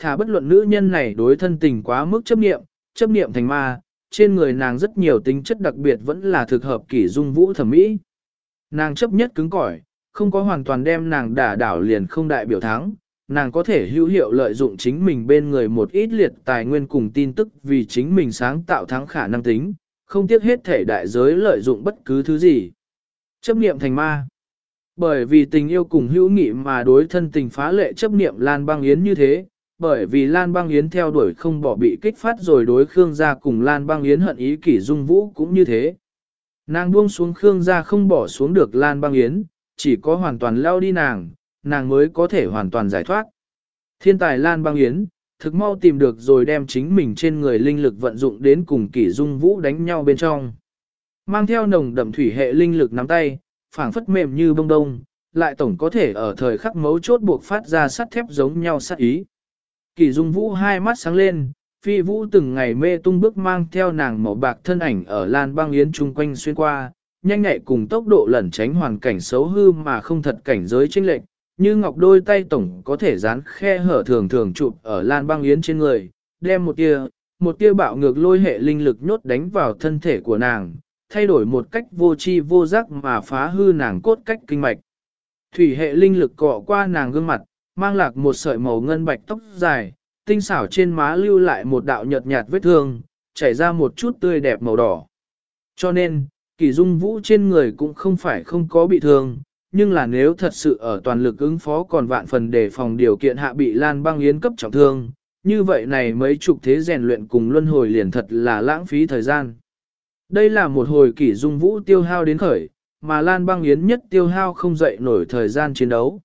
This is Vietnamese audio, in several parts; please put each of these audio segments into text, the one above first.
Thả bất luận nữ nhân này đối thân tình quá mức chấp niệm thành ma, trên người nàng rất nhiều tính chất đặc biệt vẫn là thực hợp Kỷ Dung Vũ thẩm mỹ. Nàng chấp nhất cứng cỏi, không có hoàn toàn đem nàng đả đảo liền không đại biểu thắng, nàng có thể hữu hiệu lợi dụng chính mình bên người một ít liệt tài nguyên cùng tin tức vì chính mình sáng tạo thắng khả năng tính, không tiếc hết thể đại giới lợi dụng bất cứ thứ gì. Chấp niệm thành ma. Bởi vì tình yêu cùng hữu nghị mà đối thân tình phá lệ chấp niệm Lan Băng Yến như thế, bởi vì Lan Băng Yến theo đuổi không bỏ bị kích phát rồi đối Khương gia cùng Lan Băng Yến hận ý Kỷ Dung Vũ cũng như thế. Nàng buông xuống Khương gia không bỏ xuống được Lan Băng Yến, chỉ có hoàn toàn lao đi nàng mới có thể hoàn toàn giải thoát. Thiên tài Lan Băng Yến, thực mau tìm được rồi đem chính mình trên người linh lực vận dụng đến cùng Kỷ Dung Vũ đánh nhau bên trong. Mang theo nồng đậm thủy hệ linh lực nắm tay, phảng phất mềm như bông đông, lại tổng có thể ở thời khắc mấu chốt buộc phát ra sắt thép giống nhau sát ý. Kỷ Dung Vũ hai mắt sáng lên, phi vũ từng ngày mê tung bước mang theo nàng màu bạc thân ảnh ở Lan Băng Yến chung quanh xuyên qua, nhanh nhạy cùng tốc độ lẩn tránh hoàn cảnh xấu hư mà không thật cảnh giới chênh lệch, như ngọc đôi tay tổng có thể dán khe hở thường thường chụp ở Lan Băng Yến trên người, đem một tia bạo ngược lôi hệ linh lực nhốt đánh vào thân thể của nàng, thay đổi một cách vô tri vô giác mà phá hư nàng cốt cách kinh mạch. Thủy hệ linh lực cọ qua nàng gương mặt, mang lạc một sợi màu ngân bạch tóc dài, tinh xảo trên má lưu lại một đạo nhợt nhạt vết thương, chảy ra một chút tươi đẹp màu đỏ. Cho nên, Kỷ Dung Vũ trên người cũng không phải không có bị thương, nhưng là nếu thật sự ở toàn lực ứng phó còn vạn phần đề phòng điều kiện hạ bị Lan Băng Yến cấp trọng thương, như vậy này mấy chục thế rèn luyện cùng luân hồi liền thật là lãng phí thời gian. Đây là một hồi Kỷ Dung Vũ tiêu hao đến khởi, mà Lan Băng Yến nhất tiêu hao không dậy nổi thời gian chiến đấu.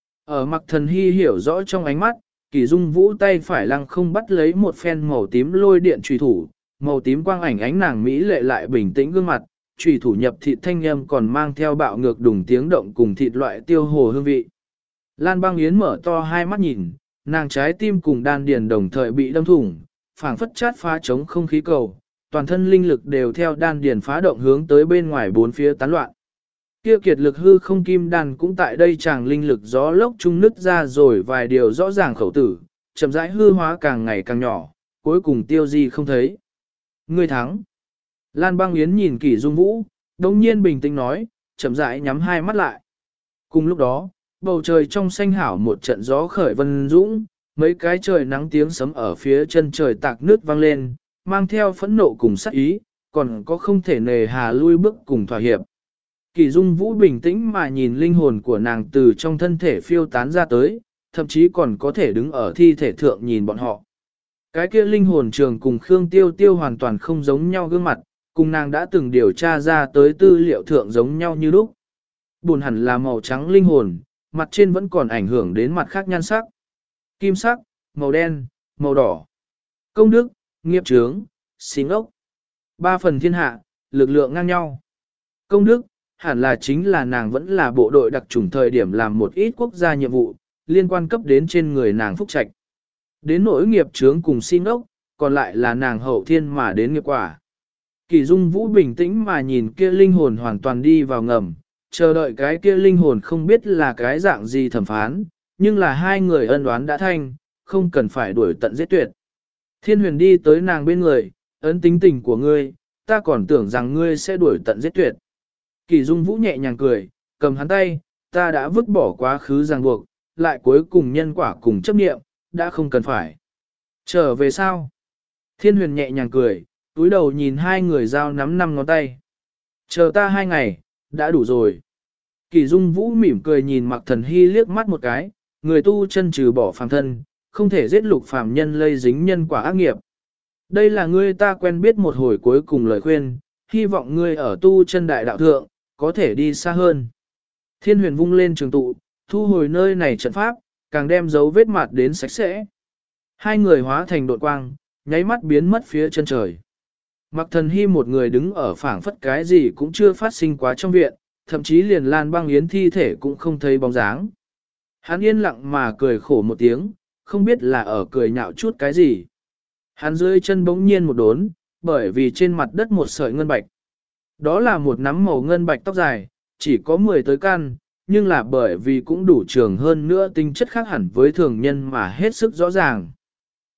Ở Mặc Thần Hy hiểu rõ trong ánh mắt, Kỷ Dung Vũ tay phải lăng không bắt lấy một phen màu tím lôi điện truy thủ, màu tím quang ảnh ánh nàng mỹ lệ lại bình tĩnh gương mặt, truy thủ nhập thịt thanh âm còn mang theo bạo ngược đùng tiếng động cùng thịt loại tiêu hồ hương vị. Lan Băng Yến mở to hai mắt nhìn, nàng trái tim cùng đan điền đồng thời bị đâm thủng, phảng phất chát phá trống không khí cầu, toàn thân linh lực đều theo đan điền phá động hướng tới bên ngoài bốn phía tán loạn. Kia kiệt lực hư không kim đan cũng tại đây chàng linh lực gió lốc trung nứt ra rồi vài điều rõ ràng khẩu tử, chậm rãi hư hóa càng ngày càng nhỏ, cuối cùng tiêu di không thấy. Ngươi thắng. Lan Băng Yến nhìn Kỷ Dung Vũ, đồng nhiên bình tĩnh nói, chậm rãi nhắm hai mắt lại. Cùng lúc đó, bầu trời trong xanh hảo một trận gió khởi vân dũng, mấy cái trời nắng tiếng sấm ở phía chân trời tạc nước vang lên, mang theo phẫn nộ cùng sát ý, còn có không thể nề hà lui bước cùng thỏa hiệp. Kỷ Dung Vũ bình tĩnh mà nhìn linh hồn của nàng từ trong thân thể phiêu tán ra tới, thậm chí còn có thể đứng ở thi thể thượng nhìn bọn họ. Cái kia linh hồn trường cùng Khương Tiêu Tiêu hoàn toàn không giống nhau gương mặt, cùng nàng đã từng điều tra ra tới tư liệu thượng giống nhau như lúc. Buồn hẳn là màu trắng linh hồn, mặt trên vẫn còn ảnh hưởng đến mặt khác nhan sắc. Kim sắc, màu đen, màu đỏ. Công đức, nghiệp chướng, xính ốc. Ba phần thiên hạ, lực lượng ngang nhau. Công đức, hẳn là chính là nàng vẫn là bộ đội đặc chủng thời điểm làm một ít quốc gia nhiệm vụ, liên quan cấp đến trên người nàng phúc trạch. Đến nỗi nghiệp chướng cùng xin ốc, còn lại là nàng hậu thiên mà đến nghiệp quả. Kỷ Dung Vũ bình tĩnh mà nhìn kia linh hồn hoàn toàn đi vào ngầm, chờ đợi cái kia linh hồn không biết là cái dạng gì thẩm phán, nhưng là hai người ân oán đã thanh, không cần phải đuổi tận giết tuyệt. Thiên Huyền đi tới nàng bên người, ấn tính tình của ngươi, ta còn tưởng rằng ngươi sẽ đuổi tận giết tuyệt. Kỷ Dung Vũ nhẹ nhàng cười, cầm hắn tay, ta đã vứt bỏ quá khứ ràng buộc, lại cuối cùng nhân quả cùng chấp niệm, đã không cần phải. Trở về sao? Thiên Huyền nhẹ nhàng cười, túi đầu nhìn hai người giao nắm 5 ngón tay. Chờ ta 2 ngày, đã đủ rồi. Kỷ Dung Vũ mỉm cười nhìn Mặc Thần Hy liếc mắt một cái, người tu chân trừ bỏ phàm thân, không thể giết lục phàm nhân lây dính nhân quả ác nghiệp. Đây là ngươi ta quen biết một hồi cuối cùng lời khuyên, hy vọng ngươi ở tu chân đại đạo thượng, có thể đi xa hơn. Thiên Huyền vung lên trường tụ, thu hồi nơi này trận pháp, càng đem dấu vết mặt đến sạch sẽ. Hai người hóa thành độn quang, nháy mắt biến mất phía chân trời. Mặc Thần Hy một người đứng ở phảng phất cái gì cũng chưa phát sinh quá trong viện, thậm chí liền Lan Băng Yến thi thể cũng không thấy bóng dáng. Hắn yên lặng mà cười khổ một tiếng, không biết là ở cười nhạo chút cái gì. Hắn dưới chân bỗng nhiên một đốn, bởi vì trên mặt đất một sợi ngân bạch. Đó là một nắm màu ngân bạch tóc dài, chỉ có 10 tới căn, nhưng là bởi vì cũng đủ trường hơn nữa tính chất khác hẳn với thường nhân mà hết sức rõ ràng.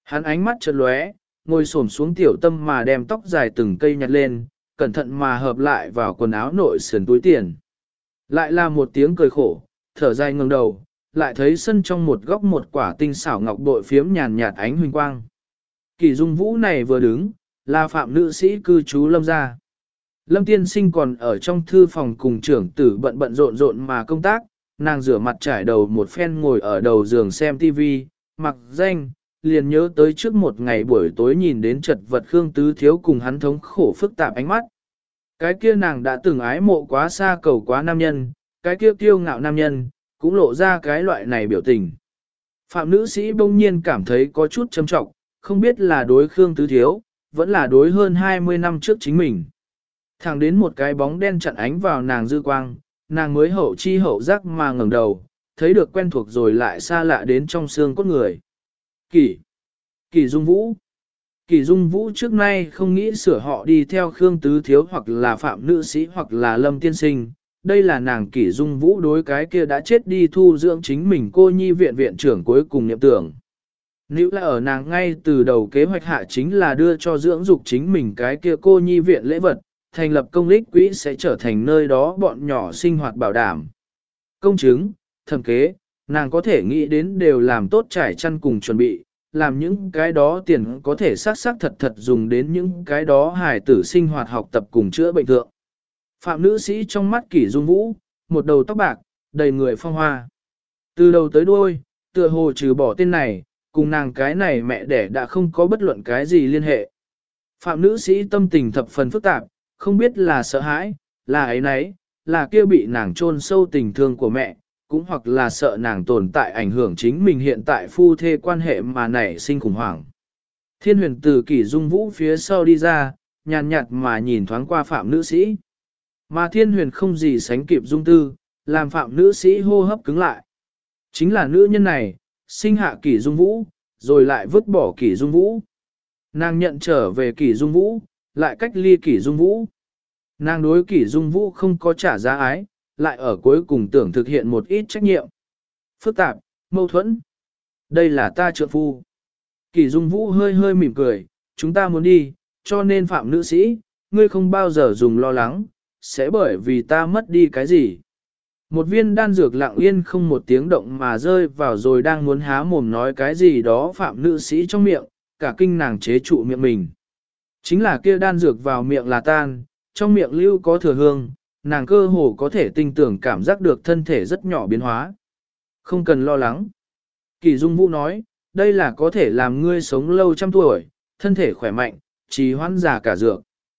Hắn ánh mắt chợt lóe, ngồi xổm xuống tiểu tâm mà đem tóc dài từng cây nhặt lên, cẩn thận mà hợp lại vào quần áo nội sườn túi tiền. Lại là một tiếng cười khổ, thở dài ngẩng đầu, lại thấy sân trong một góc một quả tinh xảo ngọc bội phiếm nhàn nhạt ánh huỳnh quang. Kỷ Dung Vũ này vừa đứng, là phạm nữ sĩ cư trú Lâm gia. Lâm tiên sinh còn ở trong thư phòng cùng trưởng tử bận bận rộn rộn mà công tác, nàng rửa mặt trải đầu một phen ngồi ở đầu giường xem TV, mặc danh, liền nhớ tới trước một ngày buổi tối nhìn đến chật vật Khương Tứ Thiếu cùng hắn thống khổ phức tạp ánh mắt. Cái kia nàng đã từng ái mộ quá xa cầu quá nam nhân, cái kia kiêu ngạo nam nhân, cũng lộ ra cái loại này biểu tình. Phạm nữ sĩ bỗng nhiên cảm thấy có chút châm trọng, không biết là đối Khương Tứ Thiếu, vẫn là đối hơn 20 năm trước chính mình. Thẳng đến một cái bóng đen chặn ánh vào nàng dư quang, nàng mới hậu chi hậu giác mà ngẩng đầu, thấy được quen thuộc rồi lại xa lạ đến trong xương cốt người. Kỷ Dung Vũ. Kỷ Dung Vũ trước nay không nghĩ sửa họ đi theo Khương Tứ Thiếu hoặc là Phạm nữ sĩ hoặc là Lâm tiên sinh. Đây là nàng Kỷ Dung Vũ đối cái kia đã chết đi thu dưỡng chính mình cô nhi viện viện trưởng cuối cùng niệm tưởng. Nếu là ở nàng ngay từ đầu kế hoạch hạ chính là đưa cho dưỡng dục chính mình cái kia cô nhi viện lễ vật, thành lập công lích quỹ sẽ trở thành nơi đó bọn nhỏ sinh hoạt bảo đảm. Công chứng, thẩm kế, nàng có thể nghĩ đến đều làm tốt trải chăn cùng chuẩn bị, làm những cái đó tiền có thể xác thật thật dùng đến những cái đó hài tử sinh hoạt học tập cùng chữa bệnh thượng. Phạm nữ sĩ trong mắt Kỷ Dung Vũ, một đầu tóc bạc, đầy người phong hoa. Từ đầu tới đuôi, tựa hồ trừ bỏ tên này, cùng nàng cái này mẹ đẻ đã không có bất luận cái gì liên hệ. Phạm nữ sĩ tâm tình thập phần phức tạp, không biết là sợ hãi, là ấy nấy, là kia bị nàng chôn sâu tình thương của mẹ, cũng hoặc là sợ nàng tồn tại ảnh hưởng chính mình hiện tại phu thê quan hệ mà nảy sinh khủng hoảng. Thiên huyền từ Kỷ Dung Vũ phía sau đi ra, nhàn nhạt mà nhìn thoáng qua phạm nữ sĩ. Mà thiên huyền không gì sánh kịp dung tư, làm phạm nữ sĩ hô hấp cứng lại. Chính là nữ nhân này, sinh hạ Kỷ Dung Vũ, rồi lại vứt bỏ Kỷ Dung Vũ. Nàng nhận trở về Kỷ Dung Vũ, lại cách ly Kỷ Dung Vũ. Nàng đối Kỷ Dung Vũ không có trả giá ái, lại ở cuối cùng tưởng thực hiện một ít trách nhiệm. Phức tạp, mâu thuẫn. Đây là ta trượng phu. Kỷ Dung Vũ hơi hơi mỉm cười, chúng ta muốn đi, cho nên phạm nữ sĩ, ngươi không bao giờ dùng lo lắng, sẽ bởi vì ta mất đi cái gì. Một viên đan dược lặng yên không một tiếng động mà rơi vào rồi đang muốn há mồm nói cái gì đó phạm nữ sĩ trong miệng, cả kinh nàng chế trụ miệng mình. Chính là kia đan dược vào miệng là tan, trong miệng lưu có thừa hương, nàng cơ hồ có thể tinh tưởng cảm giác được thân thể rất nhỏ biến hóa. Không cần lo lắng. Kỷ Dung Vũ nói, đây là có thể làm ngươi sống lâu trăm tuổi, thân thể khỏe mạnh, trì hoãn già cả dược.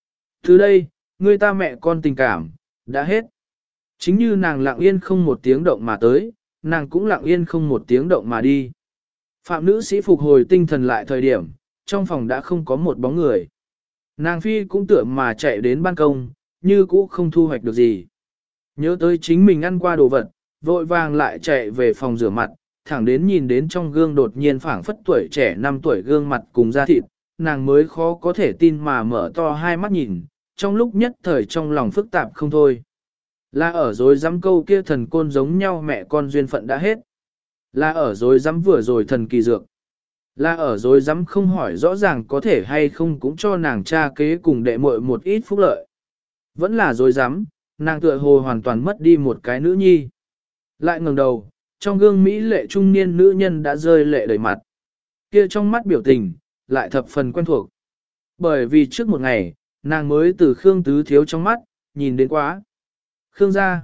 Từ đây, ngươi ta mẹ con tình cảm, đã hết. Chính như nàng lặng yên không một tiếng động mà tới, nàng cũng lặng yên không một tiếng động mà đi. Phạm nữ sĩ phục hồi tinh thần lại thời điểm, trong phòng đã không có một bóng người. Nàng phi cũng tựa mà chạy đến ban công, như cũ không thu hoạch được gì. Nhớ tới chính mình ăn qua đồ vật, vội vàng lại chạy về phòng rửa mặt, thẳng đến nhìn đến trong gương đột nhiên phảng phất tuổi trẻ 5 tuổi gương mặt cùng da thịt, nàng mới khó có thể tin mà mở to hai mắt nhìn, trong lúc nhất thời trong lòng phức tạp không thôi. Là ở dối dám câu kia thần côn giống nhau mẹ con duyên phận đã hết. Là ở dối dám vừa rồi thần kỳ dược. Là ở dối dám không hỏi rõ ràng có thể hay không cũng cho nàng cha kế cùng đệ muội một ít phúc lợi. Vẫn là dối dám, nàng tựa hồ hoàn toàn mất đi một cái nữ nhi. Lại ngẩng đầu, trong gương mỹ lệ trung niên nữ nhân đã rơi lệ đầy mặt. Kia trong mắt biểu tình, lại thập phần quen thuộc. Bởi vì trước một ngày, nàng mới từ Khương Tứ Thiếu trong mắt, nhìn đến quá. Khương gia.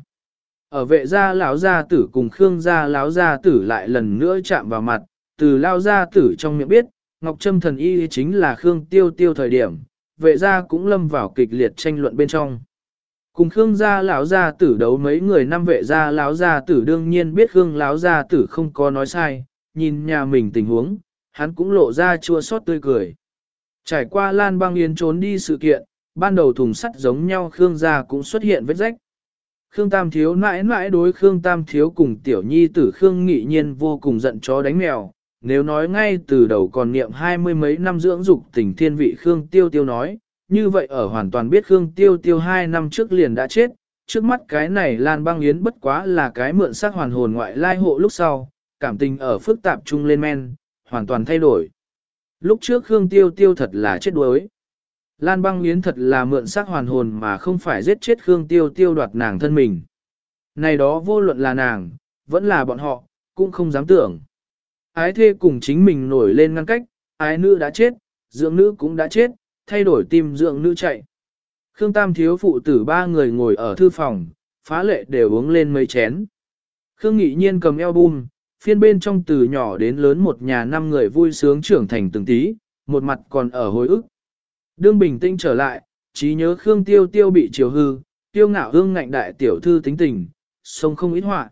Ở vệ gia lão gia tử cùng Khương gia lão gia tử lại lần nữa chạm vào mặt, từ lão gia tử trong miệng biết, Ngọc Trâm thần y chính là Khương Tiêu Tiêu thời điểm, vệ gia cũng lâm vào kịch liệt tranh luận bên trong. Cùng Khương gia lão gia tử đấu mấy người năm vệ gia lão gia tử đương nhiên biết Khương lão gia tử không có nói sai, nhìn nhà mình tình huống, hắn cũng lộ ra chua xót tươi cười. Trải qua Lan Băng Yến trốn đi sự kiện, ban đầu thùng sắt giống nhau Khương gia cũng xuất hiện vết rách. Khương Tam Thiếu mãi mãi đối Khương Tam Thiếu cùng tiểu nhi tử Khương Nghị Nhiên vô cùng giận chó đánh mèo. Nếu nói ngay từ đầu còn niệm 20 mấy năm dưỡng dục tình thiên vị Khương Tiêu Tiêu nói, như vậy ở hoàn toàn biết Khương Tiêu Tiêu 2 năm trước liền đã chết, trước mắt cái này Lan Băng Yến bất quá là cái mượn xác hoàn hồn ngoại lai hộ lúc sau, cảm tình ở phức tạp chung lên men, hoàn toàn thay đổi. Lúc trước Khương Tiêu Tiêu thật là chết đuối. Lan Băng Yến thật là mượn xác hoàn hồn mà không phải giết chết Khương Tiêu Tiêu đoạt nàng thân mình. Này đó vô luận là nàng, vẫn là bọn họ, cũng không dám tưởng. Ái thê cùng chính mình nổi lên ngăn cách, ái nữ đã chết, dưỡng nữ cũng đã chết, thay đổi tim dưỡng nữ chạy. Khương Tam thiếu phụ tử ba người ngồi ở thư phòng, phá lệ đều uống lên mấy chén. Khương Nghị Nhiên cầm album, phiên bên trong từ nhỏ đến lớn một nhà năm người vui sướng trưởng thành từng tí, một mặt còn ở hồi ức. Đương bình tĩnh trở lại, trí nhớ Khương Tiêu Tiêu bị chiều hư, tiêu ngạo hương ngạnh đại tiểu thư tính tình, sông không ít họa.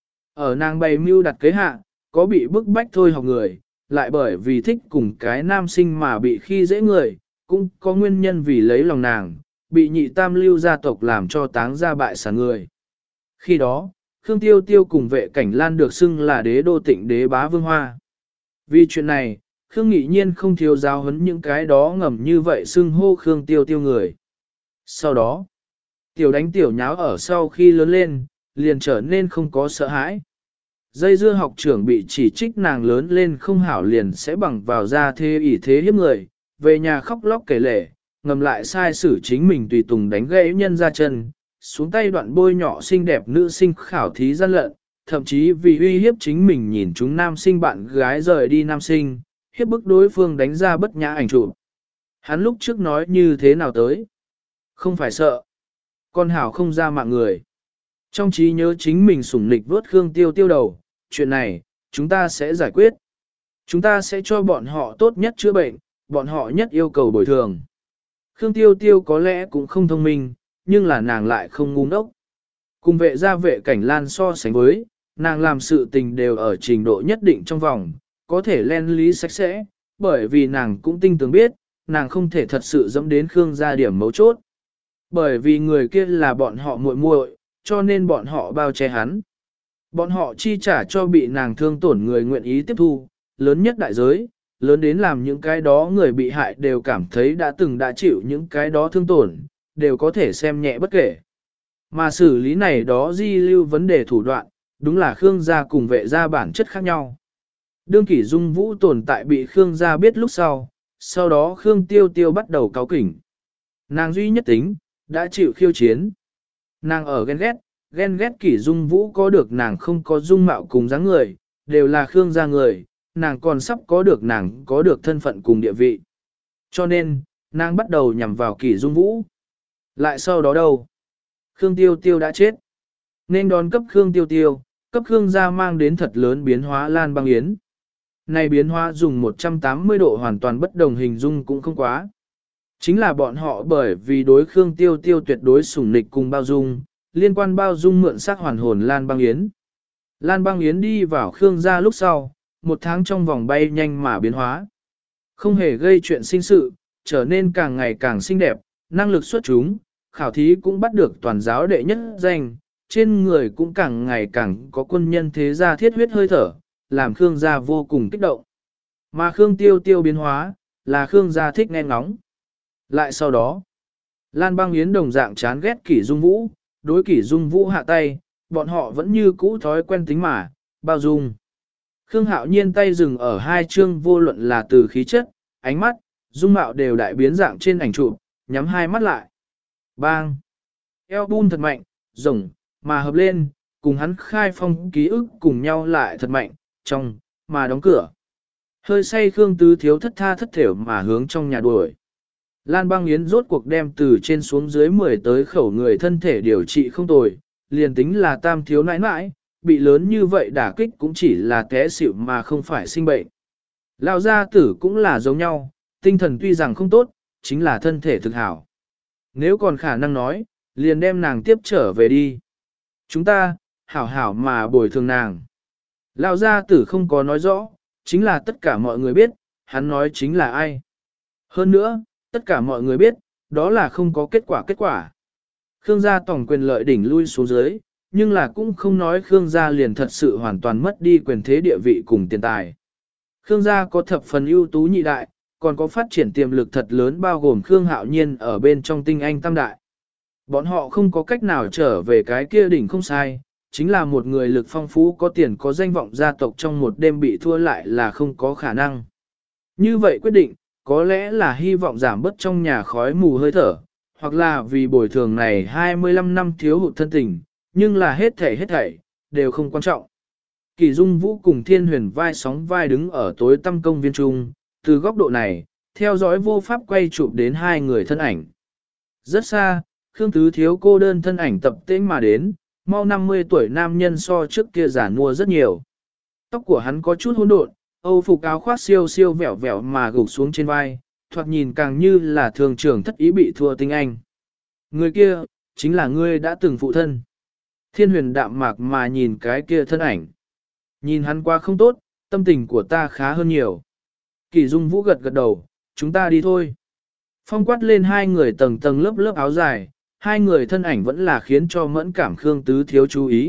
Ở nàng bày mưu đặt kế hạ, có bị bức bách thôi học người, lại bởi vì thích cùng cái nam sinh mà bị khi dễ người, cũng có nguyên nhân vì lấy lòng nàng, bị nhị tam lưu gia tộc làm cho táng ra bại sản người. Khi đó, Khương Tiêu Tiêu cùng vệ cảnh lan được xưng là đế đô tịnh đế bá vương hoa. Vì chuyện này, Khương Nghị Nhiên không thiếu giáo huấn những cái đó ngầm như vậy xưng hô Khương Tiêu Tiêu người. Sau đó, tiểu đánh tiểu nháo ở sau khi lớn lên, liền trở nên không có sợ hãi. Dây dưa học trưởng bị chỉ trích nàng lớn lên không hảo liền sẽ bằng vào ra thế ỷ thế hiếp người, về nhà khóc lóc kể lể, ngầm lại sai xử chính mình tùy tùng đánh gãy nhân ra chân, xuống tay đoạn bôi nhỏ xinh đẹp nữ sinh khảo thí gian lận, thậm chí vì uy hiếp chính mình nhìn chúng nam sinh bạn gái rời đi nam sinh, hiếp bức đối phương đánh ra bất nhã ảnh chụp. Hắn lúc trước nói như thế nào tới? Không phải sợ. Con hảo không ra mạng người. Trong trí nhớ chính mình sủng nịch vớt Khương Tiêu Tiêu đầu, chuyện này, chúng ta sẽ giải quyết. Chúng ta sẽ cho bọn họ tốt nhất chữa bệnh, bọn họ nhất yêu cầu bồi thường. Khương Tiêu Tiêu có lẽ cũng không thông minh, nhưng là nàng lại không ngu ngốc. Cùng vệ gia vệ cảnh lan so sánh với, nàng làm sự tình đều ở trình độ nhất định trong vòng, có thể len lý sạch sẽ, bởi vì nàng cũng tinh tường biết, nàng không thể thật sự dẫm đến Khương gia điểm mấu chốt. Bởi vì người kia là bọn họ muội muội, cho nên bọn họ bao che hắn. Bọn họ chi trả cho bị nàng thương tổn người nguyện ý tiếp thu, lớn nhất đại giới, lớn đến làm những cái đó người bị hại đều cảm thấy đã chịu những cái đó thương tổn, đều có thể xem nhẹ bất kể. Mà xử lý này đó di lưu vấn đề thủ đoạn, đúng là Khương gia cùng vệ gia bản chất khác nhau. Đương Kỷ Dung Vũ tồn tại bị Khương gia biết lúc sau đó Khương Tiêu Tiêu bắt đầu cáu kỉnh. Nàng duy nhất tính, đã chịu khiêu chiến. Nàng ở ghen ghét Kỷ Dung Vũ có được nàng không có dung mạo cùng dáng người, đều là Khương gia người, nàng còn sắp có được thân phận cùng địa vị. Cho nên, nàng bắt đầu nhằm vào Kỷ Dung Vũ. Lại sau đó đâu? Khương Tiêu Tiêu đã chết. Nên đón cấp Khương Tiêu Tiêu, cấp Khương gia mang đến thật lớn biến hóa Lan Băng Yến. Này biến hóa dùng 180 độ hoàn toàn bất đồng hình dung cũng không quá. Chính là bọn họ bởi vì đối Khương Tiêu Tiêu tuyệt đối sủng nịch cùng bao dung, liên quan bao dung mượn xác hoàn hồn Lan Băng Yến. Lan Băng Yến đi vào Khương gia lúc sau, một tháng trong vòng bay nhanh mà biến hóa. Không hề gây chuyện sinh sự, trở nên càng ngày càng xinh đẹp, năng lực xuất chúng, khảo thí cũng bắt được toàn giáo đệ nhất danh, trên người cũng càng ngày càng có quân nhân thế gia thiết huyết hơi thở, làm Khương gia vô cùng kích động. Mà Khương Tiêu Tiêu biến hóa, là Khương gia thích nghe ngóng. Lại sau đó, Lan Băng Yến đồng dạng chán ghét Kỷ Dung Vũ, đối Kỷ Dung Vũ hạ tay, bọn họ vẫn như cũ thói quen tính mà, bao dung. Khương Hạo Nhiên tay dừng ở hai chương vô luận là từ khí chất, ánh mắt, dung mạo đều đại biến dạng trên ảnh chụp, nhắm hai mắt lại. Bang! Album thật mạnh, rồng, mà hợp lên, cùng hắn khai phong ký ức cùng nhau lại thật mạnh, trong, mà đóng cửa. Hơi say Khương Tứ Thiếu thất tha thất thểu mà hướng trong nhà đuổi. Lan Băng Yến rốt cuộc đem từ trên xuống dưới 10 tới khẩu người thân thể điều trị không tồi, liền tính là Tam Thiếu nãi nãi, bị lớn như vậy đả kích cũng chỉ là té xỉu mà không phải sinh bệnh. Lão gia tử cũng là giống nhau, tinh thần tuy rằng không tốt, chính là thân thể thực hảo. Nếu còn khả năng nói, liền đem nàng tiếp trở về đi. Chúng ta, hảo hảo mà bồi thường nàng. Lão gia tử không có nói rõ, chính là tất cả mọi người biết, hắn nói chính là ai. Hơn nữa, tất cả mọi người biết, đó là không có kết quả. Khương gia tổng quyền lợi đỉnh lui xuống dưới, nhưng là cũng không nói Khương gia liền thật sự hoàn toàn mất đi quyền thế địa vị cùng tiền tài. Khương gia có thập phần ưu tú nhị đại, còn có phát triển tiềm lực thật lớn bao gồm Khương Hạo Nhiên ở bên trong tinh anh tam đại. Bọn họ không có cách nào trở về cái kia đỉnh không sai, chính là một người lực phong phú có tiền có danh vọng gia tộc trong một đêm bị thua lại là không có khả năng. Như vậy quyết định, có lẽ là hy vọng giảm bớt trong nhà khói mù hơi thở, hoặc là vì bồi thường này 25 năm thiếu hụt thân tình, nhưng là hết thảy, đều không quan trọng. Kỳ Dung Vũ cùng Thiên Huyền vai sóng vai đứng ở tối tăm công viên trung, từ góc độ này, theo dõi vô pháp quay chụp đến hai người thân ảnh. Rất xa, Khương Tứ Thiếu cô đơn thân ảnh tập tễnh mà đến, mau 50 tuổi nam nhân so trước kia già mua rất nhiều. Tóc của hắn có chút hỗn độn, Âu phục áo khoác siêu siêu vẹo vẹo mà gục xuống trên vai, thoạt nhìn càng như là thường trưởng thất ý bị thua tinh anh. Người kia, chính là ngươi đã từng phụ thân. Thiên Huyền đạm mạc mà nhìn cái kia thân ảnh. Nhìn hắn qua không tốt, tâm tình của ta khá hơn nhiều. Kỳ Dung Vũ gật gật đầu, chúng ta đi thôi. Phong quát lên hai người tầng tầng lớp lớp áo dài, hai người thân ảnh vẫn là khiến cho mẫn cảm Khương Tứ Thiếu chú ý.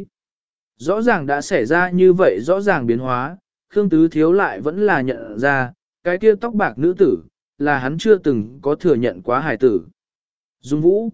Rõ ràng đã xảy ra như vậy rõ ràng biến hóa, Khương Tứ Thiếu lại vẫn là nhận ra, cái kia tóc bạc nữ tử, là hắn chưa từng có thừa nhận quá hài tử. Dung Vũ,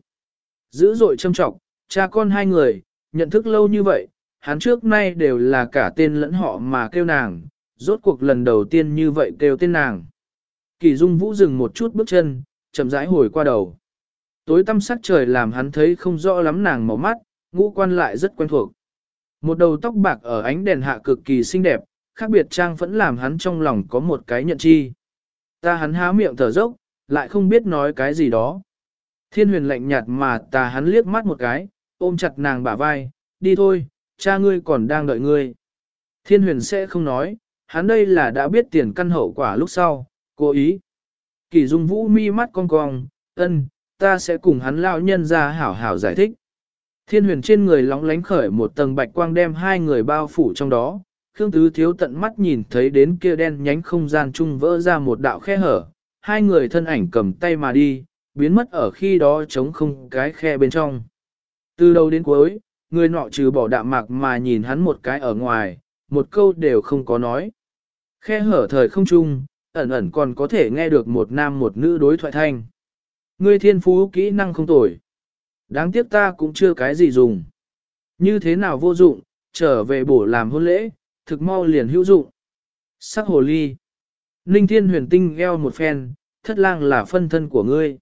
dữ dội châm trọng, cha con hai người, nhận thức lâu như vậy, hắn trước nay đều là cả tên lẫn họ mà kêu nàng, rốt cuộc lần đầu tiên như vậy kêu tên nàng. Kỳ Dung Vũ dừng một chút bước chân, chậm rãi hồi qua đầu. Tối tăm sắc trời làm hắn thấy không rõ lắm nàng màu mắt, ngũ quan lại rất quen thuộc. Một đầu tóc bạc ở ánh đèn hạ cực kỳ xinh đẹp, khác biệt trang vẫn làm hắn trong lòng có một cái nhận chi. Hắn há miệng thở dốc, lại không biết nói cái gì đó. Thiên Huyền lạnh nhạt mà hắn liếc mắt một cái, ôm chặt nàng bả vai, đi thôi, cha ngươi còn đang đợi ngươi. Thiên Huyền sẽ không nói, hắn đây là đã biết tiền căn hậu quả lúc sau, cố ý. Kỳ Dung Vũ mi mắt cong cong, ân, ta sẽ cùng hắn lão nhân ra hảo hảo giải thích. Thiên Huyền trên người lóng lánh khởi một tầng bạch quang đem hai người bao phủ trong đó, Khương Tứ Thiếu tận mắt nhìn thấy đến kia đen nhánh không gian trung vỡ ra một đạo khe hở, hai người thân ảnh cầm tay mà đi, biến mất ở khi đó trống không cái khe bên trong. Từ đầu đến cuối, người nọ trừ bỏ đạm mạc mà nhìn hắn một cái ở ngoài, một câu đều không có nói. Khe hở thời không trung, ẩn ẩn còn có thể nghe được một nam một nữ đối thoại thanh. Ngươi thiên phú kỹ năng không tồi. Đáng tiếc ta cũng chưa cái gì dùng. Như thế nào vô dụng, trở về bổ làm hôn lễ, thực mau liền hữu dụng. Sắc hồ ly. Ninh Thiên Huyền tinh gheo một phen, thất lang là phân thân của ngươi.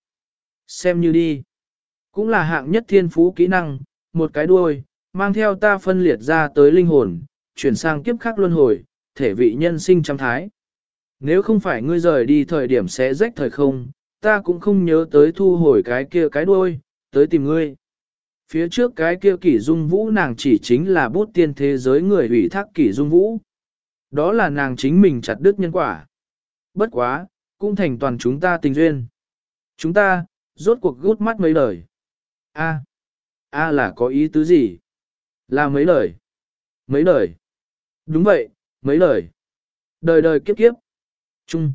Xem như đi. Cũng là hạng nhất thiên phú kỹ năng, một cái đuôi, mang theo ta phân liệt ra tới linh hồn, chuyển sang kiếp khác luân hồi, thể vị nhân sinh trăm thái. Nếu không phải ngươi rời đi thời điểm sẽ rách thời không, ta cũng không nhớ tới thu hồi cái kia cái đuôi, tới tìm ngươi. Phía trước cái kia Kỷ Dung Vũ nàng chỉ chính là bút tiên thế giới người ủy thác Kỷ Dung Vũ. Đó là nàng chính mình chặt đứt nhân quả. Bất quá, cũng thành toàn chúng ta tình duyên. Chúng ta, rốt cuộc gút mắt mấy lời. A là có ý tứ gì? Là mấy lời. Mấy lời. Đúng vậy, mấy lời. Đời đời kiếp kiếp. Chung.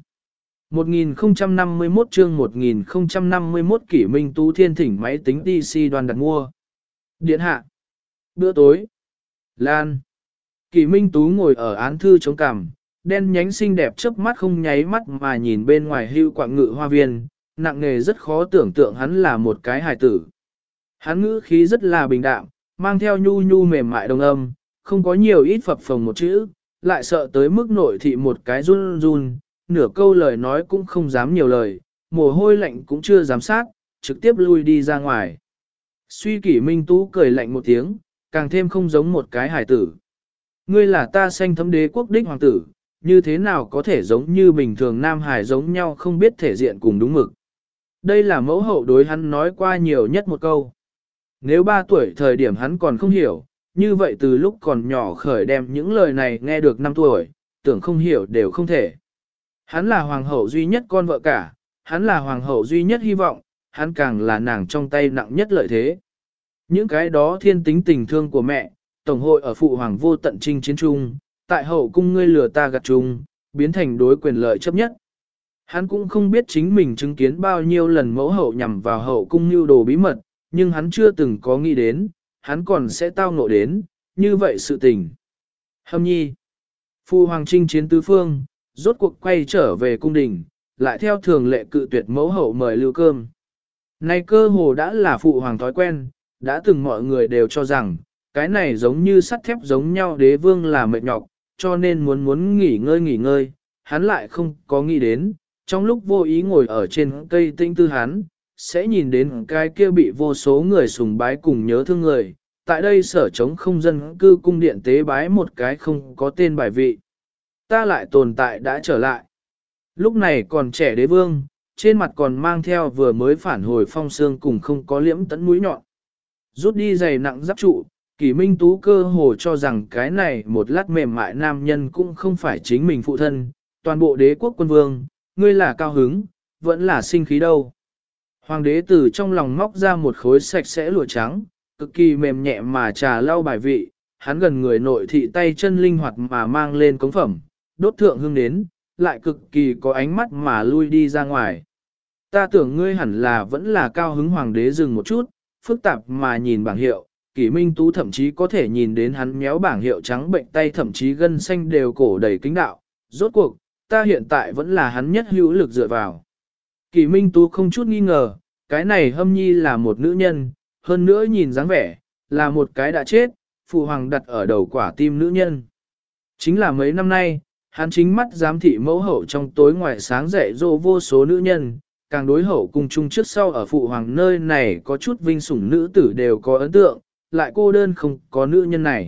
1051 chương 1051 Kỷ Minh Tú Thiên thỉnh máy tính DC đoàn đặt mua. Điện hạ. Bữa tối. Lan. Kỷ Minh Tú ngồi ở án thư chống cằm, đen nhánh xinh đẹp chớp mắt không nháy mắt mà nhìn bên ngoài hưu quạng ngự hoa viên, nặng nề rất khó tưởng tượng hắn là một cái hài tử. Hắn ngữ khí rất là bình đạm, mang theo nhu nhu mềm mại đồng âm, không có nhiều ít phập phồng một chữ, lại sợ tới mức nội thị một cái run run, nửa câu lời nói cũng không dám nhiều lời, mồ hôi lạnh cũng chưa dám sát, trực tiếp lui đi ra ngoài. Suy Kỷ Minh Tú cười lạnh một tiếng, càng thêm không giống một cái hài tử. Ngươi là ta sanh thấm đế quốc đích hoàng tử, như thế nào có thể giống như bình thường nam hài giống nhau không biết thể diện cùng đúng mực. Đây là mẫu hậu đối hắn nói qua nhiều nhất một câu. Nếu 3 tuổi thời điểm hắn còn không hiểu, như vậy từ lúc còn nhỏ khởi đem những lời này nghe được 5 tuổi, tưởng không hiểu đều không thể. Hắn là hoàng hậu duy nhất con vợ cả, hắn là hoàng hậu duy nhất hy vọng, hắn càng là nàng trong tay nặng nhất lợi thế. Những cái đó thiên tính tình thương của mẹ, tổng hội ở phụ hoàng vô tận trinh chiến trung, tại hậu cung ngươi lừa ta gạt chung, biến thành đối quyền lợi chấp nhất. Hắn cũng không biết chính mình chứng kiến bao nhiêu lần mẫu hậu nhằm vào hậu cung mưu đồ bí mật, nhưng hắn chưa từng có nghĩ đến, hắn còn sẽ tao ngộ đến, như vậy sự tình. Hâm nhi, phụ hoàng trinh chiến tứ phương, rốt cuộc quay trở về cung đình, lại theo thường lệ cự tuyệt mẫu hậu mời lưu cơm. Nay cơ hồ đã là phụ hoàng thói quen, đã từng mọi người đều cho rằng, cái này giống như sắt thép giống nhau đế vương là mệt nhọc, cho nên muốn nghỉ ngơi, hắn lại không có nghĩ đến, trong lúc vô ý ngồi ở trên cây tinh tư hắn, sẽ nhìn đến cái kia bị vô số người sùng bái cùng nhớ thương người, tại đây sở trống không dân cư cung điện tế bái một cái không có tên bài vị. Ta lại tồn tại đã trở lại. Lúc này còn trẻ đế vương, trên mặt còn mang theo vừa mới phản hồi phong xương cùng không có liễm tẫn mũi nhọn. Rút đi giày nặng giáp trụ, Kỷ Minh Tú cơ hồ cho rằng cái này một lát mềm mại nam nhân cũng không phải chính mình phụ thân, toàn bộ đế quốc quân vương, ngươi là cao hứng, vẫn là sinh khí đâu. Hoàng đế từ trong lòng móc ra một khối sạch sẽ lụa trắng, cực kỳ mềm nhẹ mà trà lau bài vị, hắn gần người nội thị tay chân linh hoạt mà mang lên cống phẩm, đốt thượng hương đến, lại cực kỳ có ánh mắt mà lui đi ra ngoài. Ta tưởng ngươi hẳn là vẫn là cao hứng hoàng đế dừng một chút, phức tạp mà nhìn bảng hiệu, Kỷ Minh Tú thậm chí có thể nhìn đến hắn méo bảng hiệu trắng bệnh tay thậm chí gân xanh đều cổ đầy kính đạo. Rốt cuộc, ta hiện tại vẫn là hắn nhất hữu lực dựa vào. Kỷ Minh Tú không chút nghi ngờ, cái này Hâm Nhi là một nữ nhân, hơn nữa nhìn dáng vẻ, là một cái đã chết, phụ hoàng đặt ở đầu quả tim nữ nhân. Chính là mấy năm nay, hắn chính mắt giám thị mẫu hậu trong tối ngoài sáng dạy dỗ vô số nữ nhân, càng đối hậu cùng chung trước sau ở phụ hoàng nơi này có chút vinh sủng nữ tử đều có ấn tượng, lại cô đơn không có nữ nhân này.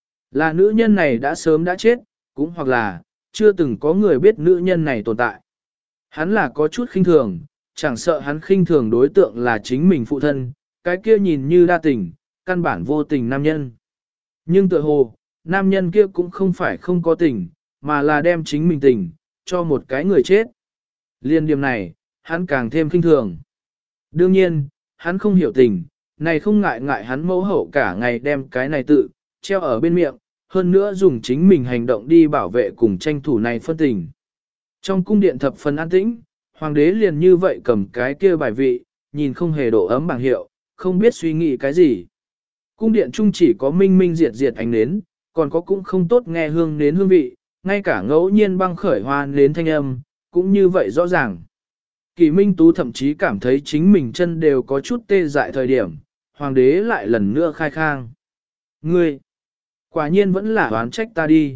Là nữ nhân này đã sớm đã chết, cũng hoặc là, chưa từng có người biết nữ nhân này tồn tại. Hắn là có chút khinh thường, chẳng sợ hắn khinh thường đối tượng là chính mình phụ thân, cái kia nhìn như đa tình, căn bản vô tình nam nhân. Nhưng tựa hồ, nam nhân kia cũng không phải không có tình, mà là đem chính mình tình, cho một cái người chết. Liên điểm này, hắn càng thêm khinh thường. Đương nhiên, hắn không hiểu tình, này không ngại ngại hắn mẫu hậu cả ngày đem cái này tự, treo ở bên miệng, hơn nữa dùng chính mình hành động đi bảo vệ cùng tranh thủ này phân tình. Trong cung điện thập phần an tĩnh, hoàng đế liền như vậy cầm cái kia bài vị, nhìn không hề độ ấm bảng hiệu, không biết suy nghĩ cái gì. Cung điện chung chỉ có minh minh diệt diệt ánh nến, còn có cũng không tốt nghe hương nến hương vị, ngay cả ngẫu nhiên băng khởi hoa nến thanh âm, cũng như vậy rõ ràng. Kỷ Minh Tú thậm chí cảm thấy chính mình chân đều có chút tê dại thời điểm, hoàng đế lại lần nữa khai khang. Ngươi, quả nhiên vẫn là oán trách ta đi.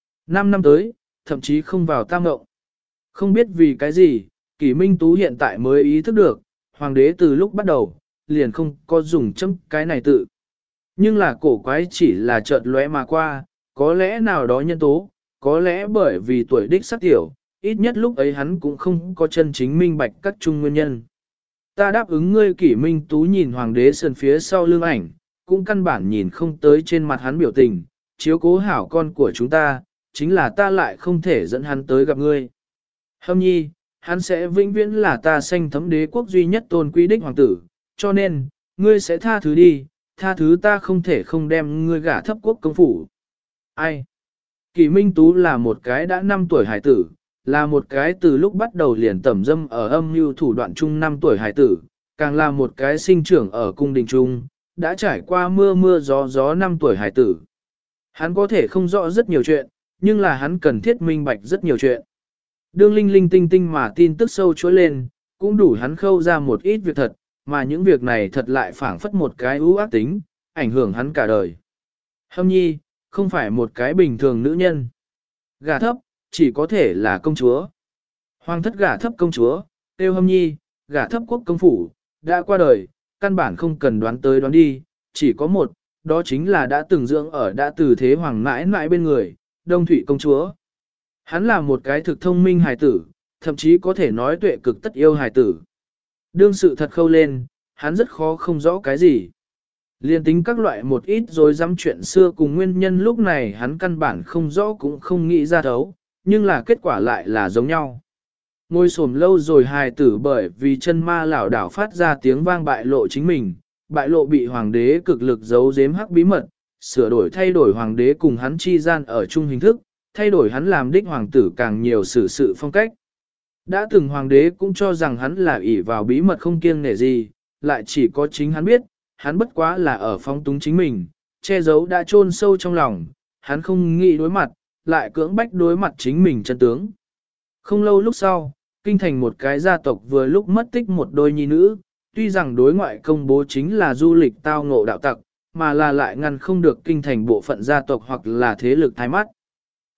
5 năm tới, thậm chí không vào tam ngộng. Không biết vì cái gì, Kỷ Minh Tú hiện tại mới ý thức được, hoàng đế từ lúc bắt đầu, liền không có dùng chấm cái này tự. Nhưng là cổ quái chỉ là chợt lóe mà qua, có lẽ nào đó nhân tố, có lẽ bởi vì tuổi đích sắc tiểu, ít nhất lúc ấy hắn cũng không có chân chính minh bạch các chung nguyên nhân. Ta đáp ứng ngươi. Kỷ Minh Tú nhìn hoàng đế sườn phía sau lưng ảnh, cũng căn bản nhìn không tới trên mặt hắn biểu tình, chiếu cố hảo con của chúng ta, chính là ta lại không thể dẫn hắn tới gặp ngươi. Hâm Nhi, hắn sẽ vĩnh viễn là ta sanh thấm đế quốc duy nhất tôn quý đích hoàng tử, cho nên, ngươi sẽ tha thứ đi, tha thứ ta không thể không đem ngươi gả thấp quốc công phủ. Ai? Kỷ Minh Tú là một cái đã 5 tuổi hải tử, là một cái từ lúc bắt đầu liền tẩm dâm ở âm mưu thủ đoạn chung 5 tuổi hải tử, càng là một cái sinh trưởng ở cung đình trung, đã trải qua mưa mưa gió gió 5 tuổi hải tử. Hắn có thể không rõ rất nhiều chuyện, nhưng là hắn cần thiết minh bạch rất nhiều chuyện. Đương linh linh tinh tinh mà tin tức sâu chuỗi lên, cũng đủ hắn khâu ra một ít việc thật, mà những việc này thật lại phảng phất một cái ưu ác tính, ảnh hưởng hắn cả đời. Hâm Nhi, không phải một cái bình thường nữ nhân. Gả thấp, chỉ có thể là công chúa. Hoàng thất gả thấp công chúa, tiêu Hâm Nhi, gả thấp quốc công phủ, đã qua đời, căn bản không cần đoán tới đoán đi, chỉ có một, đó chính là đã từng dưỡng ở đã từ thế hoàng mãi mãi bên người, Đông Thụy công chúa. Hắn là một cái thực thông minh hài tử, thậm chí có thể nói tuệ cực tất yêu hài tử. Đương sự thật khâu lên, hắn rất khó không rõ cái gì. Liên tính các loại một ít rồi dám chuyện xưa cùng nguyên nhân lúc này hắn căn bản không rõ cũng không nghĩ ra thấu, nhưng là kết quả lại là giống nhau. Ngồi xổm lâu rồi hài tử bởi vì chân ma lảo đảo phát ra tiếng vang bại lộ chính mình, bại lộ bị hoàng đế cực lực giấu giếm hắc bí mật, sửa đổi thay đổi hoàng đế cùng hắn chi gian ở chung hình thức, thay đổi hắn làm đích hoàng tử càng nhiều sự phong cách. Đã từng hoàng đế cũng cho rằng hắn là ỷ vào bí mật không kiêng nể gì, lại chỉ có chính hắn biết, hắn bất quá là ở phóng túng chính mình, che giấu đã chôn sâu trong lòng, hắn không nghĩ đối mặt, lại cưỡng bách đối mặt chính mình chân tướng. Không lâu lúc sau, kinh thành một cái gia tộc vừa lúc mất tích một đôi nhi nữ, tuy rằng đối ngoại công bố chính là du lịch tao ngộ đạo tặc, mà là lại ngăn không được kinh thành bộ phận gia tộc hoặc là thế lực thái mắt.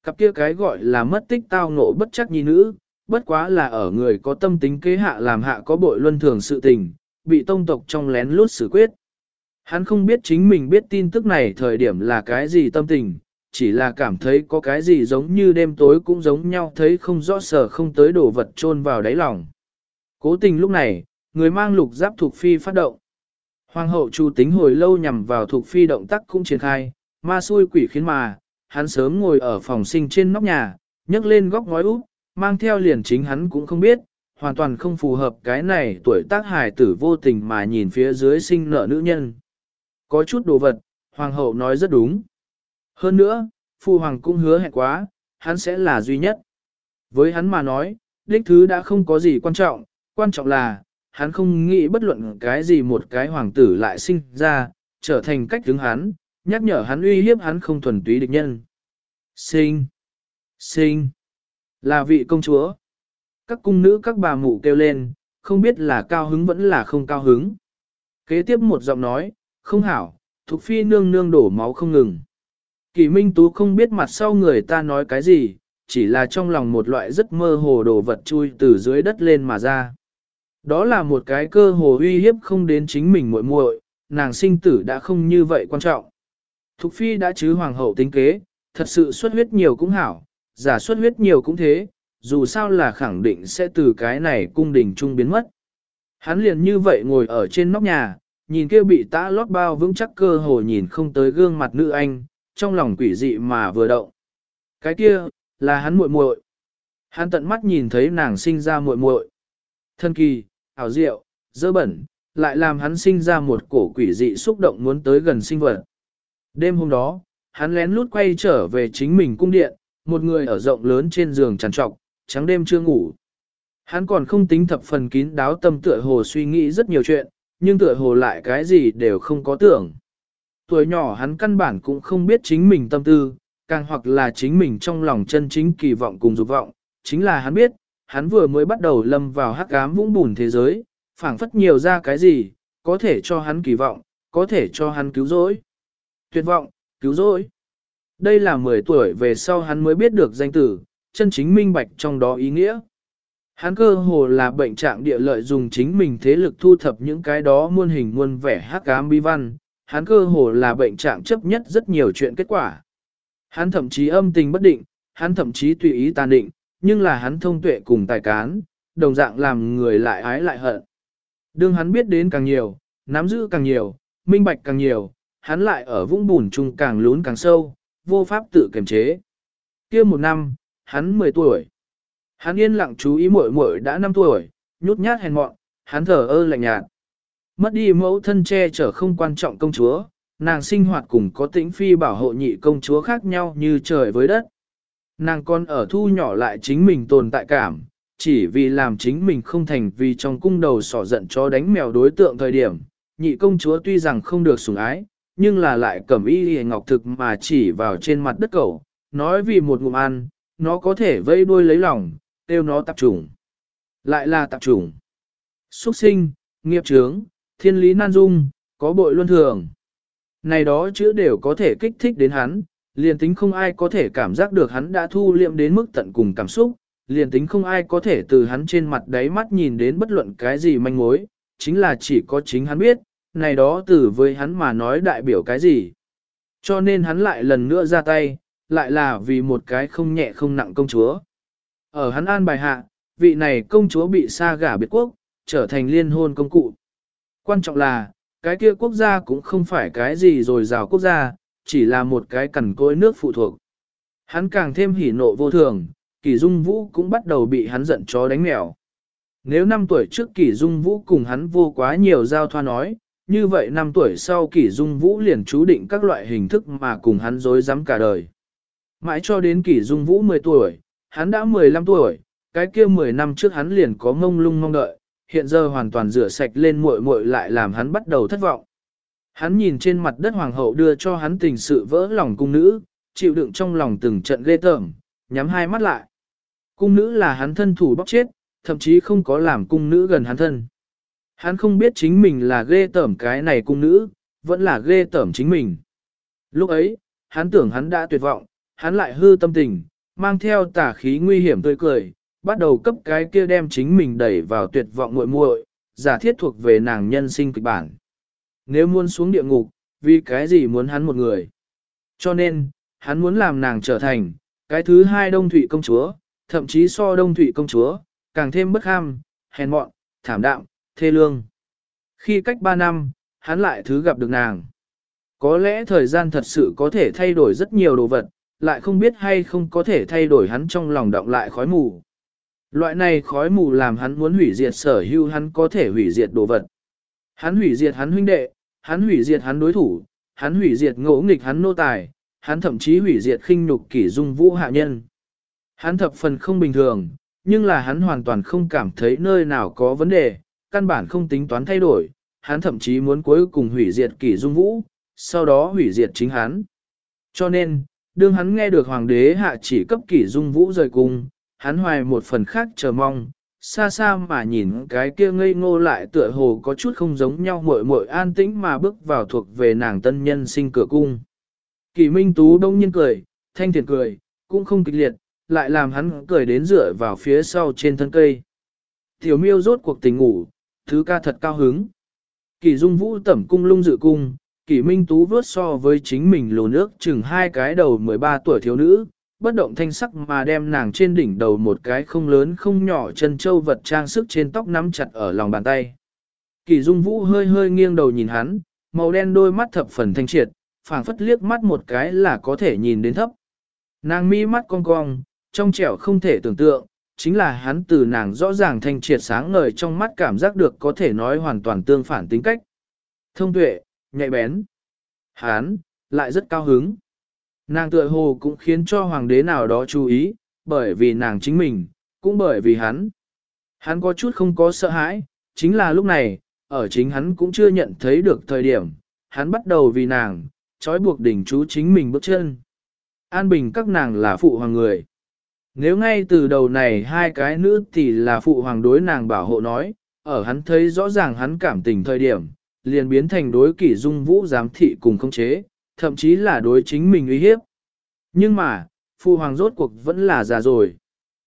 Cặp kia cái gọi là mất tích tao ngộ bất chắc nhi nữ, bất quá là ở người có tâm tính kế hạ làm hạ có bội luân thường sự tình, bị tông tộc trong lén lút xử quyết. Hắn không biết chính mình biết tin tức này thời điểm là cái gì tâm tình, chỉ là cảm thấy có cái gì giống như đêm tối cũng giống nhau thấy không rõ sở không tới đồ vật chôn vào đáy lòng. Cố tình lúc này, người mang lục giáp thuộc phi phát động. Hoàng hậu Chu tính hồi lâu nhằm vào thuộc phi động tác cũng triển khai, ma xui quỷ khiến mà, hắn sớm ngồi ở phòng sinh trên nóc nhà, nhấc lên góc ngói úp, mang theo liền chính hắn cũng không biết, hoàn toàn không phù hợp cái này tuổi tác hài tử vô tình mà nhìn phía dưới sinh nợ nữ nhân. Có chút đồ vật, hoàng hậu nói rất đúng. Hơn nữa, phu hoàng cũng hứa hẹn quá, hắn sẽ là duy nhất. Với hắn mà nói, đích thứ đã không có gì quan trọng là, hắn không nghĩ bất luận cái gì một cái hoàng tử lại sinh ra, trở thành cách đứng hắn, nhắc nhở hắn uy hiếp hắn không thuần túy địch nhân. Sinh, là vị công chúa. Các cung nữ các bà mụ kêu lên, không biết là cao hứng vẫn là không cao hứng. Kế tiếp một giọng nói, không hảo, Thục phi nương nương đổ máu không ngừng. Kỳ Minh Tú không biết mặt sau người ta nói cái gì, chỉ là trong lòng một loại rất mơ hồ đồ vật chui từ dưới đất lên mà ra. Đó là một cái cơ hồ uy hiếp không đến chính mình muội muội, nàng sinh tử đã không như vậy quan trọng. Thục phi đã chứ hoàng hậu tính kế, thật sự xuất huyết nhiều cũng hảo, giả xuất huyết nhiều cũng thế, dù sao là khẳng định sẽ từ cái này cung đình trung biến mất. Hắn liền như vậy ngồi ở trên nóc nhà, nhìn kia bị tã lót bao vững chắc cơ hồ nhìn không tới gương mặt nữ anh, trong lòng quỷ dị mà vừa động. Cái kia, là hắn muội muội. Hắn tận mắt nhìn thấy nàng sinh ra muội muội. Thân kỳ, ảo diệu, dơ bẩn, lại làm hắn sinh ra một cổ quỷ dị xúc động muốn tới gần sinh vật. Đêm hôm đó, hắn lén lút quay trở về chính mình cung điện, một người ở rộng lớn trên giường trằn trọc, trắng đêm chưa ngủ. Hắn còn không tính thập phần kín đáo tâm tựa hồ suy nghĩ rất nhiều chuyện, nhưng tựa hồ lại cái gì đều không có tưởng. Tuổi nhỏ hắn căn bản cũng không biết chính mình tâm tư, càng hoặc là chính mình trong lòng chân chính kỳ vọng cùng dục vọng, chính là hắn biết, hắn vừa mới bắt đầu lâm vào hắc ám vũng bùn thế giới, phảng phất nhiều ra cái gì, có thể cho hắn kỳ vọng, có thể cho hắn cứu rỗi. Tuyệt vọng, cứu rỗi. Đây là 10 tuổi về sau hắn mới biết được danh tử, chân chính minh bạch trong đó ý nghĩa. Hắn cơ hồ là bệnh trạng địa lợi dùng chính mình thế lực thu thập những cái đó muôn hình muôn vẻ hắc ám bi văn, hắn cơ hồ là bệnh trạng chấp nhất rất nhiều chuyện kết quả. Hắn thậm chí âm tình bất định, hắn thậm chí tùy ý tàn định, nhưng là hắn thông tuệ cùng tài cán, đồng dạng làm người lại ái lại hận. Đương hắn biết đến càng nhiều, nắm giữ càng nhiều, minh bạch càng nhiều, hắn lại ở vũng bùn chung càng lún càng sâu, vô pháp tự kiềm chế. Kia một năm, hắn 10 tuổi. Hắn yên lặng chú ý muội muội đã 5 tuổi, nhút nhát hèn mọn, hắn thở ơ lạnh nhạt. Mất đi mẫu thân che chở không quan trọng công chúa, nàng sinh hoạt cùng có tĩnh phi bảo hộ nhị công chúa khác nhau như trời với đất. Nàng còn ở thu nhỏ lại chính mình tồn tại cảm, chỉ vì làm chính mình không thành vì trong cung đầu sỏ giận cho đánh mèo đối tượng thời điểm. Nhị công chúa tuy rằng không được sủng ái, nhưng là lại cẩm y hề ngọc thực mà chỉ vào trên mặt đất cẩu, nói vì một ngụm ăn, nó có thể vây đuôi lấy lòng, tiêu nó tạp chủng. Lại là tạp chủng. Xuất sinh, nghiệp chướng, thiên lý nan dung, có bội luân thường. Này đó chữ đều có thể kích thích đến hắn, liền tính không ai có thể cảm giác được hắn đã thu liệm đến mức tận cùng cảm xúc, liền tính không ai có thể từ hắn trên mặt đáy mắt nhìn đến bất luận cái gì manh mối, chính là chỉ có chính hắn biết, này đó từ với hắn mà nói đại biểu cái gì. Cho nên hắn lại lần nữa ra tay, lại là vì một cái không nhẹ không nặng công chúa. Ở hắn an bài hạ, vị này công chúa bị sa gả biệt quốc, trở thành liên hôn công cụ. Quan trọng là, cái kia quốc gia cũng không phải cái gì rồi rào quốc gia, chỉ là một cái cằn cỗi nước phụ thuộc. Hắn càng thêm hỉ nộ vô thường, Kỷ Dung Vũ cũng bắt đầu bị hắn giận chó đánh mèo. Nếu 5 tuổi trước Kỷ Dung Vũ cùng hắn vô quá nhiều giao thoa nói, như vậy 5 tuổi sau Kỷ Dung Vũ liền chú định các loại hình thức mà cùng hắn dối rắm cả đời. Mãi cho đến Kỷ Dung Vũ 10 tuổi, hắn đã 15 tuổi, cái kia 10 năm trước hắn liền có mông lung mong đợi, hiện giờ hoàn toàn rửa sạch lên muội muội lại làm hắn bắt đầu thất vọng. Hắn nhìn trên mặt đất hoàng hậu đưa cho hắn tình sự vỡ lòng cung nữ, chịu đựng trong lòng từng trận ghê tởm, nhắm hai mắt lại. Cung nữ là hắn thân thủ bóc chết, thậm chí không có làm cung nữ gần hắn thân. Hắn không biết chính mình là ghê tởm cái này cung nữ, vẫn là ghê tởm chính mình. Lúc ấy, hắn tưởng hắn đã tuyệt vọng, hắn lại hư tâm tình, mang theo tà khí nguy hiểm tươi cười, bắt đầu cấp cái kia đem chính mình đẩy vào tuyệt vọng muội muội, giả thiết thuộc về nàng nhân sinh kịch bản. Nếu muốn xuống địa ngục, vì cái gì muốn hắn một người? Cho nên, hắn muốn làm nàng trở thành cái thứ hai Đông Thụy công chúa, thậm chí so Đông Thụy công chúa, càng thêm bất ham, hèn mọn, thảm đạm, thê lương. Khi cách 3 năm, hắn lại thứ gặp được nàng. Có lẽ thời gian thật sự có thể thay đổi rất nhiều đồ vật, lại không biết hay không có thể thay đổi hắn trong lòng động lại khói mù. Loại này khói mù làm hắn muốn hủy diệt sở hữu hắn có thể hủy diệt đồ vật. Hắn hủy diệt hắn huynh đệ, hắn hủy diệt hắn đối thủ, hắn hủy diệt ngỗ nghịch hắn nô tài, hắn thậm chí hủy diệt khinh nhục kỷ dung vũ hạ nhân. Hắn thập phần không bình thường, nhưng là hắn hoàn toàn không cảm thấy nơi nào có vấn đề, căn bản không tính toán thay đổi, hắn thậm chí muốn cuối cùng hủy diệt kỷ dung vũ, sau đó hủy diệt chính hắn. Cho nên, đương hắn nghe được hoàng đế hạ chỉ cấp kỷ dung vũ rời cung, hắn hoài một phần khác chờ mong, xa xa mà nhìn cái kia ngây ngô lại tựa hồ có chút không giống nhau muội muội an tĩnh mà bước vào thuộc về nàng tân nhân sinh cửa cung. Kỷ Minh Tú đông nhiên cười, thanh thiện cười, cũng không kịch liệt, lại làm hắn cười đến dựa vào phía sau trên thân cây. Tiểu miêu rốt cuộc tình ngủ, thứ ca thật cao hứng. Kỷ Dung Vũ tẩm cung lung dự cung, Kỷ Minh Tú vớt so với chính mình lùn nước chừng hai cái đầu 13 tuổi thiếu nữ, bất động thanh sắc mà đem nàng trên đỉnh đầu một cái không lớn không nhỏ chân châu vật trang sức trên tóc nắm chặt ở lòng bàn tay. Kỷ Dung Vũ hơi hơi nghiêng đầu nhìn hắn, màu đen đôi mắt thập phần thanh triệt, phảng phất liếc mắt một cái là có thể nhìn đến thấp. Nàng mi mắt cong cong, trong trẻo không thể tưởng tượng, chính là hắn từ nàng rõ ràng thanh triệt sáng ngời trong mắt cảm giác được có thể nói hoàn toàn tương phản tính cách. Thông tuệ, nhạy bén. Hắn, lại rất cao hứng. Nàng tựa hồ cũng khiến cho hoàng đế nào đó chú ý, bởi vì nàng chính mình, cũng bởi vì hắn. Hắn có chút không có sợ hãi, chính là lúc này, ở chính hắn cũng chưa nhận thấy được thời điểm, hắn bắt đầu vì nàng, trói buộc đỉnh chú chính mình bước chân. An bình các nàng là phụ hoàng người. Nếu ngay từ đầu này hai cái nữ thì là phụ hoàng đối nàng bảo hộ nói, ở hắn thấy rõ ràng hắn cảm tình thời điểm, liền biến thành đối Kỷ Dung Vũ giám thị cùng khống chế, thậm chí là đối chính mình uy hiếp. Nhưng mà, phụ hoàng rốt cuộc vẫn là già rồi.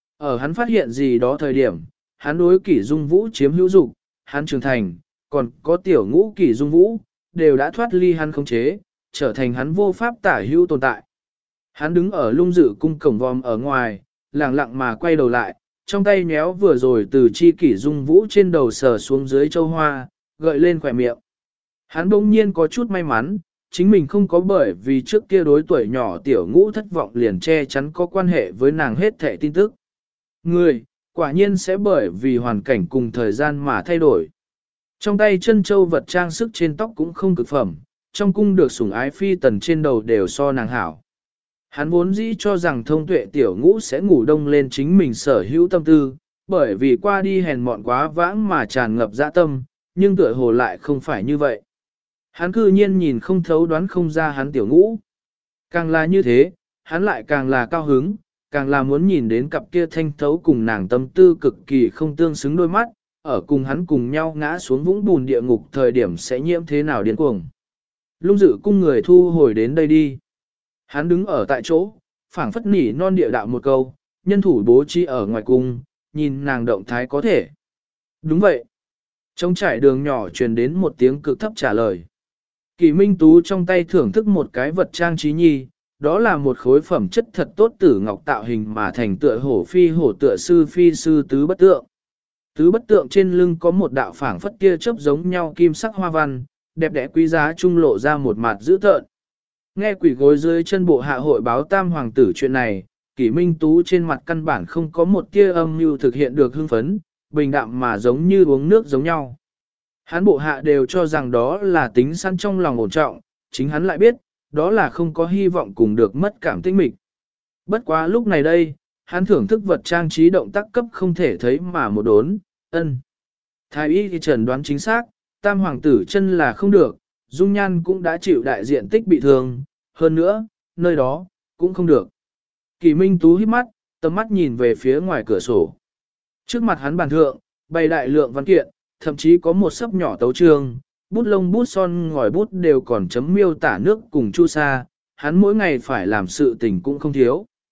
Ở hắn phát hiện gì đó thời điểm, hắn đối Kỷ Dung Vũ chiếm hữu dục, hắn trưởng thành, còn có tiểu ngũ Kỷ Dung Vũ, đều đã thoát ly hắn khống chế, trở thành hắn vô pháp tả hữu tồn tại. Hắn đứng ở lung dự cung cổng vòm ở ngoài, lặng lặng mà quay đầu lại, trong tay nhéo vừa rồi từ chi Kỷ Dung Vũ trên đầu sờ xuống dưới châu hoa, gợi lên khỏe miệng. Hắn bỗng nhiên có chút may mắn, chính mình không có bởi vì trước kia đối tuổi nhỏ tiểu ngũ thất vọng liền che chắn có quan hệ với nàng hết thệ tin tức. Người, quả nhiên sẽ bởi vì hoàn cảnh cùng thời gian mà thay đổi. Trong tay chân châu vật trang sức trên tóc cũng không cực phẩm, trong cung được sủng ái phi tần trên đầu đều so nàng hảo. Hắn vốn dĩ cho rằng thông tuệ tiểu ngũ sẽ ngủ đông lên chính mình sở hữu tâm tư, bởi vì qua đi hèn mọn quá vãng mà tràn ngập dã tâm, nhưng tựa hồ lại không phải như vậy. Hắn cư nhiên nhìn không thấu đoán không ra hắn tiểu ngũ. Càng là như thế, hắn lại càng là cao hứng, càng là muốn nhìn đến cặp kia thanh thấu cùng nàng tâm tư cực kỳ không tương xứng đôi mắt, ở cùng hắn cùng nhau ngã xuống vũng bùn địa ngục thời điểm sẽ nhiễm thế nào điên cuồng. Lung dự cung người thu hồi đến đây đi. Hắn đứng ở tại chỗ, phảng phất nỉ non địa đạo một câu, nhân thủ bố trí ở ngoài cung, nhìn nàng động thái có thể. Đúng vậy. Trong trải đường nhỏ truyền đến một tiếng cực thấp trả lời. Kỷ Minh Tú trong tay thưởng thức một cái vật trang trí nhi, đó là một khối phẩm chất thật tốt tử ngọc tạo hình mà thành tựa hổ tựa sư phi sư tứ bất tượng. Tứ bất tượng trên lưng có một đạo phảng phất tia chớp giống nhau kim sắc hoa văn, đẹp đẽ quý giá trung lộ ra một mặt dữ tợn. Nghe quỷ gối dưới chân bộ hạ hội báo tam hoàng tử chuyện này, Kỷ Minh Tú trên mặt căn bản không có một tia âm mưu thực hiện được hưng phấn, bình đạm mà giống như uống nước giống nhau. Hắn bộ hạ đều cho rằng đó là tính sẵn trong lòng ổn trọng, chính hắn lại biết, đó là không có hy vọng cùng được mất cảm tinh mịch. Bất quá lúc này đây, hắn thưởng thức vật trang trí động tác cấp không thể thấy mà một đốn, ân. Thái y thì chẩn đoán chính xác, tam hoàng tử chân là không được, dung nhan cũng đã chịu đại diện tích bị thương, hơn nữa, nơi đó, cũng không được. Kỷ Minh Tú híp mắt, tầm mắt nhìn về phía ngoài cửa sổ. Trước mặt hắn bàn thượng, bày đại lượng văn kiện, thậm chí có một sấp nhỏ tấu chương, bút lông bút son ngòi bút đều còn chấm miêu tả nước cùng chu sa, hắn mỗi ngày phải làm sự tình cũng không thiếu.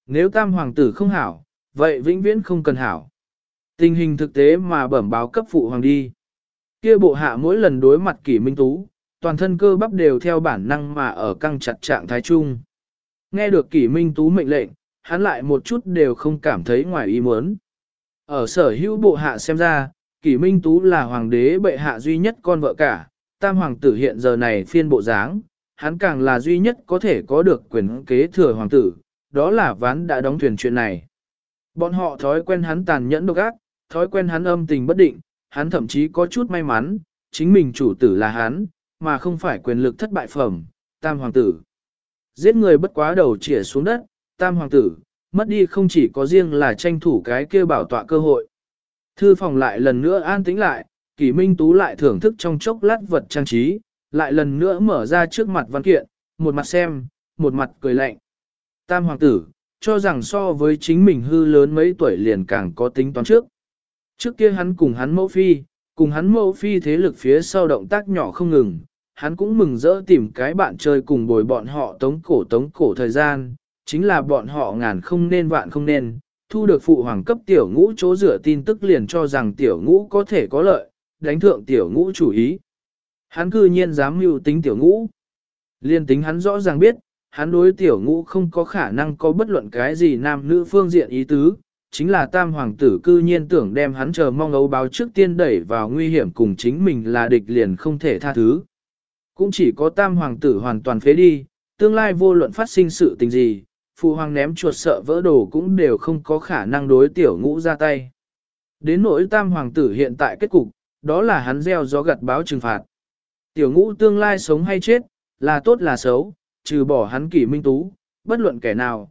Nếu tam hoàng tử không hảo, vậy vĩnh viễn không cần hảo. Tình hình thực tế mà bẩm báo cấp phụ hoàng đi. Kia bộ hạ mỗi lần đối mặt Kỷ Minh Tú, toàn thân cơ bắp đều theo bản năng mà ở căng chặt trạng thái chung. Nghe được Kỷ Minh Tú mệnh lệnh, hắn lại một chút đều không cảm thấy ngoài ý muốn. Ở sở hữu bộ hạ xem ra, Kỷ Minh Tú là hoàng đế bệ hạ duy nhất con vợ cả, tam hoàng tử hiện giờ này phiên bộ dáng, hắn càng là duy nhất có thể có được quyền kế thừa hoàng tử, đó là ván đã đóng thuyền chuyện này. Bọn họ thói quen hắn tàn nhẫn độc ác, thói quen hắn âm tình bất định, hắn thậm chí có chút may mắn, chính mình chủ tử là hắn, mà không phải quyền lực thất bại phẩm, tam hoàng tử. Giết người bất quá đầu chĩa xuống đất, tam hoàng tử, mất đi không chỉ có riêng là tranh thủ cái kia bảo tọa cơ hội. Thư phòng lại lần nữa an tĩnh lại, Kỷ Minh Tú lại thưởng thức trong chốc lát vật trang trí, lại lần nữa mở ra trước mặt văn kiện, một mặt xem, một mặt cười lạnh. Tam hoàng tử, cho rằng so với chính mình hư lớn mấy tuổi liền càng có tính toán trước. Trước kia hắn cùng hắn mẫu phi thế lực phía sau động tác nhỏ không ngừng, hắn cũng mừng rỡ tìm cái bạn chơi cùng bồi bọn họ tống cổ thời gian, chính là bọn họ ngàn không nên vạn không nên, thu được phụ hoàng cấp tiểu ngũ chỗ rửa tin tức liền cho rằng tiểu ngũ có thể có lợi, đánh thượng tiểu ngũ chủ ý. Hắn cư nhiên dám mưu tính tiểu ngũ. Liên tính hắn rõ ràng biết, hắn đối tiểu ngũ không có khả năng có bất luận cái gì nam nữ phương diện ý tứ, chính là tam hoàng tử cư nhiên tưởng đem hắn chờ mong ấu báo trước tiên đẩy vào nguy hiểm cùng chính mình là địch liền không thể tha thứ. Cũng chỉ có tam hoàng tử hoàn toàn phế đi, tương lai vô luận phát sinh sự tình gì, phụ hoàng ném chuột sợ vỡ đồ cũng đều không có khả năng đối tiểu ngũ ra tay. Đến nỗi tam hoàng tử hiện tại kết cục, đó là hắn gieo gió gặt báo trừng phạt. Tiểu ngũ tương lai sống hay chết, là tốt là xấu, trừ bỏ hắn Kỷ Minh Tú, bất luận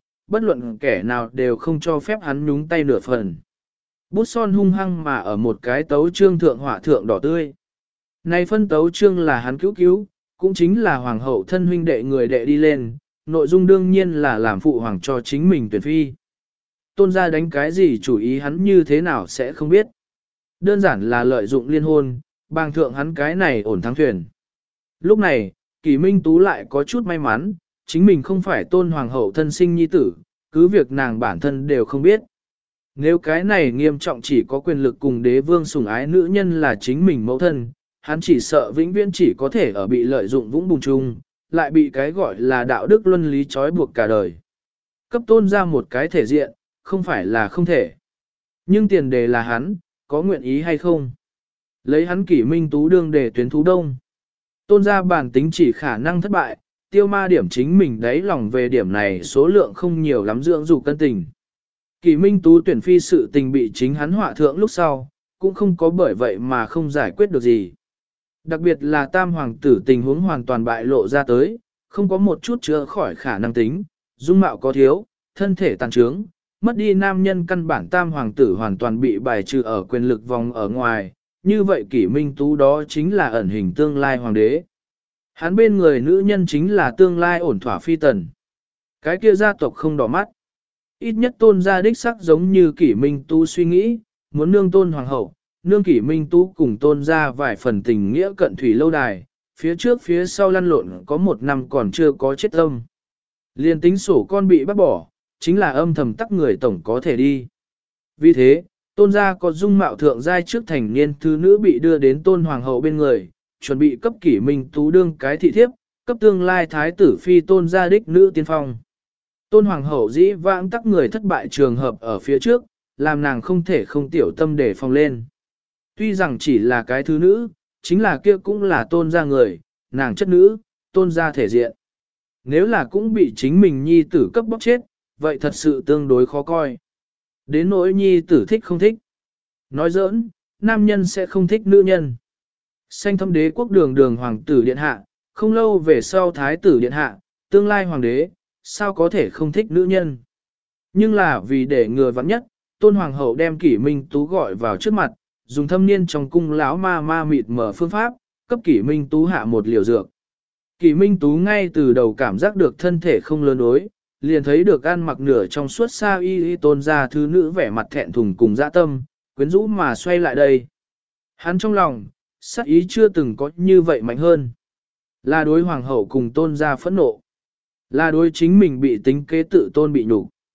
kẻ nào đều không cho phép hắn nhúng tay nửa phần. Bút son hung hăng mà ở một cái tấu trương thượng họa thượng đỏ tươi. Này phân tấu trương là hắn cứu, cũng chính là hoàng hậu thân huynh đệ người đệ đi lên, nội dung đương nhiên là làm phụ hoàng cho chính mình tuyển phi. Tôn gia đánh cái gì chủ ý hắn như thế nào sẽ không biết. Đơn giản là lợi dụng liên hôn, bang thượng hắn cái này ổn thắng thuyền. Lúc này, Kỷ Minh Tú lại có chút may mắn, chính mình không phải tôn hoàng hậu thân sinh nhi tử, cứ việc nàng bản thân đều không biết. Nếu cái này nghiêm trọng chỉ có quyền lực cùng đế vương sủng ái nữ nhân là chính mình mẫu thân, hắn chỉ sợ vĩnh viễn chỉ có thể ở bị lợi dụng vũng bùn chung, lại bị cái gọi là đạo đức luân lý trói buộc cả đời. Cấp tôn ra một cái thể diện, không phải là không thể. Nhưng tiền đề là hắn, có nguyện ý hay không? Lấy hắn Kỷ Minh Tú đương để tuyến thú đông. Tôn ra bản tính chỉ khả năng thất bại, tiêu ma điểm chính mình đáy lòng về điểm này số lượng không nhiều lắm dưỡng dục cân tình. Kỷ Minh Tú tuyển phi sự tình bị chính hắn họa thượng lúc sau, cũng không có bởi vậy mà không giải quyết được gì. Đặc biệt là tam hoàng tử tình huống hoàn toàn bại lộ ra tới, không có một chút chữa khỏi khả năng tính, dung mạo có thiếu, thân thể tàn trướng, mất đi nam nhân căn bản tam hoàng tử hoàn toàn bị bài trừ ở quyền lực vòng ở ngoài, như vậy Kỷ Minh Tú đó chính là ẩn hình tương lai hoàng đế. Hắn bên người nữ nhân chính là tương lai ổn thỏa phi tần. Cái kia gia tộc không đỏ mắt. Ít nhất tôn gia đích sắc giống như Kỷ Minh Tú suy nghĩ, muốn nương tôn hoàng hậu, nương Kỷ Minh Tú cùng tôn gia vài phần tình nghĩa cận thủy lâu đài, phía trước phía sau lăn lộn có một năm còn chưa có chết tâm. Liên tính sổ con bị bắt bỏ, chính là âm thầm tắc người tổng có thể đi. Vì thế, tôn gia có dung mạo thượng giai trước thành niên thứ nữ bị đưa đến tôn hoàng hậu bên người, chuẩn bị cấp Kỷ Minh Tú đương cái thị thiếp, cấp tương lai thái tử phi tôn gia đích nữ tiên phong. Tôn hoàng hậu dĩ vãng tắc người thất bại trường hợp ở phía trước, làm nàng không thể không tiểu tâm để phòng lên. Tuy rằng chỉ là cái thứ nữ, chính là kia cũng là tôn gia người, nàng chất nữ, tôn gia thể diện. Nếu là cũng bị chính mình nhi tử cấp bóc chết, vậy thật sự tương đối khó coi. Đến nỗi nhi tử thích không thích. Nói giỡn, nam nhân sẽ không thích nữ nhân. Sanh thâm đế quốc đường đường hoàng tử điện hạ, không lâu về sau thái tử điện hạ, tương lai hoàng đế, sao có thể không thích nữ nhân. Nhưng là vì để ngừa vắng nhất, tôn hoàng hậu đem Kỷ Minh Tú gọi vào trước mặt, dùng thâm niên trong cung lão ma mịt mở phương pháp, cấp Kỷ Minh Tú hạ một liều dược. Kỷ Minh Tú ngay từ đầu cảm giác được thân thể không lớn đối, liền thấy được ăn mặc nửa trong suốt sa y tôn ra thứ nữ vẻ mặt thẹn thùng cùng dã tâm, quyến rũ mà xoay lại đây. Hắn trong lòng, sát ý chưa từng có như vậy mạnh hơn. Là đối hoàng hậu cùng tôn ra phẫn nộ. Là đối chính mình bị tính kế tự tôn bị nhục.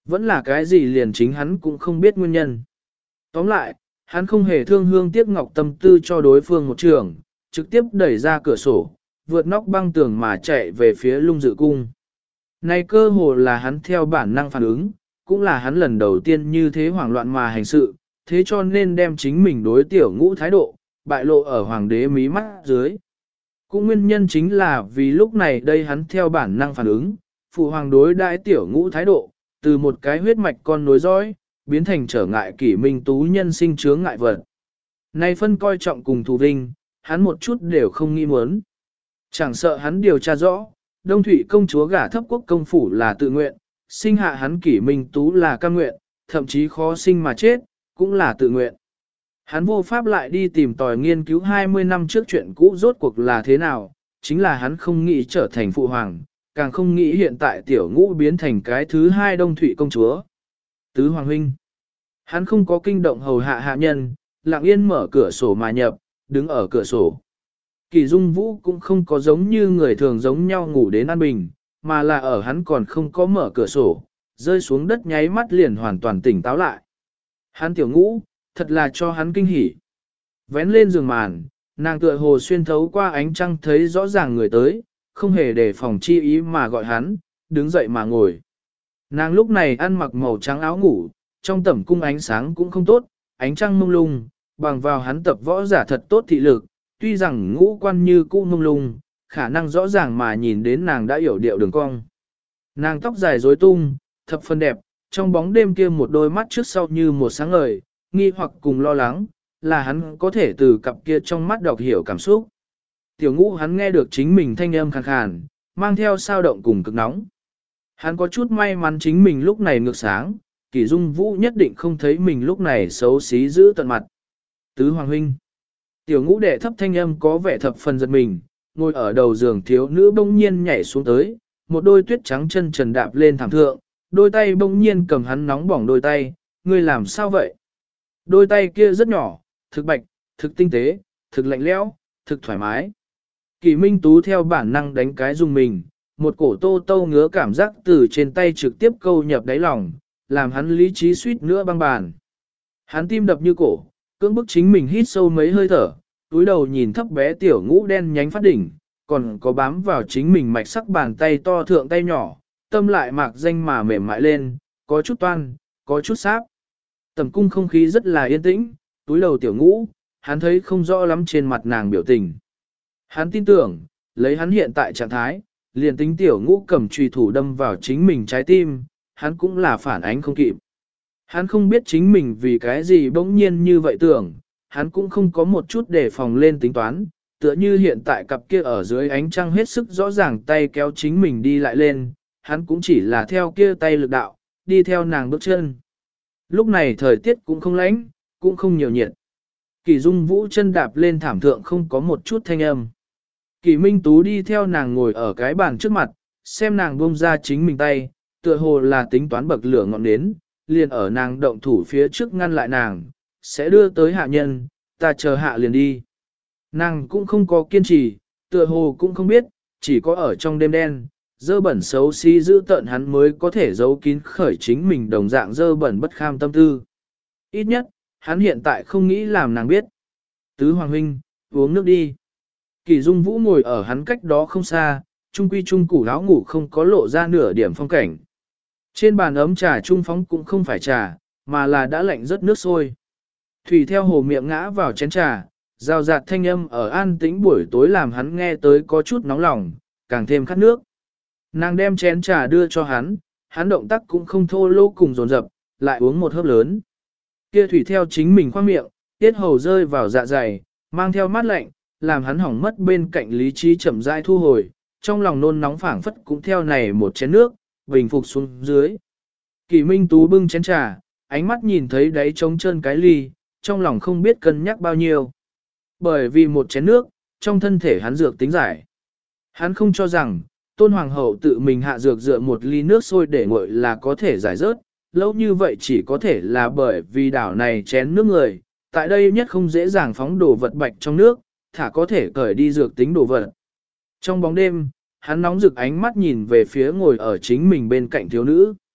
Vẫn là cái gì liền chính hắn cũng không biết nguyên nhân. Tóm lại, hắn không hề thương hương tiếc ngọc tâm tư cho đối phương một trường, trực tiếp đẩy ra cửa sổ, vượt nóc băng tường mà chạy về phía lung dự cung. Này cơ hồ là hắn theo bản năng phản ứng, cũng là hắn lần đầu tiên như thế hoảng loạn mà hành sự, thế cho nên đem chính mình đối tiểu ngũ thái độ, bại lộ ở hoàng đế mí mắt dưới. Cũng nguyên nhân chính là vì lúc này đây hắn theo bản năng phản ứng, phụ hoàng đối đãi tiểu ngũ thái độ, từ một cái huyết mạch con nối dõi, biến thành trở ngại kỷ minh tú nhân sinh chướng ngại vật. Này phân coi trọng cùng thù vinh, hắn một chút đều không nghi muốn. Chẳng sợ hắn điều tra rõ, Đông Thụy công chúa gả thấp quốc công phủ là tự nguyện, sinh hạ hắn kỷ minh tú là cam nguyện, thậm chí khó sinh mà chết, cũng là tự nguyện. Hắn vô pháp lại đi tìm tòi nghiên cứu 20 năm trước chuyện cũ rốt cuộc là thế nào, chính là hắn không nghĩ trở thành phụ hoàng, càng không nghĩ hiện tại tiểu ngũ biến thành cái thứ hai Đông Thụy công chúa. Tứ hoàng huynh. Hắn không có kinh động hầu hạ hạ nhân, lặng yên mở cửa sổ mà nhập, đứng ở cửa sổ. Kỳ Dung Vũ cũng không có giống như người thường giống nhau ngủ đến an bình, mà là ở hắn còn không có mở cửa sổ, rơi xuống đất nháy mắt liền hoàn toàn tỉnh táo lại. Hắn tiểu ngũ, thật là cho hắn kinh hỉ. Vén lên giường màn, nàng tựa hồ xuyên thấu qua ánh trăng thấy rõ ràng người tới, không hề để phòng chi ý mà gọi hắn, đứng dậy mà ngồi. Nàng lúc này ăn mặc màu trắng áo ngủ, trong tẩm cung ánh sáng cũng không tốt, ánh trăng mông lung, bằng vào hắn tập võ giả thật tốt thị lực, tuy rằng ngũ quan như cũ mông lung, khả năng rõ ràng mà nhìn đến nàng đã hiểu điệu đường cong. Nàng tóc dài rối tung, thập phân đẹp, trong bóng đêm kia một đôi mắt trước sau như một sáng ngời, nghi hoặc cùng lo lắng, là hắn có thể từ cặp kia trong mắt đọc hiểu cảm xúc. Tiểu ngũ hắn nghe được chính mình thanh âm khàn khàn, mang theo sao động cùng cực nóng. Hắn có chút may mắn chính mình lúc này ngược sáng, Kỷ Dung Vũ nhất định không thấy mình lúc này xấu xí giữ tận mặt. Tứ hoàng huynh. Tiểu ngũ đệ thấp thanh âm có vẻ thập phần giật mình, ngồi ở đầu giường thiếu nữ bỗng nhiên nhảy xuống tới, một đôi tuyết trắng chân trần đạp lên thảm thượng, đôi tay bỗng nhiên cầm hắn nóng bỏng đôi tay, ngươi làm sao vậy? Đôi tay kia rất nhỏ, thực bạch, thực tinh tế, thực lạnh lẽo, thực thoải mái. Kỳ Minh Tú theo bản năng đánh cái dùng mình, một cổ tô tô ngứa cảm giác từ trên tay trực tiếp câu nhập đáy lòng, làm hắn lý trí suýt nữa băng bàn. Hắn tim đập như cổ, cưỡng bức chính mình hít sâu mấy hơi thở, túi đầu nhìn thấp bé tiểu ngũ đen nhánh phát đỉnh, còn có bám vào chính mình mạch sắc bàn tay to thượng tay nhỏ, tâm lại mạc danh mà mềm mại lên, có chút toan, có chút sáp. Tầm cung không khí rất là yên tĩnh, túi đầu tiểu ngũ, hắn thấy không rõ lắm trên mặt nàng biểu tình. Hắn tin tưởng, lấy hắn hiện tại trạng thái, liền tính tiểu ngũ cầm chùy thủ đâm vào chính mình trái tim, hắn cũng là phản ánh không kịp. Hắn không biết chính mình vì cái gì bỗng nhiên như vậy tưởng, hắn cũng không có một chút để phòng lên tính toán, tựa như hiện tại cặp kia ở dưới ánh trăng hết sức rõ ràng tay kéo chính mình đi lại lên, hắn cũng chỉ là theo kia tay lực đạo, đi theo nàng bước chân. Lúc này thời tiết cũng không lạnh, cũng không nhiều nhiệt. Kỳ Dung Vũ chân đạp lên thảm thượng không có một chút thanh âm. Kỳ Minh Tú đi theo nàng ngồi ở cái bàn trước mặt, xem nàng buông ra chính mình tay, tựa hồ là tính toán bậc lửa ngọn nến, liền ở nàng động thủ phía trước ngăn lại nàng, sẽ đưa tới hạ nhân, ta chờ hạ liền đi. Nàng cũng không có kiên trì, tựa hồ cũng không biết, chỉ có ở trong đêm đen, dơ bẩn xấu xí giữ tận hắn mới có thể giấu kín khởi chính mình đồng dạng dơ bẩn bất kham tâm tư. Ít nhất, hắn hiện tại không nghĩ làm nàng biết. Tứ hoàng huynh, uống nước đi. Kỳ Dung Vũ ngồi ở hắn cách đó không xa, trung quy trung củ áo ngủ không có lộ ra nửa điểm phong cảnh. Trên bàn ấm trà trung phóng cũng không phải trà, mà là đã lạnh rất nước sôi. Thủy theo hồ miệng ngã vào chén trà, rào rạt thanh âm ở an tĩnh buổi tối làm hắn nghe tới có chút nóng lòng, càng thêm khát nước. Nàng đem chén trà đưa cho hắn động tác cũng không thô lỗ cùng dồn dập, lại uống một hớp lớn. Kia thủy theo chính mình khoang miệng, tiết hầu rơi vào dạ dày, mang theo mát lạnh, làm hắn hỏng mất bên cạnh lý trí chậm rãi thu hồi, trong lòng nôn nóng phảng phất cũng theo này một chén nước, bình phục xuống dưới. Kỳ Minh Tú bưng chén trà, ánh mắt nhìn thấy đáy trống trơn cái ly, trong lòng không biết cân nhắc bao nhiêu. Bởi vì một chén nước, trong thân thể hắn dược tính giải. Hắn không cho rằng, Tôn Hoàng hậu tự mình hạ dược dựa một ly nước sôi để nguội là có thể giải rớt, lâu như vậy chỉ có thể là bởi vì đảo này chén nước người, tại đây nhất không dễ dàng phóng đồ vật bạch trong nước, thả có thể cởi đi dược tính đồ vật. Trong bóng đêm, hắn nóng rực ánh mắt nhìn về phía ngồi ở chính mình bên cạnh thiếu nữ.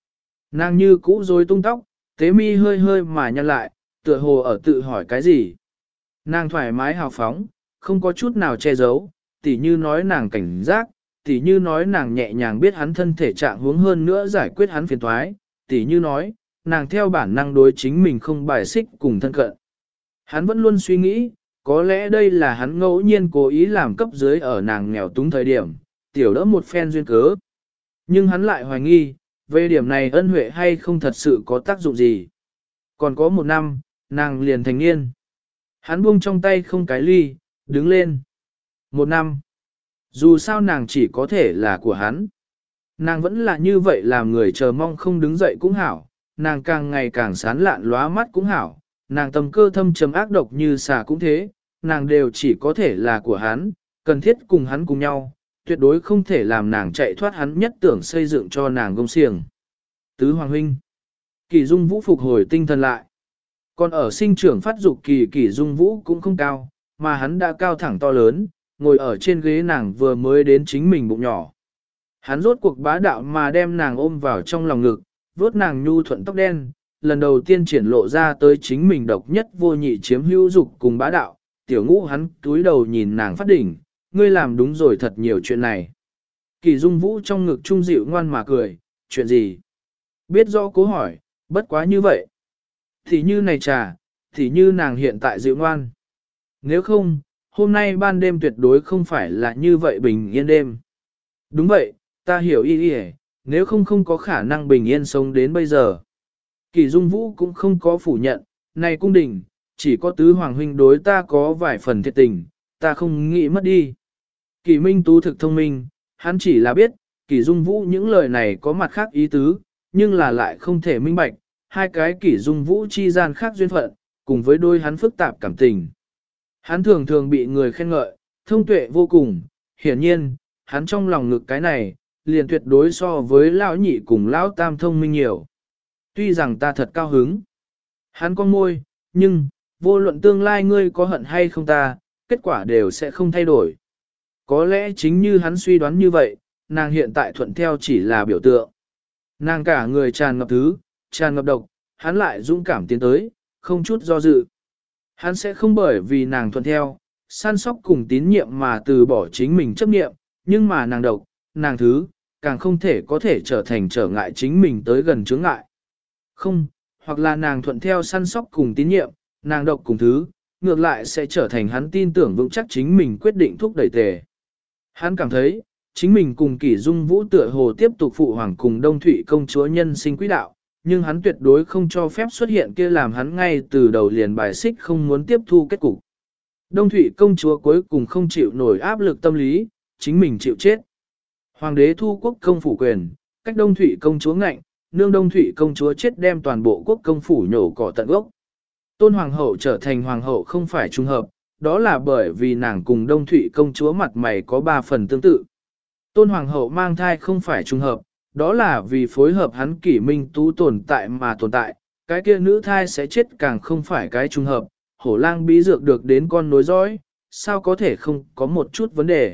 Nàng như cũ rối tung tóc, tế mi hơi hơi mà nhăn lại, tựa hồ ở tự hỏi cái gì. Nàng thoải mái hào phóng, không có chút nào che giấu, tỉ như nói nàng cảnh giác, tỉ như nói nàng nhẹ nhàng biết hắn thân thể trạng huống hơn nữa giải quyết hắn phiền toái, tỉ như nói, nàng theo bản năng đối chính mình không bài xích cùng thân cận. Hắn vẫn luôn suy nghĩ, có lẽ đây là hắn ngẫu nhiên cố ý làm cấp dưới ở nàng nghèo túng thời điểm, tiểu đỡ một phen duyên cớ. Nhưng hắn lại hoài nghi, về điểm này ân huệ hay không thật sự có tác dụng gì. Còn có một năm, nàng liền thành niên. Hắn buông trong tay không cái ly, đứng lên. Một năm. Dù sao nàng chỉ có thể là của hắn. Nàng vẫn là như vậy làm người chờ mong không đứng dậy cũng hảo. Nàng càng ngày càng sán lạn lóa mắt cũng hảo. Nàng tầm cơ thâm trầm ác độc như xà cũng thế. Nàng đều chỉ có thể là của hắn, cần thiết cùng hắn cùng nhau. Tuyệt đối không thể làm nàng chạy thoát hắn nhất tưởng xây dựng cho nàng gông xiềng. Tứ Hoàng Huynh. Kỳ Dung Vũ phục hồi tinh thần lại. Còn ở sinh trưởng phát dục Kỳ Dung Vũ cũng không cao, mà hắn đã cao thẳng to lớn, ngồi ở trên ghế nàng vừa mới đến chính mình bụng nhỏ. Hắn rốt cuộc bá đạo mà đem nàng ôm vào trong lòng ngực, vuốt nàng nhu thuận tóc đen, lần đầu tiên triển lộ ra tới chính mình độc nhất vô nhị chiếm hữu dục cùng bá đạo. Tiểu Ngũ hắn túi đầu nhìn nàng phát đỉnh, ngươi làm đúng rồi thật nhiều chuyện này. Kỳ Dung Vũ trong ngực trung dịu ngoan mà cười, chuyện gì? Biết rõ cố hỏi, bất quá như vậy. Thì như này trà, thì như nàng hiện tại dịu ngoan. Nếu không, hôm nay ban đêm tuyệt đối không phải là như vậy bình yên đêm. Đúng vậy, ta hiểu y y, nếu không có khả năng bình yên sống đến bây giờ. Kỳ Dung Vũ cũng không có phủ nhận, này cung đình, chỉ có tứ hoàng huynh đối ta có vài phần thiệt tình, ta không nghĩ mất đi. Kỳ Minh Tú thực thông minh, hắn chỉ là biết, Kỳ Dung Vũ những lời này có mặt khác ý tứ, nhưng là lại không thể minh bạch, hai cái Kỳ Dung Vũ chi gian khác duyên phận, cùng với đôi hắn phức tạp cảm tình. Hắn thường thường bị người khen ngợi, thông tuệ vô cùng, hiển nhiên, hắn trong lòng ngực cái này, liền tuyệt đối so với lão nhị cùng lão tam thông minh nhiều. Tuy rằng ta thật cao hứng, hắn có môi, nhưng, vô luận tương lai ngươi có hận hay không ta, kết quả đều sẽ không thay đổi. Có lẽ chính như hắn suy đoán như vậy, nàng hiện tại thuận theo chỉ là biểu tượng. Nàng cả người tràn ngập thứ, tràn ngập độc, hắn lại dũng cảm tiến tới, không chút do dự. Hắn sẽ không bởi vì nàng thuận theo, săn sóc cùng tín nhiệm mà từ bỏ chính mình chấp nhiệm, nhưng mà nàng độc, nàng thứ, càng không thể có thể trở thành trở ngại chính mình tới gần chướng ngại. Không, hoặc là nàng thuận theo săn sóc cùng tín nhiệm, nàng độc cùng thứ, ngược lại sẽ trở thành hắn tin tưởng vững chắc chính mình quyết định thúc đẩy tề. Hắn cảm thấy, chính mình cùng Kỷ Dung Vũ tựa hồ tiếp tục phụ hoàng cùng Đông Thụy công chúa nhân sinh quỹ đạo, nhưng hắn tuyệt đối không cho phép xuất hiện kia làm hắn ngay từ đầu liền bài xích không muốn tiếp thu kết cục. Đông Thụy công chúa cuối cùng không chịu nổi áp lực tâm lý, chính mình chịu chết. Hoàng đế thu quốc công phủ quyền, cách Đông Thụy công chúa ngạnh, nương Đông Thụy công chúa chết đem toàn bộ quốc công phủ nhổ cỏ tận gốc. Tôn hoàng hậu trở thành hoàng hậu không phải trùng hợp, đó là bởi vì nàng cùng Đông Thụy công chúa mặt mày có 3 phần tương tự. Tôn hoàng hậu mang thai không phải trùng hợp, đó là vì phối hợp hắn Kỷ Minh Tú tồn tại mà tồn tại, cái kia nữ thai sẽ chết càng không phải cái trùng hợp, hổ lang bí dược được đến con nối dõi, sao có thể không có một chút vấn đề.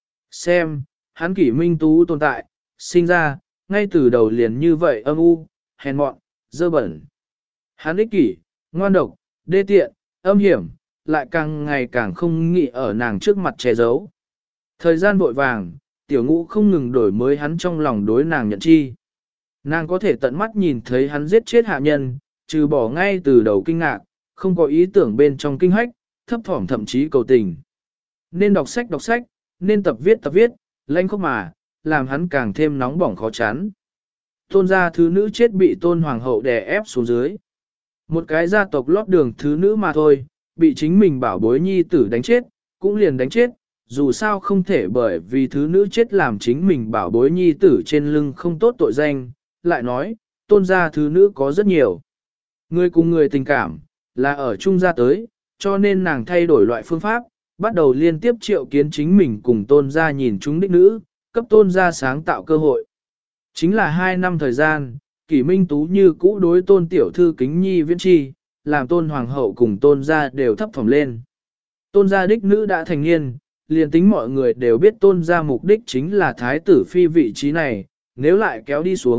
Xem, hắn Kỷ Minh Tú tồn tại, sinh ra, ngay từ đầu liền như vậy âm u, hèn mọn, dơ bẩn. Hắn ích kỷ, ngoan độc, đê tiện, âm hiểm, lại càng ngày càng không nghĩ ở nàng trước mặt che giấu. Thời gian vội vàng, Tiểu Ngũ không ngừng đổi mới hắn trong lòng đối nàng nhận chi. Nàng có thể tận mắt nhìn thấy hắn giết chết hạ nhân, trừ bỏ ngay từ đầu kinh ngạc, không có ý tưởng bên trong kinh hách, thấp thỏm thậm chí cầu tình. Nên đọc sách, nên tập viết, lanh khóc mà, làm hắn càng thêm nóng bỏng khó chán. Tôn gia thứ nữ chết bị tôn hoàng hậu đè ép xuống dưới. Một cái gia tộc lót đường thứ nữ mà thôi, bị chính mình bảo bối nhi tử đánh chết, cũng liền đánh chết, dù sao không thể bởi vì thứ nữ chết làm chính mình bảo bối nhi tử trên lưng không tốt tội danh, lại nói, tôn gia thứ nữ có rất nhiều. Người cùng người tình cảm, là ở chung gia tới, cho nên nàng thay đổi loại phương pháp, bắt đầu liên tiếp triệu kiến chính mình cùng tôn gia nhìn chúng đích nữ, cấp tôn gia sáng tạo cơ hội. Chính là 2 năm thời gian, Kỷ Minh Tú như cũ đối tôn tiểu thư kính nhi viễn chi, làm tôn hoàng hậu cùng tôn gia đều thấp phẩm lên. Tôn gia đích nữ đã thành niên, liền tính mọi người đều biết tôn gia mục đích chính là thái tử phi vị trí này, nếu lại kéo đi xuống,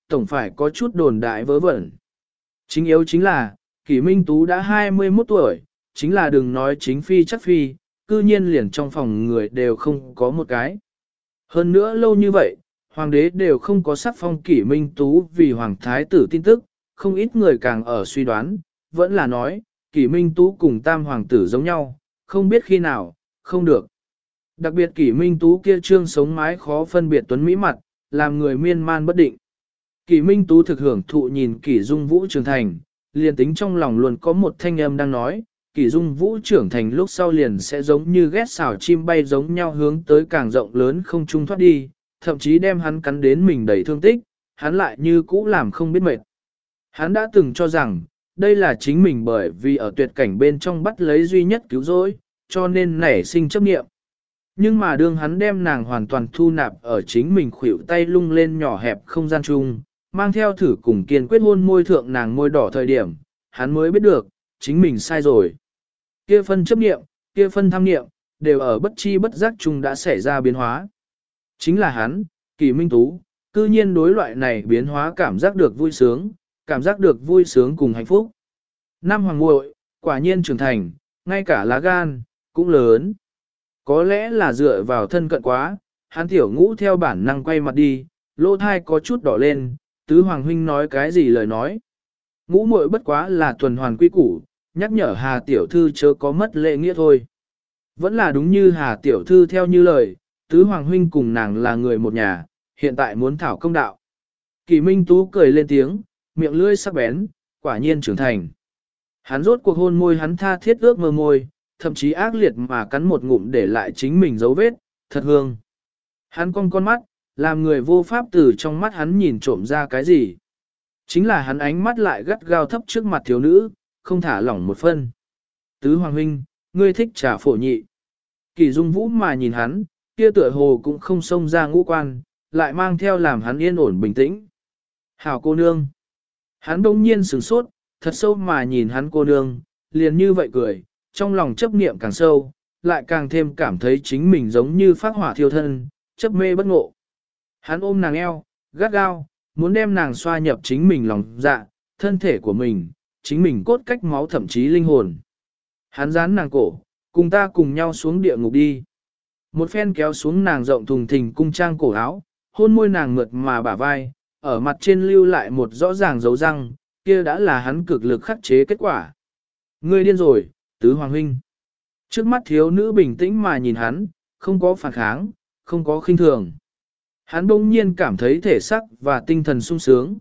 tổng phải có chút đồn đại vớ vẩn. Chính yếu chính là, Kỷ Minh Tú đã 21 tuổi, chính là đừng nói chính phi chắc phi, cư nhiên liền trong phòng người đều không có một cái. Hơn nữa lâu như vậy, hoàng đế đều không có sắc phong Kỷ Minh Tú vì hoàng thái tử tin tức, không ít người càng ở suy đoán, vẫn là nói, Kỷ Minh Tú cùng tam hoàng tử giống nhau, không biết khi nào, không được. Đặc biệt Kỷ Minh Tú kia trương sống mái khó phân biệt tuấn mỹ mặt, làm người miên man bất định. Kỷ Minh Tú thực hưởng thụ nhìn Kỷ Dung Vũ trưởng thành, liền tính trong lòng luôn có một thanh âm đang nói, Kỷ Dung Vũ trưởng thành lúc sau liền sẽ giống như ghét xảo chim bay giống nhau hướng tới càng rộng lớn không trung thoát đi, thậm chí đem hắn cắn đến mình đầy thương tích, hắn lại như cũ làm không biết mệt. Hắn đã từng cho rằng, đây là chính mình bởi vì ở tuyệt cảnh bên trong bắt lấy duy nhất cứu rỗi, cho nên nảy sinh chấp niệm. Nhưng mà đương hắn đem nàng hoàn toàn thu nạp ở chính mình khuỷu tay lung lên nhỏ hẹp không gian chung, mang theo thử cùng kiên quyết hôn môi thượng nàng môi đỏ thời điểm, hắn mới biết được, chính mình sai rồi. Kia phân chấp niệm, kia phân tham niệm, đều ở bất chi bất giác chung đã xảy ra biến hóa. Chính là hắn, Kỷ Minh Tú, cư nhiên đối loại này biến hóa cảm giác được vui sướng, cảm giác được vui sướng cùng hạnh phúc. Nam hoàng muội, quả nhiên trưởng thành, ngay cả lá gan, cũng lớn. Có lẽ là dựa vào thân cận quá, hắn tiểu ngũ theo bản năng quay mặt đi, lỗ thai có chút đỏ lên, tứ hoàng huynh nói cái gì lời nói. Ngũ muội bất quá là tuần hoàn quy củ, nhắc nhở Hà tiểu thư chớ có mất lễ nghĩa thôi. Vẫn là đúng như Hà tiểu thư theo như lời, tứ hoàng huynh cùng nàng là người một nhà, hiện tại muốn thảo công đạo. Kỷ Minh Tú cười lên tiếng, miệng lưỡi sắc bén, quả nhiên trưởng thành. Hắn rốt cuộc hôn môi hắn tha thiết ước mơ môi, thậm chí ác liệt mà cắn một ngụm để lại chính mình dấu vết, thật hương. Hắn cong con mắt, làm người vô pháp từ trong mắt hắn nhìn trộm ra cái gì. Chính là hắn ánh mắt lại gắt gao thấp trước mặt thiếu nữ, không thả lỏng một phân. Tứ hoàng huynh, ngươi thích trà phổ nhị. Kỷ Dung Vũ mà nhìn hắn, kia tựa hồ cũng không xông ra ngũ quan, lại mang theo làm hắn yên ổn bình tĩnh. Hảo cô nương. Hắn đông nhiên sửng sốt, thật sâu mà nhìn hắn cô nương, liền như vậy cười, trong lòng chấp niệm càng sâu, lại càng thêm cảm thấy chính mình giống như phát hỏa thiêu thân, chấp mê bất ngộ. Hắn ôm nàng eo, gắt gao, muốn đem nàng xoa nhập chính mình lòng dạ, thân thể của mình, chính mình cốt cách máu thậm chí linh hồn. Hắn dán nàng cổ, cùng ta cùng nhau xuống địa ngục đi. Một phen kéo xuống nàng rộng thùng thình cung trang cổ áo, hôn môi nàng mượt mà bả vai, ở mặt trên lưu lại một rõ ràng dấu răng, kia đã là hắn cực lực khắc chế kết quả. Ngươi điên rồi, tứ hoàng huynh. Trước mắt thiếu nữ bình tĩnh mà nhìn hắn, không có phản kháng, không có khinh thường. Hắn bỗng nhiên cảm thấy thể sắc và tinh thần sung sướng,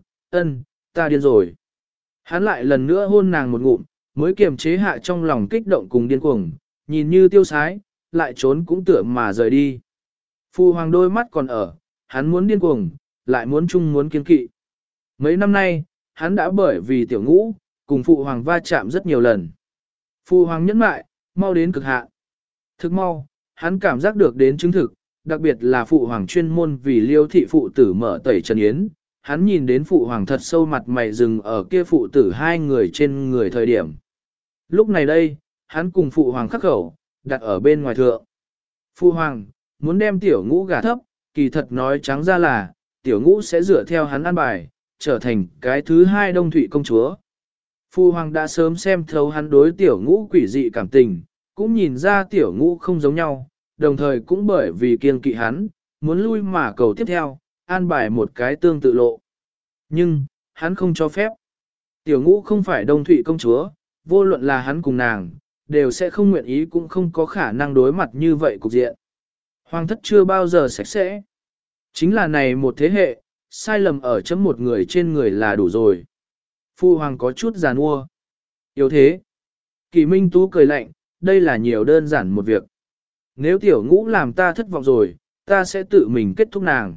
ta điên rồi. Hắn lại lần nữa hôn nàng một ngụm, mới kiềm chế hạ trong lòng kích động cùng điên cuồng, nhìn như tiêu sái, lại trốn cũng tựa mà rời đi. Phu hoàng đôi mắt còn ở, hắn muốn điên cuồng, lại muốn chung muốn kiên kỵ. Mấy năm nay, hắn đã bởi vì tiểu ngũ, cùng phụ hoàng va chạm rất nhiều lần. Phụ hoàng nhẫn mại, mau đến cực hạn. Thực mau, hắn cảm giác được đến chứng thực, đặc biệt là phụ hoàng chuyên môn vì liêu thị phụ tử mở tẩy trần yến. Hắn nhìn đến phụ hoàng thật sâu mặt mày dừng ở kia phụ tử hai người trên người thời điểm. Lúc này đây, hắn cùng phụ hoàng khắc khẩu, đặt ở bên ngoài thượng. Phụ hoàng, muốn đem tiểu ngũ gả thấp, kỳ thật nói trắng ra là, tiểu ngũ sẽ dựa theo hắn ăn bài, trở thành cái thứ hai Đông Thụy công chúa. Phụ hoàng đã sớm xem thấu hắn đối tiểu ngũ quỷ dị cảm tình, cũng nhìn ra tiểu ngũ không giống nhau, đồng thời cũng bởi vì kiêng kỵ hắn, muốn lui mà cầu tiếp theo, an bài một cái tương tự lộ. Nhưng, hắn không cho phép. Tiểu ngũ không phải Đông Thụy công chúa, vô luận là hắn cùng nàng, đều sẽ không nguyện ý cũng không có khả năng đối mặt như vậy cục diện. Hoàng thất chưa bao giờ sạch sẽ. Chính là này một thế hệ, sai lầm ở chấm một người trên người là đủ rồi. Phu hoàng có chút giàn ua. Yếu thế. Kỳ Minh Tú cười lạnh, đây là nhiều đơn giản một việc. Nếu tiểu ngũ làm ta thất vọng rồi, ta sẽ tự mình kết thúc nàng.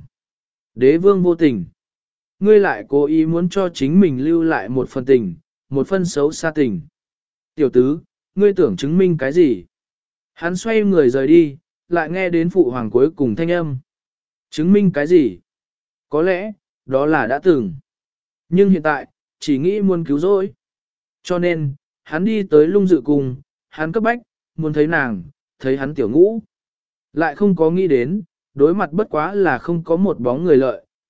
Đế vương vô tình. Ngươi lại cố ý muốn cho chính mình lưu lại một phần tình, một phần xấu xa tình. Tiểu tứ, ngươi tưởng chứng minh cái gì? Hắn xoay người rời đi, lại nghe đến phụ hoàng cuối cùng thanh âm. Chứng minh cái gì? Có lẽ, đó là đã từng. Nhưng hiện tại, chỉ nghĩ muốn cứu rỗi. Cho nên, hắn đi tới lung dự cùng, hắn cấp bách, muốn thấy nàng, thấy hắn tiểu ngũ. Lại không có nghĩ đến, đối mặt bất quá là không có một bóng người lợi,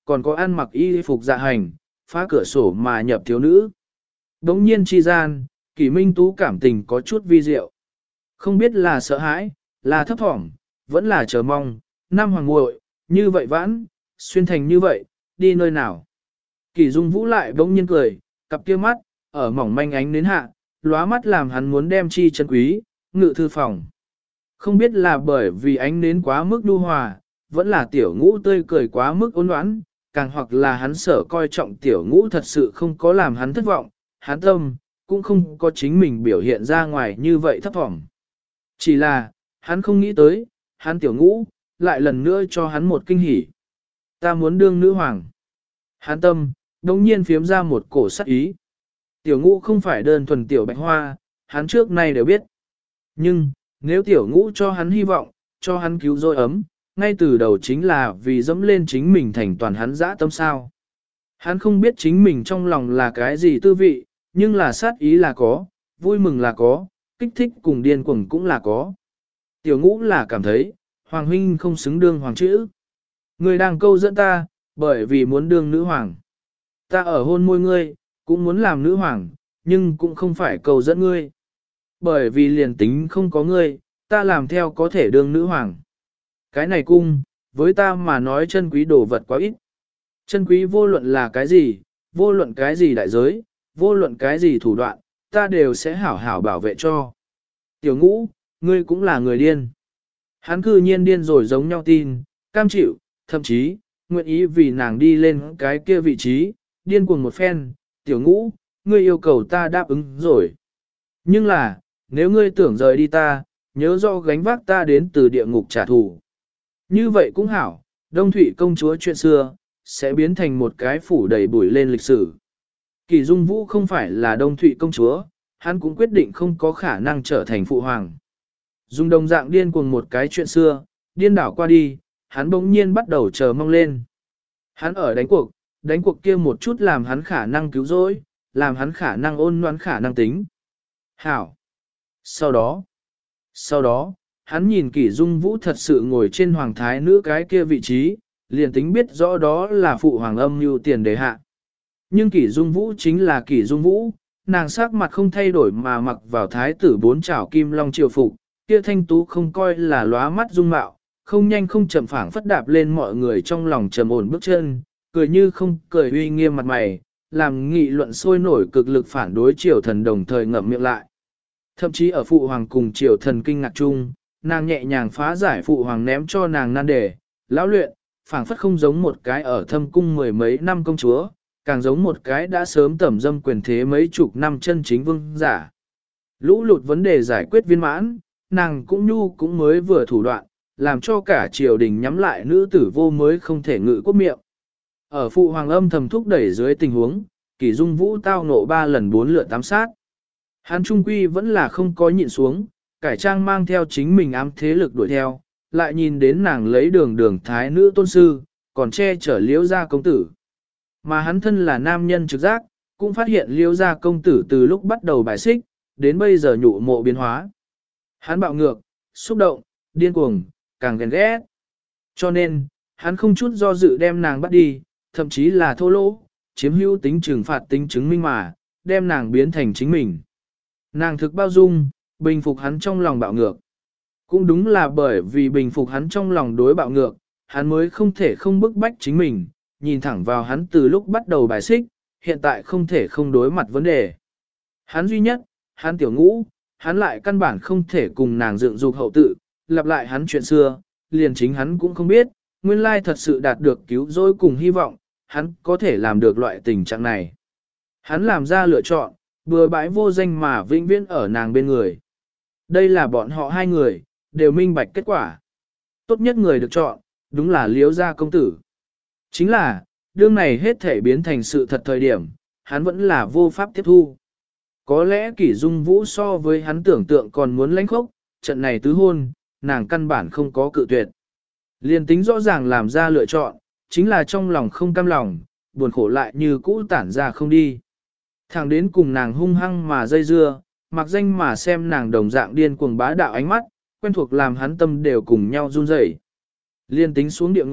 còn có ăn mặc y phục dạ hành, phá cửa sổ mà nhập thiếu nữ. Đống nhiên chi gian, Kỷ Minh Tú cảm tình có chút vi diệu. Không biết là sợ hãi, là thấp thỏm, vẫn là chờ mong, năm hoàng muội như vậy vãn, xuyên thành như vậy, đi nơi nào. Kỷ Dung Vũ lại bỗng nhiên cười, cặp kia mắt, ở mỏng manh ánh đến hạ, lóa mắt làm hắn muốn đem chi chân quý, ngự thư phòng. Không biết là bởi vì ánh nến quá mức nhu hòa, vẫn là tiểu ngũ tươi cười quá mức ôn oán, càng hoặc là hắn sợ coi trọng tiểu ngũ thật sự không có làm hắn thất vọng, hắn tâm, cũng không có chính mình biểu hiện ra ngoài như vậy thấp thỏm. Chỉ là, hắn không nghĩ tới, hắn tiểu ngũ, lại lần nữa cho hắn một kinh hỉ. Ta muốn đương nữ hoàng. Hắn tâm, đồng nhiên phiếm ra một cổ sắc ý. Tiểu ngũ không phải đơn thuần tiểu bạch hoa, hắn trước nay đều biết. Nhưng, nếu tiểu ngũ cho hắn hy vọng, cho hắn cứu rỗi ấm, ngay từ đầu chính là vì dẫm lên chính mình thành toàn hắn dã tâm sao. Hắn không biết chính mình trong lòng là cái gì tư vị, nhưng là sát ý là có, vui mừng là có, kích thích cùng điên cuồng cũng là có. Tiểu ngũ là cảm thấy, hoàng huynh không xứng đương hoàng chữ. Người đang câu dẫn ta, bởi vì muốn đương nữ hoàng. Ta ở hôn môi ngươi, cũng muốn làm nữ hoàng, nhưng cũng không phải câu dẫn ngươi. Bởi vì liền tính không có ngươi, ta làm theo có thể đương nữ hoàng. Cái này cung, với ta mà nói chân quý đồ vật quá ít. Chân quý vô luận là cái gì, vô luận cái gì đại giới, vô luận cái gì thủ đoạn, ta đều sẽ hảo hảo bảo vệ cho. Tiểu ngũ, ngươi cũng là người điên. Hắn cư nhiên điên rồi giống nhau tin, cam chịu, thậm chí, nguyện ý vì nàng đi lên cái kia vị trí, điên cuồng một phen, tiểu ngũ, ngươi yêu cầu ta đáp ứng rồi. Nhưng là, nếu ngươi tưởng rời đi ta, nhớ do gánh vác ta đến từ địa ngục trả thù. Như vậy cũng hảo, Đông Thụy công chúa chuyện xưa, sẽ biến thành một cái phủ đầy bụi lên lịch sử. Kỳ Dung Vũ không phải là Đông Thụy công chúa, hắn cũng quyết định không có khả năng trở thành phụ hoàng. Dùng đồng dạng điên cuồng một cái chuyện xưa, điên đảo qua đi, hắn bỗng nhiên bắt đầu chờ mong lên. Hắn ở đánh cuộc kia một chút làm hắn khả năng cứu rỗi, làm hắn khả năng ôn nhoãn khả năng tính. Hảo. Sau đó, hắn nhìn Kỷ Dung Vũ thật sự ngồi trên hoàng thái nữ cái kia vị trí, liền tính biết rõ đó là phụ hoàng âm mưu tiền đề hạ. Nhưng Kỷ Dung Vũ chính là Kỷ Dung Vũ, nàng sắc mặt không thay đổi mà mặc vào thái tử bốn trảo kim long triều phục, kia thanh tú không coi là lóa mắt dung mạo, không nhanh không chậm phảng phất đạp lên mọi người trong lòng trầm ổn bước chân, cười như không cười uy nghiêm mặt mày, làm nghị luận sôi nổi cực lực phản đối triều thần đồng thời ngậm miệng lại. Thậm chí ở phụ hoàng cùng triều thần kinh ngạc chung, nàng nhẹ nhàng phá giải phụ hoàng ném cho nàng nan đề, lão luyện, phảng phất không giống một cái ở thâm cung mười mấy năm công chúa, càng giống một cái đã sớm tẩm dâm quyền thế mấy chục năm chân chính vương giả. Lũ lụt vấn đề giải quyết viên mãn, nàng cũng nhu cũng mới vừa thủ đoạn, làm cho cả triều đình nhắm lại nữ tử vô mới không thể ngự quốc miệng. Ở phụ hoàng âm thầm thúc đẩy dưới tình huống, Kỷ Dung Vũ tao nộ 3 lần 4 lượt ám sát. Hắn trung quy vẫn là không có nhịn xuống, cải trang mang theo chính mình ám thế lực đuổi theo, lại nhìn đến nàng lấy đường thái nữ tôn sư, còn che chở Liễu gia công tử. Mà hắn thân là nam nhân trực giác, cũng phát hiện Liễu gia công tử từ lúc bắt đầu bài xích, đến bây giờ nhụ mộ biến hóa. Hắn bạo ngược, xúc động, điên cuồng, càng ghen ghét. Cho nên, hắn không chút do dự đem nàng bắt đi, thậm chí là thô lỗ, chiếm hữu tính trừng phạt tính chứng minh mà, đem nàng biến thành chính mình. Nàng thực bao dung, bình phục hắn trong lòng bạo ngược. Cũng đúng là bởi vì bình phục hắn trong lòng đối bạo ngược, hắn mới không thể không bức bách chính mình, nhìn thẳng vào hắn từ lúc bắt đầu bài xích, hiện tại không thể không đối mặt vấn đề. Hắn duy nhất, hắn tiểu ngũ, hắn lại căn bản không thể cùng nàng dựng dục hậu tự, lặp lại hắn chuyện xưa, liền chính hắn cũng không biết, nguyên lai thật sự đạt được cứu rỗi cùng hy vọng, hắn có thể làm được loại tình trạng này. Hắn làm ra lựa chọn, bừa bãi vô danh mà vĩnh viễn ở nàng bên người. Đây là bọn họ hai người, đều minh bạch kết quả. Tốt nhất người được chọn, đúng là Liễu gia công tử. Chính là, đương này hết thể biến thành sự thật thời điểm, hắn vẫn là vô pháp tiếp thu. Có lẽ Kỷ Dung Vũ so với hắn tưởng tượng còn muốn lãnh khốc, trận này tứ hôn, nàng căn bản không có cự tuyệt. Liên tính rõ ràng làm ra lựa chọn, chính là trong lòng không cam lòng, buồn khổ lại như cũ tản ra không đi. Thẳng đến cùng nàng hung hăng mà dây dưa, mặc danh mà xem nàng đồng dạng điên cuồng bá đạo ánh mắt, quen thuộc làm hắn tâm đều cùng nhau run rẩy. Liên tính xuống địa ngục,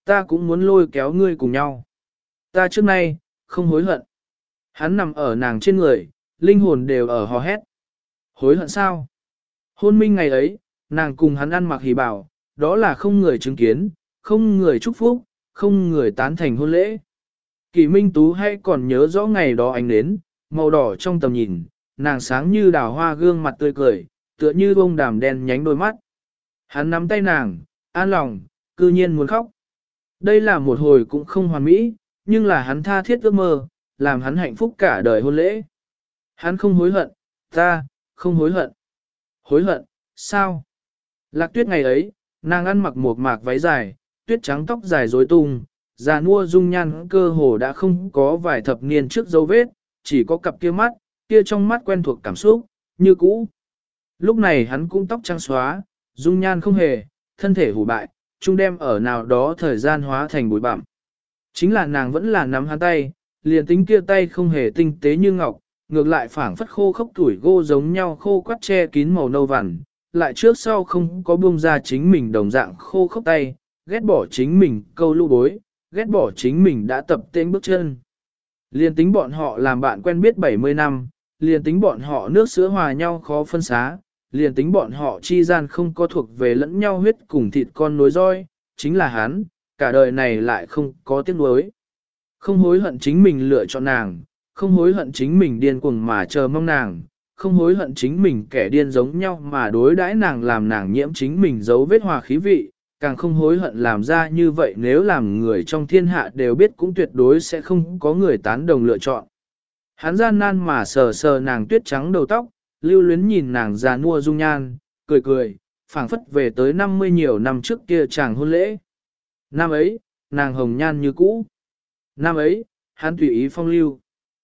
ta cũng muốn lôi kéo ngươi cùng nhau. Ta trước nay, không hối hận. Hắn nằm ở nàng trên người, linh hồn đều ở hò hét. Hối hận sao? Hôn minh ngày ấy, nàng cùng hắn ăn mặc hỉ bảo, đó là không người chứng kiến, không người chúc phúc, không người tán thành hôn lễ. Kỳ Minh Tú hay còn nhớ rõ ngày đó ánh nến, màu đỏ trong tầm nhìn, nàng sáng như đào hoa gương mặt tươi cười, tựa như bông đàm đen nhánh đôi mắt. Hắn nắm tay nàng, an lòng, cư nhiên muốn khóc. Đây là một hồi cũng không hoàn mỹ, nhưng là hắn tha thiết ước mơ, làm hắn hạnh phúc cả đời hôn lễ. Hắn không hối hận, ta, không hối hận. Hối hận, sao? Lạc Tuyết ngày ấy, nàng ăn mặc một mạc váy dài, tuyết trắng tóc dài rối tung, già nua dung nhan cơ hồ đã không có vài thập niên trước dấu vết, chỉ có cặp kia mắt, kia trong mắt quen thuộc cảm xúc, như cũ. Lúc này hắn cũng tóc trắng xóa, dung nhan không hề, thân thể hủ bại, chung đem ở nào đó thời gian hóa thành bụi bặm. Chính là nàng vẫn là nắm hắn tay, liền tính kia tay không hề tinh tế như ngọc, ngược lại phảng phất khô khốc tuổi gô giống nhau khô quắt che kín màu nâu vằn, lại trước sau không có buông ra chính mình đồng dạng khô khốc tay, ghét bỏ chính mình câu lũ bối, ghét bỏ chính mình đã tập tên bước chân. Liền tính bọn họ làm bạn quen biết 70 năm, liền tính bọn họ nước sữa hòa nhau khó phân xá, liền tính bọn họ chi gian không có thuộc về lẫn nhau huyết cùng thịt con nối roi, chính là hắn, cả đời này lại không có tiếc nuối. Không hối hận chính mình lựa chọn nàng, không hối hận chính mình điên cuồng mà chờ mong nàng, không hối hận chính mình kẻ điên giống nhau mà đối đãi nàng làm nàng nhiễm chính mình dấu vết hòa khí vị, càng không hối hận làm ra như vậy nếu làm người trong thiên hạ đều biết cũng tuyệt đối sẽ không có người tán đồng lựa chọn. Hắn gian nan mà sờ sờ nàng tuyết trắng đầu tóc, lưu luyến nhìn nàng già nua dung nhan, cười cười, phảng phất về tới 50 nhiều năm trước kia chàng hôn lễ. Năm ấy, nàng hồng nhan như cũ. Năm ấy, hắn tùy ý phong lưu.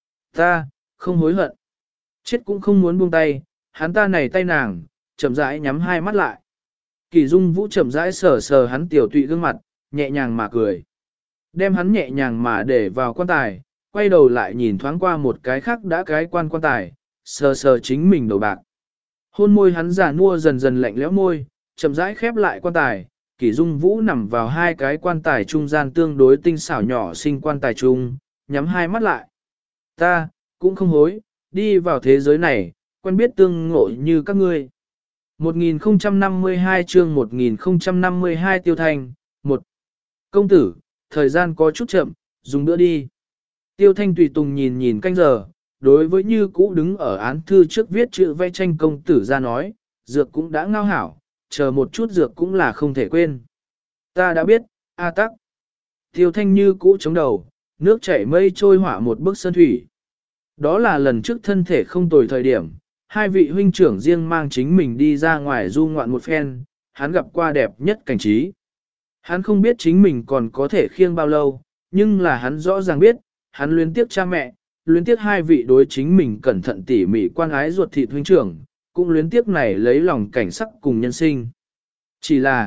Ta, không hối hận. Chết cũng không muốn buông tay, hắn ta này tay nàng, chậm rãi nhắm hai mắt lại. Kỳ Dung Vũ chậm rãi sờ sờ hắn tiểu tụy gương mặt, nhẹ nhàng mà cười. Đem hắn nhẹ nhàng mà để vào quan tài, quay đầu lại nhìn thoáng qua một cái khác đã cái quan tài, sờ sờ chính mình đầu bạc. Hôn môi hắn già nua dần dần lạnh lẽo môi, chậm rãi khép lại quan tài. Kỳ Dung Vũ nằm vào hai cái quan tài trung gian tương đối tinh xảo nhỏ xinh quan tài chung, nhắm hai mắt lại. Ta, cũng không hối, đi vào thế giới này, quen biết tương ngộ như các ngươi. 1052 chương 1052 Tiêu Thanh, 1. Công tử, thời gian có chút chậm, dùng bữa đi. Tiêu Thanh tùy tùng nhìn nhìn canh giờ, đối với như cũ đứng ở án thư trước viết chữ vẽ tranh công tử ra nói, dược cũng đã ngao hảo, chờ một chút dược cũng là không thể quên. Ta đã biết, A tắc. Tiêu Thanh như cũ chống đầu, nước chảy mây trôi hỏa một bức sơn thủy. Đó là lần trước thân thể không tồi thời điểm, hai vị huynh trưởng riêng mang chính mình đi ra ngoài du ngoạn một phen, hắn gặp qua đẹp nhất cảnh trí. Hắn không biết chính mình còn có thể khiêng bao lâu, nhưng là hắn rõ ràng biết, hắn luyến tiếc cha mẹ, luyến tiếc hai vị đối chính mình cẩn thận tỉ mỉ quan ái ruột thịt huynh trưởng, cũng luyến tiếc này lấy lòng cảnh sắc cùng nhân sinh. Chỉ là,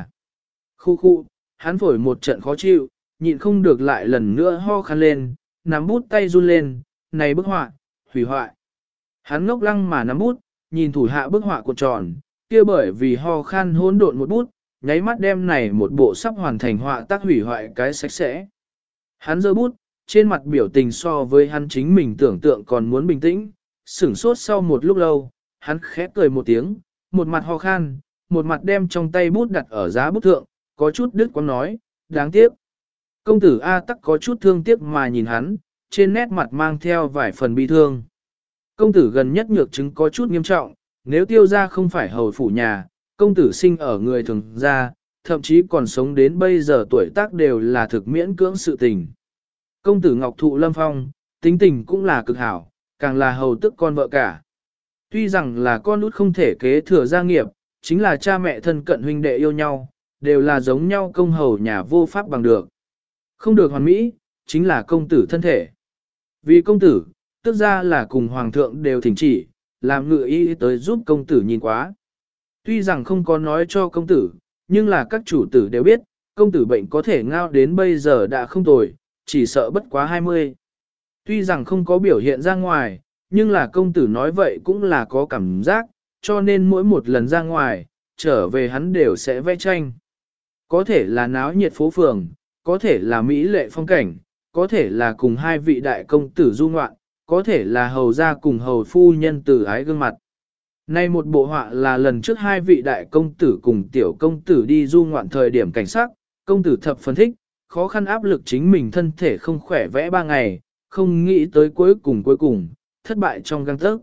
khu, hắn phổi một trận khó chịu, nhịn không được lại lần nữa ho khăn lên, nắm bút tay run lên, này bức họa, hủy hoại. Hắn ngốc lăng mà nắm bút, nhìn thủ hạ bức họa cuộn tròn, kia bởi vì ho khan hỗn độn một bút, nháy mắt đem này một bộ sắp hoàn thành họa tác hủy hoại cái sạch sẽ. Hắn giơ bút, trên mặt biểu tình so với hắn chính mình tưởng tượng còn muốn bình tĩnh, sửng sốt sau một lúc lâu, hắn khẽ cười một tiếng, một mặt ho khan, một mặt đem trong tay bút đặt ở giá bút thượng, có chút đứt quãng nói, đáng tiếc. Công tử A Tắc có chút thương tiếc mà nhìn hắn, trên nét mặt mang theo vài phần bi thương. Công tử gần nhất nhược chứng có chút nghiêm trọng, nếu tiêu gia không phải hầu phủ nhà, công tử sinh ở người thường gia, thậm chí còn sống đến bây giờ tuổi tác đều là thực miễn cưỡng sự tình. Công tử Ngọc Thụ Lâm Phong, tính tình cũng là cực hảo, càng là hầu tức con vợ cả. Tuy rằng là con út không thể kế thừa gia nghiệp, chính là cha mẹ thân cận huynh đệ yêu nhau, đều là giống nhau công hầu nhà vô pháp bằng được. Không được hoàn mỹ, chính là công tử thân thể. Vì công tử, tức ra là cùng hoàng thượng đều thỉnh chỉ, làm ngự y tới giúp công tử nhìn quá. Tuy rằng không có nói cho công tử, nhưng là các chủ tử đều biết, công tử bệnh có thể ngao đến bây giờ đã không tồi, chỉ sợ bất quá 20. Tuy rằng không có biểu hiện ra ngoài, nhưng là công tử nói vậy cũng là có cảm giác, cho nên mỗi một lần ra ngoài, trở về hắn đều sẽ vẽ tranh. Có thể là náo nhiệt phố phường, có thể là mỹ lệ phong cảnh, có thể là cùng hai vị đại công tử du ngoạn, có thể là hầu gia cùng hầu phu nhân từ ái gương mặt. Nay một bộ họa là lần trước hai vị đại công tử cùng tiểu công tử đi du ngoạn thời điểm cảnh sắc, công tử thập phân thích, khó khăn áp lực chính mình thân thể không khỏe vẽ 3 ngày, không nghĩ tới cuối cùng, thất bại trong găng tấc.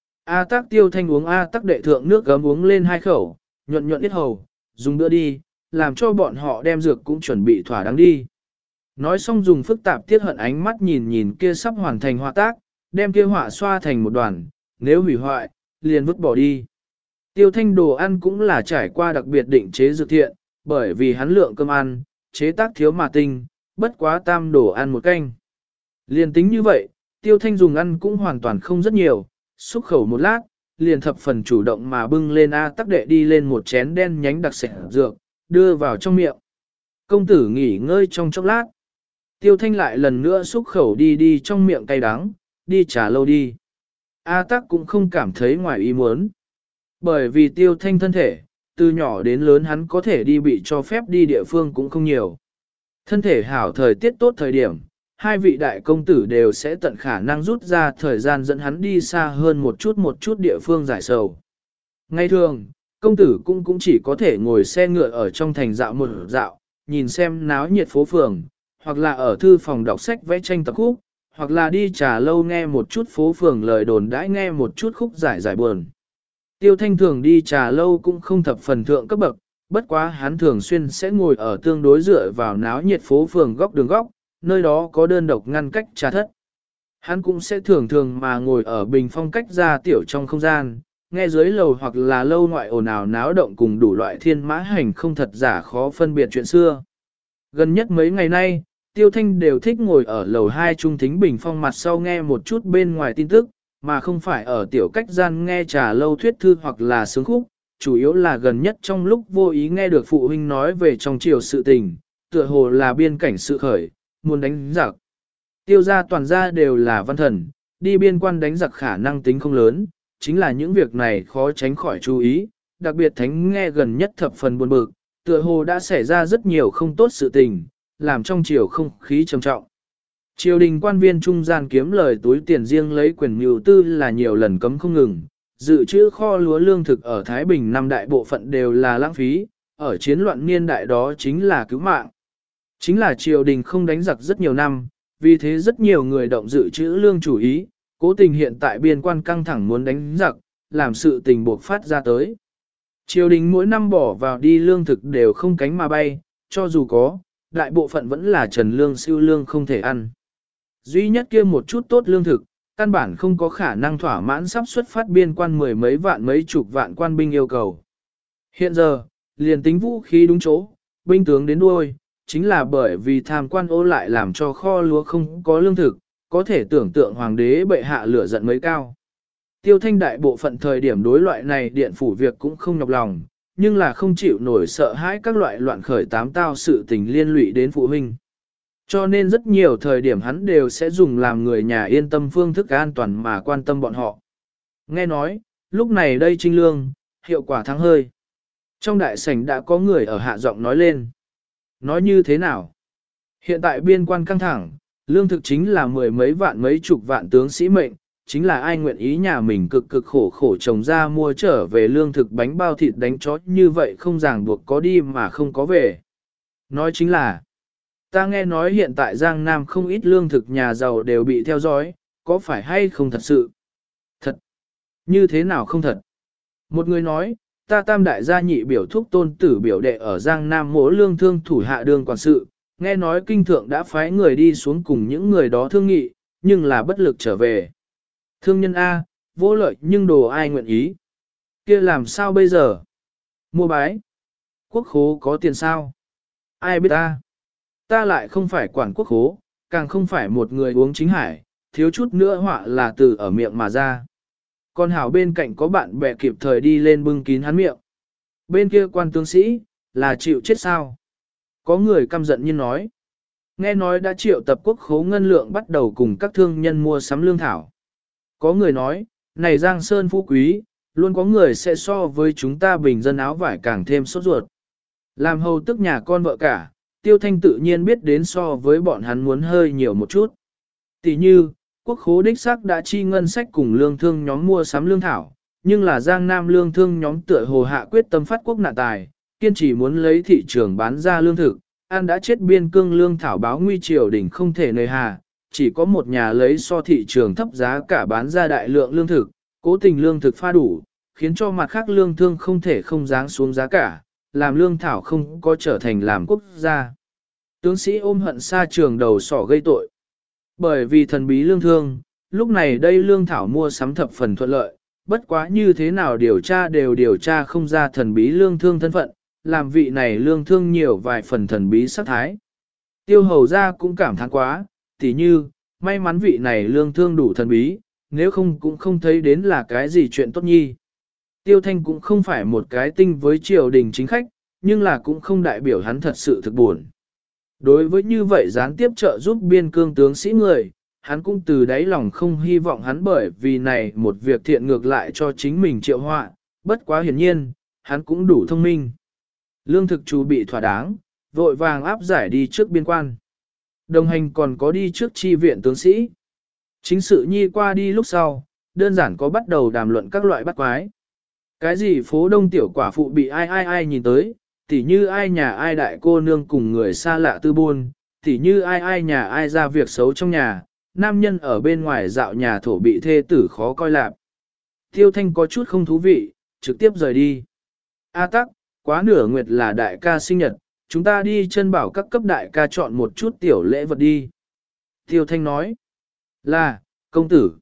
A Tắc Tiêu Thanh uống A Tắc đệ thượng nước gấm uống lên 2 khẩu, nhuận nhuận ít hầu, dùng bữa đi, làm cho bọn họ đem dược cũng chuẩn bị thỏa đáng đi. Nói xong dùng phức tạp tiết hận ánh mắt nhìn nhìn kia sắp hoàn thành họa tác, đem kia họa xoa thành một đoàn, nếu hủy hoại, liền vứt bỏ đi. Tiêu Thanh đồ ăn cũng là trải qua đặc biệt định chế dược thiện, bởi vì hắn lượng cơm ăn, chế tác thiếu mà tinh, bất quá tam đồ ăn một canh. Liền tính như vậy, Tiêu Thanh dùng ăn cũng hoàn toàn không rất nhiều, xúc khẩu một lát, liền thập phần chủ động mà bưng lên A Tắc đệ đi lên một chén đen nhánh đặc sệt dược, đưa vào trong miệng. Công tử nghỉ ngơi trong chốc lát. Tiêu Thanh lại lần nữa xúc khẩu đi trong miệng cay đắng, đi trà lâu đi. A Tắc cũng không cảm thấy ngoài ý muốn. Bởi vì Tiêu Thanh thân thể, từ nhỏ đến lớn hắn có thể đi bị cho phép đi địa phương cũng không nhiều. Thân thể hảo thời tiết tốt thời điểm, hai vị đại công tử đều sẽ tận khả năng rút ra thời gian dẫn hắn đi xa hơn một chút địa phương giải sầu. Ngày thường, công tử cũng chỉ có thể ngồi xe ngựa ở trong thành dạo một dạo, nhìn xem náo nhiệt phố phường, hoặc là ở thư phòng đọc sách vẽ tranh tập khúc, hoặc là đi trà lâu nghe một chút phố phường lời đồn đãi nghe một chút khúc giải buồn. Tiêu Thanh thường đi trà lâu cũng không thập phần thượng cấp bậc, bất quá hắn thường xuyên sẽ ngồi ở tương đối dựa vào náo nhiệt phố phường góc đường góc, nơi đó có đơn độc ngăn cách trà thất. Hắn cũng sẽ thường mà ngồi ở bình phong cách ra tiểu trong không gian, nghe dưới lầu hoặc là lâu ngoại ồn ào náo động cùng đủ loại thiên mã hành không thật giả khó phân biệt chuyện xưa. Gần nhất mấy ngày nay, Tiêu Thanh đều thích ngồi ở lầu 2 trung thính bình phong mặt sau nghe một chút bên ngoài tin tức, mà không phải ở tiểu cách gian nghe trà lâu thuyết thư hoặc là sướng khúc, chủ yếu là gần nhất trong lúc vô ý nghe được phụ huynh nói về trong triều sự tình, tựa hồ là biên cảnh sự khởi, muốn đánh giặc. Tiêu gia toàn gia đều là văn thần, đi biên quan đánh giặc khả năng tính không lớn, chính là những việc này khó tránh khỏi chú ý, đặc biệt thánh nghe gần nhất thập phần buồn bực, tựa hồ đã xảy ra rất nhiều không tốt sự tình, làm trong triều không khí trầm trọng. Triều đình quan viên trung gian kiếm lời túi tiền riêng lấy quyền mưu tư là nhiều lần cấm không ngừng, dự trữ kho lúa lương thực ở Thái Bình năm đại bộ phận đều là lãng phí, ở chiến loạn niên đại đó chính là cứu mạng. Chính là triều đình không đánh giặc rất nhiều năm, vì thế rất nhiều người động dự trữ lương chủ ý, cố tình hiện tại biên quan căng thẳng muốn đánh giặc, làm sự tình buộc phát ra tới. Triều đình mỗi năm bỏ vào đi lương thực đều không cánh mà bay, cho dù có, đại bộ phận vẫn là trần lương siêu lương không thể ăn. Duy nhất kia một chút tốt lương thực, căn bản không có khả năng thỏa mãn sắp xuất phát biên quan mười mấy vạn mấy chục vạn quan binh yêu cầu. Hiện giờ, liền tính vũ khí đúng chỗ, binh tướng đến đuôi, chính là bởi vì tham quan ô lại làm cho kho lúa không có lương thực, có thể tưởng tượng hoàng đế bệ hạ lửa giận mấy cao. Tiêu Thanh đại bộ phận thời điểm đối loại này điện phủ việc cũng không nhọc lòng, nhưng là không chịu nổi sợ hãi các loại loạn khởi tám tao sự tình liên lụy đến phụ huynh. Cho nên rất nhiều thời điểm hắn đều sẽ dùng làm người nhà yên tâm phương thức an toàn mà quan tâm bọn họ. Nghe nói, lúc này đây trinh lương, hiệu quả thắng hơi. Trong đại sảnh đã có người ở hạ giọng nói lên. Nói như thế nào? Hiện tại biên quan căng thẳng, lương thực chính là mười mấy vạn mấy chục vạn tướng sĩ mệnh, chính là ai nguyện ý nhà mình cực cực khổ khổ trồng ra mua trở về lương thực bánh bao thịt đánh chó như vậy không ràng buộc có đi mà không có về. Nói chính là, ta nghe nói hiện tại Giang Nam không ít lương thực nhà giàu đều bị theo dõi, có phải hay không thật sự? Thật. Như thế nào không thật? Một người nói, ta tam đại gia nhị biểu thúc tôn tử biểu đệ ở Giang Nam mỗ lương thương thủ hạ đường quản sự, nghe nói kinh thượng đã phái người đi xuống cùng những người đó thương nghị, nhưng là bất lực trở về. Thương nhân A, vô lợi nhưng đồ ai nguyện ý. Kia làm sao bây giờ? Mua bái. Quốc khố có tiền sao? Ai biết ta? Ta lại không phải quản quốc khố, càng không phải một người uống chính hải, thiếu chút nữa họa là từ ở miệng mà ra. Còn hảo bên cạnh có bạn bè kịp thời đi lên bưng kín hắn miệng. Bên kia quan tướng sĩ, là chịu chết sao? Có người căm giận như nói. Nghe nói đã triệu tập quốc khố ngân lượng bắt đầu cùng các thương nhân mua sắm lương thảo. Có người nói, này Giang Sơn phú quý, luôn có người sẽ so với chúng ta bình dân áo vải càng thêm sốt ruột. Làm hầu tức nhà con vợ cả, Tiêu Thanh tự nhiên biết đến so với bọn hắn muốn hơi nhiều một chút. Tỷ như, quốc khố đích xác đã chi ngân sách cùng lương thương nhóm mua sắm lương thảo, nhưng là Giang Nam lương thương nhóm tựa hồ hạ quyết tâm phát quốc nạn tài, kiên trì muốn lấy thị trường bán ra lương thực, an đã chết biên cương lương thảo báo nguy triều đỉnh không thể nơi hà, chỉ có một nhà lấy so thị trường thấp giá cả bán ra đại lượng lương thực, cố tình lương thực pha đủ, khiến cho mặt khác lương thương không thể không giáng xuống giá cả, làm lương thảo không có trở thành làm quốc gia. Tướng sĩ ôm hận xa trường đầu sỏ gây tội. Bởi vì thần bí lương thương, lúc này đây lương thảo mua sắm thập phần thuận lợi, bất quá như thế nào điều tra đều điều tra không ra thần bí lương thương thân phận, làm vị này lương thương nhiều vài phần thần bí sắc thái. Tiêu hầu ra cũng cảm thán quá, tỉ như, may mắn vị này lương thương đủ thần bí, nếu không cũng không thấy đến là cái gì chuyện tốt nhi. Tiêu Thanh cũng không phải một cái tinh với triều đình chính khách, nhưng là cũng không đại biểu hắn thật sự thực buồn. Đối với như vậy gián tiếp trợ giúp biên cương tướng sĩ người, hắn cũng từ đáy lòng không hy vọng hắn bởi vì này một việc thiện ngược lại cho chính mình triệu họa, bất quá hiển nhiên, hắn cũng đủ thông minh. Lương thực chủ bị thỏa đáng, vội vàng áp giải đi trước biên quan. Đồng hành còn có đi trước chi viện tướng sĩ. Chính sự nhi qua đi lúc sau, đơn giản có bắt đầu đàm luận các loại bắt quái. Cái gì phố đông tiểu quả phụ bị ai nhìn tới, tỉ như ai nhà ai đại cô nương cùng người xa lạ tư buôn, tỉ như ai nhà ai ra việc xấu trong nhà, nam nhân ở bên ngoài dạo nhà thổ bị thê tử khó coi lạp. Tiêu Thanh có chút không thú vị, trực tiếp rời đi. A tắc, quá nửa nguyệt là đại ca sinh nhật, chúng ta đi chân bảo các cấp đại ca chọn một chút tiểu lễ vật đi. Tiêu Thanh nói, là, công tử.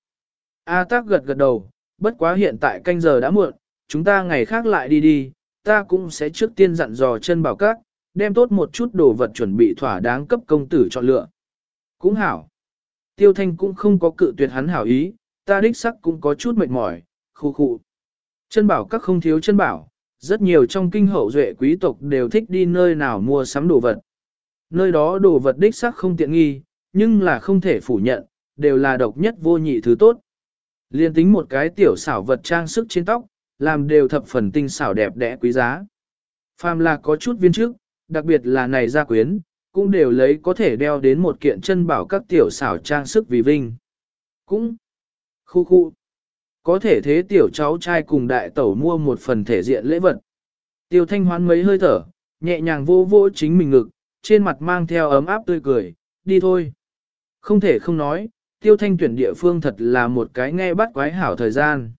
A tắc gật gật đầu, bất quá hiện tại canh giờ đã muộn, chúng ta ngày khác lại đi đi, ta cũng sẽ trước tiên dặn dò chân bảo các, đem tốt một chút đồ vật chuẩn bị thỏa đáng cấp công tử chọn lựa. Cũng hảo. Tiêu Thanh cũng không có cự tuyệt hắn hảo ý, ta đích sắc cũng có chút mệt mỏi, khu khu. Chân bảo các không thiếu chân bảo, rất nhiều trong kinh hậu duệ quý tộc đều thích đi nơi nào mua sắm đồ vật. Nơi đó đồ vật đích sắc không tiện nghi, nhưng là không thể phủ nhận, đều là độc nhất vô nhị thứ tốt. Liên tính một cái tiểu xảo vật trang sức trên tóc, làm đều thập phần tinh xảo đẹp đẽ quý giá. Phàm là có chút viên trước, đặc biệt là này gia quyến, cũng đều lấy có thể đeo đến một kiện chân bảo các tiểu xảo trang sức vì vinh. Cũng khu khu. Có thể thế tiểu cháu trai cùng đại tẩu mua một phần thể diện lễ vật. Tiêu Thanh hoán mấy hơi thở, nhẹ nhàng vô vô chính mình ngực, trên mặt mang theo ấm áp tươi cười, đi thôi. Không thể không nói, Tiêu Thanh tuyển địa phương thật là một cái nghe bắt quái hảo thời gian.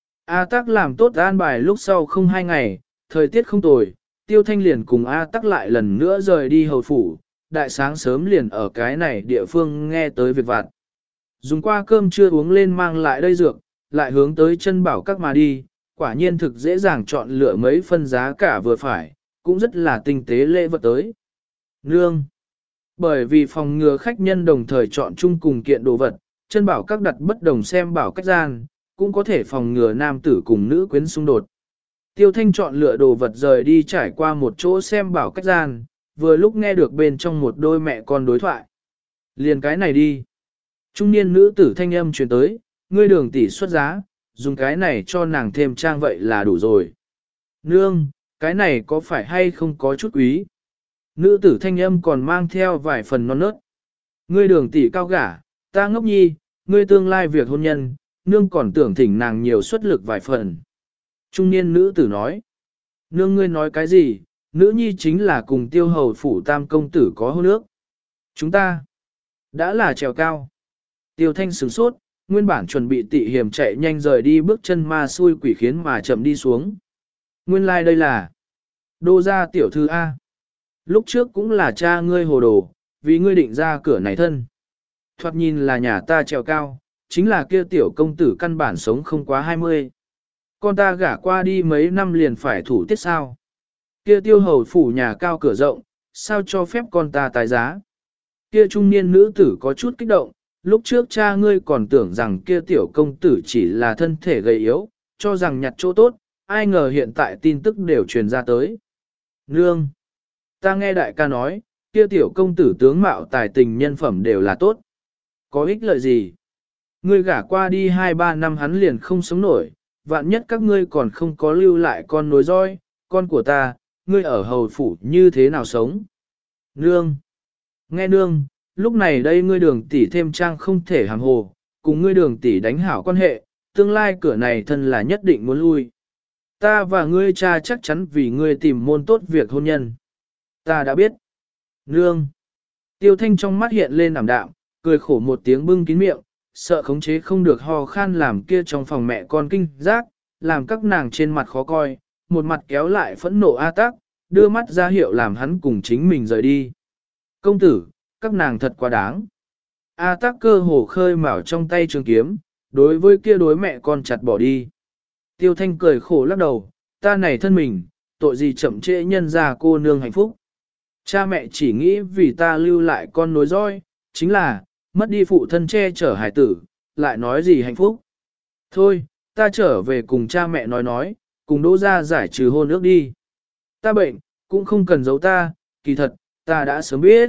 A Tắc làm tốt an bài lúc sau không 2 ngày, thời tiết không tồi, Tiêu Thanh liền cùng A Tắc lại lần nữa rời đi hầu phủ, đại sáng sớm liền ở cái này địa phương nghe tới việc vặt. Dùng qua cơm trưa uống lên mang lại đây dược, lại hướng tới chân bảo các mà đi, quả nhiên thực dễ dàng chọn lựa mấy phân giá cả vừa phải, cũng rất là tinh tế lễ vật tới. Nương. Bởi vì phòng ngừa khách nhân đồng thời chọn chung cùng kiện đồ vật, chân bảo các đặt bất đồng xem bảo cách gian, cũng có thể phòng ngừa nam tử cùng nữ quyến xung đột. Tiêu Thanh chọn lựa đồ vật rời đi trải qua một chỗ xem bảo cách gian, vừa lúc nghe được bên trong một đôi mẹ con đối thoại. Liền cái này đi. Trung niên nữ tử thanh âm truyền tới, ngươi đường tỷ xuất giá, dùng cái này cho nàng thêm trang vậy là đủ rồi. Nương, cái này có phải hay không có chút quý? Nữ tử thanh âm còn mang theo vài phần non nớt. Ngươi đường tỷ cao gả, ta ngốc nhi, ngươi tương lai việc hôn nhân, nương còn tưởng thỉnh nàng nhiều xuất lực vài phần. Trung niên nữ tử nói. Nương ngươi nói cái gì, nữ nhi chính là cùng tiêu hầu phủ tam công tử có hôn ước. Chúng ta đã là trèo cao. Tiêu Thanh sửng sốt, nguyên bản chuẩn bị tị hiểm chạy nhanh rời đi bước chân ma xui quỷ khiến mà chậm đi xuống. Nguyên lai like đây là Đô gia tiểu thư A. Lúc trước cũng là cha ngươi hồ đồ, vì ngươi định ra cửa này thân. Thoạt nhìn là nhà ta trèo cao, chính là kia tiểu công tử căn bản sống không quá 20. Con ta gả qua đi mấy năm liền phải thủ tiết sao. Kia tiêu hầu phủ nhà cao cửa rộng, sao cho phép con ta tái giá. Kia trung niên nữ tử có chút kích động, lúc trước cha ngươi còn tưởng rằng kia tiểu công tử chỉ là thân thể gầy yếu, cho rằng nhặt chỗ tốt, ai ngờ hiện tại tin tức đều truyền ra tới. Nương! Ta nghe đại ca nói, kia tiểu công tử tướng mạo tài tình nhân phẩm đều là tốt. Có ích lợi gì? Ngươi gả qua đi 2-3 năm hắn liền không sống nổi, vạn nhất các ngươi còn không có lưu lại con nối roi, con của ta, ngươi ở hầu phủ như thế nào sống? Nương! Nghe nương, lúc này đây ngươi Đường tỷ thêm trang không thể hàng hồ, cùng ngươi Đường tỷ đánh hảo quan hệ, tương lai cửa này thân là nhất định muốn lui. Ta và ngươi cha chắc chắn vì ngươi tìm môn tốt việc hôn nhân. Ta đã biết. Nương! Tiêu Thanh trong mắt hiện lên ảm đạm, cười khổ một tiếng bưng kín miệng, sợ khống chế không được ho khan làm kia trong phòng mẹ con kinh giác, làm các nàng trên mặt khó coi, một mặt kéo lại phẫn nộ A Tắc, đưa mắt ra hiệu làm hắn cùng chính mình rời đi. Công tử, các nàng thật quá đáng. A Tắc cơ hồ khơi mào trong tay trường kiếm, đối với kia đối mẹ con chặt bỏ đi. Tiêu Thanh cười khổ lắc đầu, ta này thân mình, tội gì chậm trễ nhân ra cô nương hạnh phúc. Cha mẹ chỉ nghĩ vì ta lưu lại con nối dõi, chính là, mất đi phụ thân che chở hải tử, lại nói gì hạnh phúc. Thôi, ta trở về cùng cha mẹ nói, cùng Đỗ gia giải trừ hôn ước đi. Ta bệnh, cũng không cần giấu ta, kỳ thật, ta đã sớm biết.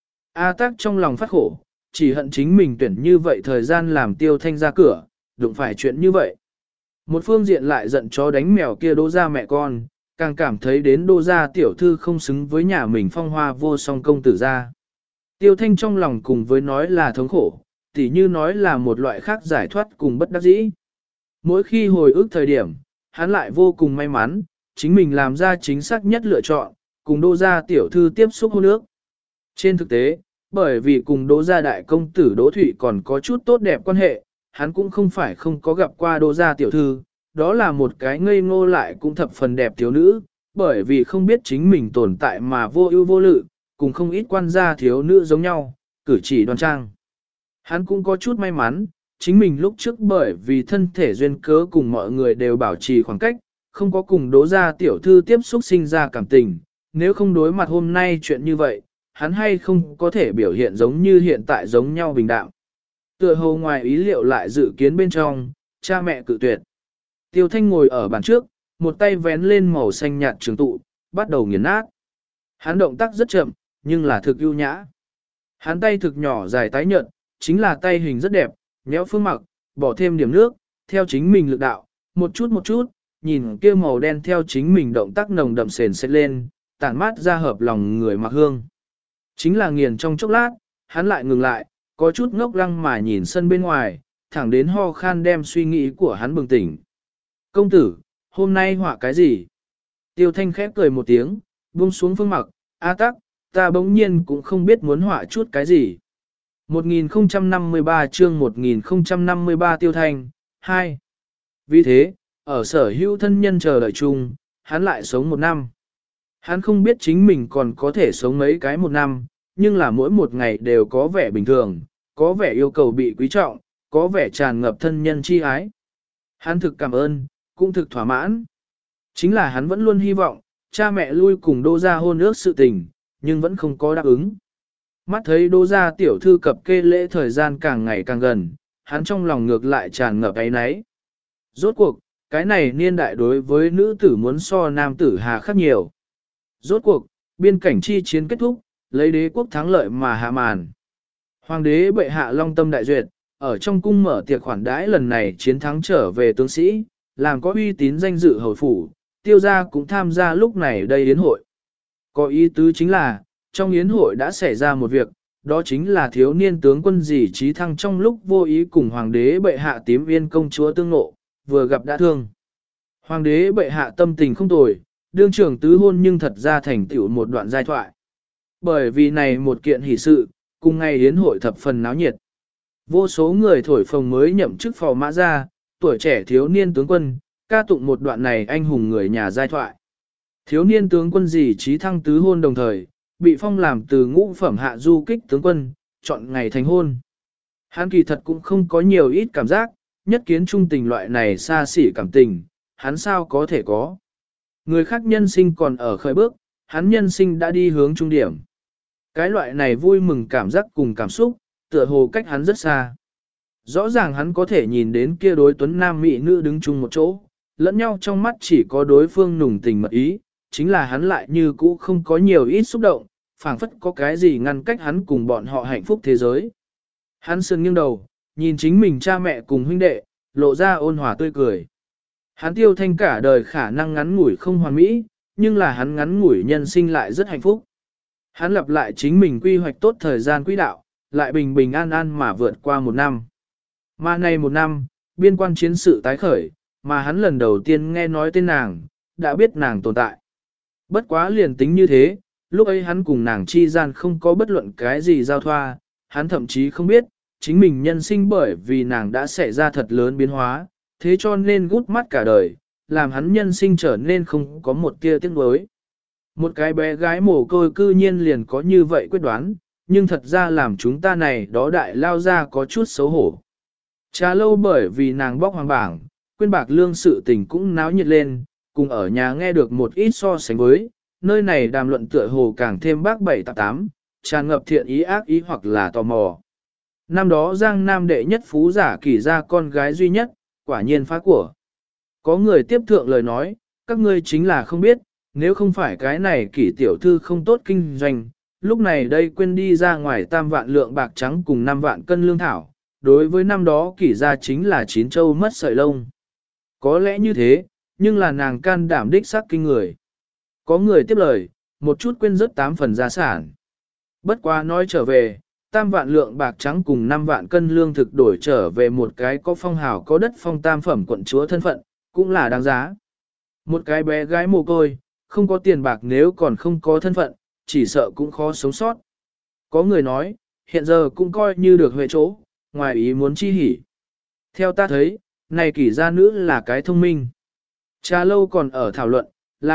A Tắc trong lòng phát khổ, chỉ hận chính mình tuyển như vậy thời gian làm Tiêu Thanh ra cửa, đụng phải chuyện như vậy. Một phương diện lại giận chó đánh mèo kia Đỗ gia mẹ con, càng cảm thấy đến Đỗ gia tiểu thư không xứng với nhà mình phong hoa vô song công tử gia. Tiêu Thanh trong lòng cùng với nói là thống khổ, tỉ như nói là một loại khác giải thoát cùng bất đắc dĩ. Mỗi khi hồi ức thời điểm, hắn lại vô cùng may mắn, chính mình làm ra chính xác nhất lựa chọn, cùng Đỗ gia tiểu thư tiếp xúc hôn ước. Trên thực tế, bởi vì cùng Đỗ gia đại công tử Đỗ Thụy còn có chút tốt đẹp quan hệ, hắn cũng không phải không có gặp qua Đỗ gia tiểu thư, đó là một cái ngây ngô lại cũng thập phần đẹp thiếu nữ, bởi vì không biết chính mình tồn tại mà vô ưu vô lự, cùng không ít quan gia thiếu nữ giống nhau, cử chỉ đoan trang. Hắn cũng có chút may mắn, chính mình lúc trước bởi vì thân thể duyên cớ cùng mọi người đều bảo trì khoảng cách, không có cùng Đỗ gia tiểu thư tiếp xúc sinh ra cảm tình, nếu không đối mặt hôm nay chuyện như vậy, hắn hay không có thể biểu hiện giống như hiện tại giống nhau bình đạm. Tựa hồ ngoài ý liệu lại dự kiến bên trong, cha mẹ cự tuyệt. Tiêu Thanh ngồi ở bàn trước, một tay vén lên màu xanh nhạt trường tụ, bắt đầu nghiền nát. Hắn động tác rất chậm, nhưng là thực ưu nhã. Hắn tay thực nhỏ dài tái nhợt, chính là tay hình rất đẹp, nhéo phương mặc, bỏ thêm điểm nước, theo chính mình lực đạo, một chút, nhìn kia màu đen theo chính mình động tác nồng đậm sền sệt lên, tản mát ra hợp lòng người mặc hương. Chính là nghiền trong chốc lát, hắn lại ngừng lại, có chút ngốc lăng mà nhìn sân bên ngoài, thẳng đến ho khan đem suy nghĩ của hắn bừng tỉnh. Công tử, hôm nay họa cái gì? Tiêu Thanh khép cười một tiếng, buông xuống phương mặc, A Tắc, ta bỗng nhiên cũng không biết muốn họa chút cái gì. 1053 chương 1053 Tiêu Thanh, 2. Vì thế, ở sở hữu thân nhân chờ đợi chung, hắn lại sống một năm. Hắn không biết chính mình còn có thể sống mấy cái một năm, nhưng là mỗi một ngày đều có vẻ bình thường, có vẻ yêu cầu bị quý trọng, có vẻ tràn ngập thân nhân chi ái. Hắn thực cảm ơn, cũng thực thỏa mãn. Chính là hắn vẫn luôn hy vọng, cha mẹ lui cùng Đỗ gia hôn ước sự tình, nhưng vẫn không có đáp ứng. Mắt thấy Đỗ gia tiểu thư cập kê lễ thời gian càng ngày càng gần, hắn trong lòng ngược lại tràn ngập áy náy. Rốt cuộc, cái này niên đại đối với nữ tử muốn so nam tử hà khắc nhiều. Rốt cuộc, biên cảnh chi chiến kết thúc, lấy đế quốc thắng lợi mà hạ màn. Hoàng đế bệ hạ long tâm đại duyệt, ở trong cung mở tiệc khoản đãi lần này chiến thắng trở về tướng sĩ, làm có uy tín danh dự hầu phủ, Tiêu gia cũng tham gia lúc này đây yến hội. Có ý tứ chính là, trong yến hội đã xảy ra một việc, đó chính là thiếu niên tướng quân Dì Trí Thăng trong lúc vô ý cùng hoàng đế bệ hạ tím yên công chúa tương ngộ, vừa gặp đã thương. Hoàng đế bệ hạ tâm tình không tồi, đương trưởng tứ hôn nhưng thật ra thành tựu một đoạn giai thoại. Bởi vì này một kiện hỷ sự, cùng ngày yến hội thập phần náo nhiệt. Vô số người thổi phồng mới nhậm chức phò mã ra, tuổi trẻ thiếu niên tướng quân, ca tụng một đoạn này anh hùng người nhà giai thoại. Thiếu niên tướng quân Dì Trí Thăng tứ hôn đồng thời, bị phong làm từ ngũ phẩm hạ du kích tướng quân, chọn ngày thành hôn. Hắn kỳ thật cũng không có nhiều ít cảm giác, nhất kiến trung tình loại này xa xỉ cảm tình, hắn sao có thể có. Người khác nhân sinh còn ở khởi bước, hắn nhân sinh đã đi hướng trung điểm. Cái loại này vui mừng cảm giác cùng cảm xúc, tựa hồ cách hắn rất xa. Rõ ràng hắn có thể nhìn đến kia đối tuấn nam mỹ nữ đứng chung một chỗ, lẫn nhau trong mắt chỉ có đối phương nùng tình mật ý, chính là hắn lại như cũ không có nhiều ít xúc động, phảng phất có cái gì ngăn cách hắn cùng bọn họ hạnh phúc thế giới. Hắn sườn nghiêng đầu, nhìn chính mình cha mẹ cùng huynh đệ, lộ ra ôn hòa tươi cười. Hắn Tiêu Thanh cả đời khả năng ngắn ngủi không hoàn mỹ, nhưng là hắn ngắn ngủi nhân sinh lại rất hạnh phúc. Hắn lặp lại chính mình quy hoạch tốt thời gian quỹ đạo, lại bình bình an an mà vượt qua một năm. Mà này một năm, biên quan chiến sự tái khởi, mà hắn lần đầu tiên nghe nói tên nàng, đã biết nàng tồn tại. Bất quá liền tính như thế, lúc ấy hắn cùng nàng chi gian không có bất luận cái gì giao thoa, hắn thậm chí không biết, chính mình nhân sinh bởi vì nàng đã xảy ra thật lớn biến hóa, thế cho nên gút mắt cả đời, làm hắn nhân sinh trở nên không có một tia tiếc nuối. Một cái bé gái mồ côi cư nhiên liền có như vậy quyết đoán, nhưng thật ra làm chúng ta này đó đại lao ra có chút xấu hổ. Trà lâu bởi vì nàng bóc hoàng bảng, quên bạc lương sự tình cũng náo nhiệt lên, cùng ở nhà nghe được một ít so sánh với, nơi này đàm luận tựa hồ càng thêm bác 788, tràn ngập thiện ý ác ý hoặc là tò mò. Năm đó Giang Nam đệ nhất phú giả kỷ ra con gái duy nhất, quả nhiên phá của. Có người tiếp thượng lời nói, các ngươi chính là không biết, nếu không phải cái này kỷ tiểu thư không tốt kinh doanh, lúc này đây quên đi ra ngoài 3 vạn lượng bạc trắng cùng 5 vạn cân lương thảo, đối với năm đó kỷ ra chính là 9 châu mất sợi lông. Có lẽ như thế, nhưng là nàng can đảm đích xác kinh người. Có người tiếp lời, một chút quên rất 8 phần gia sản. Bất quá nói trở về, 3 vạn lượng bạc trắng cùng 5 vạn cân lương thực đổi trở về một cái có phong hào có đất phong tam phẩm quận chúa thân phận, cũng là đáng giá. Một cái bé gái mồ côi, không có tiền bạc nếu còn không có thân phận, chỉ sợ cũng khó sống sót. Có người nói, hiện giờ cũng coi như được huệ chỗ, ngoài ý muốn chi hỉ. Theo ta thấy, này kỷ gia nữ là cái thông minh. Trà lâu còn ở thảo luận,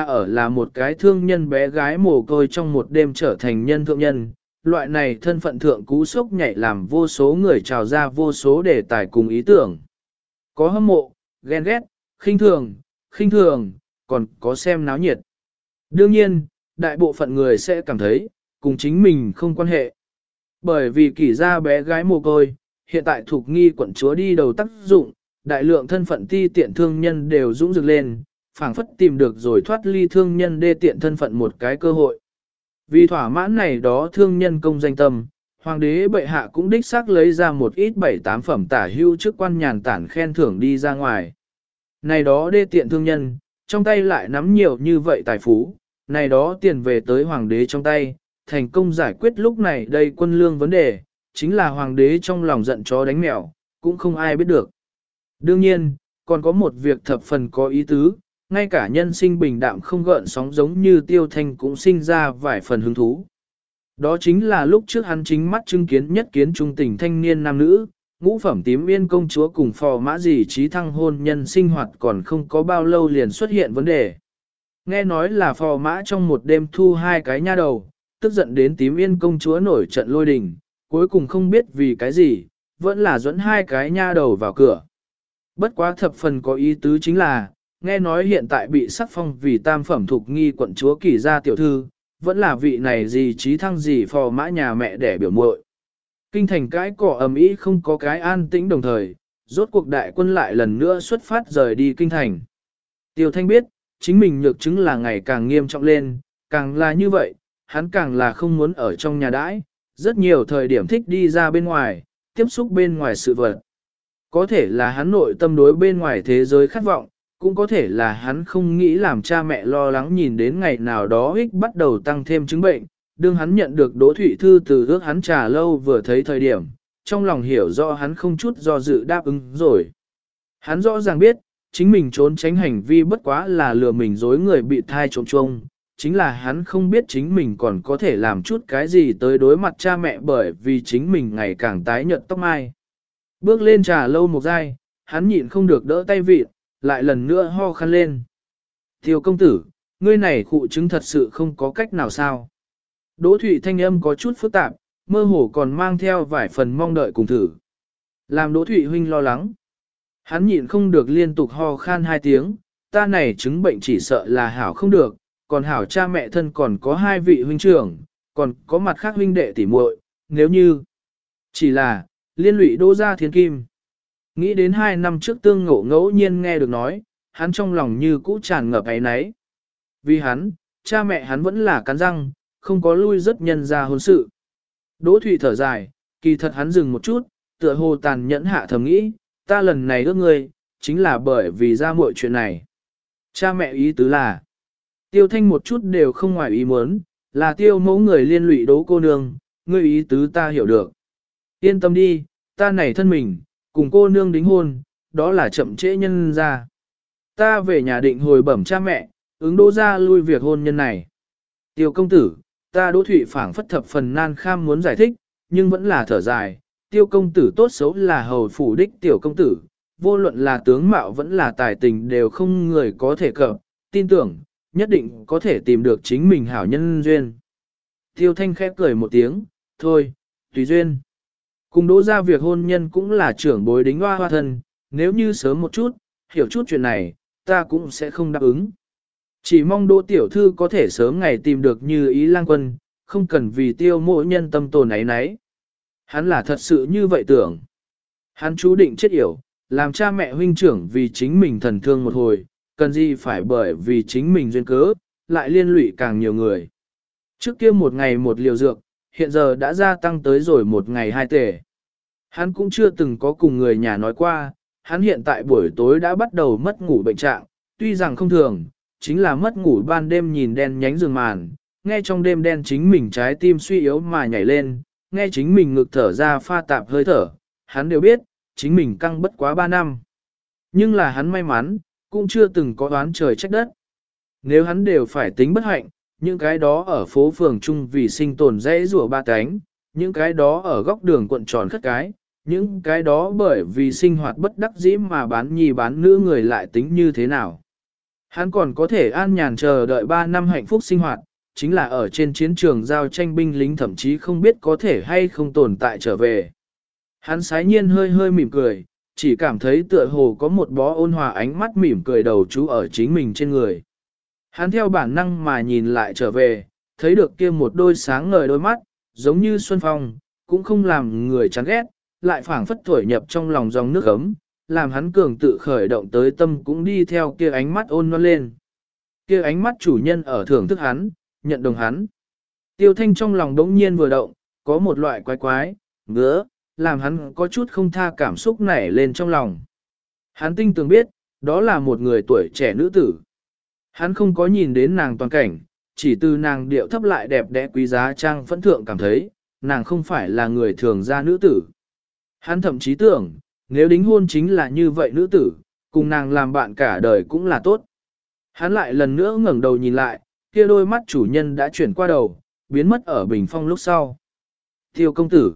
là một cái thương nhân bé gái mồ côi trong một đêm trở thành nhân thượng nhân. Loại này thân phận thượng cú sốc nhảy làm vô số người trào ra vô số đề tài cùng ý tưởng. Có hâm mộ, ghen ghét, khinh thường, còn có xem náo nhiệt. Đương nhiên, đại bộ phận người sẽ cảm thấy, cùng chính mình không quan hệ. Bởi vì kỷ gia bé gái mồ côi, hiện tại thuộc nghi quận chúa đi đầu tác dụng, đại lượng thân phận ti tiện thương nhân đều dũng dực lên, phảng phất tìm được rồi thoát ly thương nhân đê tiện thân phận một cái cơ hội. Vì thỏa mãn này đó thương nhân công danh tâm, hoàng đế bệ hạ cũng đích xác lấy ra một ít 7-8 phẩm tả hưu chức quan nhàn tản khen thưởng đi ra ngoài. Này đó đê tiện thương nhân, trong tay lại nắm nhiều như vậy tài phú, này đó tiền về tới hoàng đế trong tay, thành công giải quyết lúc này đây quân lương vấn đề, chính là hoàng đế trong lòng giận chó đánh mèo, cũng không ai biết được. Đương nhiên, còn có một việc thập phần có ý tứ, ngay cả nhân sinh bình đạm không gợn sóng giống như Tiêu Thanh cũng sinh ra vài phần hứng thú. Đó chính là lúc trước hắn chính mắt chứng kiến nhất kiến trung tình thanh niên nam nữ, ngũ phẩm tím yên công chúa cùng phò mã dì trí thăng hôn nhân sinh hoạt còn không có bao lâu liền xuất hiện vấn đề. Nghe nói là phò mã trong một đêm thu 2 cái nha đầu, tức giận đến tím yên công chúa nổi trận lôi đình, cuối cùng không biết vì cái gì, vẫn là dẫn 2 cái nha đầu vào cửa. Bất quá thập phần có ý tứ chính là, nghe nói hiện tại bị sắc phong vì tam phẩm thuộc nghi quận chúa kỷ gia tiểu thư, vẫn là vị này gì trí thăng gì phò mã nhà mẹ đẻ biểu muội. Kinh thành cái cỏ ầm ĩ không có cái an tĩnh đồng thời, rốt cuộc đại quân lại lần nữa xuất phát rời đi kinh thành. Tiêu Thanh biết, chính mình nhược chứng là ngày càng nghiêm trọng lên, càng là như vậy, hắn càng là không muốn ở trong nhà đãi, rất nhiều thời điểm thích đi ra bên ngoài, tiếp xúc bên ngoài sự vật. Có thể là hắn nội tâm đối bên ngoài thế giới khát vọng, cũng có thể là hắn không nghĩ làm cha mẹ lo lắng nhìn đến ngày nào đó ích bắt đầu tăng thêm chứng bệnh. Đương hắn nhận được Đỗ Thụy Thư từ ước hắn trà lâu vừa thấy thời điểm, trong lòng hiểu rõ hắn không chút do dự đáp ứng rồi. Hắn rõ ràng biết, chính mình trốn tránh hành vi bất quá là lừa mình dối người bị thai trộm chuông, chính là hắn không biết chính mình còn có thể làm chút cái gì tới đối mặt cha mẹ bởi vì chính mình ngày càng tái nhợt tóc mai. Bước lên trà lâu một giai, hắn nhịn không được đỡ tay vịt, lại lần nữa ho khăn lên. Tiêu công tử, ngươi này khụ chứng thật sự không có cách nào sao? Đỗ Thụy thanh âm có chút phức tạp, mơ hồ còn mang theo vài phần mong đợi cùng thử. Làm Đỗ Thụy huynh lo lắng. Hắn nhịn không được liên tục ho khan 2 tiếng, ta này chứng bệnh chỉ sợ là hảo không được, còn hảo cha mẹ thân còn có 2 vị huynh trưởng, còn có mặt khác huynh đệ tỉ muội, nếu như chỉ là liên lụy Đỗ gia thiên kim. Nghĩ đến 2 năm trước tương ngộ ngẫu nhiên nghe được nói, hắn trong lòng như cũ tràn ngập ấy nấy. Vì hắn, cha mẹ hắn vẫn là cắn răng, không có lui rất nhân ra hôn sự. Đỗ Thụy thở dài, kỳ thật hắn dừng một chút, tựa hồ tàn nhẫn hạ thầm nghĩ, ta lần này ước ngươi, chính là bởi vì ra muội chuyện này. Cha mẹ ý tứ là, Tiêu Thanh một chút đều không ngoài ý muốn, là tiêu mẫu người liên lụy Đỗ cô nương, ngươi ý tứ ta hiểu được. Yên tâm đi, ta này thân mình, cùng cô nương đính hôn, đó là chậm trễ nhân ra. Ta về nhà định hồi bẩm cha mẹ, ứng Đỗ ra lui việc hôn nhân này. Tiêu công tử, ta Đỗ Thụy phảng phất thập phần nan kham muốn giải thích, nhưng vẫn là thở dài. Tiêu công tử tốt xấu là hầu phủ đích tiểu công tử, vô luận là tướng mạo vẫn là tài tình đều không người có thể cập, tin tưởng, nhất định có thể tìm được chính mình hảo nhân duyên. Tiêu Thanh khép cười một tiếng, thôi, tùy duyên. Cùng Đỗ ra việc hôn nhân cũng là trưởng bối đính hoa hoa thân, nếu như sớm một chút, hiểu chút chuyện này, ta cũng sẽ không đáp ứng. Chỉ mong Đỗ tiểu thư có thể sớm ngày tìm được như ý lang quân, không cần vì tiêu mỗi nhân tâm tồn ấy nấy. Hắn là thật sự như vậy tưởng. Hắn chú định chết yểu, làm cha mẹ huynh trưởng vì chính mình thần thương một hồi, cần gì phải bởi vì chính mình duyên cớ, lại liên lụy càng nhiều người. Trước kia một ngày một liều dược, hiện giờ đã gia tăng tới rồi một ngày hai tể. Hắn cũng chưa từng có cùng người nhà nói qua, hắn hiện tại buổi tối đã bắt đầu mất ngủ bệnh trạng, tuy rằng không thường, chính là mất ngủ ban đêm nhìn đen nhánh giường màn, nghe trong đêm đen chính mình trái tim suy yếu mà nhảy lên, nghe chính mình ngực thở ra pha tạp hơi thở, hắn đều biết, chính mình căng bất quá 3 năm. Nhưng là hắn may mắn, cũng chưa từng có đoán trời trách đất. Nếu hắn đều phải tính bất hạnh, những cái đó ở phố phường chung vì sinh tồn dễ rủa ba cánh, những cái đó ở góc đường cuộn tròn khất cái, những cái đó bởi vì sinh hoạt bất đắc dĩ mà bán nhi bán nữ người lại tính như thế nào. Hắn còn có thể an nhàn chờ đợi 3 năm hạnh phúc sinh hoạt, chính là ở trên chiến trường giao tranh binh lính thậm chí không biết có thể hay không tồn tại trở về. Hắn sái nhiên hơi hơi mỉm cười, chỉ cảm thấy tựa hồ có một bó ôn hòa ánh mắt mỉm cười đầu chú ở chính mình trên người. Hắn theo bản năng mà nhìn lại trở về, thấy được kia một đôi sáng ngời đôi mắt, giống như xuân phong, cũng không làm người chán ghét, lại phảng phất thổi nhập trong lòng dòng nước ấm, làm hắn cường tự khởi động tới tâm cũng đi theo kia ánh mắt ôn nhu lên. Kia ánh mắt chủ nhân ở thưởng thức hắn, nhận đồng hắn. Tiêu Thanh trong lòng đống nhiên vừa động, có một loại quái quái, ngứa, làm hắn có chút không tha cảm xúc nảy lên trong lòng. Hắn tinh tường biết, đó là một người tuổi trẻ nữ tử. Hắn không có nhìn đến nàng toàn cảnh, chỉ từ nàng điệu thấp lại đẹp đẽ quý giá trang phẫn thượng cảm thấy, nàng không phải là người thường gia nữ tử. Hắn thậm chí tưởng, nếu đính hôn chính là như vậy nữ tử, cùng nàng làm bạn cả đời cũng là tốt. Hắn lại lần nữa ngẩng đầu nhìn lại, kia đôi mắt chủ nhân đã chuyển qua đầu, biến mất ở bình phong lúc sau. Tiêu công tử.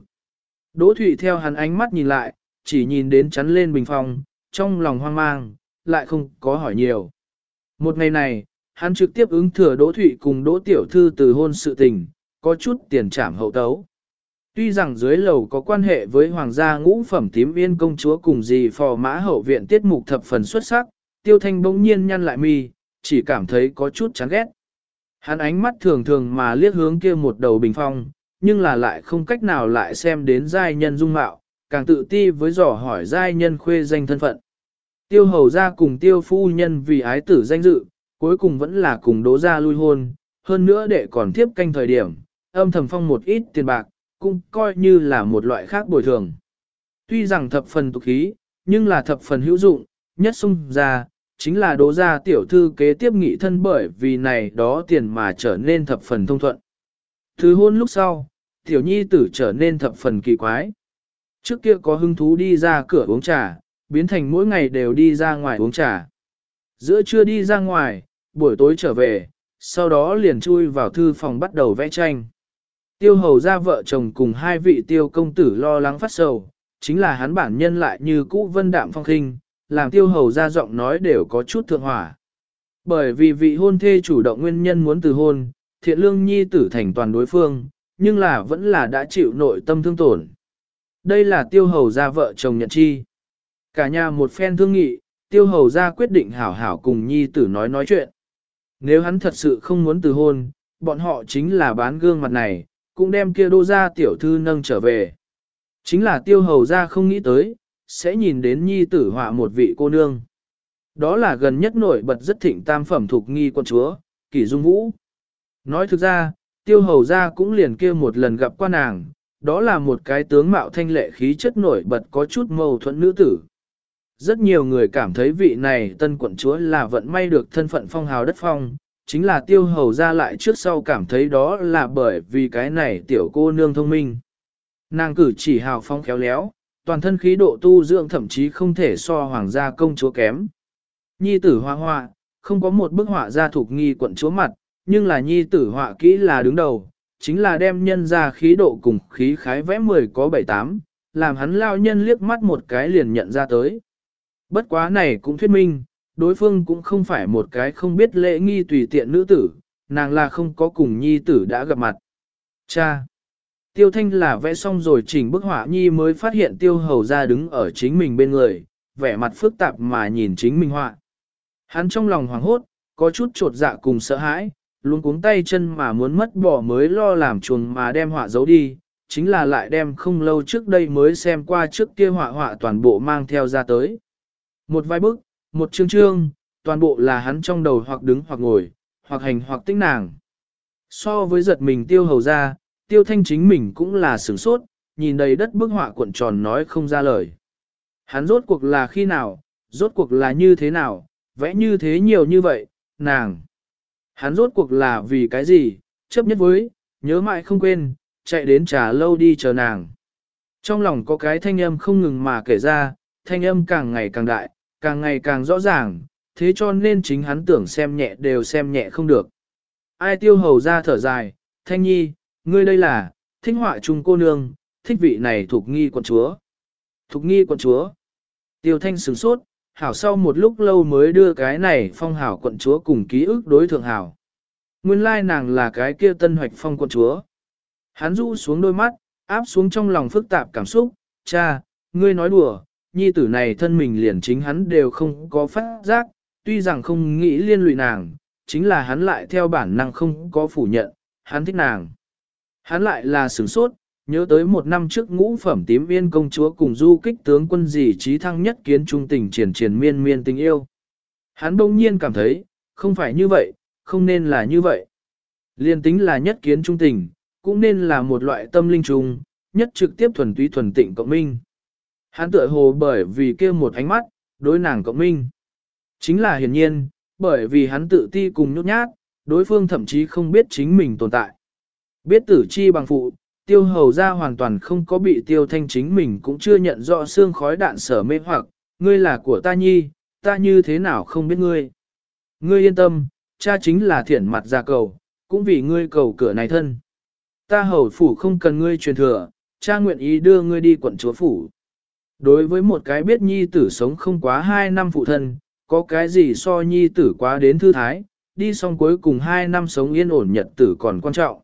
Đỗ Thụy theo hắn ánh mắt nhìn lại, chỉ nhìn đến chắn lên bình phong, trong lòng hoang mang, lại không có hỏi nhiều. Một ngày này, hắn trực tiếp ứng thừa Đỗ Thụy cùng Đỗ Tiểu Thư từ hôn sự tình, có chút tiền trảm hậu tấu. Tuy rằng dưới lầu có quan hệ với hoàng gia ngũ phẩm tím viên công chúa cùng dì phò mã hậu viện tiết mục thập phần xuất sắc, Tiêu Thanh bỗng nhiên nhăn lại mi, chỉ cảm thấy có chút chán ghét. Hắn ánh mắt thường thường mà liếc hướng kia một đầu bình phong, nhưng là lại không cách nào lại xem đến giai nhân dung mạo, càng tự ti với dò hỏi giai nhân khuê danh thân phận. Tiêu hầu gia cùng tiêu phu nhân vì ái tử danh dự, cuối cùng vẫn là cùng Đỗ gia lui hôn, hơn nữa để còn tiếp canh thời điểm, âm thầm phong một ít tiền bạc, cũng coi như là một loại khác bồi thường. Tuy rằng thập phần tục khí, nhưng là thập phần hữu dụng, nhất xung ra, chính là Đỗ gia tiểu thư kế tiếp nghị thân bởi vì này đó tiền mà trở nên thập phần thông thuận. Từ hôn lúc sau, tiểu nhi tử trở nên thập phần kỳ quái. Trước kia có hứng thú đi ra cửa uống trà, biến thành mỗi ngày đều đi ra ngoài uống trà. Giữa trưa đi ra ngoài, buổi tối trở về, sau đó liền chui vào thư phòng bắt đầu vẽ tranh. Tiêu hầu ra vợ chồng cùng hai vị tiêu công tử lo lắng phát sầu, chính là hắn bản nhân lại như cũ vân đạm phong khinh, làm tiêu hầu ra giọng nói đều có chút thượng hỏa. Bởi vì vị hôn thê chủ động nguyên nhân muốn từ hôn, thiện lương nhi tử thành toàn đối phương, nhưng là vẫn là đã chịu nội tâm thương tổn. Đây là tiêu hầu ra vợ chồng nhận chi. Cả nhà một phen thương nghị, tiêu hầu ra quyết định hảo hảo cùng nhi tử nói chuyện. Nếu hắn thật sự không muốn từ hôn, bọn họ chính là bán gương mặt này, cũng đem kia Đỗ gia tiểu thư nâng trở về. Chính là tiêu hầu ra không nghĩ tới, sẽ nhìn đến nhi tử họa một vị cô nương. Đó là gần nhất nổi bật rất thịnh tam phẩm thuộc nghi quân chúa, Kỷ Dung Vũ. Nói thực ra, tiêu hầu ra cũng liền kia một lần gặp qua nàng, đó là một cái tướng mạo thanh lệ khí chất nổi bật có chút mâu thuẫn nữ tử. Rất nhiều người cảm thấy vị này tân quận chúa là vận may được thân phận phong hào đất phong, chính là tiêu hầu ra lại trước sau cảm thấy đó là bởi vì cái này tiểu cô nương thông minh. Nàng cử chỉ hào phóng khéo léo, toàn thân khí độ tu dưỡng thậm chí không thể so hoàng gia công chúa kém. Nhi tử hoa họa, không có một bức họa ra thuộc nghi quận chúa mặt, nhưng là nhi tử họa kỹ là đứng đầu, chính là đem nhân ra khí độ cùng khí khái vẽ 10 có 7-8, làm hắn lao nhân liếc mắt một cái liền nhận ra tới. Bất quá này cũng thuyết minh, đối phương cũng không phải một cái không biết lễ nghi tùy tiện nữ tử, nàng là không có cùng nhi tử đã gặp mặt. Cha! Tiêu Thanh là vẽ xong rồi chỉnh bức họa nhi mới phát hiện tiêu hầu ra đứng ở chính mình bên người, vẻ mặt phức tạp mà nhìn chính mình họa. Hắn trong lòng hoảng hốt, có chút trột dạ cùng sợ hãi, luôn cuống tay chân mà muốn mất bỏ mới lo làm chuồng mà đem họa giấu đi, chính là lại đem không lâu trước đây mới xem qua trước kia họa toàn bộ mang theo ra tới. Một vài bức, một chương chương, toàn bộ là hắn trong đầu hoặc đứng hoặc ngồi, hoặc hành hoặc tích nàng. So với giật mình tiêu hầu ra, tiêu thanh chính mình cũng là sửng sốt, nhìn đầy đất bức họa cuộn tròn nói không ra lời. Hắn rốt cuộc là khi nào, rốt cuộc là như thế nào, vẽ như thế nhiều như vậy, nàng. Hắn rốt cuộc là vì cái gì, chấp nhất với, nhớ mãi không quên, chạy đến trà lâu đi chờ nàng. Trong lòng có cái thanh âm không ngừng mà kể ra, thanh âm càng ngày càng đại, càng ngày càng rõ ràng, thế cho nên chính hắn tưởng xem nhẹ đều xem nhẹ không được. Ai tiêu hầu ra thở dài, Thanh Nhi, ngươi đây là, thích họa trung cô nương, thích vị này thuộc nghi quận chúa. Thục nghi quận chúa. Tiêu Thanh sửng sốt, hảo sau một lúc lâu mới đưa cái này phong hảo quận chúa cùng ký ức đối thượng hảo. Nguyên lai nàng là cái kia tân hoạch phong quận chúa. Hắn rũ xuống đôi mắt, áp xuống trong lòng phức tạp cảm xúc, cha, ngươi nói đùa, nhi tử này thân mình liền chính hắn đều không có phát giác, tuy rằng không nghĩ liên lụy nàng, chính là hắn lại theo bản năng không có phủ nhận, hắn thích nàng. Hắn lại là sửng sốt, nhớ tới một năm trước ngũ phẩm tím yên công chúa cùng du kích tướng quân dì trí thăng nhất kiến trung tình triển triển miên miên tình yêu. Hắn bỗng nhiên cảm thấy, không phải như vậy, không nên là như vậy. Liên tính là nhất kiến trung tình, cũng nên là một loại tâm linh trùng, nhất trực tiếp thuần túy thuần tịnh cộng minh. Hắn tựa hồ bởi vì kia một ánh mắt, đối nàng cộng minh. Chính là hiển nhiên, bởi vì hắn tự ti cùng nhút nhát, đối phương thậm chí không biết chính mình tồn tại. Biết tử chi bằng phụ, tiêu hầu ra hoàn toàn không có bị tiêu thanh chính mình cũng chưa nhận rõ xương khói đạn sở mê hoặc, ngươi là của ta nhi, ta như thế nào không biết ngươi. Ngươi yên tâm, cha chính là thiển mặt ra cầu, cũng vì ngươi cầu cửa này thân. Ta hầu phủ không cần ngươi truyền thừa, cha nguyện ý đưa ngươi đi quận chúa phủ. Đối với một cái biết nhi tử sống không quá 2 năm phụ thân, có cái gì so nhi tử quá đến thư thái, đi xong cuối cùng 2 năm sống yên ổn nhật tử còn quan trọng.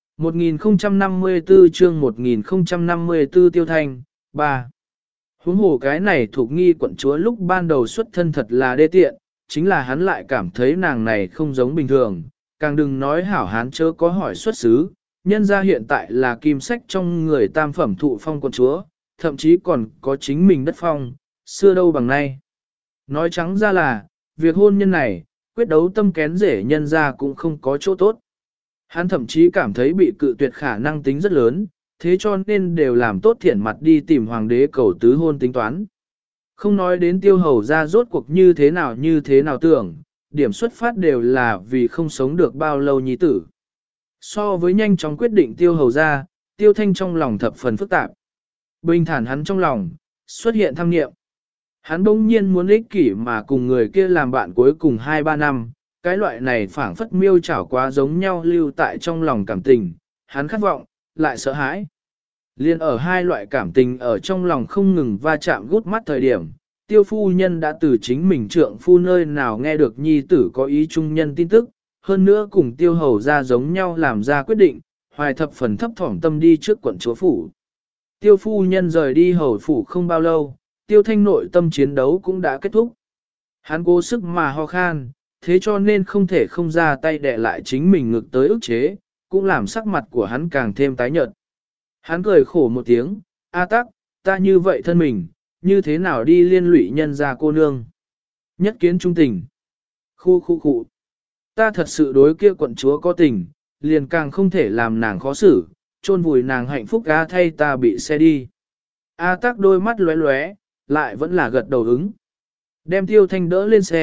1054 chương 1054 Tiêu Thanh, 3. Huống hồ cái này thuộc nghi quận chúa lúc ban đầu xuất thân thật là đê tiện, chính là hắn lại cảm thấy nàng này không giống bình thường, càng đừng nói hảo hán chớ có hỏi xuất xứ, nhân ra hiện tại là kim sách trong người tam phẩm thụ phong quận chúa, thậm chí còn có chính mình đất phong, xưa đâu bằng nay. Nói trắng ra là, việc hôn nhân này, quyết đấu tâm kén rể nhân ra cũng không có chỗ tốt. Hắn thậm chí cảm thấy bị cự tuyệt khả năng tính rất lớn, thế cho nên đều làm tốt thiện mặt đi tìm hoàng đế cầu tứ hôn tính toán. Không nói đến tiêu hầu ra rốt cuộc như thế nào tưởng, điểm xuất phát đều là vì không sống được bao lâu nhi tử. So với nhanh chóng quyết định tiêu hầu ra, tiêu thanh trong lòng thập phần phức tạp. Bình thản hắn trong lòng, xuất hiện tham nghiệm. Hắn bỗng nhiên muốn ích kỷ mà cùng người kia làm bạn cuối cùng 2-3 năm, cái loại này phảng phất miêu chảo quá giống nhau lưu tại trong lòng cảm tình, hắn khát vọng, lại sợ hãi. Liên ở hai loại cảm tình ở trong lòng không ngừng va chạm gút mắt thời điểm, tiêu phu nhân đã từ chính mình trượng phu nơi nào nghe được nhi tử có ý trung nhân tin tức, hơn nữa cùng tiêu hầu ra giống nhau làm ra quyết định, hoài thập phần thấp thỏm tâm đi trước quận chúa phủ. Tiêu phu nhân rời đi hầu phủ không bao lâu, tiêu thanh nội tâm chiến đấu cũng đã kết thúc. Hắn cố sức mà ho khan, thế cho nên không thể không ra tay đè lại chính mình ngực tới ức chế, cũng làm sắc mặt của hắn càng thêm tái nhợt. Hắn cười khổ một tiếng, A tắc, ta như vậy thân mình, như thế nào đi liên lụy nhân ra cô nương. Nhất kiến trung tình. Khu. Ta thật sự đối kia quận chúa có tình, liền càng không thể làm nàng khó xử, chôn vùi nàng hạnh phúc A thay ta bị xe đi. A tắc đôi mắt lóe lóe, lại vẫn là gật đầu ứng. Đem tiêu thanh đỡ lên xe,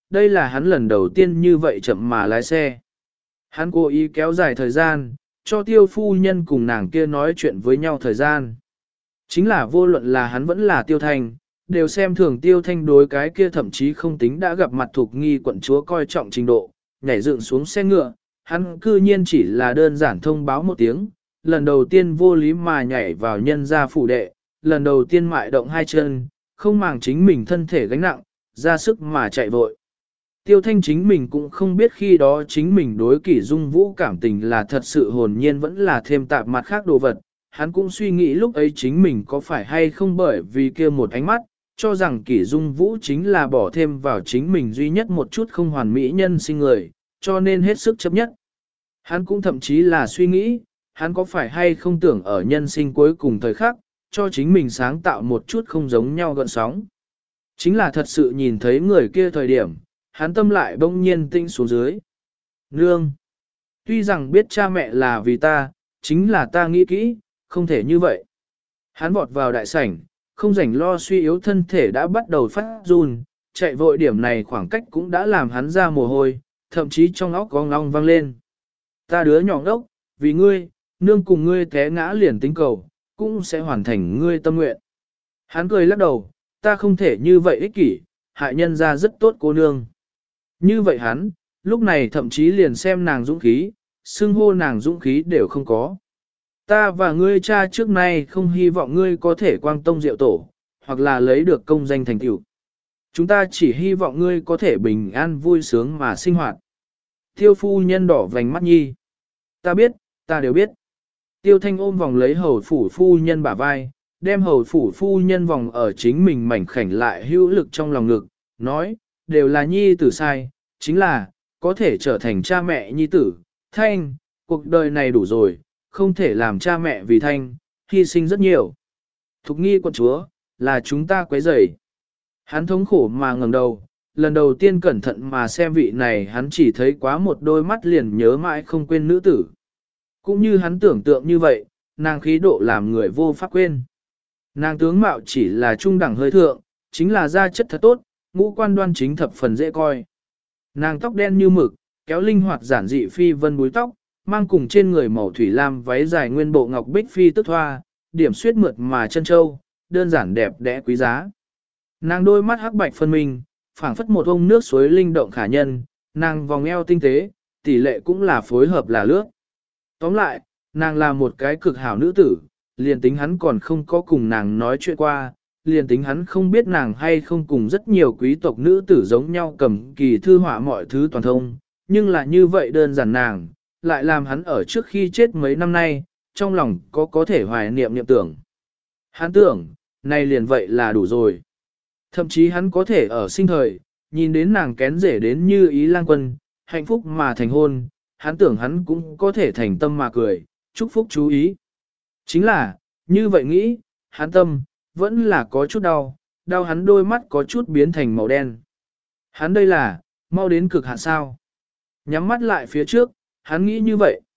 đây là hắn lần đầu tiên như vậy chậm mà lái xe. Hắn cố ý kéo dài thời gian, cho tiêu phu nhân cùng nàng kia nói chuyện với nhau thời gian. Chính là vô luận là hắn vẫn là tiêu thanh, đều xem thường tiêu thanh đối cái kia thậm chí không tính đã gặp mặt thuộc nghi quận chúa coi trọng trình độ, nhảy dựng xuống xe ngựa, hắn cư nhiên chỉ là đơn giản thông báo một tiếng, lần đầu tiên vô lý mà nhảy vào nhân gia phủ đệ, lần đầu tiên mại động hai chân, không màng chính mình thân thể gánh nặng, ra sức mà chạy vội. Tiêu thanh chính mình cũng không biết khi đó chính mình đối kỷ dung vũ cảm tình là thật sự hồn nhiên vẫn là thêm tạp mặt khác đồ vật. Hắn cũng suy nghĩ lúc ấy chính mình có phải hay không bởi vì kia một ánh mắt, cho rằng kỷ dung vũ chính là bỏ thêm vào chính mình duy nhất một chút không hoàn mỹ nhân sinh người, cho nên hết sức chấp nhất. Hắn cũng thậm chí là suy nghĩ, hắn có phải hay không tưởng ở nhân sinh cuối cùng thời khắc, cho chính mình sáng tạo một chút không giống nhau gợn sóng. Chính là thật sự nhìn thấy người kia thời điểm, hắn tâm lại bỗng nhiên tinh xuống dưới. Nương! Tuy rằng biết cha mẹ là vì ta, chính là ta nghĩ kỹ, không thể như vậy. Hắn vọt vào đại sảnh, không rảnh lo suy yếu thân thể đã bắt đầu phát run, chạy vội điểm này khoảng cách cũng đã làm hắn ra mồ hôi, thậm chí trong óc có ngong vang lên. Ta đứa nhỏ ngốc, vì ngươi, nương cùng ngươi té ngã liền tính cầu, cũng sẽ hoàn thành ngươi tâm nguyện. Hắn cười lắc đầu, ta không thể như vậy ích kỷ, hại nhân ra rất tốt cô nương. Như vậy hắn, lúc này thậm chí liền xem nàng dũng khí, xưng hô nàng dũng khí đều không có. Ta và ngươi cha trước nay không hy vọng ngươi có thể quang tông diệu tổ, hoặc là lấy được công danh thành tựu. Chúng ta chỉ hy vọng ngươi có thể bình an vui sướng mà sinh hoạt. Tiêu phu nhân đỏ vành mắt nhi. Ta biết, ta đều biết. Tiêu thanh ôm vòng lấy hầu phủ phu nhân bả vai, đem hầu phủ phu nhân vòng ở chính mình mảnh khảnh lại hữu lực trong lòng ngực, nói, đều là nhi tử sai, chính là, có thể trở thành cha mẹ nhi tử, thanh, cuộc đời này đủ rồi, không thể làm cha mẹ vì thanh, hy sinh rất nhiều. Thục nghi quận chúa, là chúng ta quấy rầy. Hắn thống khổ mà ngẩng đầu, lần đầu tiên cẩn thận mà xem vị này hắn chỉ thấy quá một đôi mắt liền nhớ mãi không quên nữ tử. Cũng như hắn tưởng tượng như vậy, nàng khí độ làm người vô pháp quên. Nàng tướng mạo chỉ là trung đẳng hơi thượng, chính là da chất thật tốt, ngũ quan đoan chính thập phần dễ coi. Nàng tóc đen như mực, kéo linh hoạt giản dị phi vân búi tóc, mang cùng trên người màu thủy lam váy dài nguyên bộ ngọc bích phi tức thoa, điểm xuyết mượt mà chân châu, đơn giản đẹp đẽ quý giá. Nàng đôi mắt hắc bạch phân minh, phảng phất một ông nước suối linh động khả nhân, nàng vòng eo tinh tế, tỷ lệ cũng là phối hợp là lướt. Tóm lại, nàng là một cái cực hảo nữ tử, liền tính hắn còn không có cùng nàng nói chuyện qua, liền tính hắn không biết nàng hay không cùng rất nhiều quý tộc nữ tử giống nhau cầm kỳ thư họa mọi thứ toàn thông, nhưng là như vậy đơn giản nàng, lại làm hắn ở trước khi chết mấy năm nay, trong lòng có thể hoài niệm tưởng. Hắn tưởng, này liền vậy là đủ rồi. Thậm chí hắn có thể ở sinh thời, nhìn đến nàng kén rể đến như ý lang quân, hạnh phúc mà thành hôn, hắn tưởng hắn cũng có thể thành tâm mà cười, chúc phúc chú ý. Chính là, như vậy nghĩ, hắn tâm, vẫn là có chút đau, đau hắn đôi mắt có chút biến thành màu đen. Hắn đây là, mau đến cực hạn sao. Nhắm mắt lại phía trước, hắn nghĩ như vậy.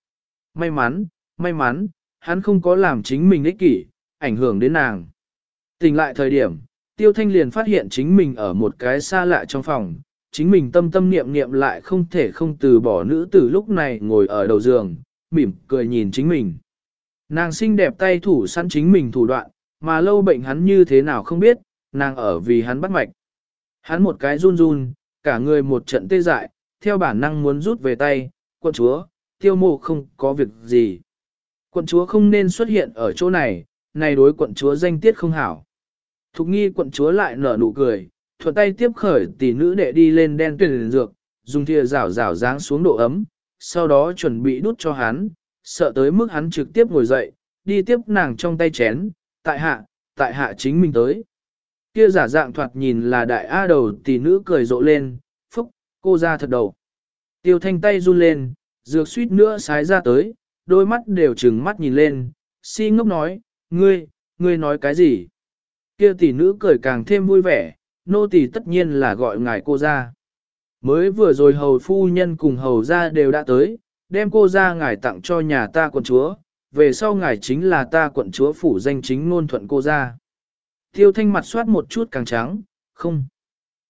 May mắn, hắn không có làm chính mình ích kỷ, ảnh hưởng đến nàng. Tỉnh lại thời điểm, Tiêu Thanh liền phát hiện chính mình ở một cái xa lạ trong phòng, chính mình tâm niệm lại không thể không từ bỏ nữ tử lúc này ngồi ở đầu giường, mỉm cười nhìn chính mình. Nàng xinh đẹp tay thủ săn chính mình thủ đoạn, mà lâu bệnh hắn như thế nào không biết, nàng ở vì hắn bắt mạch. Hắn một cái run run, cả người một trận tê dại, theo bản năng muốn rút về tay, quận chúa, Tiêu Mộ không có việc gì. Quận chúa không nên xuất hiện ở chỗ này, này đối quận chúa danh tiết không hảo. Thục nghi quận chúa lại nở nụ cười, thuận tay tiếp khởi tỷ nữ đệ đi lên đen tuyển dược, dùng thìa rảo dáng xuống độ ấm, sau đó chuẩn bị đút cho hắn, sợ tới mức hắn trực tiếp ngồi dậy, đi tiếp nàng trong tay chén, tại hạ chính mình tới. Kia giả dạng thoạt nhìn là đại A đầu tỷ nữ cười rộ lên, phúc, cô ra thật đầu. Tiêu Thanh tay run lên, dược suýt nữa sái ra tới, đôi mắt đều trừng mắt nhìn lên, si ngốc nói, ngươi nói cái gì? Kia tỷ nữ cười càng thêm vui vẻ, nô tỳ tất nhiên là gọi ngài cô ra. Mới vừa rồi hầu phu nhân cùng hầu ra đều đã tới, đem cô ra ngài tặng cho nhà ta quận chúa, về sau ngài chính là ta quận chúa phủ danh chính ngôn thuận cô ra. Tiêu Thanh mặt soát một chút càng trắng, không.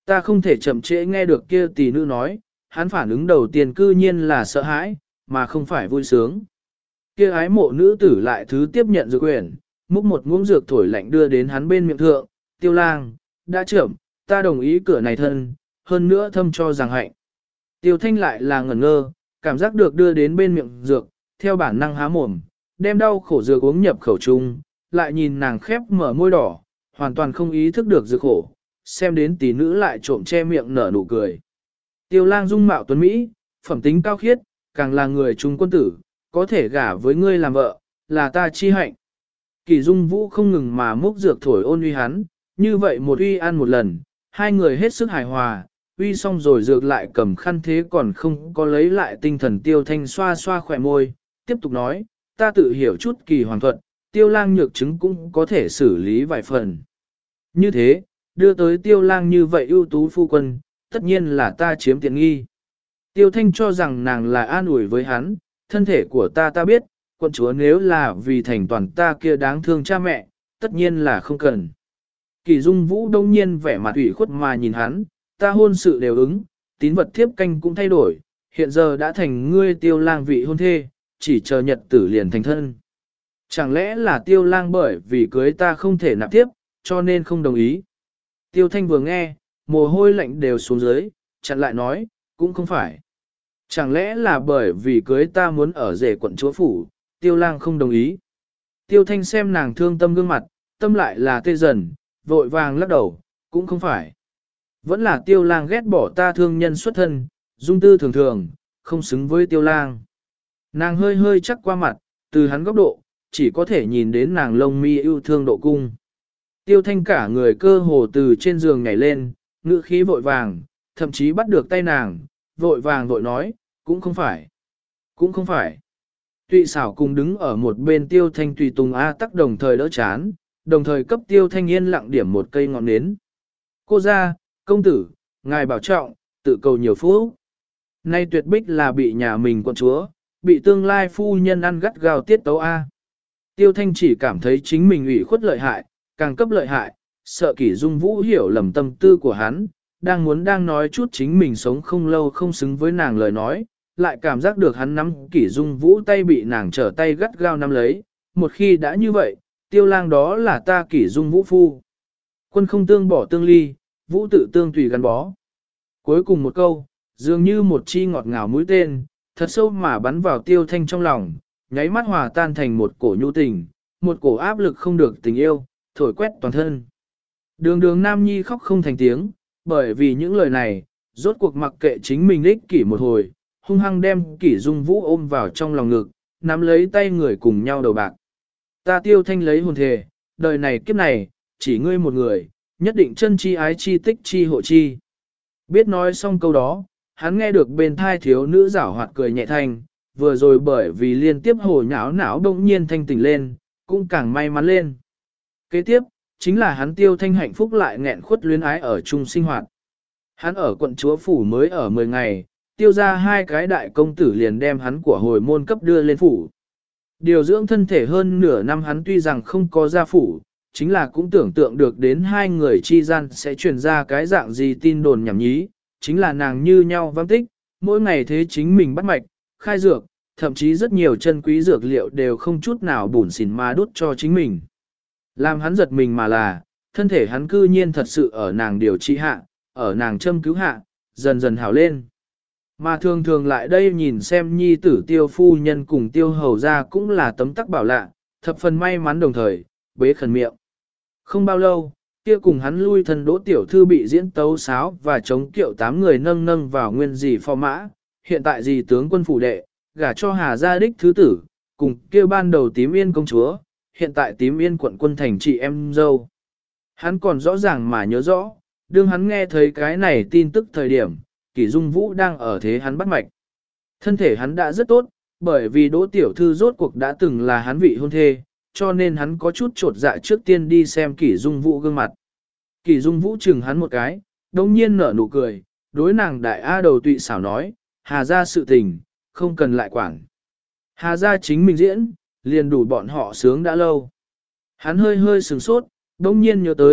Ta không thể chậm trễ nghe được kia tỷ nữ nói, hắn phản ứng đầu tiên cư nhiên là sợ hãi, mà không phải vui sướng. Kia ái mộ nữ tử lại thứ tiếp nhận dược quyển, múc một muỗng dược thổi lạnh đưa đến hắn bên miệng thượng, Tiêu Lang, đã chậm, ta đồng ý cửa này thân, hơn nữa thâm cho rằng hạnh. Tiêu Thanh lại là ngẩn ngơ, cảm giác được đưa đến bên miệng dược, theo bản năng há mồm, đem đau khổ dược uống nhập khẩu trung, lại nhìn nàng khép mở môi đỏ, hoàn toàn không ý thức được dược khổ, xem đến tỷ nữ lại trộm che miệng nở nụ cười. Tiêu Lang dung mạo tuấn Mỹ, phẩm tính cao khiết, càng là người trung quân tử, có thể gả với ngươi làm vợ, là ta chi hạnh. Kỳ Dung Vũ không ngừng mà múc dược thổi ôn uy hắn, như vậy một uy ăn một lần, hai người hết sức hài hòa, uy xong rồi dược lại cầm khăn thế còn không có lấy lại tinh thần. Tiêu Thanh xoa xoa khỏe môi, tiếp tục nói, ta tự hiểu chút Kỳ Hoàng thuật, Tiêu Lang nhược chứng cũng có thể xử lý vài phần. Như thế, đưa tới Tiêu Lang như vậy ưu tú phu quân, tất nhiên là ta chiếm tiện nghi. Tiêu Thanh cho rằng nàng là an ủi với hắn, thân thể của ta biết, quận chúa nếu là vì thành toàn ta kia đáng thương cha mẹ, tất nhiên là không cần. Kỳ Dung Vũ đông nhiên vẻ mặt ủy khuất mà nhìn hắn, ta hôn sự đều ứng, tín vật thiếp canh cũng thay đổi, hiện giờ đã thành ngươi Tiêu Lang vị hôn thê, chỉ chờ nhật tử liền thành thân. Chẳng lẽ là Tiêu Lang bởi vì cưới ta không thể nạp tiếp, cho nên không đồng ý. Tiêu Thanh vừa nghe, mồ hôi lạnh đều xuống dưới, chặn lại nói, cũng không phải. Chẳng lẽ là bởi vì cưới ta muốn ở rể quận chúa phủ, Tiêu Lang không đồng ý. Tiêu Thanh xem nàng thương tâm gương mặt, tâm lại là tê dần, vội vàng lắc đầu, cũng không phải. Vẫn là Tiêu Lang ghét bỏ ta thương nhân xuất thân, dung tư thường thường, không xứng với Tiêu Lang. Nàng hơi hơi chắc qua mặt, từ hắn góc độ, chỉ có thể nhìn đến nàng lông mi yêu thương độ cung. Tiêu Thanh cả người cơ hồ từ trên giường nhảy lên, ngữ khí vội vàng, thậm chí bắt được tay nàng, vội vàng vội nói, cũng không phải, cũng không phải. Tụy xảo cùng đứng ở một bên Tiêu Thanh tùy tùng A Tắc đồng thời đỡ chán, đồng thời cấp Tiêu Thanh yên lặng điểm một cây ngọn nến. Cô ra, công tử, ngài bảo trọng, tự cầu nhiều phúc. Nay tuyệt bích là bị nhà mình quận chúa, bị tương lai phu nhân ăn gắt gao tiết tấu A. Tiêu Thanh chỉ cảm thấy chính mình ủy khuất lợi hại, càng cấp lợi hại, sợ Kỷ Dung Vũ hiểu lầm tâm tư của hắn, đang nói chút chính mình sống không lâu không xứng với nàng lời nói, lại cảm giác được hắn nắm Kỷ Dung Vũ tay bị nàng trở tay gắt gao nắm lấy, một khi đã như vậy, Tiêu Lang đó là ta Kỷ Dung Vũ phu. Quân không tương bỏ tương ly, Vũ tự tương tùy gắn bó. Cuối cùng một câu, dường như một chi ngọt ngào mũi tên, thật sâu mà bắn vào Tiêu Thanh trong lòng, nháy mắt hòa tan thành một cổ nhu tình, một cổ áp lực không được tình yêu, thổi quét toàn thân. Đường đường Nam Nhi khóc không thành tiếng, bởi vì những lời này, rốt cuộc mặc kệ chính mình ích kỷ một hồi, hung hăng đem Kỷ Dung Vũ ôm vào trong lòng ngực, nắm lấy tay người cùng nhau đầu bạc. Ta Tiêu Thanh lấy hồn thề, đời này kiếp này, chỉ ngươi một người, nhất định chân chi ái chi tích chi hộ chi. Biết nói xong câu đó, hắn nghe được bên thai thiếu nữ giảo hoạt cười nhẹ thanh, vừa rồi bởi vì liên tiếp hồ nháo não đông nhiên thanh tỉnh lên, cũng càng may mắn lên. Kế tiếp, chính là hắn Tiêu Thanh hạnh phúc lại nghẹn khuất luyến ái ở chung sinh hoạt. Hắn ở quận chúa phủ mới ở 10 ngày, Tiêu ra hai cái đại công tử liền đem hắn của hồi môn cấp đưa lên phủ. Điều dưỡng thân thể hơn nửa năm hắn tuy rằng không có gia phủ, chính là cũng tưởng tượng được đến hai người chi gian sẽ truyền ra cái dạng gì tin đồn nhảm nhí, chính là nàng như nhau vắng tích, mỗi ngày thế chính mình bắt mạch, khai dược, thậm chí rất nhiều chân quý dược liệu đều không chút nào bủn xỉn mà đút cho chính mình. Làm hắn giật mình mà là, thân thể hắn cư nhiên thật sự ở nàng điều trị hạ, ở nàng châm cứu hạ, dần dần hảo lên. Mà thường thường lại đây nhìn xem nhi tử Tiêu phu nhân cùng Tiêu hầu ra cũng là tấm tắc bảo lạ, thập phần may mắn đồng thời, bế khẩn miệng. Không bao lâu, kia cùng hắn lui thân Đỗ tiểu thư bị diễn tấu sáo và chống kiệu 8 người nâng nâng vào nguyên dì phò mã, hiện tại dì tướng quân phủ đệ, gả cho Hà gia đích thứ tử, cùng kia ban đầu Tím Yên công chúa, hiện tại Tím Yên quận quân thành chị em dâu. Hắn còn rõ ràng mà nhớ rõ, đương hắn nghe thấy cái này tin tức thời điểm, Kỷ Dung Vũ đang ở thế hắn bắt mạch. Thân thể hắn đã rất tốt, bởi vì Đỗ tiểu thư rốt cuộc đã từng là hắn vị hôn thê, cho nên hắn có chút trột dạ trước tiên đi xem Kỷ Dung Vũ gương mặt. Kỷ Dung Vũ chừng hắn một cái, đồng nhiên nở nụ cười, đối nàng đại A đầu tụy xảo nói, Hà gia sự tình, không cần lại quản. Hà gia chính mình diễn, liền đủ bọn họ sướng đã lâu. Hắn hơi hơi sừng sốt, đồng nhiên nhớ tới,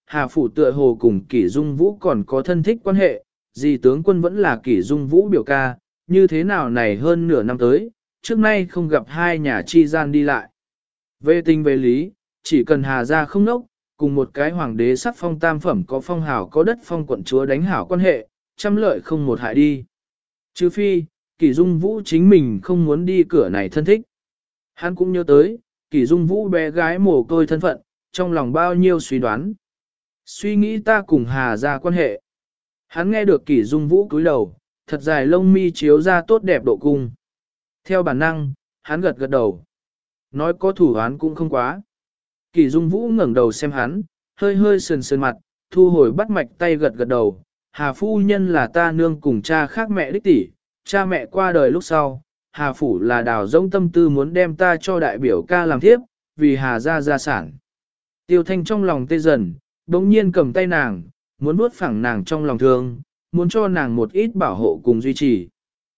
Hà Phủ tựa hồ cùng Kỷ Dung Vũ còn có thân thích quan hệ, dì tướng quân vẫn là Kỷ Dung Vũ biểu ca, như thế nào này hơn nửa năm tới, trước nay không gặp hai nhà chi gian đi lại. Về tình về lý, chỉ cần Hà gia không nốc, cùng một cái hoàng đế sắc phong tam phẩm có phong hào có đất phong quận chúa đánh hảo quan hệ, trăm lợi không một hại đi. Trừ phi, Kỷ Dung Vũ chính mình không muốn đi cửa này thân thích. Hắn cũng nhớ tới, Kỷ Dung Vũ bé gái mồ côi thân phận, trong lòng bao nhiêu suy đoán. Suy nghĩ ta cùng Hà gia quan hệ. Hắn nghe được Kỷ Dung Vũ cúi đầu, thật dài lông mi chiếu ra tốt đẹp độ cung. Theo bản năng, hắn gật gật đầu. Nói có thủ án cũng không quá. Kỷ Dung Vũ ngẩng đầu xem hắn, hơi hơi sườn sườn mặt, thu hồi bắt mạch tay gật gật đầu. Hà phu nhân là ta nương cùng cha khác mẹ đích tỷ, cha mẹ qua đời lúc sau. Hà phủ là đào rỗng tâm tư muốn đem ta cho đại biểu ca làm thiếp, vì Hà gia sản. Tiêu Thanh trong lòng tê dần, đống nhiên cầm tay nàng, muốn vuốt phẳng nàng trong lòng thương, muốn cho nàng một ít bảo hộ cùng duy trì.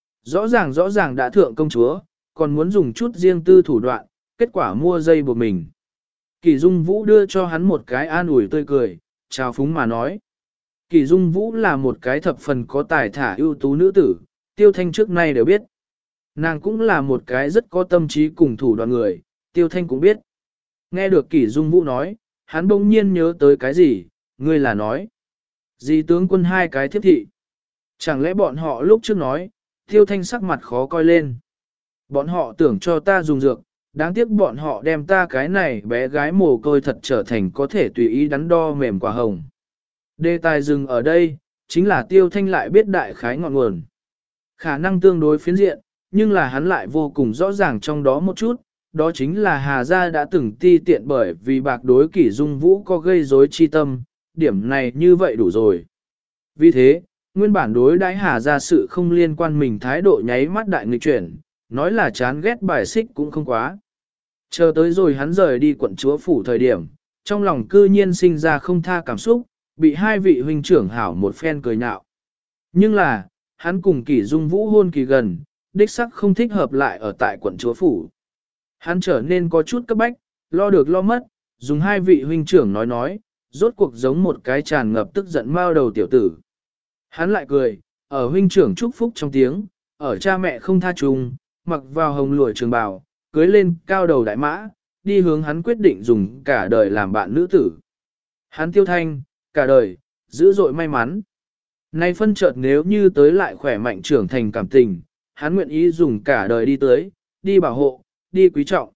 Rõ ràng đã thượng công chúa, còn muốn dùng chút riêng tư thủ đoạn, kết quả mua dây buộc mình. Kỷ Dung Vũ đưa cho hắn một cái an ủi tươi cười, chào phúng mà nói. Kỷ Dung Vũ là một cái thập phần có tài thả ưu tú nữ tử, Tiêu Thanh trước nay đều biết. Nàng cũng là một cái rất có tâm trí cùng thủ đoạn người, Tiêu Thanh cũng biết. Nghe được Kỷ Dung Vũ nói, hắn bỗng nhiên nhớ tới cái gì, ngươi là nói. Dì tướng quân hai cái thiếp thị. Chẳng lẽ bọn họ lúc trước nói, Tiêu Thanh sắc mặt khó coi lên. Bọn họ tưởng cho ta dùng dược, đáng tiếc bọn họ đem ta cái này bé gái mồ côi thật trở thành có thể tùy ý đắn đo mềm quả hồng. Đề tài dừng ở đây, chính là Tiêu Thanh lại biết đại khái ngọn nguồn. Khả năng tương đối phiến diện, nhưng là hắn lại vô cùng rõ ràng trong đó một chút, đó chính là Hà gia đã từng ti tiện bởi vì bạc đối Kỷ Dung Vũ có gây rối chi tâm, điểm này như vậy đủ rồi. Vì thế, nguyên bản đối đãi Hà gia sự không liên quan mình thái độ nháy mắt đại nghịch chuyển, nói là chán ghét bài xích cũng không quá. Chờ tới rồi hắn rời đi quận chúa phủ thời điểm, trong lòng cư nhiên sinh ra không tha cảm xúc, bị hai vị huynh trưởng hảo một phen cười nhạo. Nhưng là, hắn cùng Kỷ Dung Vũ hôn kỳ gần, đích sắc không thích hợp lại ở tại quận chúa phủ. Hắn trở nên có chút cấp bách, lo được lo mất, dùng hai vị huynh trưởng nói, rốt cuộc giống một cái tràn ngập tức giận mao đầu tiểu tử. Hắn lại cười, ở huynh trưởng chúc phúc trong tiếng, ở cha mẹ không tha chung, mặc vào hồng lụa trường bào, cưới lên cao đầu đại mã, đi hướng hắn quyết định dùng cả đời làm bạn nữ tử. Hắn Tiêu Thanh, cả đời, dữ dội may mắn. Nay phân chợt nếu như tới lại khỏe mạnh trưởng thành cảm tình, hắn nguyện ý dùng cả đời đi tới, đi bảo hộ, đi quý trọng.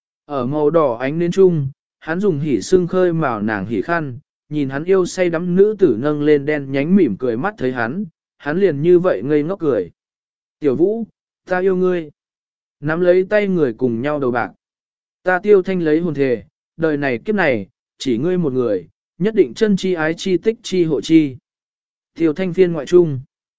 Ở màu đỏ ánh nến chung, hắn dùng hỉ sưng khơi màu nàng hỉ khăn, nhìn hắn yêu say đắm nữ tử nâng lên đen nhánh mỉm cười mắt thấy hắn liền như vậy ngây ngốc cười. Tiểu Vũ, ta yêu ngươi. Nắm lấy tay người cùng nhau đầu bạc. Ta Tiêu Thanh lấy hồn thề, đời này kiếp này, chỉ ngươi một người, nhất định chân chi ái chi tích chi hộ chi. Tiêu Thanh phiên ngoại trung.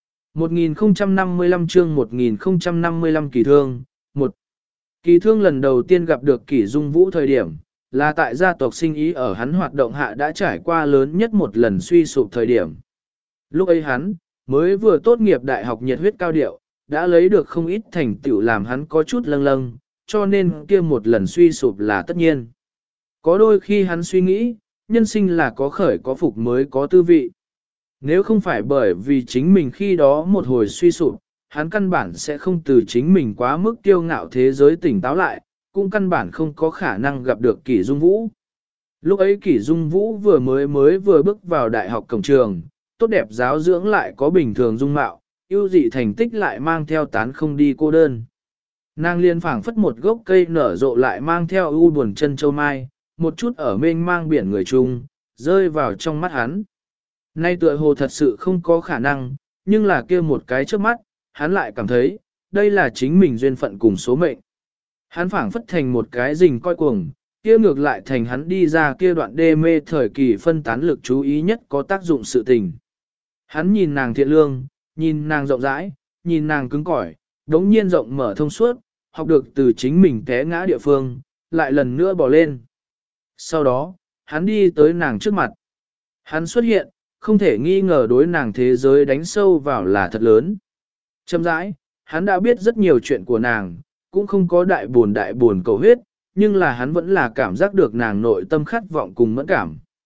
1055 chương 1055 kỳ thương. 1. Kỳ thương lần đầu tiên gặp được Kỷ Dung Vũ thời điểm, là tại gia tộc sinh ý ở hắn hoạt động hạ đã trải qua lớn nhất một lần suy sụp thời điểm. Lúc ấy hắn, mới vừa tốt nghiệp đại học nhiệt huyết cao điệu, đã lấy được không ít thành tựu làm hắn có chút lâng lâng, cho nên kia một lần suy sụp là tất nhiên. Có đôi khi hắn suy nghĩ, nhân sinh là có khởi có phục mới có tư vị. Nếu không phải bởi vì chính mình khi đó một hồi suy sụp, hắn căn bản sẽ không từ chính mình quá mức kiêu ngạo thế giới tỉnh táo lại, cũng căn bản không có khả năng gặp được Kỷ Dung Vũ. Lúc ấy Kỷ Dung Vũ vừa bước vào đại học cổng trường, tốt đẹp giáo dưỡng lại có bình thường dung mạo, ưu dị thành tích lại mang theo tán không đi cô đơn. Nàng liên phảng phất một gốc cây nở rộ lại mang theo u buồn chân châu mai, một chút ở mênh mang biển người chung, rơi vào trong mắt hắn. Nay tựa hồ thật sự không có khả năng, nhưng là kia một cái trước mắt, hắn lại cảm thấy, đây là chính mình duyên phận cùng số mệnh. Hắn phảng phất thành một cái rình coi cuồng, kia ngược lại thành hắn đi ra kia đoạn đê mê thời kỳ phân tán lực chú ý nhất có tác dụng sự tình. Hắn nhìn nàng thiện lương, nhìn nàng rộng rãi, nhìn nàng cứng cỏi, đống nhiên rộng mở thông suốt, học được từ chính mình té ngã địa phương, lại lần nữa bỏ lên. Sau đó, hắn đi tới nàng trước mặt. Hắn xuất hiện, không thể nghi ngờ đối nàng thế giới đánh sâu vào là thật lớn. Chậm rãi, hắn đã biết rất nhiều chuyện của nàng, cũng không có đại buồn cầu huyết, nhưng là hắn vẫn là cảm giác được nàng nội tâm khát vọng cùng mẫn cảm.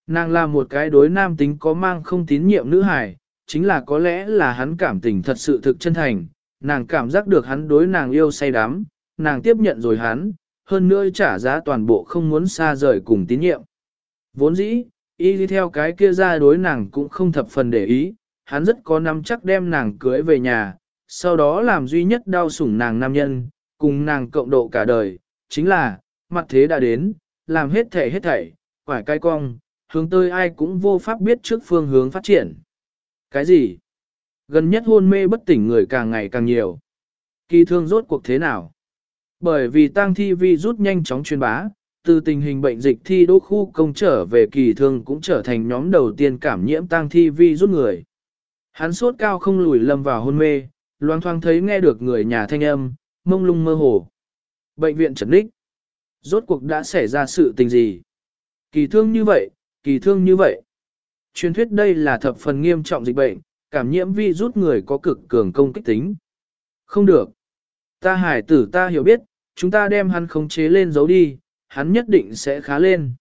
Nàng là một cái đối nam tính có mang không tín nhiệm nữ hài, chính là có lẽ là hắn cảm tình thật sự thực chân thành, nàng cảm giác được hắn đối nàng yêu say đắm, nàng tiếp nhận rồi hắn, hơn nữa trả giá toàn bộ không muốn xa rời cùng tín nhiệm. Vốn dĩ, y đi theo cái kia ra đối nàng cũng không thập phần để ý, hắn rất có nắm chắc đem nàng cưới về nhà, sau đó làm duy nhất đau sủng nàng nam nhân, cùng nàng cộng độ cả đời, chính là, mặt thế đã đến, làm hết thảy, quải cái cong, hướng tới ai cũng vô pháp biết trước phương hướng phát triển. Cái gì? Gần nhất hôn mê bất tỉnh người càng ngày càng nhiều. Kỳ thương rốt cuộc thế nào? Bởi vì tang thi vi rút nhanh chóng truyền bá, từ tình hình bệnh dịch thi đỗ khu công trở về kỳ thương cũng trở thành nhóm đầu tiên cảm nhiễm tang thi vi rút người. Hắn sốt cao không lùi lâm vào hôn mê, loang thoáng thấy nghe được người nhà thanh âm, mông lung mơ hồ. Bệnh viện trấn đích. Rốt cuộc đã xảy ra sự tình gì? Kỳ thương như vậy, kỳ thương như vậy. Truyền thuyết đây là thập phần nghiêm trọng dịch bệnh, cảm nhiễm vi rút người có cực cường công kích tính. Không được. Ta hải tử ta hiểu biết, chúng ta đem hắn khống chế lên giấu đi, hắn nhất định sẽ khá lên.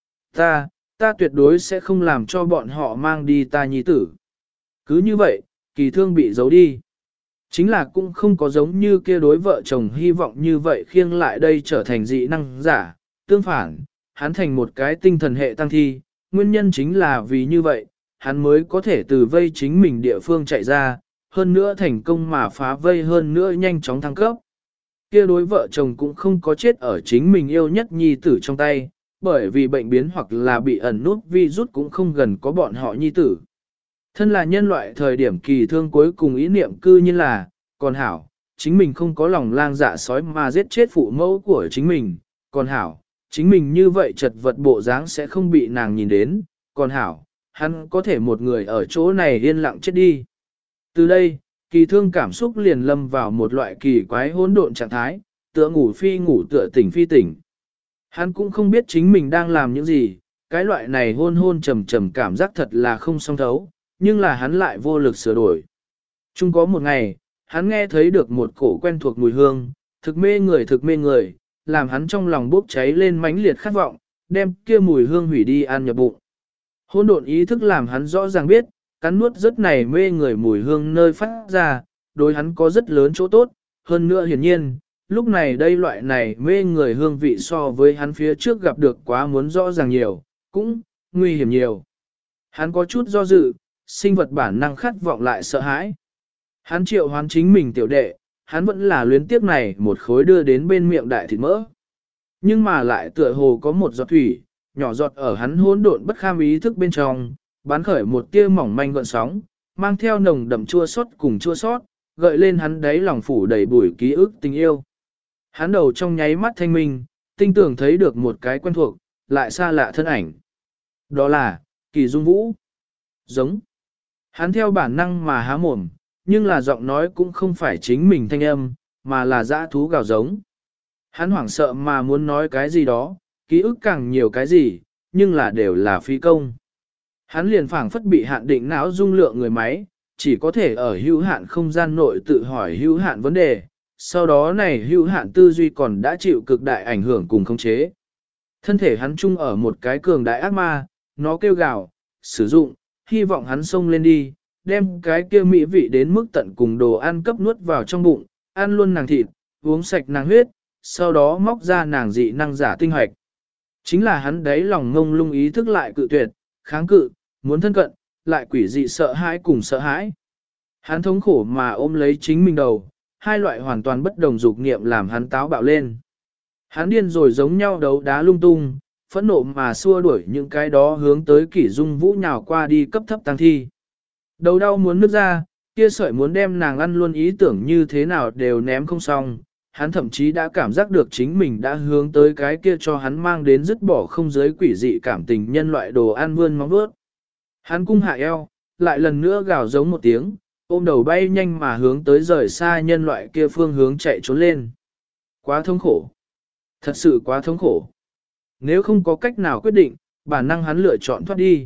Ta tuyệt đối sẽ không làm cho bọn họ mang đi ta nhi tử. Cứ như vậy, kỳ thương bị giấu đi. Chính là cũng không có giống như kia đối vợ chồng hy vọng như vậy khiêng lại đây trở thành dị năng giả. Tương phản, hắn thành một cái tinh thần hệ tăng thi, nguyên nhân chính là vì như vậy, hắn mới có thể từ vây chính mình địa phương chạy ra, hơn nữa thành công mà phá vây hơn nữa nhanh chóng thăng cấp. Kia đối vợ chồng cũng không có chết ở chính mình yêu nhất nhi tử trong tay, bởi vì bệnh biến hoặc là bị ẩn nút virus cũng không gần có bọn họ nhi tử. Thân là nhân loại thời điểm kỳ thương cuối cùng ý niệm cư như là, còn hảo, chính mình không có lòng lang dạ sói mà giết chết phụ mẫu của chính mình, còn hảo, chính mình như vậy chật vật bộ dáng sẽ không bị nàng nhìn đến, còn hảo, hắn có thể một người ở chỗ này yên lặng chết đi. Từ đây, kỳ thương cảm xúc liền lâm vào một loại kỳ quái hỗn độn trạng thái, tựa ngủ phi ngủ tựa tỉnh phi tỉnh. Hắn cũng không biết chính mình đang làm những gì, cái loại này hôn hôn trầm trầm cảm giác thật là không song thấu, nhưng là hắn lại vô lực sửa đổi. Chung có một ngày, hắn nghe thấy được một cổ quen thuộc mùi hương, thực mê người, làm hắn trong lòng bốc cháy lên mãnh liệt khát vọng, đem kia mùi hương hủy đi ăn nhập bụng. Hôn độn ý thức làm hắn rõ ràng biết, cắn nuốt rất này mê người mùi hương nơi phát ra, đối hắn có rất lớn chỗ tốt, hơn nữa hiển nhiên, lúc này đây loại này mê người hương vị so với hắn phía trước gặp được quá muốn rõ ràng nhiều, cũng nguy hiểm nhiều. Hắn có chút do dự, sinh vật bản năng khát vọng lại sợ hãi. Hắn triệu hoán chính mình tiểu đệ, hắn vẫn là luyến tiếc này một khối đưa đến bên miệng đại thịt mỡ. Nhưng mà lại tựa hồ có một giọt thủy, nhỏ giọt ở hắn hỗn độn bất kham ý thức bên trong, bắn khởi một tia mỏng manh gợn sóng, mang theo nồng đậm chua xót cùng chua xót, gợi lên hắn đáy lòng phủ đầy bụi ký ức tình yêu. Hắn đầu trong nháy mắt thanh minh, tinh tưởng thấy được một cái quen thuộc, lại xa lạ thân ảnh. Đó là, Kỳ Dung Vũ. Giống. Hắn theo bản năng mà há mồm, nhưng là giọng nói cũng không phải chính mình thanh âm, mà là dã thú gào giống. Hắn hoảng sợ mà muốn nói cái gì đó, ký ức càng nhiều cái gì, nhưng là đều là phi công. Hắn liền phảng phất bị hạn định não dung lượng người máy, chỉ có thể ở hữu hạn không gian nội tự hỏi hữu hạn vấn đề, sau đó này hữu hạn tư duy còn đã chịu cực đại ảnh hưởng cùng khống chế. Thân thể hắn chung ở một cái cường đại ác ma, nó kêu gào, sử dụng, hy vọng hắn xông lên đi, đem cái kia mỹ vị đến mức tận cùng đồ ăn cấp nuốt vào trong bụng, ăn luôn nàng thịt, uống sạch nàng huyết, sau đó móc ra nàng dị năng giả tinh hoạch. Chính là hắn đấy lòng ngông lung ý thức lại cự tuyệt, kháng cự, muốn thân cận, lại quỷ dị sợ hãi cùng sợ hãi. Hắn thống khổ mà ôm lấy chính mình đầu, hai loại hoàn toàn bất đồng dục niệm làm hắn táo bạo lên. Hắn điên rồi giống nhau đấu đá lung tung, phẫn nộ mà xua đuổi những cái đó hướng tới Kỷ Dung Vũ nhào qua đi cấp thấp tăng thi. Đầu đau muốn nứt ra, kia sợi muốn đem nàng ăn luôn ý tưởng như thế nào đều ném không xong. Hắn thậm chí đã cảm giác được chính mình đã hướng tới cái kia cho hắn mang đến dứt bỏ không giới quỷ dị cảm tình nhân loại đồ ăn vươn móng vuốt. Hắn cung hạ eo, lại lần nữa gào giống một tiếng, ôm đầu bay nhanh mà hướng tới rời xa nhân loại kia phương hướng chạy trốn lên. Quá thống khổ. Thật sự quá thống khổ. Nếu không có cách nào quyết định, bản năng hắn lựa chọn thoát đi.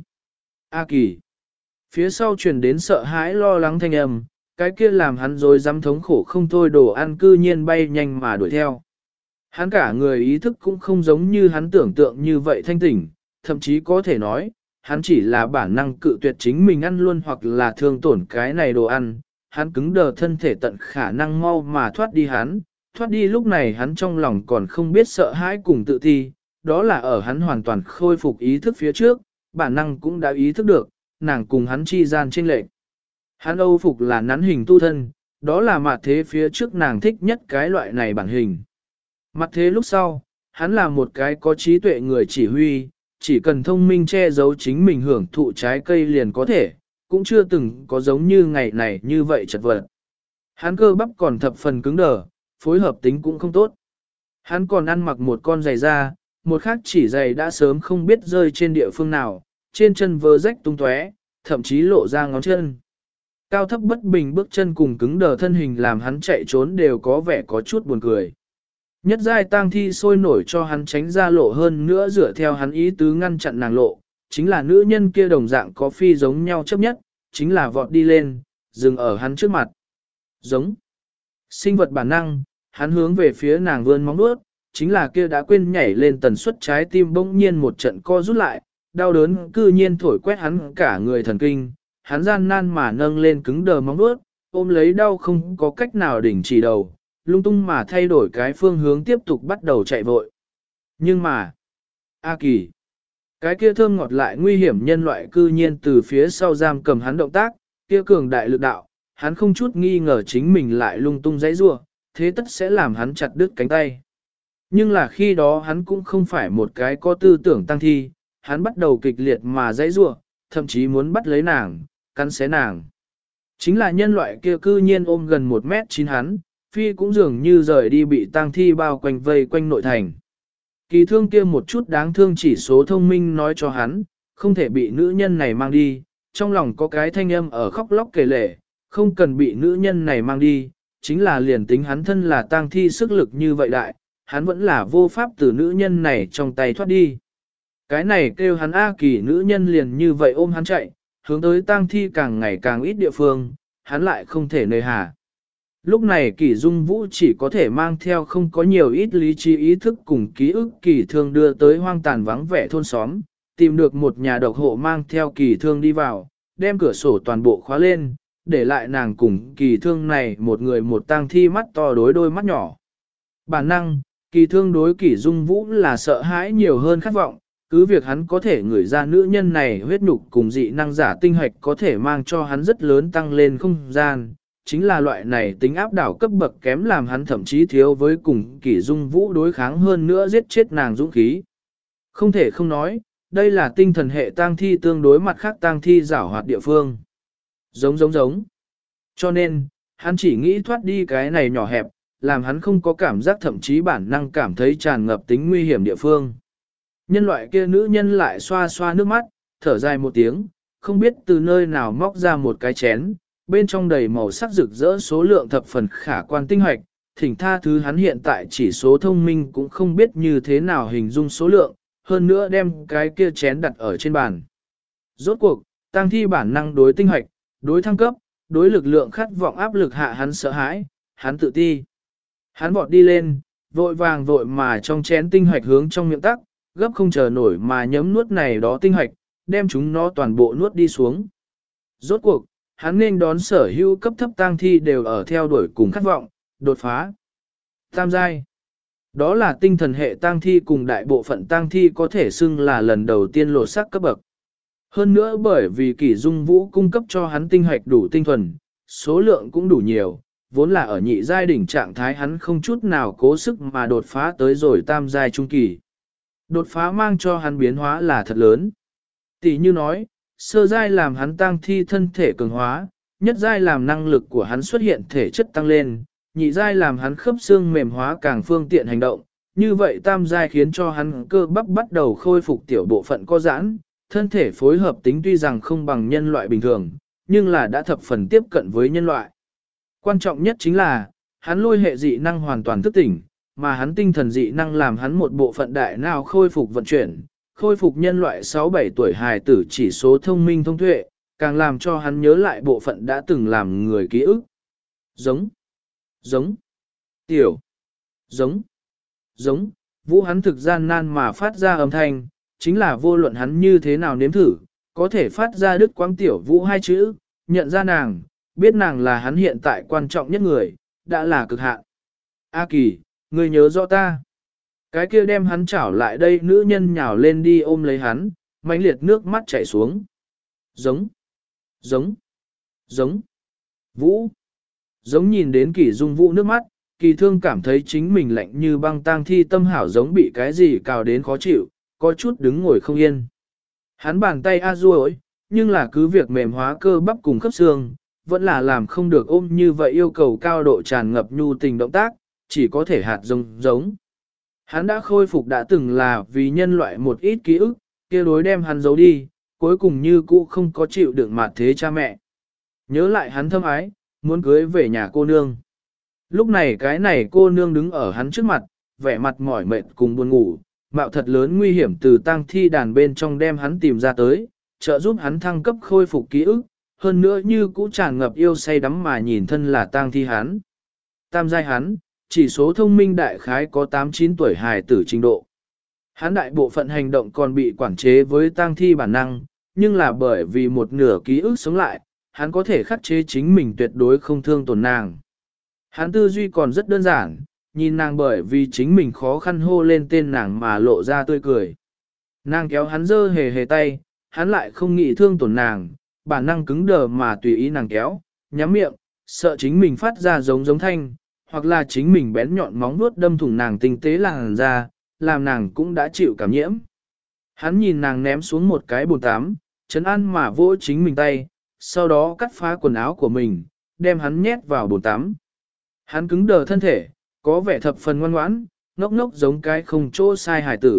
A Kỳ. Phía sau truyền đến sợ hãi lo lắng thanh âm, cái kia làm hắn rồi dám thống khổ không thôi đồ ăn cư nhiên bay nhanh mà đuổi theo. Hắn cả người ý thức cũng không giống như hắn tưởng tượng như vậy thanh tỉnh, thậm chí có thể nói, hắn chỉ là bản năng cự tuyệt chính mình ăn luôn hoặc là thương tổn cái này đồ ăn, hắn cứng đờ thân thể tận khả năng mau mà thoát đi lúc này hắn trong lòng còn không biết sợ hãi cùng tự ti, đó là ở hắn hoàn toàn khôi phục ý thức phía trước, bản năng cũng đã ý thức được, nàng cùng hắn chi gian chênh lệch. Hắn âu phục là nắn hình tu thân, đó là mặt thế phía trước nàng thích nhất cái loại này bản hình. Mặt thế lúc sau, hắn là một cái có trí tuệ người chỉ huy, chỉ cần thông minh che giấu chính mình hưởng thụ trái cây liền có thể, cũng chưa từng có giống như ngày này như vậy chật vật. Hắn cơ bắp còn thập phần cứng đờ, phối hợp tính cũng không tốt. Hắn còn ăn mặc một con giày da, một khác chỉ giày đã sớm không biết rơi trên địa phương nào, trên chân vơ rách tung tóe, thậm chí lộ ra ngón chân. Cao thấp bất bình bước chân cùng cứng đờ thân hình làm hắn chạy trốn đều có vẻ có chút buồn cười. Nhất giai tang thi sôi nổi cho hắn tránh ra lộ hơn nữa dựa theo hắn ý tứ ngăn chặn nàng lộ, chính là nữ nhân kia đồng dạng có phi giống nhau chấp nhất, chính là vọt đi lên, dừng ở hắn trước mặt. Giống. Sinh vật bản năng, hắn hướng về phía nàng vươn móng vuốt, chính là kia đã quên nhảy lên tần suất trái tim bỗng nhiên một trận co rút lại, đau đớn cư nhiên thổi quét hắn cả người thần kinh, hắn gian nan mà nâng lên cứng đờ móng vuốt, ôm lấy đau không có cách nào đỉnh chỉ đầu, lung tung mà thay đổi cái phương hướng tiếp tục bắt đầu chạy vội. Nhưng mà, A Kỳ, cái kia thơm ngọt lại nguy hiểm nhân loại cư nhiên từ phía sau giam cầm hắn động tác, kia cường đại lực đạo, hắn không chút nghi ngờ chính mình lại lung tung giãy giụa, thế tất sẽ làm hắn chặt đứt cánh tay. Nhưng là khi đó hắn cũng không phải một cái có tư tưởng tăng thi, hắn bắt đầu kịch liệt mà giãy giụa, thậm chí muốn bắt lấy nàng, cắn xé nàng. Chính là nhân loại kia cư nhiên ôm gần 1 mét 9 hắn, phi cũng dường như rời đi bị tang thi bao quanh vây quanh nội thành. Kỳ thương kia một chút đáng thương chỉ số thông minh nói cho hắn, không thể bị nữ nhân này mang đi, trong lòng có cái thanh âm ở khóc lóc kể lể, không cần bị nữ nhân này mang đi, chính là liền tính hắn thân là tang thi sức lực như vậy đại, hắn vẫn là vô pháp từ nữ nhân này trong tay thoát đi. Cái này kêu hắn A Kỳ nữ nhân liền như vậy ôm hắn chạy, hướng tới tang thi càng ngày càng ít địa phương, hắn lại không thể nơi hà. Lúc này Kỳ Dung Vũ chỉ có thể mang theo không có nhiều ít lý trí ý thức cùng ký ức Kỳ Thương đưa tới hoang tàn vắng vẻ thôn xóm, tìm được một nhà độc hộ mang theo Kỳ Thương đi vào, đem cửa sổ toàn bộ khóa lên, để lại nàng cùng Kỳ Thương này một người một tang thi mắt to đối đôi mắt nhỏ. Bản năng, Kỳ Thương đối Kỳ Dung Vũ là sợ hãi nhiều hơn khát vọng, cứ việc hắn có thể ngửi ra nữ nhân này huyết nhục cùng dị năng giả tinh hoạch có thể mang cho hắn rất lớn tăng lên không gian, chính là loại này tính áp đảo cấp bậc kém làm hắn thậm chí thiếu với cùng Kỷ Dung Vũ đối kháng hơn nữa giết chết nàng dũng khí. Không thể không nói, đây là tinh thần hệ tang thi tương đối mặt khác tang thi giảo hoạt địa phương. Giống. Cho nên, hắn chỉ nghĩ thoát đi cái này nhỏ hẹp, làm hắn không có cảm giác thậm chí bản năng cảm thấy tràn ngập tính nguy hiểm địa phương. Nhân loại kia nữ nhân lại xoa xoa nước mắt, thở dài một tiếng, không biết từ nơi nào móc ra một cái chén, bên trong đầy màu sắc rực rỡ số lượng thập phần khả quan tinh hoạch, thỉnh tha thứ hắn hiện tại chỉ số thông minh cũng không biết như thế nào hình dung số lượng, hơn nữa đem cái kia chén đặt ở trên bàn. Rốt cuộc, tang thi bản năng đối tinh hoạch, đối thăng cấp, đối lực lượng khát vọng áp lực hạ hắn sợ hãi, hắn tự ti. Hắn vọt đi lên, vội vàng vội mà trong chén tinh hoạch hướng trong miệng tắc, gấp không chờ nổi mà nhấm nuốt này đó tinh hoạch, đem chúng nó toàn bộ nuốt đi xuống. Rốt cuộc, hắn nên đón sở hữu cấp thấp tang thi đều ở theo đuổi cùng khát vọng, đột phá. Tam giai. Đó là tinh thần hệ tang thi cùng đại bộ phận tang thi có thể xưng là lần đầu tiên lột xác cấp bậc. Hơn nữa bởi vì Kỷ Dung Vũ cung cấp cho hắn tinh hoạch đủ tinh thuần, số lượng cũng đủ nhiều, vốn là ở nhị giai đỉnh trạng thái hắn không chút nào cố sức mà đột phá tới rồi tam giai trung kỳ. Đột phá mang cho hắn biến hóa là thật lớn. Tỷ như nói, sơ giai làm hắn tăng thi thân thể cường hóa, nhất giai làm năng lực của hắn xuất hiện thể chất tăng lên, nhị giai làm hắn khớp xương mềm hóa càng phương tiện hành động, như vậy tam giai khiến cho hắn cơ bắp bắt đầu khôi phục tiểu bộ phận co giãn, thân thể phối hợp tính tuy rằng không bằng nhân loại bình thường, nhưng là đã thập phần tiếp cận với nhân loại. Quan trọng nhất chính là, hắn lôi hệ dị năng hoàn toàn thức tỉnh, mà hắn tinh thần dị năng làm hắn một bộ phận đại não khôi phục vận chuyển, khôi phục nhân loại 6-7 tuổi hài tử chỉ số thông minh thông tuệ, càng làm cho hắn nhớ lại bộ phận đã từng làm người ký ức. Giống, tiểu, giống, vũ hắn thực gian nan mà phát ra âm thanh, chính là vô luận hắn như thế nào nếm thử, có thể phát ra đứt quãng tiểu vũ hai chữ, nhận ra nàng, biết nàng là hắn hiện tại quan trọng nhất người, đã là cực hạn. A Kỳ, ngươi nhớ rõ ta. Cái kia đem hắn chảo lại đây nữ nhân nhào lên đi ôm lấy hắn, mãnh liệt nước mắt chảy xuống. Giống, giống, giống, Vũ. Giống nhìn đến Kỳ Dung Vũ nước mắt, Kỳ Thương cảm thấy chính mình lạnh như băng tang thi tâm hảo giống bị cái gì cào đến khó chịu, có chút đứng ngồi không yên. Hắn bàn tay a duỗi, nhưng là cứ việc mềm hóa cơ bắp cùng khớp xương, vẫn là làm không được ôm như vậy yêu cầu cao độ tràn ngập nhu tình động tác, chỉ có thể hạt giống. Hắn đã khôi phục đã từng là vì nhân loại một ít ký ức, kia đối đem hắn giấu đi, cuối cùng như cũ không có chịu đựng mặt thế cha mẹ. Nhớ lại hắn thâm ái, muốn cưới về nhà cô nương. Lúc này cái này cô nương đứng ở hắn trước mặt, vẻ mặt mỏi mệt cùng buồn ngủ, mạo thật lớn nguy hiểm từ tang thi đàn bên trong đem hắn tìm ra tới, trợ giúp hắn thăng cấp khôi phục ký ức, hơn nữa như cũ tràn ngập yêu say đắm mà nhìn thân là tang thi hắn. Tam giai hắn, chỉ số thông minh đại khái có 8-9 tuổi hài tử trình độ. Hắn đại bộ phận hành động còn bị quản chế với tang thi bản năng, nhưng là bởi vì một nửa ký ức sống lại, hắn có thể khắc chế chính mình tuyệt đối không thương tổn nàng. Hắn tư duy còn rất đơn giản, nhìn nàng bởi vì chính mình khó khăn hô lên tên nàng mà lộ ra tươi cười. Nàng kéo hắn dơ hề hề tay, hắn lại không nghĩ thương tổn nàng, bản năng cứng đờ mà tùy ý nàng kéo, nhắm miệng, sợ chính mình phát ra giống thanh, hoặc là chính mình bén nhọn móng vuốt đâm thủng nàng tinh tế làn da, làm nàng cũng đã chịu cảm nhiễm. Hắn nhìn nàng ném xuống một cái bồn tắm, chấn an mà vỗ chính mình tay, sau đó cắt phá quần áo của mình, đem hắn nhét vào bồn tắm. Hắn cứng đờ thân thể, có vẻ thập phần ngoan ngoãn, ngốc ngốc giống cái không chỗ sai hài tử.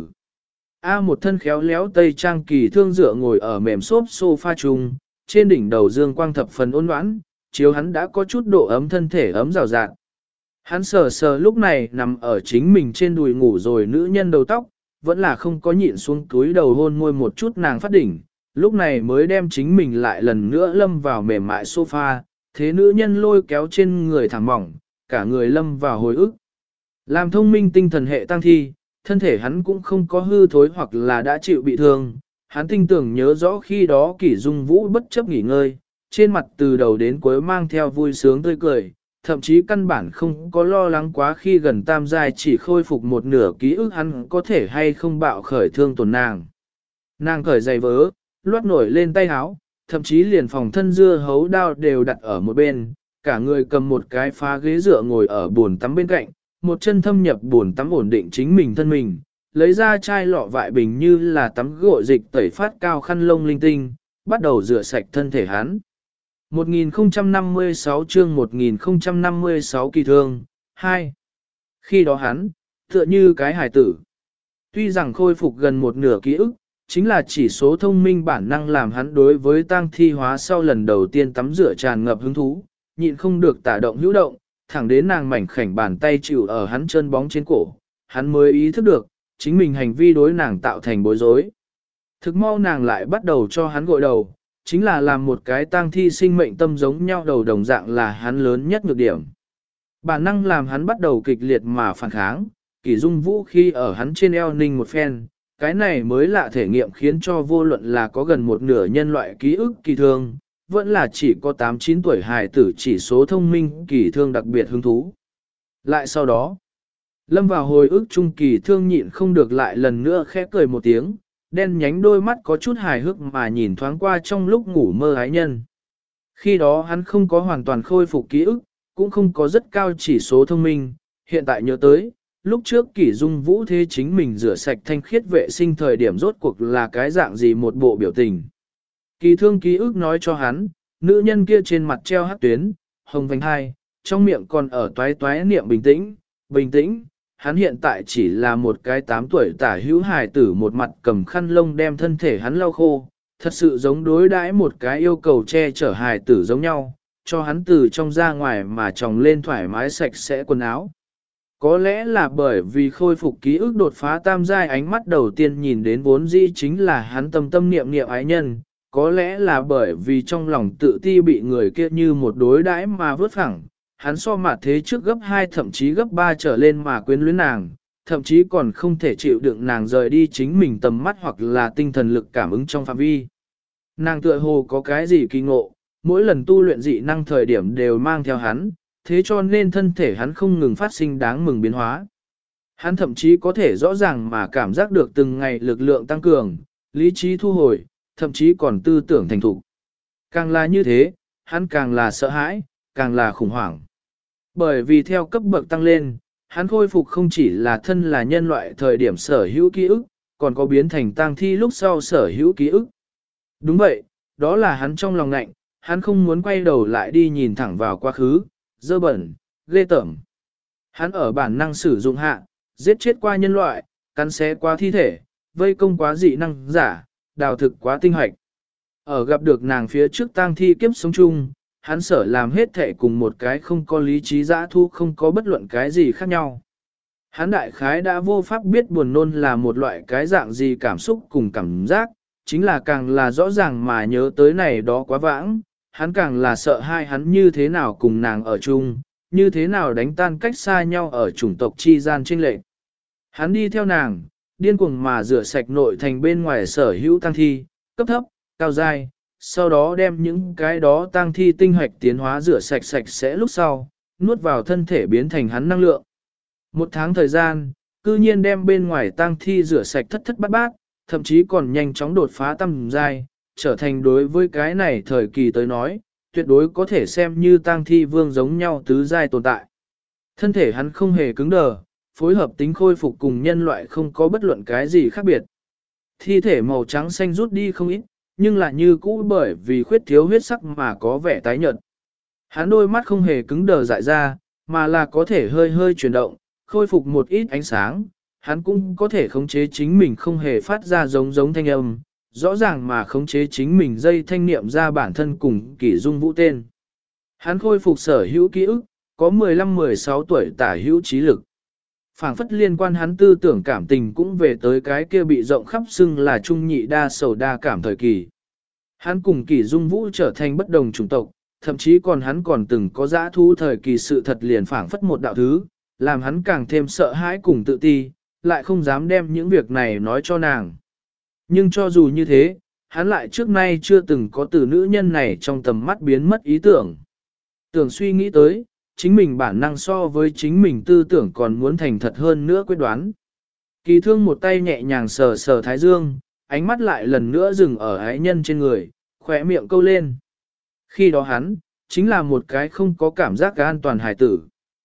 Một thân khéo léo tây trang Kỳ Thương dựa ngồi ở mềm xốp sofa chung, trên đỉnh đầu dương quang thập phần ôn ngoãn, chiếu hắn đã có chút độ ấm thân thể ấm rào rạt. Hắn sờ sờ lúc này nằm ở chính mình trên đùi ngủ rồi nữ nhân đầu tóc, vẫn là không có nhịn xuống túi đầu hôn môi một chút nàng phát đỉnh, lúc này mới đem chính mình lại lần nữa lâm vào mềm mại sofa, thế nữ nhân lôi kéo trên người thẳng mỏng, cả người lâm vào hồi ức. Làm thông minh tinh thần hệ tăng thi, thân thể hắn cũng không có hư thối hoặc là đã chịu bị thương, hắn tinh tưởng nhớ rõ khi đó Kỷ Dung Vũ bất chấp nghỉ ngơi, trên mặt từ đầu đến cuối mang theo vui sướng tươi cười, thậm chí căn bản không có lo lắng quá khi gần tam giai chỉ khôi phục một nửa ký ức hắn có thể hay không bạo khởi thương tổn nàng. Nàng cởi giày vớ, loát nổi lên tay áo, thậm chí liền phòng thân dưa hấu đao đều đặt ở một bên, cả người cầm một cái phá ghế dựa ngồi ở bồn tắm bên cạnh, một chân thâm nhập bồn tắm ổn định chính mình thân mình, lấy ra chai lọ vại bình như là tắm gội dịch tẩy phát cao khăn lông linh tinh, bắt đầu rửa sạch thân thể hắn. 1056 chương 1056 Kỳ Thương 2. Khi đó hắn, tựa như cái hài tử. Tuy rằng khôi phục gần một nửa ký ức, chính là chỉ số thông minh bản năng làm hắn đối với tang thi hóa sau lần đầu tiên tắm rửa tràn ngập hứng thú, nhịn không được tả động hữu động, thẳng đến nàng mảnh khảnh bàn tay chịu ở hắn chân bóng trên cổ, hắn mới ý thức được, chính mình hành vi đối nàng tạo thành bối rối. Thực mau nàng lại bắt đầu cho hắn gội đầu, chính là làm một cái tang thi sinh mệnh tâm giống nhau đầu đồng dạng là hắn lớn nhất nhược điểm. Bản năng làm hắn bắt đầu kịch liệt mà phản kháng, Kỷ Dung Vũ khi ở hắn trên eo ninh một phen, cái này mới lạ thể nghiệm khiến cho vô luận là có gần một nửa nhân loại ký ức Kỳ Thương, vẫn là chỉ có 8-9 tuổi hài tử chỉ số thông minh Kỳ Thương đặc biệt hứng thú. Lại sau đó, lâm vào hồi ức chung Kỳ Thương nhịn không được lại lần nữa khẽ cười một tiếng, đen nhánh đôi mắt có chút hài hước mà nhìn thoáng qua trong lúc ngủ mơ ái nhân. Khi đó hắn không có hoàn toàn khôi phục ký ức, cũng không có rất cao chỉ số thông minh, hiện tại nhớ tới, lúc trước Kỷ Dung Vũ thế chính mình rửa sạch thanh khiết vệ sinh thời điểm rốt cuộc là cái dạng gì một bộ biểu tình. Kỳ Thương ký ức nói cho hắn, nữ nhân kia trên mặt treo hắc tuyến, hồng vành hai, trong miệng còn ở toái toái niệm bình tĩnh, hắn hiện tại chỉ là một cái 8 tuổi tả hữu hài tử một mặt cầm khăn lông đem thân thể hắn lau khô, thật sự giống đối đãi một cái yêu cầu che chở hài tử giống nhau, cho hắn từ trong ra ngoài mà tròng lên thoải mái sạch sẽ quần áo. Có lẽ là bởi vì khôi phục ký ức đột phá tam giai ánh mắt đầu tiên nhìn đến vốn dĩ chính là hắn tâm niệm ái nhân, có lẽ là bởi vì trong lòng tự ti bị người kia như một đối đãi mà vứt phẳng, hắn so mặt thế trước gấp 2 thậm chí gấp 3 trở lên mà quyến luyến nàng, thậm chí còn không thể chịu đựng nàng rời đi chính mình tầm mắt hoặc là tinh thần lực cảm ứng trong phạm vi. Nàng tựa hồ có cái gì kỳ ngộ, mỗi lần tu luyện dị năng thời điểm đều mang theo hắn, thế cho nên thân thể hắn không ngừng phát sinh đáng mừng biến hóa. Hắn thậm chí có thể rõ ràng mà cảm giác được từng ngày lực lượng tăng cường, lý trí thu hồi, thậm chí còn tư tưởng thành thục. Càng là như thế, hắn càng là sợ hãi, càng là khủng hoảng. Bởi vì theo cấp bậc tăng lên, hắn khôi phục không chỉ là thân là nhân loại thời điểm sở hữu ký ức, còn có biến thành tang thi lúc sau sở hữu ký ức. Đúng vậy, đó là hắn trong lòng ngạnh, hắn không muốn quay đầu lại đi nhìn thẳng vào quá khứ, dơ bẩn, ghê tởm. Hắn ở bản năng sử dụng hạ, giết chết qua nhân loại, cắn xé qua thi thể, vây công quá dị năng giả, đào thực quá tinh hoạch. Ở gặp được nàng phía trước tang thi kiếp sống chung, hắn sở làm hết thể cùng một cái không có lý trí dã thu không có bất luận cái gì khác nhau. Hắn đại khái đã vô pháp biết buồn nôn là một loại cái dạng gì cảm xúc cùng cảm giác, chính là càng là rõ ràng mà nhớ tới này đó quá vãng, hắn càng là sợ hai hắn như thế nào cùng nàng ở chung, như thế nào đánh tan cách xa nhau ở chủng tộc chi gian chênh lệch. Hắn đi theo nàng, điên cuồng mà rửa sạch nội thành bên ngoài sở hữu tăng thi, cấp thấp, cao dai, sau đó đem những cái đó tăng thi tinh hoạch tiến hóa rửa sạch sạch sẽ lúc sau, nuốt vào thân thể biến thành hắn năng lượng. Một tháng thời gian, cư nhiên đem bên ngoài tăng thi rửa sạch thất thất bát bát, thậm chí còn nhanh chóng đột phá tầm giai, trở thành đối với cái này thời kỳ tới nói, tuyệt đối có thể xem như tang thi vương giống nhau tứ giai tồn tại. Thân thể hắn không hề cứng đờ, phối hợp tính khôi phục cùng nhân loại không có bất luận cái gì khác biệt. Thi thể màu trắng xanh rút đi không ít, nhưng lại như cũ bởi vì khuyết thiếu huyết sắc mà có vẻ tái nhợt. Hắn đôi mắt không hề cứng đờ dại ra, mà là có thể hơi hơi chuyển động, khôi phục một ít ánh sáng, hắn cũng có thể khống chế chính mình không hề phát ra giống thanh âm, rõ ràng mà khống chế chính mình dây thanh niệm ra bản thân cùng kỷ dung vũ tên. Hắn khôi phục sở hữu ký ức, có 15-16 tuổi tả hữu trí lực. Phảng phất liên quan hắn tư tưởng cảm tình cũng về tới cái kia bị rộng khắp xưng là trung nhị đa sầu đa cảm thời kỳ. Hắn cùng kỷ dung vũ trở thành bất đồng chủng tộc, thậm chí còn hắn còn từng có dã thú thời kỳ sự thật liền phảng phất một đạo thứ, làm hắn càng thêm sợ hãi cùng tự ti, lại không dám đem những việc này nói cho nàng. Nhưng cho dù như thế, hắn lại trước nay chưa từng có từ nữ nhân này trong tầm mắt biến mất ý tưởng. Tưởng suy nghĩ tới, chính mình bản năng so với chính mình tư tưởng còn muốn thành thật hơn nữa quyết đoán. Kỳ thương một tay nhẹ nhàng sờ sờ thái dương, ánh mắt lại lần nữa dừng ở ái nhân trên người, khỏe miệng câu lên. Khi đó hắn, chính là một cái không có cảm giác an toàn hài tử.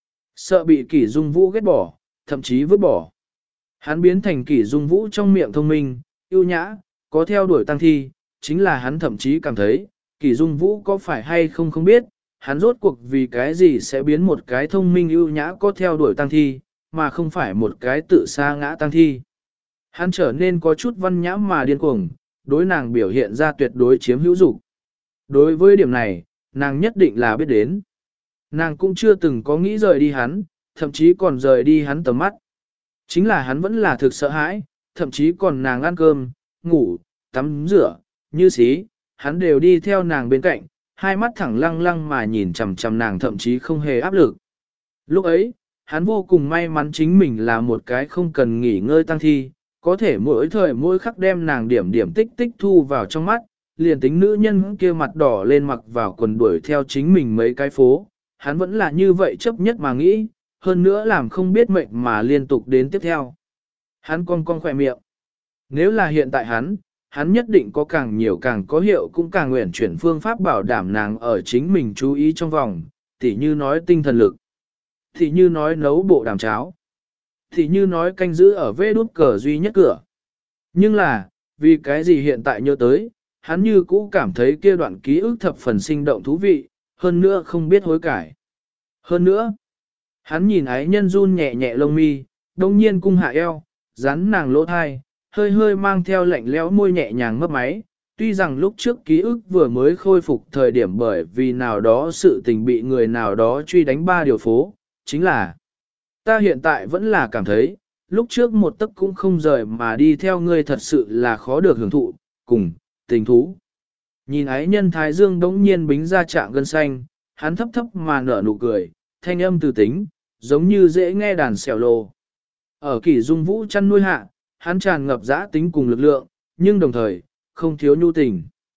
Sợ bị kỷ dung vũ ghét bỏ, thậm chí vứt bỏ. Hắn biến thành kỷ dung vũ trong miệng thông minh, yêu nhã, có theo đuổi tăng thi, chính là hắn thậm chí cảm thấy, kỷ dung vũ có phải hay không không biết, hắn rốt cuộc vì cái gì sẽ biến một cái thông minh ưu nhã có theo đuổi tăng thi, mà không phải một cái tự sa ngã tăng thi. Hắn trở nên có chút văn nhã mà điên cuồng, đối nàng biểu hiện ra tuyệt đối chiếm hữu dục. Đối với điểm này, nàng nhất định là biết đến. Nàng cũng chưa từng có nghĩ rời đi hắn, thậm chí còn rời đi hắn tầm mắt. Chính là hắn vẫn là thực sợ hãi, thậm chí còn nàng ăn cơm, ngủ, tắm rửa, như xí, hắn đều đi theo nàng bên cạnh, hai mắt thẳng lăng lăng mà nhìn chằm chằm nàng thậm chí không hề áp lực. Lúc ấy, hắn vô cùng may mắn chính mình là một cái không cần nghỉ ngơi tăng thi, có thể mỗi thời mỗi khắc đem nàng điểm điểm tích tích thu vào trong mắt, liền tính nữ nhân kia mặt đỏ lên mặc vào quần đuổi theo chính mình mấy cái phố, hắn vẫn là như vậy chấp nhất mà nghĩ, hơn nữa làm không biết mệnh mà liên tục đến tiếp theo. Hắn cong khỏe miệng. Nếu là hiện tại hắn nhất định có càng nhiều càng có hiệu cũng càng nguyện chuyển phương pháp bảo đảm nàng ở chính mình chú ý trong vòng, tỉ như nói tinh thần lực, tỉ như nói nấu bộ đàm cháo, tỉ như nói canh giữ ở vê đút cờ duy nhất cửa. Nhưng là, vì cái gì hiện tại nhớ tới, hắn như cũ cảm thấy kia đoạn ký ức thập phần sinh động thú vị, hơn nữa không biết hối cải. Hơn nữa, hắn nhìn ái nhân run nhẹ nhẹ lông mi, đông nhiên cung hạ eo, dán nàng lỗ thai, hơi hơi mang theo lạnh lẽo môi nhẹ nhàng mấp máy. Tuy rằng lúc trước ký ức vừa mới khôi phục thời điểm bởi vì nào đó sự tình bị người nào đó truy đánh 3 điều phố, chính là ta hiện tại vẫn là cảm thấy, lúc trước một tấc cũng không rời mà đi theo ngươi thật sự là khó được hưởng thụ, cùng, tình thú. Nhìn ái nhân thái dương đống nhiên bính ra trạng gân xanh, hắn thấp thấp mà nở nụ cười, thanh âm từ tính, giống như dễ nghe đàn xèo lồ. Ở kỷ dung vũ chăn nuôi hạ, hắn tràn ngập dã tính cùng lực lượng, nhưng đồng thời, không thiếu nhu tình.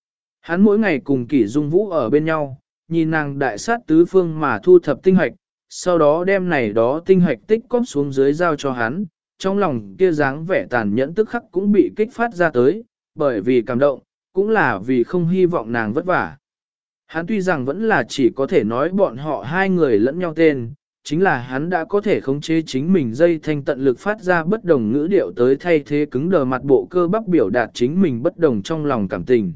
Hắn mỗi ngày cùng Kỷ Dung Vũ ở bên nhau, nhìn nàng đại sát tứ phương mà thu thập tinh hoạch, sau đó đem này đó tinh hoạch tích cóp xuống dưới giao cho hắn, trong lòng kia dáng vẻ tàn nhẫn tức khắc cũng bị kích phát ra tới, bởi vì cảm động, cũng là vì không hy vọng nàng vất vả. Hắn tuy rằng vẫn là chỉ có thể nói bọn họ hai người lẫn nhau tên, chính là hắn đã có thể khống chế chính mình dây thanh tận lực phát ra bất đồng ngữ điệu tới thay thế cứng đờ mặt bộ cơ bắp biểu đạt chính mình bất đồng trong lòng cảm tình.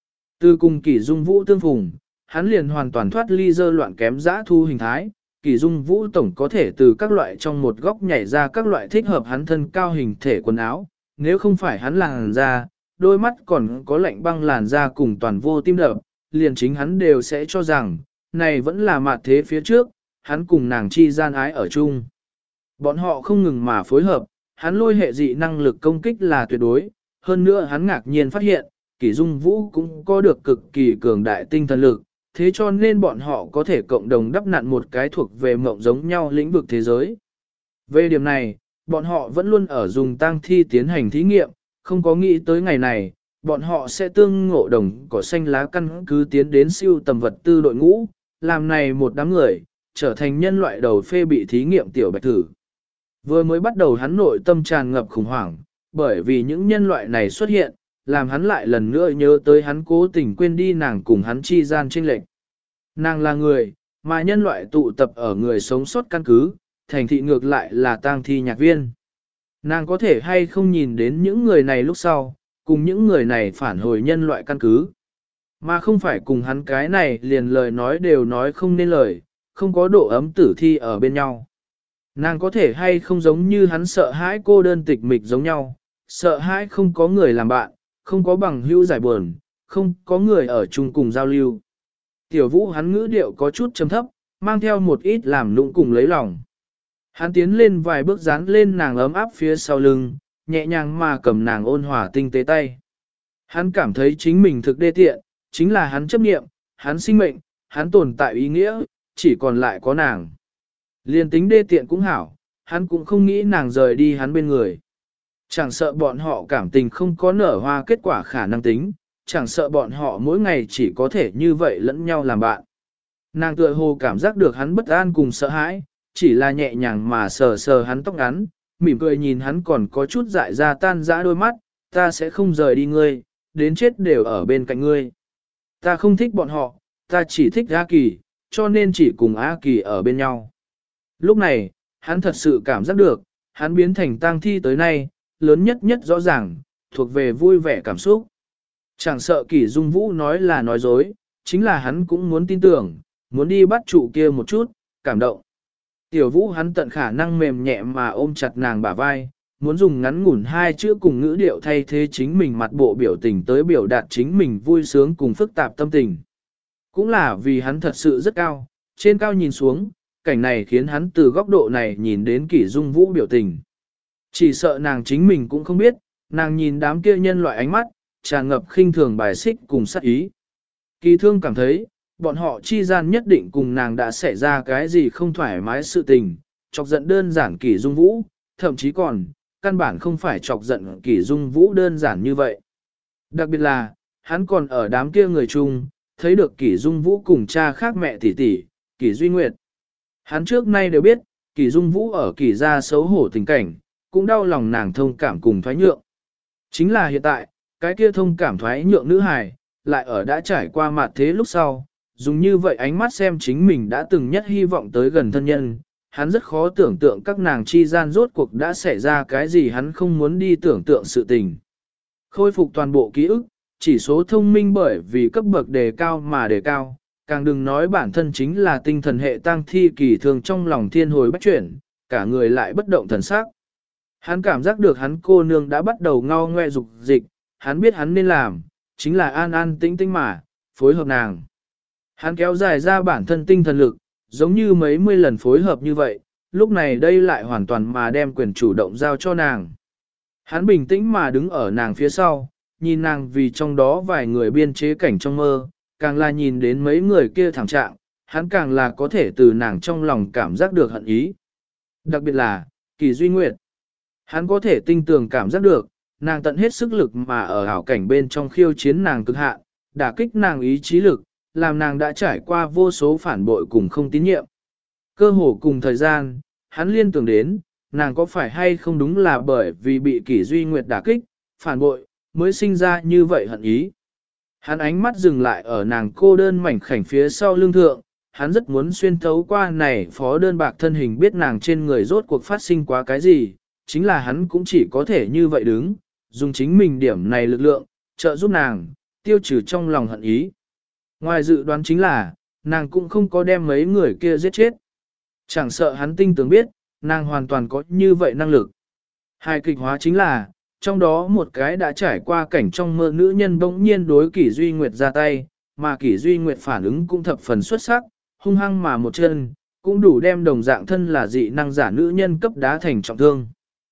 Từ cùng Kỷ Dung Vũ tương phùng, hắn liền hoàn toàn thoát ly dơ loạn kém dã thu hình thái, Kỷ Dung Vũ tổng có thể từ các loại trong một góc nhảy ra các loại thích hợp hắn thân cao hình thể quần áo, nếu không phải hắn làn da, đôi mắt còn có lạnh băng làn da cùng toàn vô tim đập, liền chính hắn đều sẽ cho rằng, này vẫn là mạt thế phía trước, hắn cùng nàng chi gian ái ở chung. Bọn họ không ngừng mà phối hợp, hắn lôi hệ dị năng lực công kích là tuyệt đối, hơn nữa hắn ngạc nhiên phát hiện, Kỷ Dung Vũ cũng có được cực kỳ cường đại tinh thần lực, thế cho nên bọn họ có thể cộng đồng đắp nặn một cái thuộc về mộng giống nhau lĩnh vực thế giới. Về điểm này, bọn họ vẫn luôn ở dùng tang thi tiến hành thí nghiệm, không có nghĩ tới ngày này, bọn họ sẽ tương ngộ đồng cỏ xanh lá căn cứ tiến đến siêu tầm vật tư đội ngũ, làm này một đám người, trở thành nhân loại đầu phê bị thí nghiệm tiểu bạch thử. Vừa mới bắt đầu hắn nội tâm tràn ngập khủng hoảng, bởi vì những nhân loại này xuất hiện, làm hắn lại lần nữa nhớ tới hắn cố tình quên đi nàng cùng hắn chi gian chênh lệch. Nàng là người, mà nhân loại tụ tập ở người sống sót căn cứ, thành thị ngược lại là tang thi nhạc viên. Nàng có thể hay không nhìn đến những người này lúc sau, cùng những người này phản hồi nhân loại căn cứ. Mà không phải cùng hắn cái này liền lời nói đều nói không nên lời, không có độ ấm tử thi ở bên nhau. Nàng có thể hay không giống như hắn sợ hãi cô đơn tịch mịch giống nhau, sợ hãi không có người làm bạn, không có bằng hữu giải buồn, không có người ở chung cùng giao lưu. Tiểu Vũ hắn ngữ điệu có chút trầm thấp, mang theo một ít làm nũng cùng lấy lòng. Hắn tiến lên vài bước dán lên nàng ấm áp phía sau lưng, nhẹ nhàng mà cầm nàng ôn hòa tinh tế tay. Hắn cảm thấy chính mình thực đê tiện, chính là hắn chấp niệm, hắn sinh mệnh, hắn tồn tại ý nghĩa, chỉ còn lại có nàng. Liên tính đê tiện cũng hảo, hắn cũng không nghĩ nàng rời đi hắn bên người. Chẳng sợ bọn họ cảm tình không có nở hoa kết quả khả năng tính, chẳng sợ bọn họ mỗi ngày chỉ có thể như vậy lẫn nhau làm bạn. Nàng tựa hồ cảm giác được hắn bất an cùng sợ hãi, chỉ là nhẹ nhàng mà sờ sờ hắn tóc ngắn, mỉm cười nhìn hắn còn có chút dại ra tan dã đôi mắt, ta sẽ không rời đi ngươi, đến chết đều ở bên cạnh ngươi. Ta không thích bọn họ, ta chỉ thích A Kỳ, cho nên chỉ cùng A Kỳ ở bên nhau. Lúc này, hắn thật sự cảm giác được, hắn biến thành tang thi tới nay, lớn nhất nhất rõ ràng, thuộc về vui vẻ cảm xúc. Chẳng sợ Kỷ Dung Vũ nói là nói dối, chính là hắn cũng muốn tin tưởng, muốn đi bắt trụ kia một chút, cảm động. Tiểu Vũ hắn tận khả năng mềm nhẹ mà ôm chặt nàng bả vai, muốn dùng ngắn ngủn hai chữ cùng ngữ điệu thay thế chính mình mặt bộ biểu tình tới biểu đạt chính mình vui sướng cùng phức tạp tâm tình. Cũng là vì hắn thật sự rất cao, trên cao nhìn xuống, cảnh này khiến hắn từ góc độ này nhìn đến Kỷ Dung Vũ biểu tình. Chỉ sợ nàng chính mình cũng không biết, nàng nhìn đám kia nhân loại ánh mắt, tràn ngập khinh thường bài xích cùng sát ý. Kỳ Thương cảm thấy, bọn họ chi gian nhất định cùng nàng đã xảy ra cái gì không thoải mái sự tình, chọc giận đơn giản Kỷ Dung Vũ, thậm chí còn, căn bản không phải chọc giận Kỷ Dung Vũ đơn giản như vậy. Đặc biệt là, hắn còn ở đám kia người chung, thấy được Kỷ Dung Vũ cùng cha khác mẹ tỷ tỷ, Kỷ Duy Nguyệt. Hắn trước nay đều biết, Kỷ Dung Vũ ở Kỷ gia xấu hổ tình cảnh, cũng đau lòng nàng thông cảm cùng thoái nhượng. Chính là hiện tại, cái kia thông cảm thoái nhượng nữ hài, lại ở đã trải qua mạt thế lúc sau, dùng như vậy ánh mắt xem chính mình đã từng nhất hy vọng tới gần thân nhân, hắn rất khó tưởng tượng các nàng chi gian rốt cuộc đã xảy ra cái gì hắn không muốn đi tưởng tượng sự tình. Khôi phục toàn bộ ký ức, chỉ số thông minh bởi vì cấp bậc đề cao mà đề cao, càng đừng nói bản thân chính là tinh thần hệ tang thi kỳ thường trong lòng thiên hồi bách chuyển, cả người lại bất động thần sắc. Hắn cảm giác được hắn cô nương đã bắt đầu ngao ngoe dục dịch, hắn biết hắn nên làm, chính là an an tĩnh tĩnh mà, phối hợp nàng. Hắn kéo dài ra bản thân tinh thần lực, giống như mấy mươi lần phối hợp như vậy, lúc này đây lại hoàn toàn mà đem quyền chủ động giao cho nàng. Hắn bình tĩnh mà đứng ở nàng phía sau, nhìn nàng vì trong đó vài người biên chế cảnh trong mơ, càng là nhìn đến mấy người kia thảm trạng, hắn càng là có thể từ nàng trong lòng cảm giác được hận ý. Đặc biệt là, Kỳ Duy Nguyệt. Hắn có thể tinh tường cảm giác được, nàng tận hết sức lực mà ở hảo cảnh bên trong khiêu chiến nàng cực hạn, đả kích nàng ý chí lực, làm nàng đã trải qua vô số phản bội cùng không tín nhiệm. Cơ hồ cùng thời gian, hắn liên tưởng đến, nàng có phải hay không đúng là bởi vì bị Kỷ Duy Nguyệt đả kích, phản bội, mới sinh ra như vậy hận ý. Hắn ánh mắt dừng lại ở nàng cô đơn mảnh khảnh phía sau lưng thượng, hắn rất muốn xuyên thấu qua này phó đơn bạc thân hình biết nàng trên người rốt cuộc phát sinh quá cái gì, chính là hắn cũng chỉ có thể như vậy đứng, dùng chính mình điểm này lực lượng, trợ giúp nàng, tiêu trừ trong lòng hận ý. Ngoài dự đoán chính là, nàng cũng không có đem mấy người kia giết chết. Chẳng sợ hắn tinh tướng biết, nàng hoàn toàn có như vậy năng lực. Hài kịch hóa chính là, trong đó một cái đã trải qua cảnh trong mơ nữ nhân bỗng nhiên đối Kỷ Duy Nguyệt ra tay, mà Kỷ Duy Nguyệt phản ứng cũng thập phần xuất sắc, hung hăng mà một chân, cũng đủ đem đồng dạng thân là dị năng giả nữ nhân cấp đá thành trọng thương.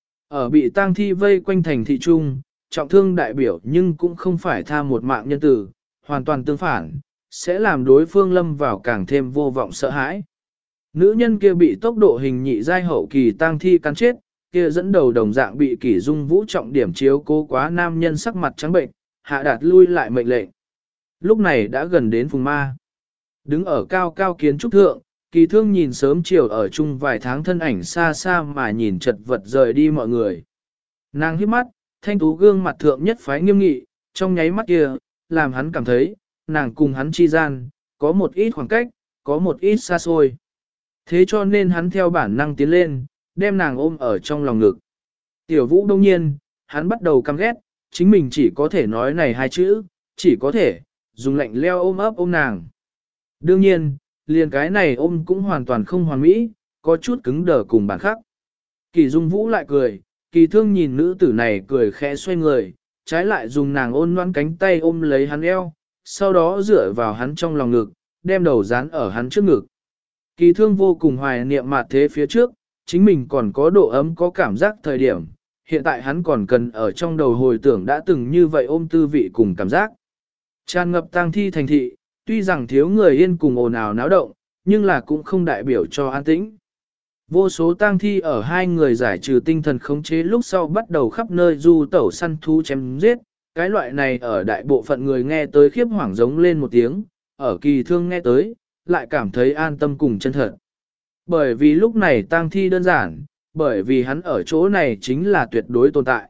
Ở bị tang thi vây quanh thành thị trung, trọng thương đại biểu nhưng cũng không phải tha một mạng nhân tử, hoàn toàn tương phản, sẽ làm đối phương lâm vào càng thêm vô vọng sợ hãi. Nữ nhân kia bị tốc độ hình nhị giai hậu kỳ tang thi cắn chết, kia dẫn đầu đồng dạng bị Kỷ Dung Vũ trọng điểm chiếu cố quá nam nhân sắc mặt trắng bệnh, hạ đạt lui lại mệnh lệnh. Lúc này đã gần đến Phùng Ma. Đứng ở cao cao kiến trúc thượng, Kỳ Thương nhìn sớm chiều ở chung vài tháng thân ảnh xa xa mà nhìn chật vật rời đi mọi người. Nàng hít mắt, thanh tú gương mặt thượng nhất phái nghiêm nghị, trong nháy mắt kia, làm hắn cảm thấy, nàng cùng hắn chi gian, có một ít khoảng cách, có một ít xa xôi. Thế cho nên hắn theo bản năng tiến lên, đem nàng ôm ở trong lòng ngực. Tiểu Vũ đông nhiên, hắn bắt đầu căm ghét, chính mình chỉ có thể nói này hai chữ, chỉ có thể, dùng lạnh leo ôm ấp ôm nàng. Đương nhiên, liền cái này ôm cũng hoàn toàn không hoàn mỹ, có chút cứng đờ cùng bản khắc. Kỳ Dung Vũ lại cười, Kỳ Thương nhìn nữ tử này cười khẽ xoay người, trái lại dùng nàng ôn loan cánh tay ôm lấy hắn eo, sau đó dựa vào hắn trong lòng ngực, đem đầu dán ở hắn trước ngực. Kỳ Thương vô cùng hoài niệm mặt thế phía trước, chính mình còn có độ ấm có cảm giác thời điểm, hiện tại hắn còn cần ở trong đầu hồi tưởng đã từng như vậy ôm tư vị cùng cảm giác. Tràn ngập tang thi thành thị, tuy rằng thiếu người yên cùng ồn ào náo động, nhưng là cũng không đại biểu cho an tĩnh. Vô số tang thi ở hai người giải trừ tinh thần khống chế lúc sau bắt đầu khắp nơi du tẩu săn thú chém giết, cái loại này ở đại bộ phận người nghe tới khiếp hoảng giống lên một tiếng, ở Kỳ Thương nghe tới, lại cảm thấy an tâm cùng chân thật. Bởi vì lúc này tang thi đơn giản, bởi vì hắn ở chỗ này chính là tuyệt đối tồn tại.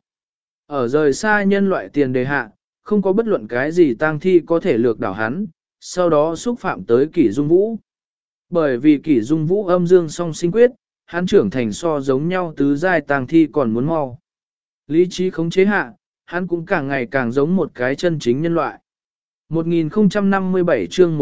Ở rời xa nhân loại tiền đề hạ, không có bất luận cái gì tang thi có thể lược đảo hắn, sau đó xúc phạm tới Kỷ Dung Vũ. Bởi vì Kỷ Dung Vũ âm dương song sinh quyết, hắn trưởng thành so giống nhau tứ giai tang thi còn muốn mau. Lý trí khống chế hạ, hắn cũng càng ngày càng giống một cái chân chính nhân loại. 1057 chương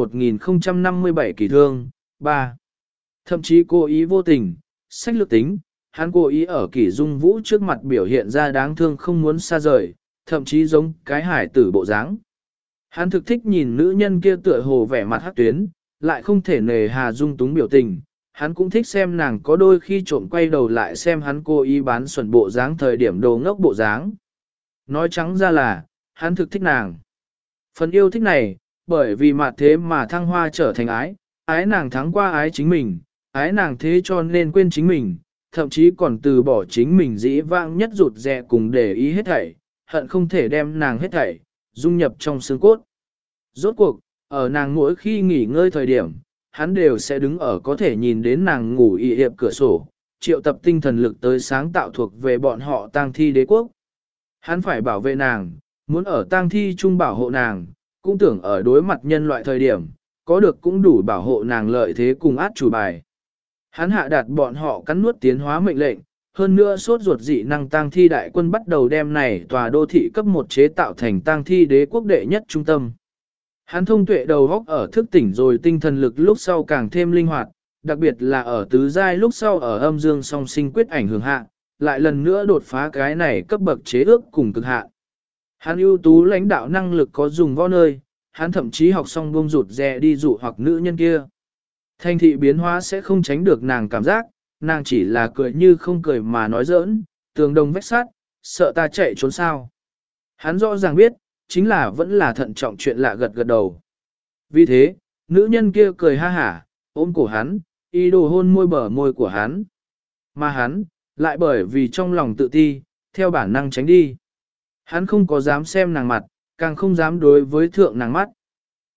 1057 Kỷ Thương, 3. Thậm chí cố ý vô tình, sách lược tính, hắn cố ý ở Kỷ Dung Vũ trước mặt biểu hiện ra đáng thương không muốn xa rời, thậm chí giống cái hải tử bộ dáng. Hắn thực thích nhìn nữ nhân kia tựa hồ vẻ mặt hắc tuyến, lại không thể nề hà dung túng biểu tình. Hắn cũng thích xem nàng có đôi khi trộm quay đầu lại xem hắn cố ý bán xuẩn bộ dáng thời điểm đồ ngốc bộ dáng. Nói trắng ra là, hắn thực thích nàng. Phần yêu thích này, bởi vì mặt thế mà thăng hoa trở thành ái, ái nàng thắng qua ái chính mình, ái nàng thế cho nên quên chính mình, thậm chí còn từ bỏ chính mình dĩ vãng nhất rụt rè cùng để ý hết thảy, hận không thể đem nàng hết thảy, dung nhập trong xương cốt. Rốt cuộc, ở nàng mỗi khi nghỉ ngơi thời điểm, hắn đều sẽ đứng ở có thể nhìn đến nàng ngủ ị hiệp cửa sổ, triệu tập tinh thần lực tới sáng tạo thuộc về bọn họ tang thi đế quốc. Hắn phải bảo vệ nàng, muốn ở tang thi chung bảo hộ nàng, cũng tưởng ở đối mặt nhân loại thời điểm, có được cũng đủ bảo hộ nàng lợi thế cùng át chủ bài. Hắn hạ đạt bọn họ cắn nuốt tiến hóa mệnh lệnh, hơn nữa sốt ruột dị năng tang thi đại quân bắt đầu đem này tòa đô thị cấp một chế tạo thành tang thi đế quốc đệ nhất trung tâm. Hắn thông tuệ đầu góc ở thức tỉnh rồi tinh thần lực lúc sau càng thêm linh hoạt, đặc biệt là ở tứ giai lúc sau ở âm dương song sinh quyết ảnh hưởng hạ, lại lần nữa đột phá cái này cấp bậc chế ước cùng cực hạn. Hắn ưu tú lãnh đạo năng lực có dùng võ nơi, hắn thậm chí học xong buông rụt rè đi dụ hoặc nữ nhân kia. Thành thị biến hóa sẽ không tránh được nàng cảm giác, nàng chỉ là cười như không cười mà nói giỡn, tường đồng vách sắt, sợ ta chạy trốn sao. Hắn rõ ràng biết, chính là vẫn là thận trọng chuyện lạ gật gật đầu. Vì thế, nữ nhân kia cười ha hả, ôm cổ hắn, ý đồ hôn môi bờ môi của hắn. Mà hắn, lại bởi vì trong lòng tự ti, theo bản năng tránh đi. Hắn không có dám xem nàng mặt, càng không dám đối với thượng nàng mắt,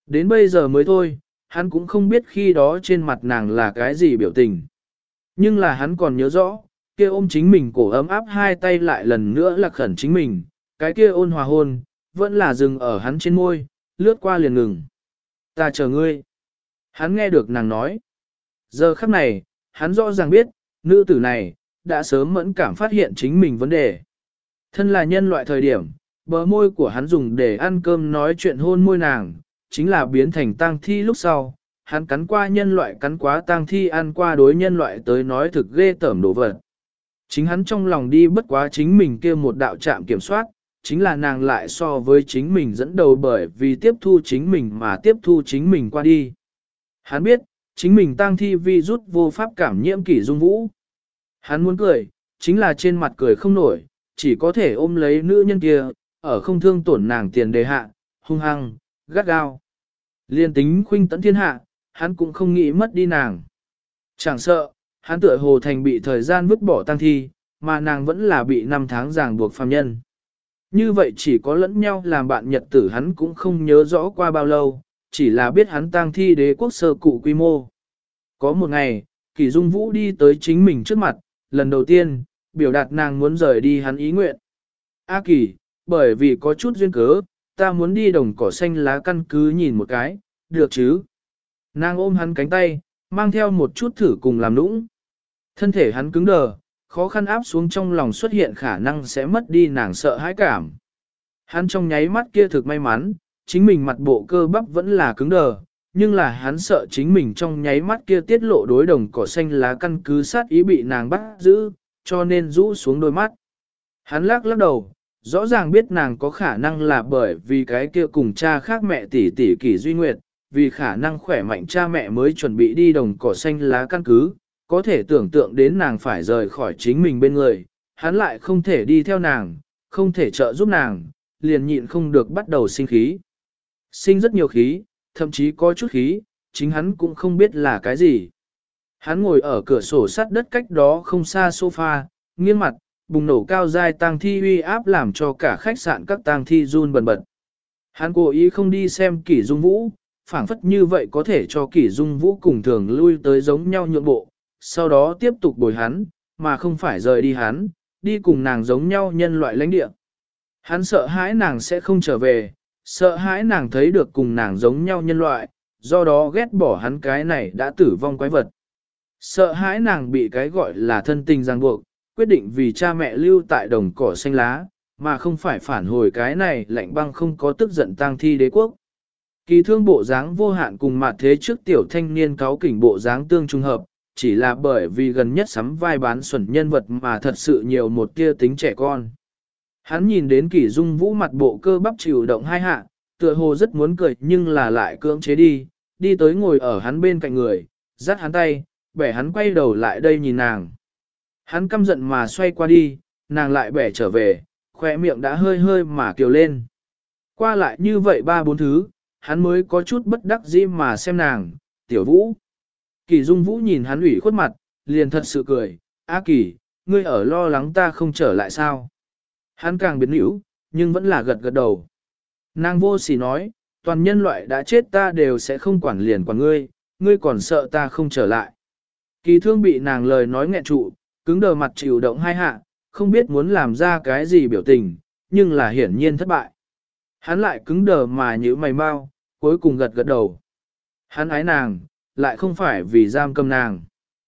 Đến bây giờ mới thôi, hắn cũng không biết khi đó trên mặt nàng là cái gì biểu tình. Nhưng là hắn còn nhớ rõ, kia ôm chính mình cổ ấm áp hai tay lại lần nữa lạc khẩn chính mình, cái kia ôn hòa hôn, vẫn là dừng ở hắn trên môi, lướt qua liền ngừng. Ta chờ ngươi. Hắn nghe được nàng nói. Giờ khắc này, hắn rõ ràng biết, nữ tử này, đã sớm mẫn cảm phát hiện chính mình vấn đề. Thân là nhân loại thời điểm, bờ môi của hắn dùng để ăn cơm nói chuyện hôn môi nàng, chính là biến thành tang thi lúc sau. Hắn cắn qua nhân loại cắn quá tang thi ăn qua đối nhân loại tới nói thực ghê tởm đồ vật. Chính hắn trong lòng đi bất quá chính mình kia một đạo trạm kiểm soát, chính là nàng lại so với chính mình dẫn đầu bởi vì tiếp thu chính mình mà tiếp thu chính mình qua đi. Hắn biết, chính mình tang thi vi rút vô pháp cảm nhiễm kỷ dung vũ. Hắn muốn cười, chính là trên mặt cười không nổi, chỉ có thể ôm lấy nữ nhân kia, ở không thương tổn nàng tiền đề hạ, hung hăng, gắt gao. Liên tính khuynh tận thiên hạ, hắn cũng không nghĩ mất đi nàng. Chẳng sợ, hắn tựa hồ thành bị thời gian vứt bỏ tang thi, mà nàng vẫn là bị 5 tháng ràng buộc phàm nhân. Như vậy chỉ có lẫn nhau làm bạn nhật tử hắn cũng không nhớ rõ qua bao lâu, chỉ là biết hắn tang thi đế quốc sơ cụ quy mô. Có một ngày, Kỷ Dung Vũ đi tới chính mình trước mặt, lần đầu tiên, biểu đạt nàng muốn rời đi hắn ý nguyện. A Kỳ, bởi vì có chút duyên cớ, ta muốn đi đồng cỏ xanh lá căn cứ nhìn một cái, được chứ? Nàng ôm hắn cánh tay, mang theo một chút thử cùng làm nũng. Thân thể hắn cứng đờ, khó khăn áp xuống trong lòng xuất hiện khả năng sẽ mất đi nàng sợ hãi cảm. Hắn trong nháy mắt kia thực may mắn, chính mình mặt bộ cơ bắp vẫn là cứng đờ, nhưng là hắn sợ chính mình trong nháy mắt kia tiết lộ đối đồng cỏ xanh lá căn cứ sát ý bị nàng bắt giữ, cho nên rũ xuống đôi mắt. Hắn lắc lắc đầu, rõ ràng biết nàng có khả năng là bởi vì cái kia cùng cha khác mẹ tỷ tỷ Kỷ Duy Nguyệt, vì khả năng khỏe mạnh cha mẹ mới chuẩn bị đi đồng cỏ xanh lá căn cứ, có thể tưởng tượng đến nàng phải rời khỏi chính mình bên người, hắn lại không thể đi theo nàng, không thể trợ giúp nàng, liền nhịn không được bắt đầu sinh khí. Sinh rất nhiều khí, thậm chí có chút khí, chính hắn cũng không biết là cái gì. Hắn ngồi ở cửa sổ sắt đất cách đó không xa sofa, nghiêng mặt, bùng nổ cao dai tang thi uy áp làm cho cả khách sạn các tang thi run bần bật. Hắn cố ý không đi xem Kỷ Dung Vũ, phảng phất như vậy có thể cho Kỷ Dung Vũ cùng thường lui tới giống nhau nhượng bộ, sau đó tiếp tục bồi hắn, mà không phải rời đi hắn, đi cùng nàng giống nhau nhân loại lãnh địa. Hắn sợ hãi nàng sẽ không trở về, sợ hãi nàng thấy được cùng nàng giống nhau nhân loại, do đó ghét bỏ hắn cái này đã tử vong quái vật. Sợ hãi nàng bị cái gọi là thân tình ràng buộc, quyết định vì cha mẹ lưu tại đồng cỏ xanh lá, mà không phải phản hồi cái này lạnh băng không có tức giận tang thi đế quốc. Kỳ thương bộ dáng vô hạn cùng mặt thế trước tiểu thanh niên cáo kỉnh bộ dáng tương trùng hợp, chỉ là bởi vì gần nhất sắm vai bán xuẩn nhân vật mà thật sự nhiều một tia tính trẻ con. Hắn nhìn đến Kỷ Dung Vũ mặt bộ cơ bắp chịu động hai hạ, tựa hồ rất muốn cười nhưng là lại cưỡng chế đi tới ngồi ở hắn bên cạnh người, dắt hắn tay, bẻ hắn quay đầu lại đây nhìn nàng. Hắn căm giận mà xoay qua đi, nàng lại bẻ trở về, khỏe miệng đã hơi hơi mà kiều lên. Qua lại như vậy 3-4 thứ, hắn mới có chút bất đắc dĩ mà xem nàng, Tiểu Vũ. Kỷ Dung Vũ nhìn hắn ủy khuất mặt, liền thật sự cười, A Kỳ, ngươi ở lo lắng ta không trở lại sao? Hắn càng biến hữu, nhưng vẫn là gật gật đầu. Nàng vô sỉ nói, toàn nhân loại đã chết ta đều sẽ không quản liền quản ngươi, ngươi còn sợ ta không trở lại. Kỳ thương bị nàng lời nói nghẹn trụ, cứng đờ mặt chịu động hai hạ, không biết muốn làm ra cái gì biểu tình, nhưng là hiển nhiên thất bại. Hắn lại cứng đờ mà nhíu mày mau, cuối cùng gật gật đầu. Hắn ái nàng, lại không phải vì giam cầm nàng.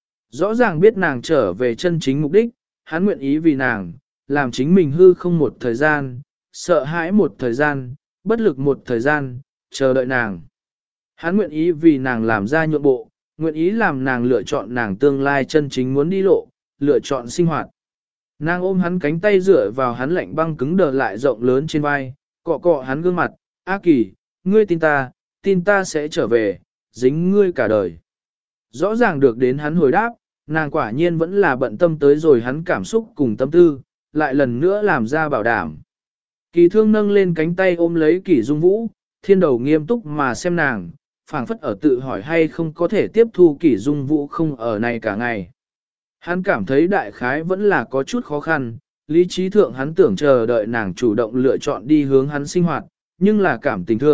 Rõ ràng biết nàng trở về chân chính mục đích, hắn nguyện ý vì nàng, làm chính mình hư không một thời gian, sợ hãi một thời gian, bất lực một thời gian, chờ đợi nàng. Hắn nguyện ý vì nàng làm ra nhượng bộ, nguyện ý làm nàng lựa chọn nàng tương lai chân chính muốn đi lộ, lựa chọn sinh hoạt. Nàng ôm hắn cánh tay dựa vào hắn lạnh băng cứng đờ lại rộng lớn trên vai, cọ cọ hắn gương mặt, A Kỳ, ngươi tin ta sẽ trở về, dính ngươi cả đời. Rõ ràng được đến hắn hồi đáp, nàng quả nhiên vẫn là bận tâm tới rồi hắn cảm xúc cùng tâm tư, lại lần nữa làm ra bảo đảm. Kỳ thương nâng lên cánh tay ôm lấy Kỷ Dung Vũ, thiên đầu nghiêm túc mà xem nàng, phảng phất ở tự hỏi hay không có thể tiếp thu Kỷ Dung Vũ không ở này cả ngày. Hắn cảm thấy đại khái vẫn là có chút khó khăn, lý trí thượng hắn tưởng chờ đợi nàng chủ động lựa chọn đi hướng hắn sinh hoạt, nhưng là cảm tình thượng,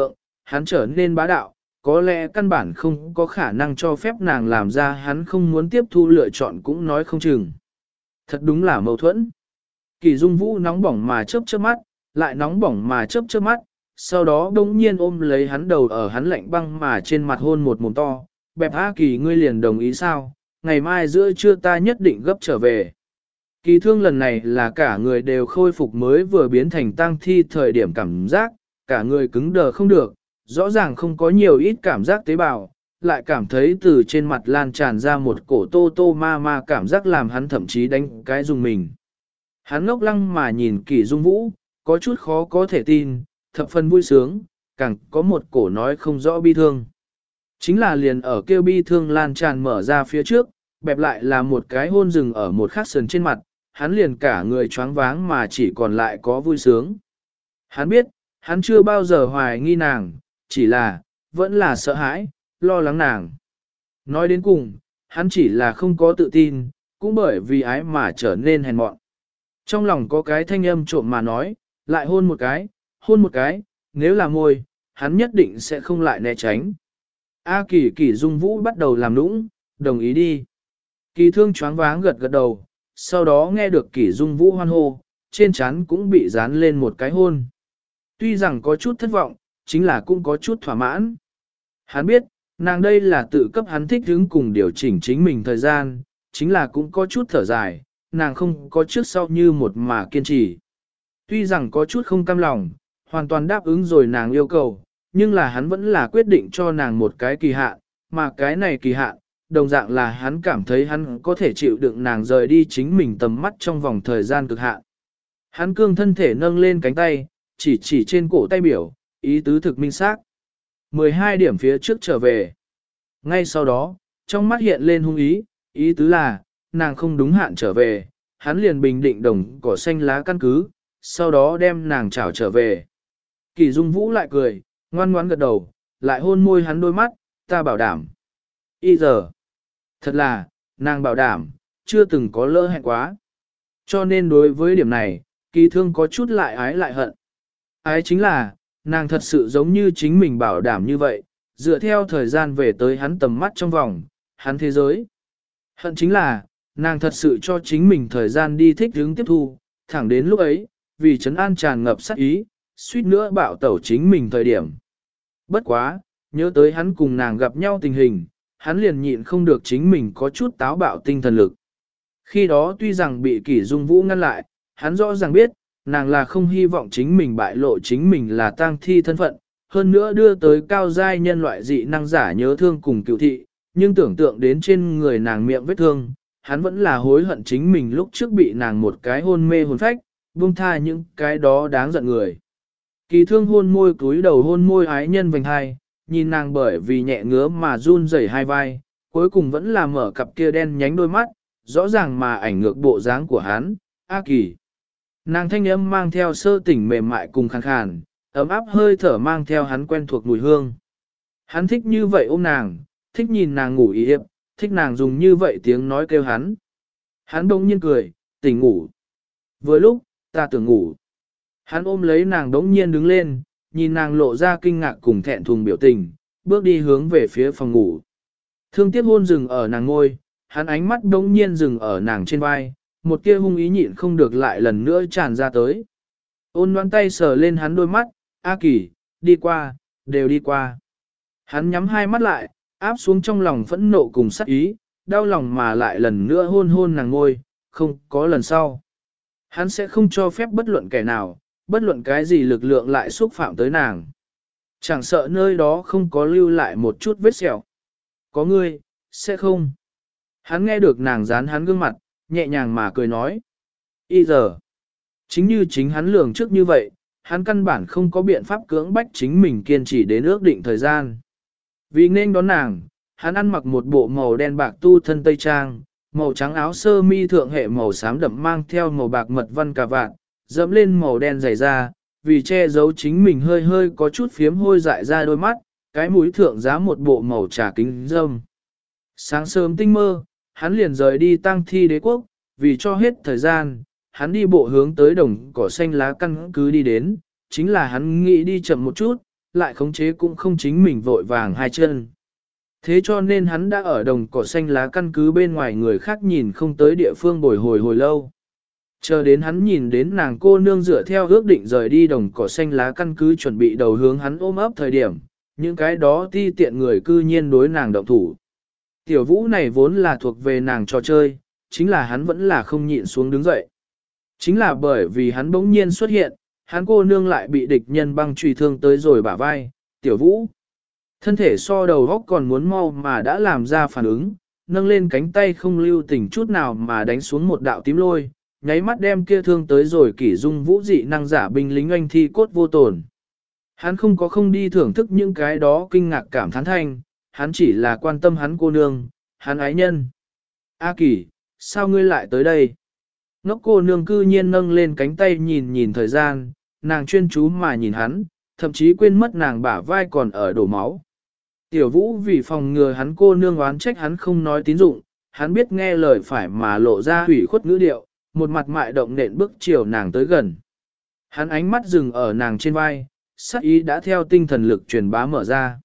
hắn trở nên bá đạo, có lẽ căn bản không có khả năng cho phép nàng làm ra hắn không muốn tiếp thu lựa chọn cũng nói không chừng. Thật đúng là mâu thuẫn. Kỳ Dung Vũ nóng bỏng mà chớp chớp mắt, lại nóng bỏng mà chớp chớp mắt, sau đó đống nhiên ôm lấy hắn đầu ở hắn lạnh băng mà trên mặt hôn một mồm to, bẹp A Kỳ ngươi liền đồng ý sao, ngày mai giữa trưa ta nhất định gấp trở về. Kỳ Thương lần này là cả người đều khôi phục mới vừa biến thành tang thi thời điểm cảm giác, cả người cứng đờ không được, rõ ràng không có nhiều ít cảm giác tế bào, lại cảm thấy từ trên mặt lan tràn ra một cổ tô tô ma ma cảm giác làm hắn thậm chí đánh cái dùng mình. Hắn ngốc lăng mà nhìn Kỳ Dung Vũ, có chút khó có thể tin, thập phần vui sướng, càng có một cổ nói không rõ bi thương. Chính là liền ở kêu bi thương lan tràn mở ra phía trước, bẹp lại là một cái hôn rừng ở một khắc sườn trên mặt, hắn liền cả người choáng váng mà chỉ còn lại có vui sướng. Hắn biết, hắn chưa bao giờ hoài nghi nàng, chỉ là, vẫn là sợ hãi, lo lắng nàng. Nói đến cùng, hắn chỉ là không có tự tin, cũng bởi vì ái mà trở nên hèn mọn. Trong lòng có cái thanh âm trộm mà nói, lại hôn một cái, nếu là môi, hắn nhất định sẽ không lại né tránh. A Kỳ Kỳ Dung Vũ bắt đầu làm nũng, đồng ý đi. Kỳ Thương choáng váng gật gật đầu, sau đó nghe được Kỳ Dung Vũ hoan hô, trên trán cũng bị dán lên một cái hôn. Tuy rằng có chút thất vọng, chính là cũng có chút thỏa mãn. Hắn biết, nàng đây là tự cấp hắn thích hứng cùng điều chỉnh chính mình thời gian, chính là cũng có chút thở dài, nàng không có trước sau như một mà kiên trì. Tuy rằng có chút không cam lòng, hoàn toàn đáp ứng rồi nàng yêu cầu, nhưng là hắn vẫn là quyết định cho nàng một cái kỳ hạn, mà cái này kỳ hạn, đồng dạng là hắn cảm thấy hắn có thể chịu đựng nàng rời đi chính mình tầm mắt trong vòng thời gian cực hạn. Hắn cương thân thể nâng lên cánh tay, chỉ trên cổ tay biểu, ý tứ thực minh xác. 12 điểm phía trước trở về. Ngay sau đó, trong mắt hiện lên hung ý, ý tứ là, nàng không đúng hạn trở về, hắn liền bình định đồng cỏ xanh lá căn cứ, sau đó đem nàng chảo trở về. Kỳ Dung Vũ lại cười, ngoan ngoãn gật đầu, lại hôn môi hắn đôi mắt, ta bảo đảm. Y giờ, thật là, nàng bảo đảm, chưa từng có lỡ hẹn quá. Cho nên đối với điểm này, Kỳ Thương có chút lại ái lại hận. Ái chính là, nàng thật sự giống như chính mình bảo đảm như vậy, dựa theo thời gian về tới hắn tầm mắt trong vòng, hắn thế giới. Hận chính là, nàng thật sự cho chính mình thời gian đi thích hướng tiếp thu, thẳng đến lúc ấy, vì trấn an tràn ngập sát ý, suýt nữa bạo tẩu chính mình thời điểm. Bất quá, nhớ tới hắn cùng nàng gặp nhau tình hình, hắn liền nhịn không được chính mình có chút táo bạo tinh thần lực. Khi đó tuy rằng bị Kỷ Dung Vũ ngăn lại, hắn rõ ràng biết, nàng là không hy vọng chính mình bại lộ chính mình là tang thi thân phận, hơn nữa đưa tới cao giai nhân loại dị năng giả nhớ thương cùng cựu thị, nhưng tưởng tượng đến trên người nàng miệng vết thương, hắn vẫn là hối hận chính mình lúc trước bị nàng một cái hôn mê hồn phách, buông tha những cái đó đáng giận người. Kỳ Thương hôn môi cúi đầu hôn môi ái nhân vành hai, nhìn nàng bởi vì nhẹ ngứa mà run rẩy hai vai, cuối cùng vẫn là mở cặp kia đen nhánh đôi mắt, rõ ràng mà ảnh ngược bộ dáng của hắn, A Kỳ. Nàng thanh âm mang theo sơ tỉnh mềm mại cùng khàn khàn, ấm áp hơi thở mang theo hắn quen thuộc mùi hương. Hắn thích như vậy ôm nàng, thích nhìn nàng ngủ y hiệp, thích nàng dùng như vậy tiếng nói kêu hắn. Hắn đông nhiên cười, tỉnh ngủ. Vừa lúc, ta tưởng ngủ. Hắn ôm lấy nàng đống nhiên đứng lên, nhìn nàng lộ ra kinh ngạc cùng thẹn thùng biểu tình, bước đi hướng về phía phòng ngủ. Thương tiếc hôn dừng ở nàng ngôi, hắn ánh mắt đống nhiên dừng ở nàng trên vai, một tia hung ý nhịn không được lại lần nữa tràn ra tới. Ôn loan tay sờ lên hắn đôi mắt, A Kỳ, đi qua, đều đi qua. Hắn nhắm hai mắt lại, áp xuống trong lòng phẫn nộ cùng sát ý, đau lòng mà lại lần nữa hôn hôn nàng ngôi, không có lần sau. Hắn sẽ không cho phép bất luận kẻ nào, bất luận cái gì lực lượng lại xúc phạm tới nàng. Chẳng sợ nơi đó không có lưu lại một chút vết sẹo. Có ngươi, sẽ không. Hắn nghe được nàng dán hắn gương mặt, nhẹ nhàng mà cười nói. Y giờ, chính như chính hắn lường trước như vậy, hắn căn bản không có biện pháp cưỡng bách chính mình kiên trì đến ước định thời gian. Vì nên đón nàng, hắn ăn mặc một bộ màu đen bạc tu thân tây trang, màu trắng áo sơ mi thượng hệ màu xám đậm mang theo màu bạc mật văn cà vạt, dẫm lên màu đen dày da, vì che giấu chính mình hơi hơi có chút phiếm hôi dại ra đôi mắt, cái mũi thượng giá một bộ màu trà kính dâm. Sáng sớm tinh mơ, hắn liền rời đi Tang Thi Đế quốc, vì cho hết thời gian, hắn đi bộ hướng tới đồng cỏ xanh lá căn cứ đi đến, chính là hắn nghĩ đi chậm một chút, lại khống chế cũng không chính mình vội vàng hai chân. Thế cho nên hắn đã ở đồng cỏ xanh lá căn cứ bên ngoài người khác nhìn không tới địa phương bồi hồi lâu. Chờ đến hắn nhìn đến nàng cô nương dựa theo ước định rời đi đồng cỏ xanh lá căn cứ chuẩn bị đầu hướng hắn ôm ấp thời điểm, những cái đó ti tiện người cư nhiên đối nàng động thủ. Tiểu vũ này vốn là thuộc về nàng trò chơi, chính là hắn vẫn là không nhịn xuống đứng dậy. Chính là bởi vì hắn bỗng nhiên xuất hiện, hắn cô nương lại bị địch nhân băng truy thương tới rồi bả vai, tiểu vũ. Thân thể so đầu góc còn muốn mau mà đã làm ra phản ứng, nâng lên cánh tay không lưu tình chút nào mà đánh xuống một đạo tím lôi, nháy mắt đem kia thương tới rồi kỷ dung vũ dị năng giả binh lính anh thi cốt vô tổn. Hắn không có không đi thưởng thức những cái đó kinh ngạc cảm thán thanh, hắn chỉ là quan tâm hắn cô nương, hắn ái nhân. A Kỳ, sao ngươi lại tới đây? Ngốc cô nương cư nhiên nâng lên cánh tay nhìn thời gian, nàng chuyên chú mà nhìn hắn, thậm chí quên mất nàng bả vai còn ở đổ máu. Tiểu vũ vì phòng ngừa hắn cô nương oán trách hắn không nói tín dụng, hắn biết nghe lời phải mà lộ ra hủy khuất ngữ điệu, một mặt mại động nện bước chiều nàng tới gần. Hắn ánh mắt dừng ở nàng trên vai, sắc ý đã theo tinh thần lực truyền bá mở ra.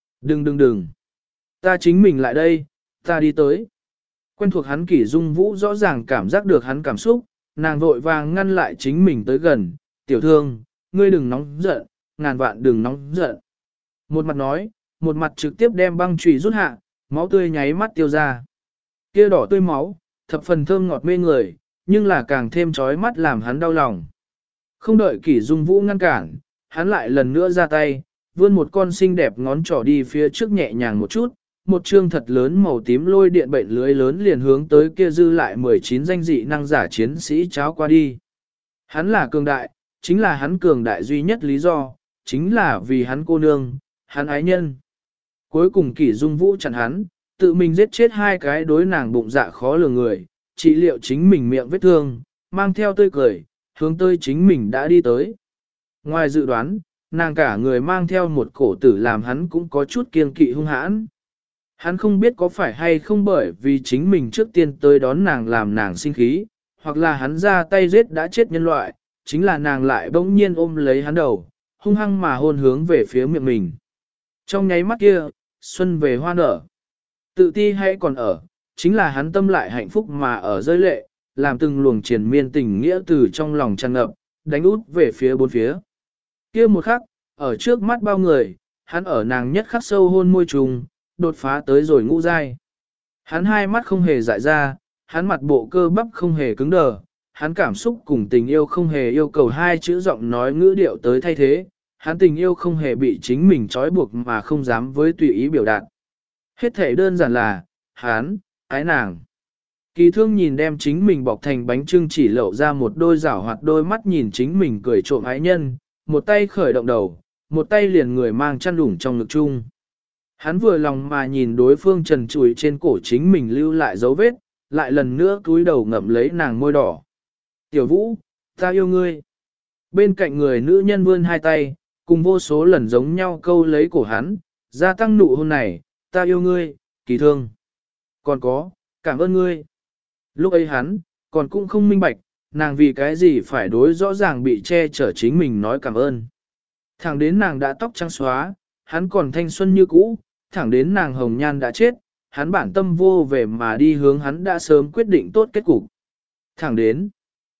Đừng. Ta chính mình lại đây, ta đi tới. Quen thuộc hắn kỷ dung vũ rõ ràng cảm giác được hắn cảm xúc, nàng vội vàng ngăn lại chính mình tới gần. Tiểu thương, ngươi đừng nóng giận, ngàn vạn đừng nóng giận. Một mặt nói, một mặt trực tiếp đem băng chùy rút hạ, máu tươi nháy mắt tiêu ra. Kia đỏ tươi máu, thập phần thơm ngọt mê người, nhưng là càng thêm chói mắt làm hắn đau lòng. Không đợi kỷ dung vũ ngăn cản, hắn lại lần nữa ra tay, vươn một con xinh đẹp ngón trỏ đi phía trước nhẹ nhàng một chút, một chương thật lớn màu tím lôi điện bệnh lưới lớn liền hướng tới kia dư lại 19 danh dị năng giả chiến sĩ cháo qua đi. Hắn là cường đại, chính là hắn cường đại duy nhất lý do, chính là vì hắn cô nương, hắn ái nhân. Cuối cùng kỷ dung vũ chặn hắn, tự mình giết chết hai cái đối nàng bụng dạ khó lường người, trị liệu chính mình miệng vết thương, mang theo tươi cười, hướng tới chính mình đã đi tới. Ngoài dự đoán, nàng cả người mang theo một cổ tử làm hắn cũng có chút kiêng kỵ hung hãn. Hắn không biết có phải hay không bởi vì chính mình trước tiên tới đón nàng làm nàng sinh khí, hoặc là hắn ra tay giết đã chết nhân loại, chính là nàng lại bỗng nhiên ôm lấy hắn đầu, hung hăng mà hôn hướng về phía miệng mình. Trong nháy mắt kia, xuân về hoa nở. Tự ti hay còn ở, chính là hắn tâm lại hạnh phúc mà ở rơi lệ, làm từng luồng triền miên tình nghĩa từ trong lòng tràn ngập, đánh út về phía bốn phía. Kia một khắc, ở trước mắt bao người, hắn ở nàng nhất khắc sâu hôn môi trùng, đột phá tới rồi ngũ giai. Hắn hai mắt không hề dại ra, hắn mặt bộ cơ bắp không hề cứng đờ, hắn cảm xúc cùng tình yêu không hề yêu cầu hai chữ giọng nói ngữ điệu tới thay thế, hắn tình yêu không hề bị chính mình trói buộc mà không dám với tùy ý biểu đạt. Hết thể đơn giản là, hắn, ái nàng. Kỳ thương nhìn đem chính mình bọc thành bánh trưng chỉ lộ ra một đôi rảo hoạt đôi mắt nhìn chính mình cười trộm ái nhân, một tay khởi động đầu, một tay liền người mang chăn đủng trong ngực chung. Hắn vừa lòng mà nhìn đối phương trần trụi trên cổ chính mình lưu lại dấu vết, lại lần nữa cúi đầu ngậm lấy nàng môi đỏ. Tiểu vũ, ta yêu ngươi. Bên cạnh người nữ nhân vươn hai tay, cùng vô số lần giống nhau câu lấy cổ hắn, gia tăng nụ hôn này, ta yêu ngươi, kỳ thương. Còn có, cảm ơn ngươi. Lúc ấy hắn, còn cũng không minh bạch, nàng vì cái gì phải đối rõ ràng bị che chở chính mình nói cảm ơn. Thẳng đến nàng đã tóc trắng xóa, hắn còn thanh xuân như cũ, thẳng đến nàng hồng nhan đã chết, hắn bản tâm vô về mà đi hướng hắn đã sớm quyết định tốt kết cục. Thẳng đến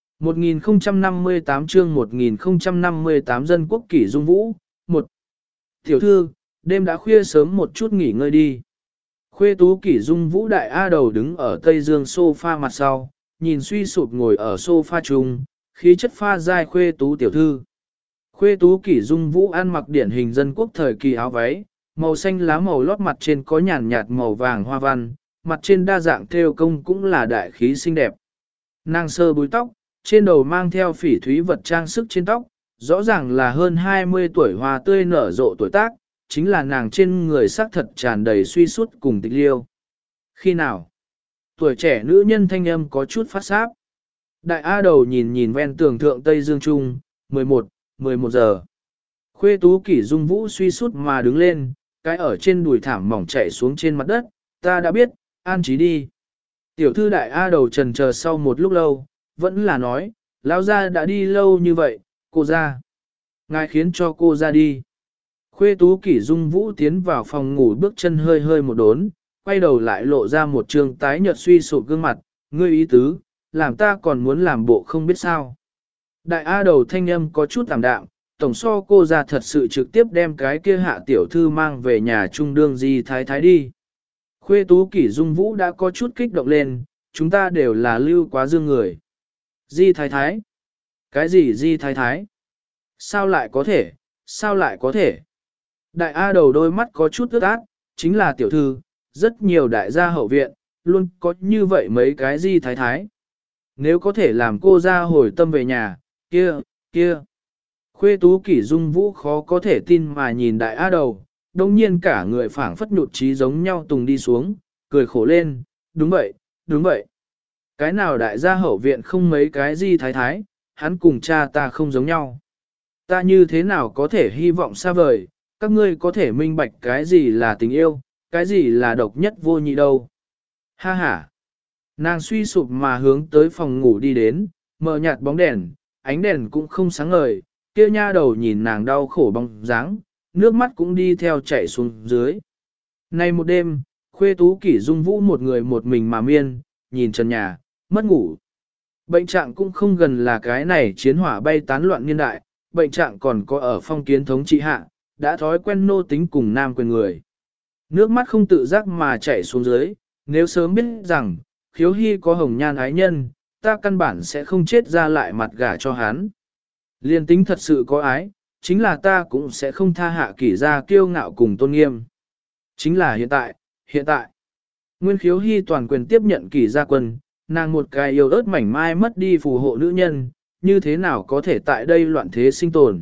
1058 chương 1058 dân quốc kỷ dung vũ, 1. Tiểu thư, đêm đã khuya sớm một chút nghỉ ngơi đi. Khuê tú kỷ dung vũ đại A đầu đứng ở tây dương sofa mặt sau, nhìn suy sụp ngồi ở sofa chung, khí chất pha dai khuê tú tiểu thư. Khuê tú kỷ dung vũ ăn mặc điển hình dân quốc thời kỳ áo váy, màu xanh lá màu lót mặt trên có nhàn nhạt màu vàng hoa văn, mặt trên đa dạng thêu công cũng là đại khí xinh đẹp. Nàng sơ búi tóc, trên đầu mang theo phỉ thúy vật trang sức trên tóc, rõ ràng là hơn 20 tuổi hoa tươi nở rộ tuổi tác, chính là nàng trên người sắc thật tràn đầy suy sút cùng tịch liêu. Khi nào? Tuổi trẻ nữ nhân thanh âm có chút phát sáp. Đại A đầu nhìn ven tường thượng Tây Dương Trung, 11 giờ. Khuê tú kỷ dung vũ suy sút mà đứng lên, cái ở trên đùi thảm mỏng chạy xuống trên mặt đất, ta đã biết, an trí đi. Tiểu thư đại A đầu trần chờ sau một lúc lâu, vẫn là nói, lão gia đã đi lâu như vậy, cô ra. Ngài khiến cho cô ra đi. Khuê Tú Kỷ Dung Vũ tiến vào phòng ngủ bước chân hơi hơi một đốn, quay đầu lại lộ ra một trương tái nhợt suy sụp gương mặt, ngươi ý tứ, làm ta còn muốn làm bộ không biết sao. Đại A Đầu thanh âm có chút tạm đạm, tổng so cô ra thật sự trực tiếp đem cái kia hạ tiểu thư mang về nhà trung đương di thái thái đi. Khuê Tú Kỷ Dung Vũ đã có chút kích động lên, chúng ta đều là lưu quá dương người. Di thái thái? Cái gì di thái thái? Sao lại có thể? Sao lại có thể? Đại A Đầu đôi mắt có chút ướt át, chính là tiểu thư, rất nhiều đại gia hậu viện, luôn có như vậy mấy cái di thái thái. Nếu có thể làm cô ra hồi tâm về nhà, kia. Khuê Tú Kỷ Dung Vũ khó có thể tin mà nhìn Đại A Đầu, đồng nhiên cả người phảng phất nhụt chí giống nhau tùng đi xuống, cười khổ lên, đúng vậy. Cái nào đại gia hậu viện không mấy cái di thái thái, hắn cùng cha ta không giống nhau. Ta như thế nào có thể hy vọng xa vời, các ngươi có thể minh bạch cái gì là tình yêu, cái gì là độc nhất vô nhị đâu. Ha ha. Nàng suy sụp mà hướng tới phòng ngủ đi đến, mờ nhạt bóng đèn, ánh đèn cũng không sáng ngời, kia nha đầu nhìn nàng đau khổ bóng dáng, nước mắt cũng đi theo chảy xuống dưới. Nay một đêm, Khuê Tú Kỷ Dung Vũ một người một mình mà miên, nhìn trần nhà, mất ngủ. Bệnh trạng cũng không gần là cái này chiến hỏa bay tán loạn niên đại, bệnh trạng còn có ở phong kiến thống trị hạ, đã thói quen nô tính cùng nam quyền người. Nước mắt không tự giác mà chảy xuống dưới, nếu sớm biết rằng, Khiếu Hy có hồng nhan ái nhân, ta căn bản sẽ không chết ra lại mặt gả cho hắn. Liên tính thật sự có ái, chính là ta cũng sẽ không tha hạ Kỷ gia kiêu ngạo cùng tôn nghiêm. Chính là hiện tại. Nguyên Khiếu Hy toàn quyền tiếp nhận Kỷ gia quân, nàng một cái yêu ớt mảnh mai mất đi phù hộ nữ nhân, như thế nào có thể tại đây loạn thế sinh tồn.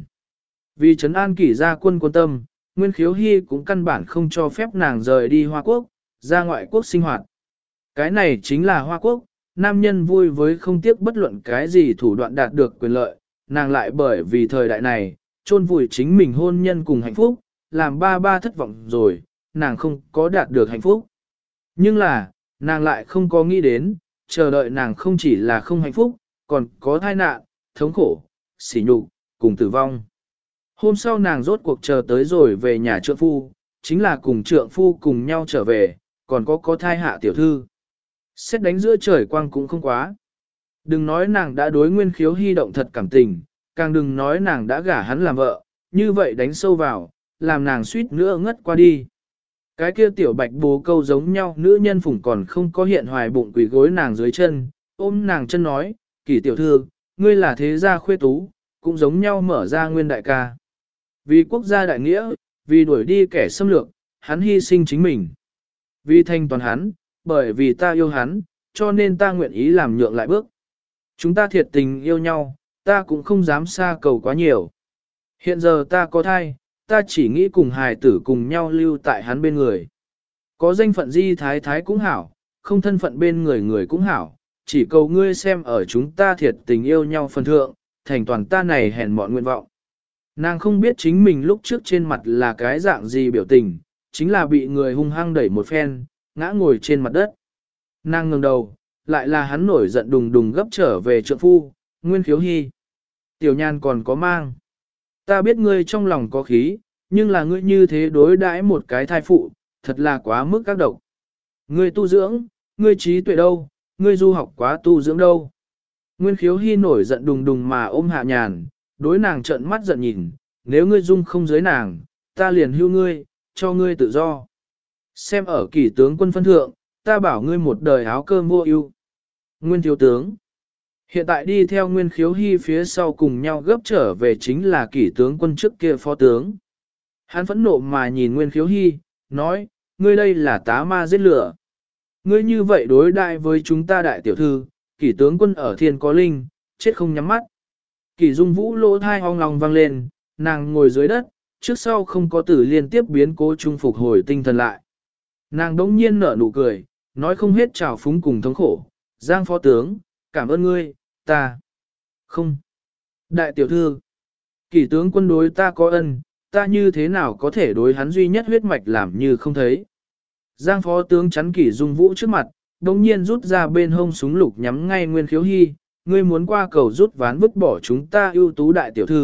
Vì trấn an Kỷ gia quân quan tâm, Nguyên Khiếu Hy cũng căn bản không cho phép nàng rời đi Hoa Quốc, ra ngoại quốc sinh hoạt. Cái này chính là Hoa Quốc, nam nhân vui với không tiếc bất luận cái gì thủ đoạn đạt được quyền lợi, nàng lại bởi vì thời đại này, chôn vùi chính mình hôn nhân cùng hạnh phúc, làm ba thất vọng rồi, nàng không có đạt được hạnh phúc. Nhưng là, nàng lại không có nghĩ đến, chờ đợi nàng không chỉ là không hạnh phúc, còn có tai nạn, thống khổ, sỉ nhục, cùng tử vong. Hôm sau nàng rốt cuộc chờ tới rồi về nhà trượng phu, chính là cùng trượng phu cùng nhau trở về, còn có thai hạ tiểu thư. Xét đánh giữa trời quang cũng không quá. Đừng nói nàng đã đối Nguyên Khiếu Hy động thật cảm tình, càng đừng nói nàng đã gả hắn làm vợ, như vậy đánh sâu vào, làm nàng suýt nữa ngất qua đi. Cái kia tiểu bạch bồ câu giống nhau nữ nhân phủng còn không có hiện hoài bụng quỳ gối nàng dưới chân, ôm nàng chân nói, Kỷ tiểu thư, ngươi là thế gia Khuê Tú, cũng giống nhau mở ra Nguyên đại ca. Vì quốc gia đại nghĩa, vì đuổi đi kẻ xâm lược, hắn hy sinh chính mình. Vì thanh toàn hắn, bởi vì ta yêu hắn, cho nên ta nguyện ý làm nhượng lại bước. Chúng ta thiệt tình yêu nhau, ta cũng không dám xa cầu quá nhiều. Hiện giờ ta có thai, ta chỉ nghĩ cùng hài tử cùng nhau lưu tại hắn bên người. Có danh phận di thái thái cũng hảo, không thân phận bên người người cũng hảo, chỉ cầu ngươi xem ở chúng ta thiệt tình yêu nhau phần thượng, thành toàn ta này hèn mọn nguyện vọng. Nàng không biết chính mình lúc trước trên mặt là cái dạng gì biểu tình, chính là bị người hung hăng đẩy một phen, ngã ngồi trên mặt đất. Nàng ngẩng đầu, lại là hắn nổi giận đùng đùng gấp trở về trượng phu, Nguyên Khiếu Hy. Tiểu Nhan còn có mang. Ta biết ngươi trong lòng có khí, nhưng là ngươi như thế đối đãi một cái thai phụ, thật là quá mức các độc. Ngươi tu dưỡng, ngươi trí tuệ đâu, ngươi du học quá tu dưỡng đâu. Nguyên Khiếu Hy nổi giận đùng đùng mà ôm Hạ Nhàn, đối nàng trợn mắt giận nhìn, nếu ngươi dung không giới nàng, ta liền hưu ngươi, cho ngươi tự do. Xem ở Kỷ tướng quân phân thượng, ta bảo ngươi một đời áo cơm vô ưu. Nguyên thiếu tướng. Hiện tại đi theo Nguyên Khiếu Hy phía sau cùng nhau gấp trở về chính là Kỷ tướng quân trước kia phó tướng. Hắn phẫn nộ mà nhìn Nguyên Khiếu Hy, nói, ngươi đây là tá ma giết lửa. Ngươi như vậy đối đại với chúng ta đại tiểu thư, Kỷ tướng quân ở thiên có linh, chết không nhắm mắt. Kỷ Dung Vũ lỗ thai ong lòng vang lên, nàng ngồi dưới đất, trước sau không có tử liên tiếp biến cố trung phục hồi tinh thần lại. Nàng đống nhiên nở nụ cười, nói không hết trào phúng cùng thống khổ, Giang phó tướng, cảm ơn ngươi, ta. Không. Đại tiểu thư, Kỷ tướng quân đối ta có ân, ta như thế nào có thể đối hắn duy nhất huyết mạch làm như không thấy. Giang phó tướng chắn Kỷ Dung Vũ trước mặt, đống nhiên rút ra bên hông súng lục nhắm ngay Nguyên Khiếu Hy, ngươi muốn qua cầu rút ván vứt bỏ chúng ta ưu tú đại tiểu thư,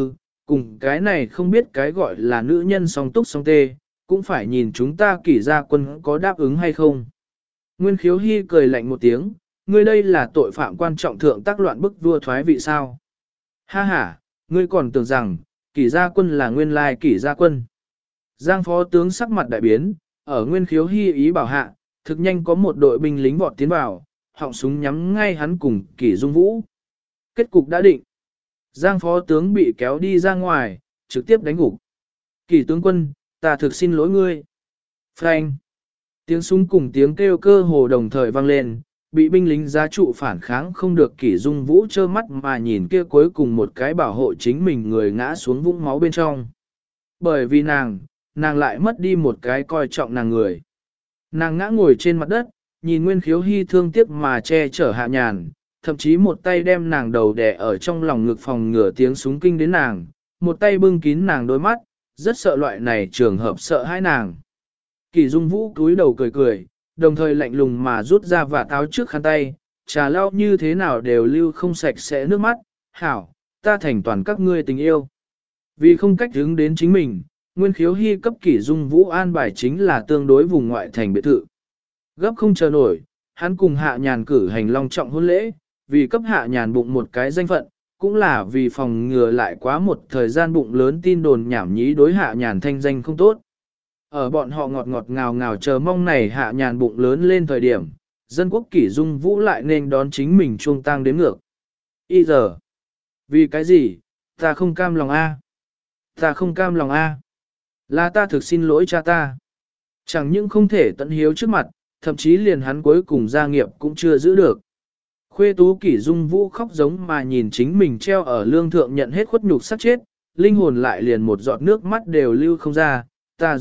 cùng cái này không biết cái gọi là nữ nhân song túc song tê, cũng phải nhìn chúng ta Kỷ gia quân có đáp ứng hay không. Nguyên Khiếu Hy cười lạnh một tiếng, ngươi đây là tội phạm quan trọng thượng tác loạn bức vua thoái vị sao? Ha ha, ngươi còn tưởng rằng, Kỷ gia quân là nguyên lai Kỷ gia quân. Giang phó tướng sắc mặt đại biến, ở Nguyên Khiếu Hy ý bảo hạ, thực nhanh có một đội binh lính vọt tiến vào, họng súng nhắm ngay hắn cùng Kỷ Dung Vũ. Kết cục đã định. Giang phó tướng bị kéo đi ra ngoài, trực tiếp đánh gục. Kỷ tướng quân, ta thực xin lỗi ngươi. Frank. Tiếng súng cùng tiếng kêu cơ hồ đồng thời vang lên, bị binh lính giá trụ phản kháng không được. Kỷ Dung Vũ trơ mắt mà nhìn kia cuối cùng một cái bảo hộ chính mình người ngã xuống vũng máu bên trong. Bởi vì nàng lại mất đi một cái coi trọng nàng người. Nàng ngã ngồi trên mặt đất, nhìn Nguyên Khiếu Hy thương tiếc mà che chở Hạ Nhàn, thậm chí một tay đem nàng đầu đè ở trong lòng ngực phòng ngừa tiếng súng kinh đến nàng, một tay bưng kín nàng đôi mắt, rất sợ loại này trường hợp sợ hãi nàng. Kỷ Dung Vũ cúi đầu cười cười, đồng thời lạnh lùng mà rút ra và táo trước khăn tay, trà lau như thế nào đều lưu không sạch sẽ nước mắt, hảo, ta thành toàn các ngươi tình yêu. Vì không cách hướng đến chính mình, Nguyên Khiếu Hy cấp Kỷ Dung Vũ an bài chính là tương đối vùng ngoại thành biệt thự. Gấp không chờ nổi, hắn cùng Hạ Nhàn cử hành long trọng hôn lễ, vì cấp Hạ Nhàn bụng một cái danh phận, cũng là vì phòng ngừa lại quá một thời gian bụng lớn tin đồn nhảm nhí đối Hạ Nhàn thanh danh không tốt. Ở bọn họ ngọt ngọt ngào ngào chờ mong này Hạ Nhàn bụng lớn lên thời điểm, dân quốc Kỷ Dung Vũ lại nên đón chính mình chuông tang đếm ngược. Y giờ, vì cái gì, ta không cam lòng a, ta không cam lòng a, là ta thực xin lỗi cha ta. Chẳng những không thể tận hiếu trước mặt, thậm chí liền hắn cuối cùng gia nghiệp cũng chưa giữ được. Khuê tú Kỷ Dung Vũ khóc giống mà nhìn chính mình treo ở lương thượng nhận hết khuất nhục sát chết, linh hồn lại liền một giọt nước mắt đều lưu không ra, ta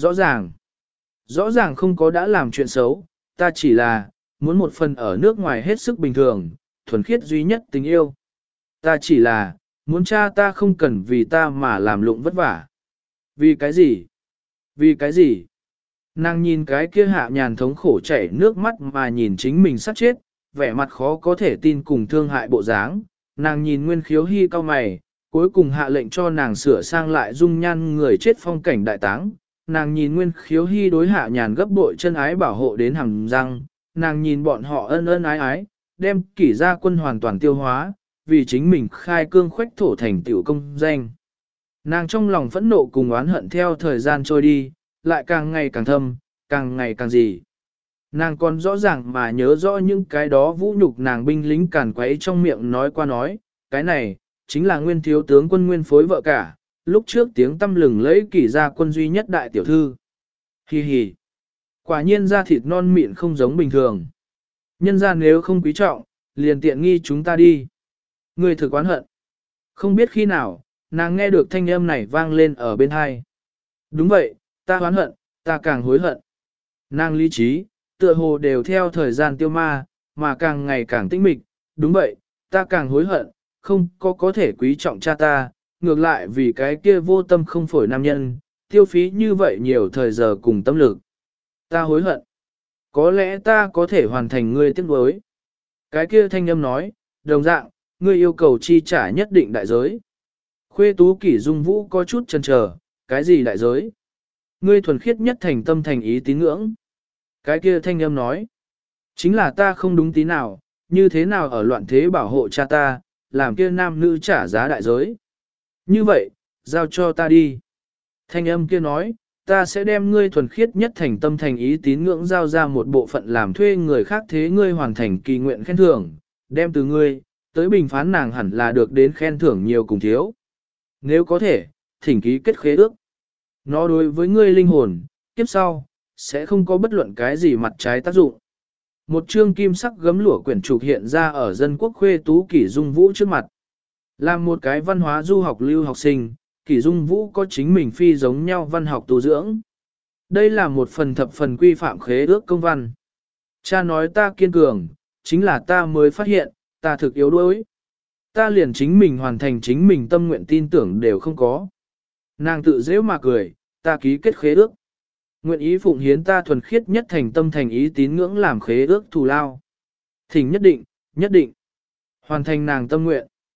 rõ ràng không có đã làm chuyện xấu, ta chỉ là, muốn một phần ở nước ngoài hết sức bình thường, thuần khiết duy nhất tình yêu. Ta chỉ là, muốn cha ta không cần vì ta mà làm lụng vất vả. Vì cái gì? Vì cái gì? Nàng nhìn cái kia Hạ Nhàn thống khổ chảy nước mắt mà nhìn chính mình sát chết, vẻ mặt khó có thể tin cùng thương hại bộ dáng. Nàng nhìn Nguyên Khiếu Hy cau mày, cuối cùng hạ lệnh cho nàng sửa sang lại dung nhan người chết phong cảnh đại táng. Nàng nhìn Nguyên Khiếu Hy đối Hạ Nhàn gấp bội chân ái bảo hộ đến hàm răng. Nàng nhìn bọn họ ân ân ái ái, đem Kỷ gia quân hoàn toàn tiêu hóa, vì chính mình khai cương khoách thổ thành tiểu công danh. Nàng trong lòng phẫn nộ cùng oán hận theo thời gian trôi đi, lại càng ngày càng thâm, càng ngày càng gì. Nàng còn rõ ràng mà nhớ rõ những cái đó vũ nhục nàng binh lính càn quấy trong miệng nói qua nói, cái này, chính là Nguyên thiếu tướng quân Nguyên phối vợ cả, lúc trước tiếng tâm lừng lấy Kỷ gia quân duy nhất đại tiểu thư. Hi hi. Quả nhiên da thịt non mịn không giống bình thường. Nhân ra nếu không quý trọng, liền tiện nghi chúng ta đi. Người thực oán hận. Không biết khi nào, nàng nghe được thanh âm này vang lên ở bên hai. Đúng vậy, ta oán hận, ta càng hối hận. Nàng lý trí, tựa hồ đều theo thời gian tiêu ma, mà càng ngày càng tĩnh mịch. Đúng vậy, ta càng hối hận, không có thể quý trọng cha ta, ngược lại vì cái kia vô tâm không phổi nam nhân, tiêu phí như vậy nhiều thời giờ cùng tâm lực. Ta hối hận. Có lẽ ta có thể hoàn thành ngươi tiếc nuối. Cái kia thanh âm nói, đồng dạng, ngươi yêu cầu chi trả nhất định đại giới. Khuê tú Kỷ Dung Vũ có chút chần chờ, cái gì đại giới? Ngươi thuần khiết nhất thành tâm thành ý tín ngưỡng. Cái kia thanh âm nói, chính là ta không đúng tí nào, như thế nào ở loạn thế bảo hộ cha ta, làm kia nam nữ trả giá đại giới. Như vậy, giao cho ta đi. Thanh âm kia nói, ta sẽ đem ngươi thuần khiết nhất thành tâm thành ý tín ngưỡng giao ra một bộ phận làm thuê người khác thế ngươi hoàn thành kỳ nguyện khen thưởng, đem từ ngươi, tới bình phán nàng hẳn là được đến khen thưởng nhiều cùng thiếu. Nếu có thể, thỉnh ký kết khế ước. Nó đối với ngươi linh hồn, kiếp sau, sẽ không có bất luận cái gì mặt trái tác dụng. Một chương kim sắc gấm lụa quyển trục hiện ra ở dân quốc Khuê tú Kỷ Dung Vũ trước mặt. Làm một cái văn hóa du học lưu học sinh, Kỷ Dung Vũ có chính mình phi giống nhau văn học tu dưỡng. Đây là một phần thập phần quy phạm khế ước công văn. Cha nói ta kiên cường, chính là ta mới phát hiện, ta thực yếu đuối. Ta liền chính mình hoàn thành chính mình tâm nguyện tin tưởng đều không có. Nàng tự dễ mà cười, ta ký kết khế ước. Nguyện ý phụng hiến ta thuần khiết nhất thành tâm thành ý tín ngưỡng làm khế ước thù lao. Thỉnh nhất định, hoàn thành nàng tâm nguyện.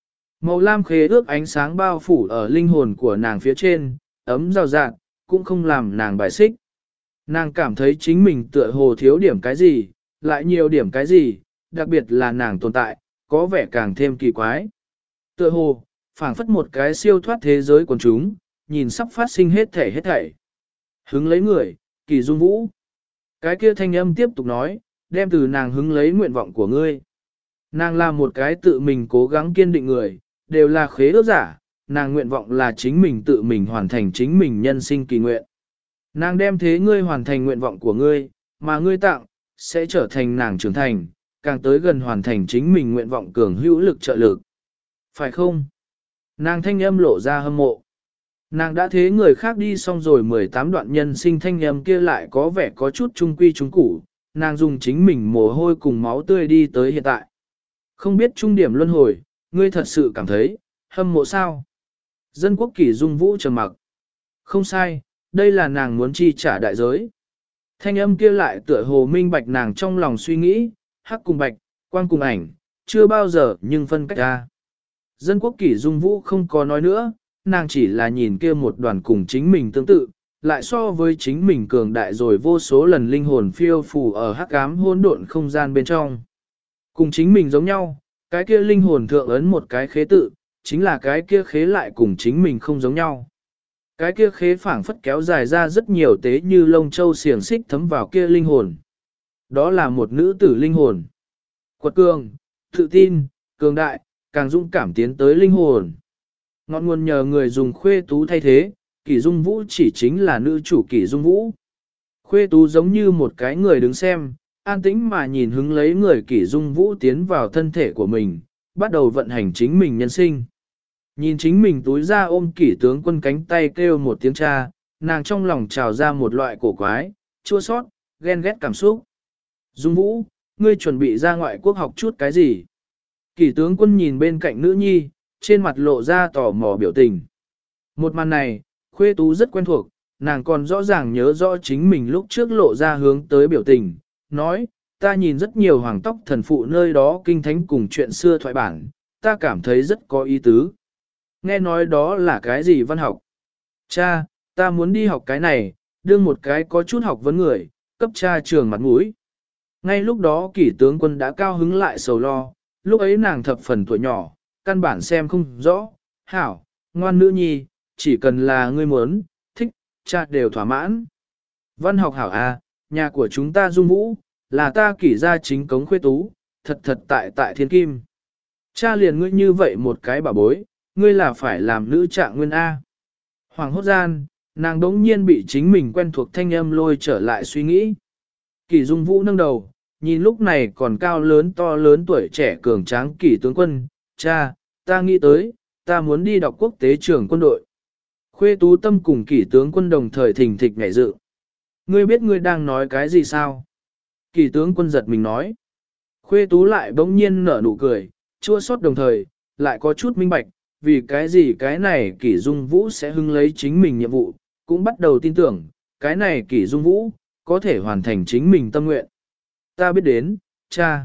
Màu lam khế ước ánh sáng bao phủ ở linh hồn của nàng phía trên, ấm rào rạt, cũng không làm nàng bài xích. Nàng cảm thấy chính mình tựa hồ thiếu điểm cái gì, lại nhiều điểm cái gì, đặc biệt là nàng tồn tại, có vẻ càng thêm kỳ quái. Tựa hồ, phảng phất một cái siêu thoát thế giới của chúng, nhìn sắp phát sinh hết thảy. Hứng lấy người, Kỳ Dung Vũ. Cái kia thanh âm tiếp tục nói, đem từ nàng hứng lấy nguyện vọng của ngươi. Nàng là một cái tự mình cố gắng kiên định người, đều là khế ước giả, nàng nguyện vọng là chính mình tự mình hoàn thành chính mình nhân sinh kỳ nguyện. Nàng đem thế ngươi hoàn thành nguyện vọng của ngươi, mà ngươi tặng, sẽ trở thành nàng trưởng thành, càng tới gần hoàn thành chính mình nguyện vọng cường hữu lực trợ lực. Phải không? Nàng thanh âm lộ ra hâm mộ. Nàng đã thế người khác đi xong rồi 18 đoạn nhân sinh thanh âm kia lại có vẻ có chút trung quy trung củ, nàng dùng chính mình mồ hôi cùng máu tươi đi tới hiện tại. Không biết trung điểm luân hồi, ngươi thật sự cảm thấy, hâm mộ sao? Dân quốc Kỷ Dung Vũ trầm mặc. Không sai, đây là nàng muốn chi trả đại giới. Thanh âm kia lại tựa hồ minh bạch nàng trong lòng suy nghĩ, hắc cùng bạch, quang cùng ảnh, chưa bao giờ nhưng phân cách ra. Dân quốc Kỷ Dung Vũ không có nói nữa, nàng chỉ là nhìn kia một đoàn cùng chính mình tương tự, lại so với chính mình cường đại rồi vô số lần linh hồn phiêu phù ở hắc ám hỗn độn không gian bên trong. Cùng chính mình giống nhau, cái kia linh hồn thượng ấn một cái khế tự, chính là cái kia khế lại cùng chính mình không giống nhau. Cái kia khế phảng phất kéo dài ra rất nhiều tế như lông châu xiềng xích thấm vào kia linh hồn. Đó là một nữ tử linh hồn. Quật cường, tự tin, cường đại, càng dũng cảm tiến tới linh hồn. Ngọn nguồn nhờ người dùng Khuê Tú thay thế, Kỷ Dung Vũ chỉ chính là nữ chủ Kỷ Dung Vũ. Khuê Tú giống như một cái người đứng xem, an tĩnh mà nhìn hứng lấy người Kỷ Dung Vũ tiến vào thân thể của mình, bắt đầu vận hành chính mình nhân sinh. Nhìn chính mình túi ra ôm Kỷ tướng quân cánh tay kêu một tiếng cha, nàng trong lòng trào ra một loại cổ quái, chua sót, ghen ghét cảm xúc. Dung Vũ, ngươi chuẩn bị ra ngoại quốc học chút cái gì? Kỷ tướng quân nhìn bên cạnh nữ nhi, trên mặt lộ ra tò mò biểu tình. Một màn này, Khuê Tú rất quen thuộc, nàng còn rõ ràng nhớ rõ chính mình lúc trước lộ ra hướng tới biểu tình, nói, ta nhìn rất nhiều hoàng tóc thần phụ nơi đó kinh thánh cùng chuyện xưa thoại bản, ta cảm thấy rất có ý tứ. Nghe nói đó là cái gì văn học? Cha, ta muốn đi học cái này, đương một cái có chút học vấn người, cấp cha trường mặt mũi. Ngay lúc đó Kỷ tướng quân đã cao hứng lại sầu lo, lúc ấy nàng thập phần tuổi nhỏ, căn bản xem không rõ, hảo, ngoan nữ nhi, chỉ cần là ngươi muốn, thích, cha đều thỏa mãn. Văn học hảo à, nhà của chúng ta Dung Vũ, là ta Kỷ gia chính cống Khuê Tú, thật tại thiên kim. Cha liền ngươi như vậy một cái bảo bối, ngươi là phải làm nữ trạng nguyên A. Hoàng hốt gian, nàng đống nhiên bị chính mình quen thuộc thanh âm lôi trở lại suy nghĩ. Kỷ Dung Vũ nâng đầu, nhìn lúc này còn cao lớn to lớn tuổi trẻ cường tráng Kỷ tướng quân, cha, ta nghĩ tới, ta muốn đi đọc quốc tế trường quân đội. Khuê Tú Tâm cùng Kỷ tướng quân đồng thời thình thịch nhảy dự. Ngươi biết ngươi đang nói cái gì sao? Kỷ tướng quân giật mình nói. Khuê Tú lại bỗng nhiên nở nụ cười, chua xót đồng thời, lại có chút minh bạch, vì cái gì cái này Kỷ Dung Vũ sẽ hưng lấy chính mình nhiệm vụ, cũng bắt đầu tin tưởng, cái này Kỷ Dung Vũ, có thể hoàn thành chính mình tâm nguyện. Ta biết đến, cha.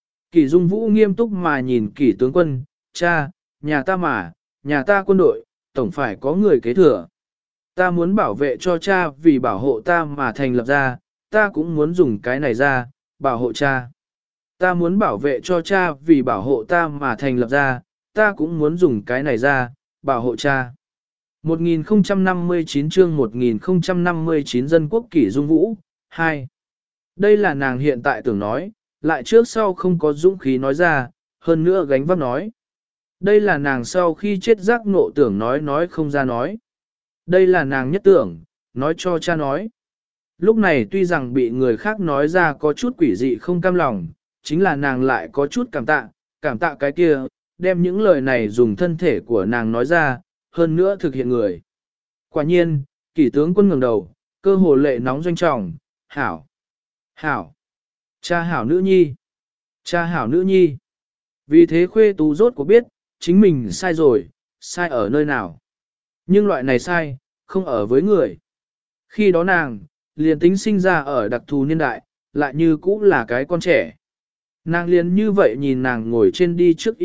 Kỷ Dung Vũ nghiêm túc mà nhìn Kỷ tướng quân, cha, nhà ta quân đội, tổng phải có người kế thừa. Ta muốn bảo vệ cho cha vì bảo hộ ta mà thành lập ra, ta cũng muốn dùng cái này ra, bảo hộ cha. Ta muốn bảo vệ cho cha vì bảo hộ ta mà thành lập ra, ta cũng muốn dùng cái này ra, bảo hộ cha. 1059 chương 1059 dân quốc Kỷ Dung Vũ, 2. Đây là nàng hiện tại tưởng nói, lại trước sau không có dũng khí nói ra, hơn nữa gánh vác nói. Đây là nàng sau khi chết giác ngộ tưởng nói không ra nói. Đây là nàng nhất tưởng, nói cho cha nói. Lúc này tuy rằng bị người khác nói ra có chút quỷ dị không cam lòng, chính là nàng lại có chút cảm tạ cái kia, đem những lời này dùng thân thể của nàng nói ra, hơn nữa thực hiện người. Quả nhiên, Kỷ tướng quân ngẩng đầu, cơ hồ lệ nóng doanh trọng, hảo, cha hảo nữ nhi, cha hảo nữ nhi. Vì thế Khuê Tú rốt cuộc biết, chính mình sai rồi, sai ở nơi nào. Nhưng loại này sai, không ở với người. Khi đó nàng, liền tính sinh ra ở đặc thù niên đại, lại như cũ là cái con trẻ. Nàng liền như vậy nhìn nàng ngồi trên đi trước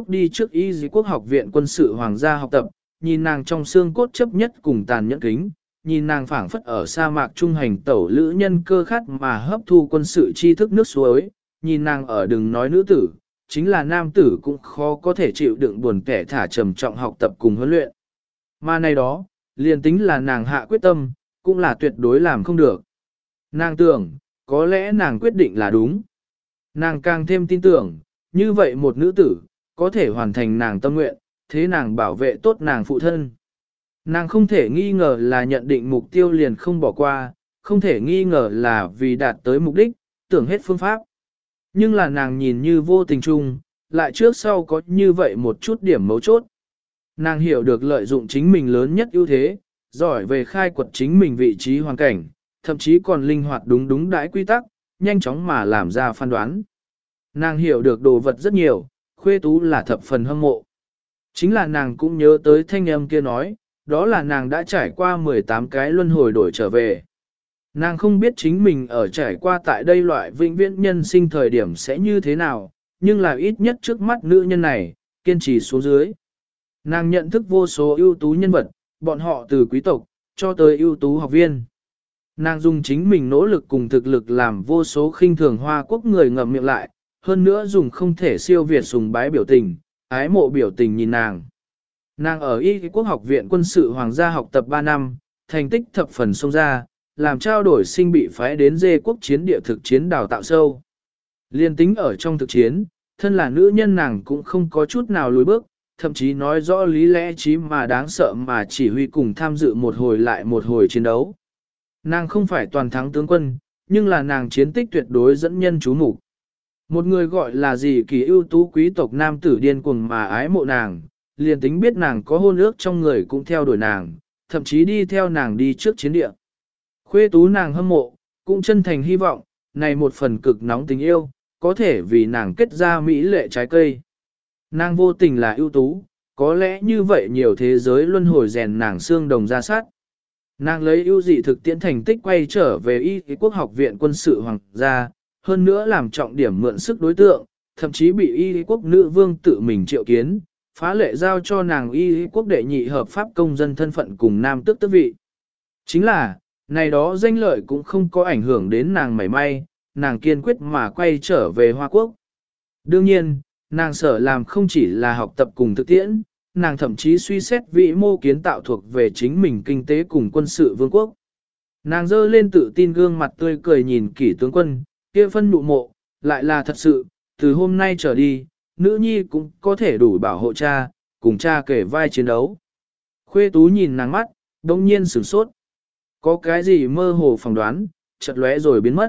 y dì quốc học viện quân sự hoàng gia học tập, nhìn nàng trong xương cốt chấp nhất cùng tàn nhẫn kính, nhìn nàng phảng phất ở sa mạc trung hành tẩu lữ nhân cơ khát mà hấp thu quân sự tri thức nước suối, nhìn nàng ở đừng nói nữ tử, chính là nam tử cũng khó có thể chịu đựng buồn kẻ thả trầm trọng học tập cùng huấn luyện. Mà này đó, liền tính là nàng hạ quyết tâm, cũng là tuyệt đối làm không được. Nàng tưởng, có lẽ nàng quyết định là đúng. Nàng càng thêm tin tưởng, như vậy một nữ tử, có thể hoàn thành nàng tâm nguyện, thế nàng bảo vệ tốt nàng phụ thân. Nàng không thể nghi ngờ là nhận định mục tiêu liền không bỏ qua, không thể nghi ngờ là vì đạt tới mục đích, tưởng hết phương pháp. Nhưng là nàng nhìn như vô tình chung, lại trước sau có như vậy một chút điểm mấu chốt. Nàng hiểu được lợi dụng chính mình lớn nhất ưu thế, giỏi về khai quật chính mình vị trí hoàn cảnh, thậm chí còn linh hoạt đúng đãi quy tắc, nhanh chóng mà làm ra phán đoán. Nàng hiểu được đồ vật rất nhiều, Khuê Tú là thập phần hâm mộ. Chính là nàng cũng nhớ tới thanh âm kia nói, đó là nàng đã trải qua 18 cái luân hồi đổi trở về. Nàng không biết chính mình ở trải qua tại đây loại vĩnh viễn nhân sinh thời điểm sẽ như thế nào, nhưng là ít nhất trước mắt nữ nhân này, kiên trì xuống dưới. Nàng nhận thức vô số ưu tú nhân vật, bọn họ từ quý tộc, cho tới ưu tú học viên. Nàng dùng chính mình nỗ lực cùng thực lực làm vô số khinh thường Hoa Quốc người ngậm miệng lại, hơn nữa dùng không thể siêu việt sùng bái biểu tình, ái mộ biểu tình nhìn nàng. Nàng ở Y Quốc học viện quân sự hoàng gia học tập 3 năm, thành tích thập phần xông ra, làm trao đổi sinh bị phái đến dê quốc chiến địa thực chiến đào tạo sâu. Liên tính ở trong thực chiến, thân là nữ nhân nàng cũng không có chút nào lùi bước, thậm chí nói rõ lý lẽ trí mà đáng sợ mà chỉ huy cùng tham dự một hồi lại một hồi chiến đấu. Nàng không phải toàn thắng tướng quân, nhưng là nàng chiến tích tuyệt đối dẫn nhân chú mục. Một người gọi là gì kỳ ưu tú quý tộc nam tử điên cuồng mà ái mộ nàng, liền tính biết nàng có hôn ước trong người cũng theo đuổi nàng, thậm chí đi theo nàng đi trước chiến địa. Khuê Tú nàng hâm mộ, cũng chân thành hy vọng, này một phần cực nóng tình yêu, có thể vì nàng kết ra mỹ lệ trái cây. Nàng vô tình là ưu tú, có lẽ như vậy nhiều thế giới luân hồi rèn nàng xương đồng ra sát. Nàng lấy ưu dị thực tiễn thành tích quay trở về Y Quốc học viện quân sự hoàng gia, hơn nữa làm trọng điểm mượn sức đối tượng, thậm chí bị Y Quốc nữ vương tự mình triệu kiến, phá lệ giao cho nàng Y Quốc đệ nhị hợp pháp công dân thân phận cùng nam tước tước vị. Chính là, này đó danh lợi cũng không có ảnh hưởng đến nàng mảy may, nàng kiên quyết mà quay trở về Hoa Quốc. Đương nhiên, nàng sở làm không chỉ là học tập cùng thực tiễn, nàng thậm chí suy xét vĩ mô kiến tạo thuộc về chính mình kinh tế cùng quân sự vương quốc. Nàng dơ lên tự tin gương mặt tươi cười nhìn kỷ tướng quân, kia phân nụ mộ, lại là thật sự, từ hôm nay trở đi, nữ nhi cũng có thể đủ bảo hộ cha, cùng cha kể vai chiến đấu. Khuê Tú nhìn nàng mắt, đông nhiên sửng sốt. Có cái gì mơ hồ phỏng đoán, chợt lóe rồi biến mất.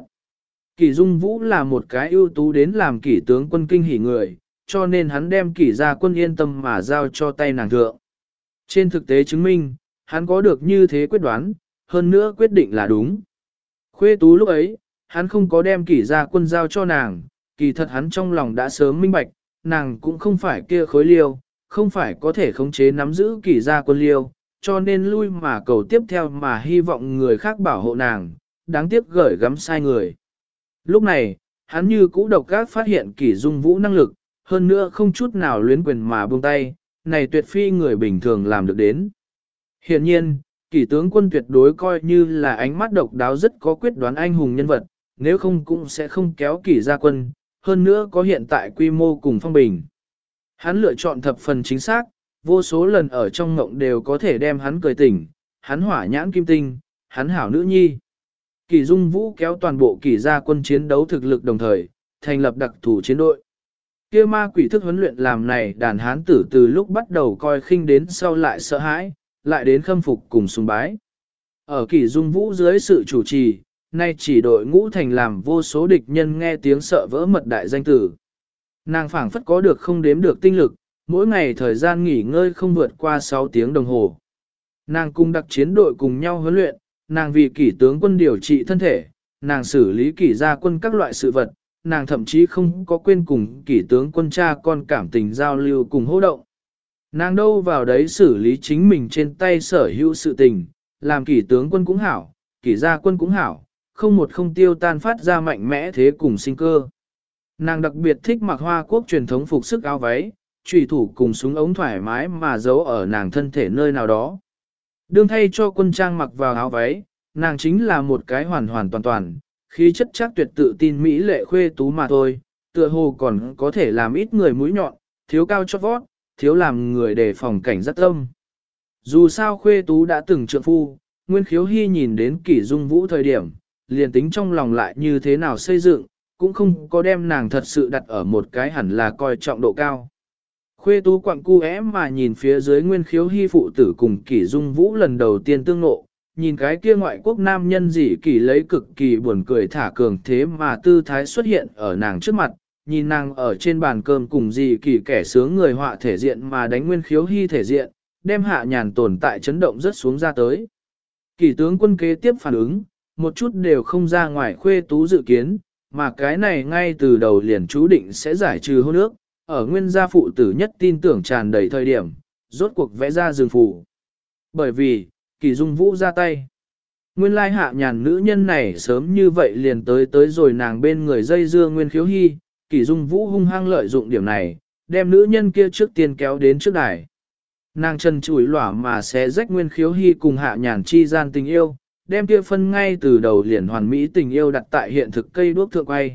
Kỷ Dung Vũ là một cái ưu tú đến làm kỷ tướng quân kinh hỉ người, cho nên hắn đem kỷ gia quân yên tâm mà giao cho tay nàng thượng. Trên thực tế chứng minh, hắn có được như thế quyết đoán, hơn nữa quyết định là đúng. Khuê Tú lúc ấy, hắn không có đem kỷ gia quân giao cho nàng, kỳ thật hắn trong lòng đã sớm minh bạch, nàng cũng không phải kia khối liêu, không phải có thể khống chế nắm giữ kỷ gia quân liêu, cho nên lui mà cầu tiếp theo mà hy vọng người khác bảo hộ nàng, đáng tiếc gửi gắm sai người. Lúc này, hắn như cũ độc gác phát hiện kỷ Dung Vũ năng lực, hơn nữa không chút nào luyến quyền mà buông tay, này tuyệt phi người bình thường làm được đến. Hiện nhiên, kỷ tướng quân tuyệt đối coi như là ánh mắt độc đáo rất có quyết đoán anh hùng nhân vật, nếu không cũng sẽ không kéo kỷ gia quân, hơn nữa có hiện tại quy mô cùng phong bình. Hắn lựa chọn thập phần chính xác, vô số lần ở trong ngộng đều có thể đem hắn cười tỉnh, hắn hỏa nhãn kim tinh, hắn hảo nữ nhi. Kỷ Dung Vũ kéo toàn bộ kỷ gia quân chiến đấu thực lực đồng thời, thành lập đặc thù chiến đội. Kia ma quỷ thức huấn luyện làm này đàn hán tử từ lúc bắt đầu coi khinh đến sau lại sợ hãi, lại đến khâm phục cùng sùng bái. Ở kỷ Dung Vũ dưới sự chủ trì, nay chỉ đội ngũ thành làm vô số địch nhân nghe tiếng sợ vỡ mật đại danh tử. Nàng phảng phất có được không đếm được tinh lực, mỗi ngày thời gian nghỉ ngơi không vượt qua 6 tiếng đồng hồ. Nàng cùng đặc chiến đội cùng nhau huấn luyện, nàng vì kỷ tướng quân điều trị thân thể, nàng xử lý kỷ gia quân các loại sự vật, nàng thậm chí không có quên cùng kỷ tướng quân cha con cảm tình giao lưu cùng hô động. Nàng đâu vào đấy xử lý chính mình trên tay sở hữu sự tình, làm kỷ tướng quân cũng hảo, kỷ gia quân cũng hảo, không một không tiêu tan phát ra mạnh mẽ thế cùng sinh cơ. Nàng đặc biệt thích mặc Hoa Quốc truyền thống phục sức áo váy, chủy thủ cùng súng ống thoải mái mà giấu ở nàng thân thể nơi nào đó. Đương thay cho quân trang mặc vào áo váy, nàng chính là một cái hoàn hoàn toàn toàn, khí chất chắc tuyệt tự tin mỹ lệ khuê tú mà thôi, tựa hồ còn có thể làm ít người mũi nhọn, thiếu cao chót vót, thiếu làm người đề phòng cảnh giác tâm. Dù sao khuê tú đã từng trượng phu, Nguyên Khiếu Hy nhìn đến Kỷ Dung Vũ thời điểm, liền tính trong lòng lại như thế nào xây dựng, cũng không có đem nàng thật sự đặt ở một cái hẳn là coi trọng độ cao. Khuê tú quặng cu mà nhìn phía dưới Nguyên Khiếu Hy phụ tử cùng Kỷ Dung Vũ lần đầu tiên tương ngộ, nhìn cái kia ngoại quốc nam nhân dị Kỷ lấy cực kỳ buồn cười thả cường thế mà tư thái xuất hiện ở nàng trước mặt, nhìn nàng ở trên bàn cơm cùng dị Kỷ kẻ sướng người họa thể diện mà đánh Nguyên Khiếu Hy thể diện, đem Hạ Nhàn tồn tại chấn động rất xuống ra tới. Kỷ tướng quân kế tiếp phản ứng, một chút đều không ra ngoài khuê tú dự kiến, mà cái này ngay từ đầu liền chú định sẽ giải trừ hôn ước, ở nguyên gia phụ tử nhất tin tưởng tràn đầy thời điểm, rốt cuộc vẽ ra rừng phù. Bởi vì, Kỷ Dung Vũ ra tay. Nguyên lai Hạ Nhàn nữ nhân này sớm như vậy liền tới rồi nàng bên người dây dưa Nguyên Khiếu Hy, Kỷ Dung Vũ hung hăng lợi dụng điểm này, đem nữ nhân kia trước tiên kéo đến trước đài. Nàng chân chủi lỏa mà sẽ rách Nguyên Khiếu Hy cùng Hạ Nhàn chi gian tình yêu, đem kia phân ngay từ đầu liền hoàn mỹ tình yêu đặt tại hiện thực cây đuốc thượng quay.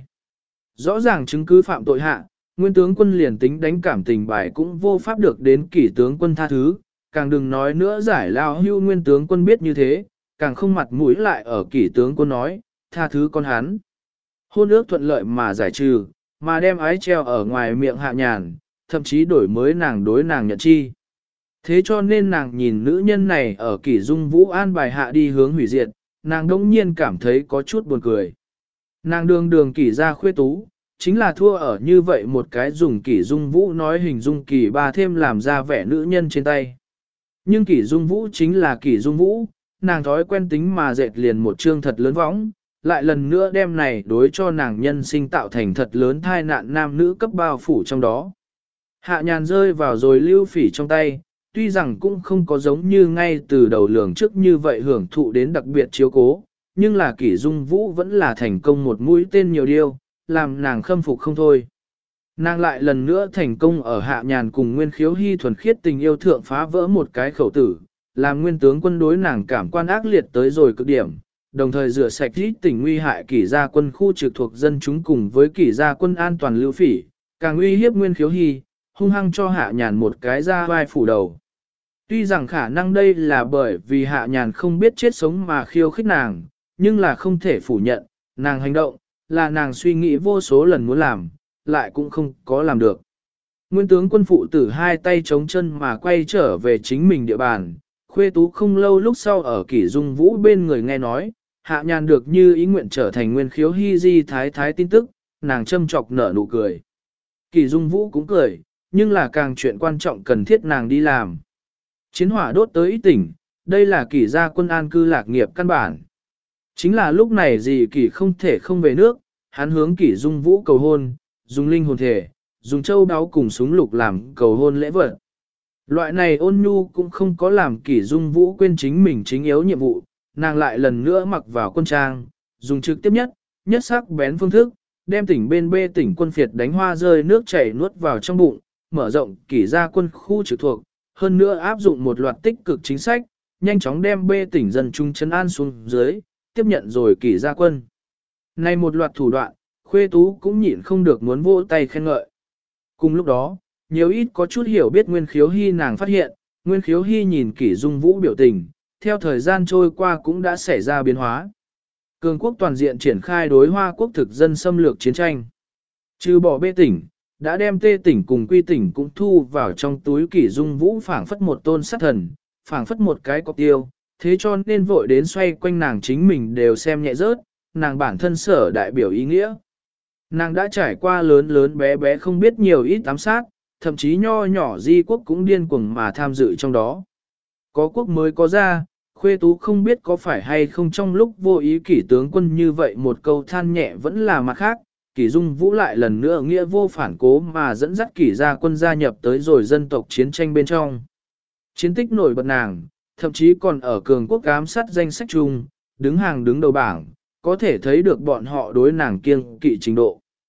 Rõ ràng chứng cứ phạm tội hạ, Nguyên tướng quân liền tính đánh cảm tình bài cũng vô pháp được đến Kỷ tướng quân tha thứ, càng đừng nói nữa giải lao hưu Nguyên tướng quân biết như thế, càng không mặt mũi lại ở Kỷ tướng quân nói, tha thứ con hắn. Hôn ước thuận lợi mà giải trừ, mà đem ái treo ở ngoài miệng Hạ Nhàn, thậm chí đổi mới nàng đối nàng nhận chi. Thế cho nên nàng nhìn nữ nhân này ở Kỷ Dung Vũ an bài hạ đi hướng hủy diệt, nàng đông nhiên cảm thấy có chút buồn cười. Nàng đường Kỷ ra khuê tú, chính là thua ở như vậy một cái dùng Kỷ Dung Vũ nói hình dung Kỷ ba thêm làm ra vẻ nữ nhân trên tay. Nhưng Kỷ Dung Vũ chính là Kỷ Dung Vũ, nàng thói quen tính mà dệt liền một chương thật lớn võng, lại lần nữa đem này đối cho nàng nhân sinh tạo thành thật lớn thai nạn nam nữ cấp bao phủ trong đó. Hạ Nhàn rơi vào rồi Lưu Phỉ trong tay, tuy rằng cũng không có giống như ngay từ đầu lường trước như vậy hưởng thụ đến đặc biệt chiếu cố, nhưng là Kỷ Dung Vũ vẫn là thành công một mũi tên nhiều điều, làm nàng khâm phục không thôi. Nàng lại lần nữa thành công ở Hạ Nhàn cùng Nguyên Khiếu Hy thuần khiết tình yêu thượng phá vỡ một cái khẩu tử, làm Nguyên tướng quân đối nàng cảm quan ác liệt tới rồi cực điểm, đồng thời rửa sạch ít tình nguy hại Kỷ gia quân khu trực thuộc dân chúng cùng với Kỷ gia quân an toàn Lưu Phỉ, càng uy hiếp Nguyên Khiếu Hy, hung hăng cho Hạ Nhàn một cái ra vai phủ đầu. Tuy rằng khả năng đây là bởi vì Hạ Nhàn không biết chết sống mà khiêu khích nàng, nhưng là không thể phủ nhận, nàng hành động, là nàng suy nghĩ vô số lần muốn làm, lại cũng không có làm được. Nguyên tướng quân phụ tử hai tay chống chân mà quay trở về chính mình địa bàn, khuê tú không lâu lúc sau ở Kỷ Dung Vũ bên người nghe nói, Hạ Nhàn được như ý nguyện trở thành Nguyên Khiếu Hy di thái thái tin tức, nàng châm chọc nở nụ cười. Kỷ Dung Vũ cũng cười, nhưng là càng chuyện quan trọng cần thiết nàng đi làm. Chiến hỏa đốt tới ít tỉnh, đây là Kỷ gia quân an cư lạc nghiệp căn bản. Chính là lúc này gì Kỷ không thể không về nước, hắn hướng Kỷ Dung Vũ cầu hôn, dùng linh hồn thể, dùng châu đáo cùng súng lục làm cầu hôn lễ vật. Loại này ôn nhu cũng không có làm Kỷ Dung Vũ quên chính mình chính yếu nhiệm vụ, nàng lại lần nữa mặc vào quân trang, dùng trực tiếp nhất sắc bén phương thức, đem tỉnh bên bê tỉnh quân phiệt đánh hoa rơi nước chảy nuốt vào trong bụng, mở rộng Kỷ gia quân khu trực thuộc, hơn nữa áp dụng một loạt tích cực chính sách, nhanh chóng đem bê tỉnh dân trung trấn an xuống dưới, tiếp nhận rồi Kỷ gia quân. Này một loạt thủ đoạn, khuê tú cũng nhịn không được muốn vỗ tay khen ngợi. Cùng lúc đó, nhiều ít có chút hiểu biết Nguyên Khiếu Hy nàng phát hiện, Nguyên Khiếu Hy nhìn Kỷ Dung Vũ biểu tình, theo thời gian trôi qua cũng đã xảy ra biến hóa. Cường quốc toàn diện triển khai đối Hoa quốc thực dân xâm lược chiến tranh. Trừ bỏ bê tỉnh, đã đem tê tỉnh cùng quy tỉnh cũng thu vào trong túi Kỷ Dung Vũ phảng phất một tôn sát thần, phảng phất một cái cọc tiêu, thế cho nên vội đến xoay quanh nàng chính mình đều xem nhẹ rớt, nàng bản thân sở đại biểu ý nghĩa. Nàng đã trải qua lớn lớn bé bé không biết nhiều ít ám sát, thậm chí nho nhỏ di quốc cũng điên cuồng mà tham dự trong đó. Có quốc mới có ra, khuê tú không biết có phải hay không trong lúc vô ý Kỷ tướng quân như vậy một câu than nhẹ vẫn là mặt khác, Kỷ Dung Vũ lại lần nữa nghĩa vô phản cố mà dẫn dắt Kỷ gia quân gia nhập tới rồi dân tộc chiến tranh bên trong. Chiến tích nổi bật nàng, thậm chí còn ở cường quốc ám sát danh sách chung, đứng hàng đứng đầu bảng, có thể thấy được bọn họ đối nàng kiêng kỵ trình độ.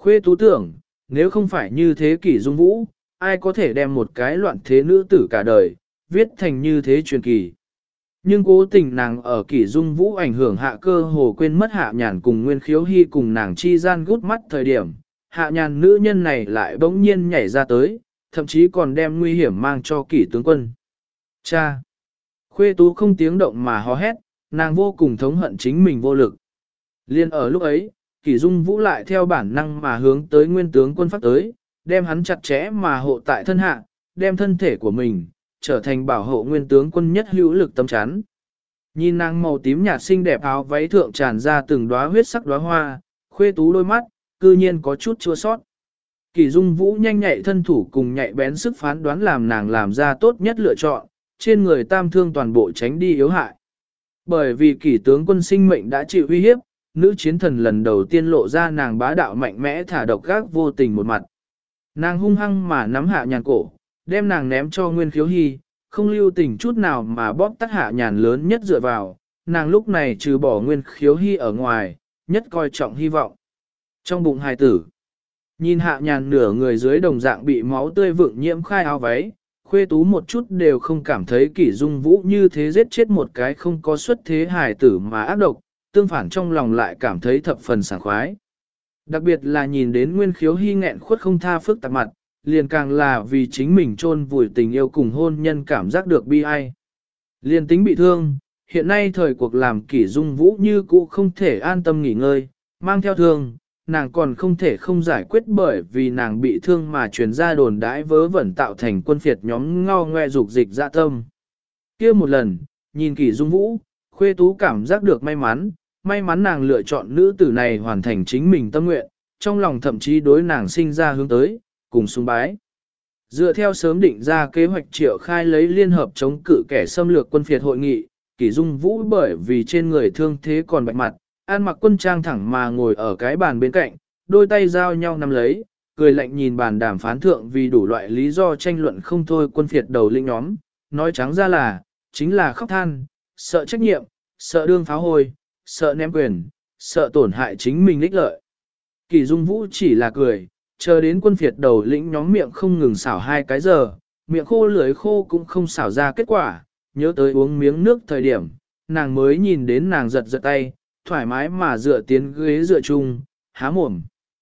Khuê Tú tưởng, nếu không phải như thế kỷ dung vũ, ai có thể đem một cái loạn thế nữ tử cả đời, viết thành như thế truyền kỳ. Nhưng cố tình nàng ở kỷ dung vũ ảnh hưởng hạ cơ hồ quên mất hạ nhàn cùng Nguyên Khiếu Hy cùng nàng chi gian gút mắt thời điểm, hạ nhàn nữ nhân này lại bỗng nhiên nhảy ra tới, thậm chí còn đem nguy hiểm mang cho kỷ tướng quân. Cha! Khuê Tú không tiếng động mà hò hét, nàng vô cùng thống hận chính mình vô lực. Liên ở lúc ấy, kỷ dung vũ lại theo bản năng mà hướng tới Nguyên tướng quân phát tới, đem hắn chặt chẽ mà hộ tại thân hạ, đem thân thể của mình, trở thành bảo hộ Nguyên tướng quân nhất hữu lực tấm chắn. Nhìn nàng màu tím nhạt xinh đẹp áo váy thượng tràn ra từng đóa huyết sắc đóa hoa, Khuê Tú đôi mắt, cư nhiên có chút chua sót. Kỷ dung vũ nhanh nhạy thân thủ cùng nhạy bén sức phán đoán làm nàng làm ra tốt nhất lựa chọn, trên người tam thương toàn bộ tránh đi yếu hại. Bởi vì kỷ tướng quân sinh mệnh đã chịu uy hiếp, nữ chiến thần lần đầu tiên lộ ra nàng bá đạo mạnh mẽ thả độc gác vô tình một mặt. Nàng hung hăng mà nắm hạ nhàn cổ, đem nàng ném cho Nguyên Khiếu Hy, không lưu tình chút nào mà bóp tắt hạ nhàn lớn nhất dựa vào, nàng lúc này trừ bỏ Nguyên Khiếu Hy ở ngoài, nhất coi trọng hy vọng. Trong bụng hài tử, nhìn hạ nhàn nửa người dưới đồng dạng bị máu tươi vượng nhiễm khai áo váy, Khuê Tú một chút đều không cảm thấy kỷ dung vũ như thế giết chết một cái không có xuất thế hài tử mà ác độc, tương phản trong lòng lại cảm thấy thập phần sảng khoái. Đặc biệt là nhìn đến Nguyên Khiếu Hy nghẹn khuất không tha phức tạp mặt, liền càng là vì chính mình chôn vùi tình yêu cùng hôn nhân cảm giác được bi ai. Liền tính bị thương, hiện nay thời cuộc làm kỷ dung vũ như cũ không thể an tâm nghỉ ngơi, mang theo thương, nàng còn không thể không giải quyết bởi vì nàng bị thương mà truyền ra đồn đãi vớ vẩn tạo thành quân phiệt nhóm ngao ngoe dục dịch dạ tâm. Kia một lần, nhìn kỷ dung vũ, Khuê Tú cảm giác được may mắn nàng lựa chọn nữ tử này hoàn thành chính mình tâm nguyện, trong lòng thậm chí đối nàng sinh ra hướng tới, cùng sùng bái. Dựa theo sớm định ra kế hoạch triệu khai lấy liên hợp chống cự kẻ xâm lược quân phiệt hội nghị, kỷ dung vũ bởi vì trên người thương thế còn bạch mặt, ăn mặc quân trang thẳng mà ngồi ở cái bàn bên cạnh, đôi tay giao nhau nắm lấy, cười lạnh nhìn bàn đàm phán thượng vì đủ loại lý do tranh luận không thôi quân phiệt đầu lĩnh nhóm, nói trắng ra là, chính là khóc than, sợ trách nhiệm, sợ đương pháo hôi, sợ ném quyền, sợ tổn hại chính mình ích lợi. Kỷ dung vũ chỉ là cười, chờ đến quân phiệt đầu lĩnh nhóm miệng không ngừng xảo 2 cái giờ, miệng khô lưỡi khô cũng không xảo ra kết quả, nhớ tới uống miếng nước thời điểm, nàng mới nhìn đến nàng giật giật tay, thoải mái mà dựa tiến ghế dựa chung, há mồm.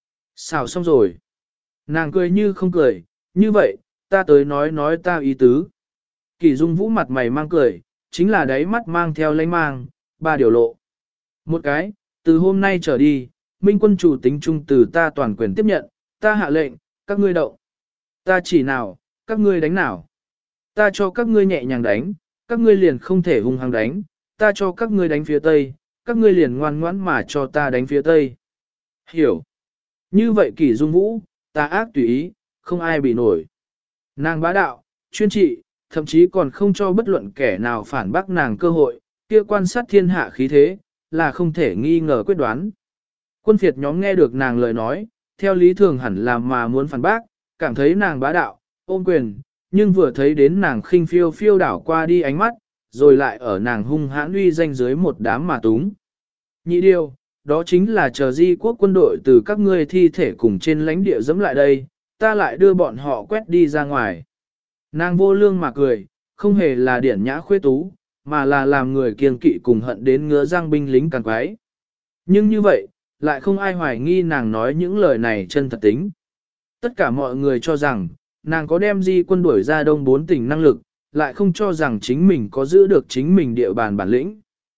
Xảo xong rồi. Nàng cười như không cười, như vậy, ta tới nói ta ý tứ. Kỷ dung vũ mặt mày mang cười, chính là đáy mắt mang theo lanh mang, 3 điều lộ. Một cái, từ hôm nay trở đi, Minh quân chủ tính trung từ ta toàn quyền tiếp nhận, ta hạ lệnh, các ngươi động. Ta chỉ nào, các ngươi đánh nào. Ta cho các ngươi nhẹ nhàng đánh, các ngươi liền không thể hung hăng đánh, ta cho các ngươi đánh phía tây, các ngươi liền ngoan ngoãn mà cho ta đánh phía tây. Hiểu. Như vậy kỷ dung vũ, ta ác tùy ý, không ai bị nổi. Nàng bá đạo, chuyên trị, thậm chí còn không cho bất luận kẻ nào phản bác nàng cơ hội, kia quan sát thiên hạ khí thế, là không thể nghi ngờ quyết đoán. Quân phiệt nhóm nghe được nàng lời nói, theo lý thường hẳn là mà muốn phản bác, cảm thấy nàng bá đạo, ôm quyền, nhưng vừa thấy đến nàng khinh phiêu phiêu đảo qua đi ánh mắt, rồi lại ở nàng hung hãn uy danh dưới một đám mà túng. Nhị điều, đó chính là chờ di quốc quân đội từ các ngươi thi thể cùng trên lãnh địa dẫm lại đây, ta lại đưa bọn họ quét đi ra ngoài. Nàng vô lương mà cười, không hề là điển nhã khuê tú, mà là làm người kiêng kỵ cùng hận đến ngứa răng binh lính càng quái. Nhưng như vậy, lại không ai hoài nghi nàng nói những lời này chân thật tính. Tất cả mọi người cho rằng, nàng có đem di quân đuổi ra đông 4 tỉnh năng lực, lại không cho rằng chính mình có giữ được chính mình địa bàn bản lĩnh.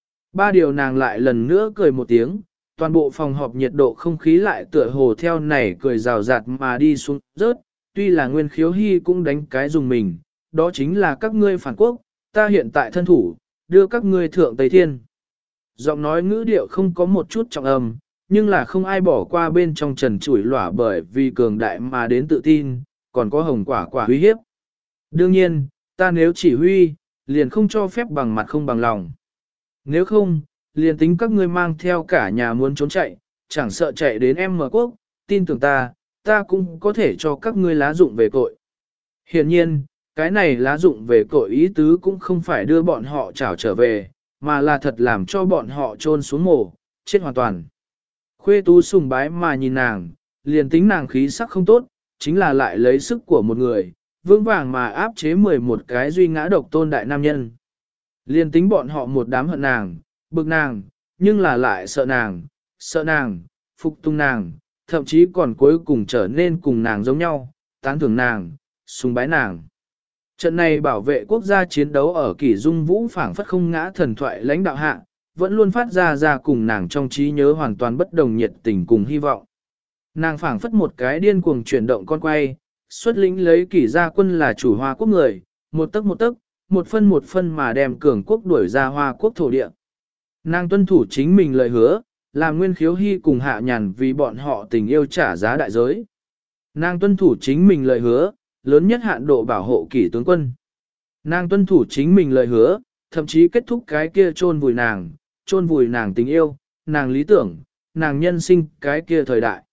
3 điều nàng lại lần nữa cười một tiếng, toàn bộ phòng họp nhiệt độ không khí lại tựa hồ theo này cười rào rạt mà đi xuống rớt, tuy là Nguyên Khiếu Hy cũng đánh cái dùng mình, đó chính là các ngươi phản quốc, ta hiện tại thân thủ, đưa các ngươi thượng Tây Thiên. Giọng nói ngữ điệu không có một chút trọng âm, nhưng là không ai bỏ qua bên trong trần chủi lỏa bởi vì cường đại mà đến tự tin, còn có hồng quả uy hiếp. Đương nhiên, ta nếu chỉ huy, liền không cho phép bằng mặt không bằng lòng. Nếu không, liền tính các ngươi mang theo cả nhà muốn trốn chạy, chẳng sợ chạy đến em mở quốc, tin tưởng ta cũng có thể cho các ngươi lá dụng về tội. Hiển nhiên, cái này lá dụng về tội ý tứ cũng không phải đưa bọn họ trảo trở về, mà là thật làm cho bọn họ trôn xuống mồ, chết hoàn toàn. Khuê Tú sùng bái mà nhìn nàng, liền tính nàng khí sắc không tốt, chính là lại lấy sức của một người, vững vàng mà áp chế 11 cái duy ngã độc tôn đại nam nhân. Liền tính bọn họ một đám hận nàng, bực nàng, nhưng là lại sợ nàng, phục tùng nàng, thậm chí còn cuối cùng trở nên cùng nàng giống nhau, tán thưởng nàng, sùng bái nàng. Trận này bảo vệ quốc gia chiến đấu ở Kỷ Dung Vũ phảng phất không ngã thần thoại lãnh đạo hạ, vẫn luôn phát ra cùng nàng trong trí nhớ hoàn toàn bất đồng nhiệt tình cùng hy vọng. Nàng phảng phất một cái điên cuồng chuyển động con quay, xuất lĩnh lấy Kỷ gia quân là chủ Hoa quốc người, một tấc, một phân mà đem cường quốc đuổi ra Hoa quốc thổ địa. Nàng tuân thủ chính mình lời hứa, làm Nguyên Khiếu Hy cùng Hạ Nhàn vì bọn họ tình yêu trả giá đại giới. Nàng tuân thủ chính mình lời hứa, lớn nhất hạn độ bảo hộ Kỷ tướng quân. Nàng tuân thủ chính mình lời hứa, thậm chí kết thúc cái kia chôn vùi nàng tình yêu, nàng lý tưởng, nàng nhân sinh cái kia thời đại.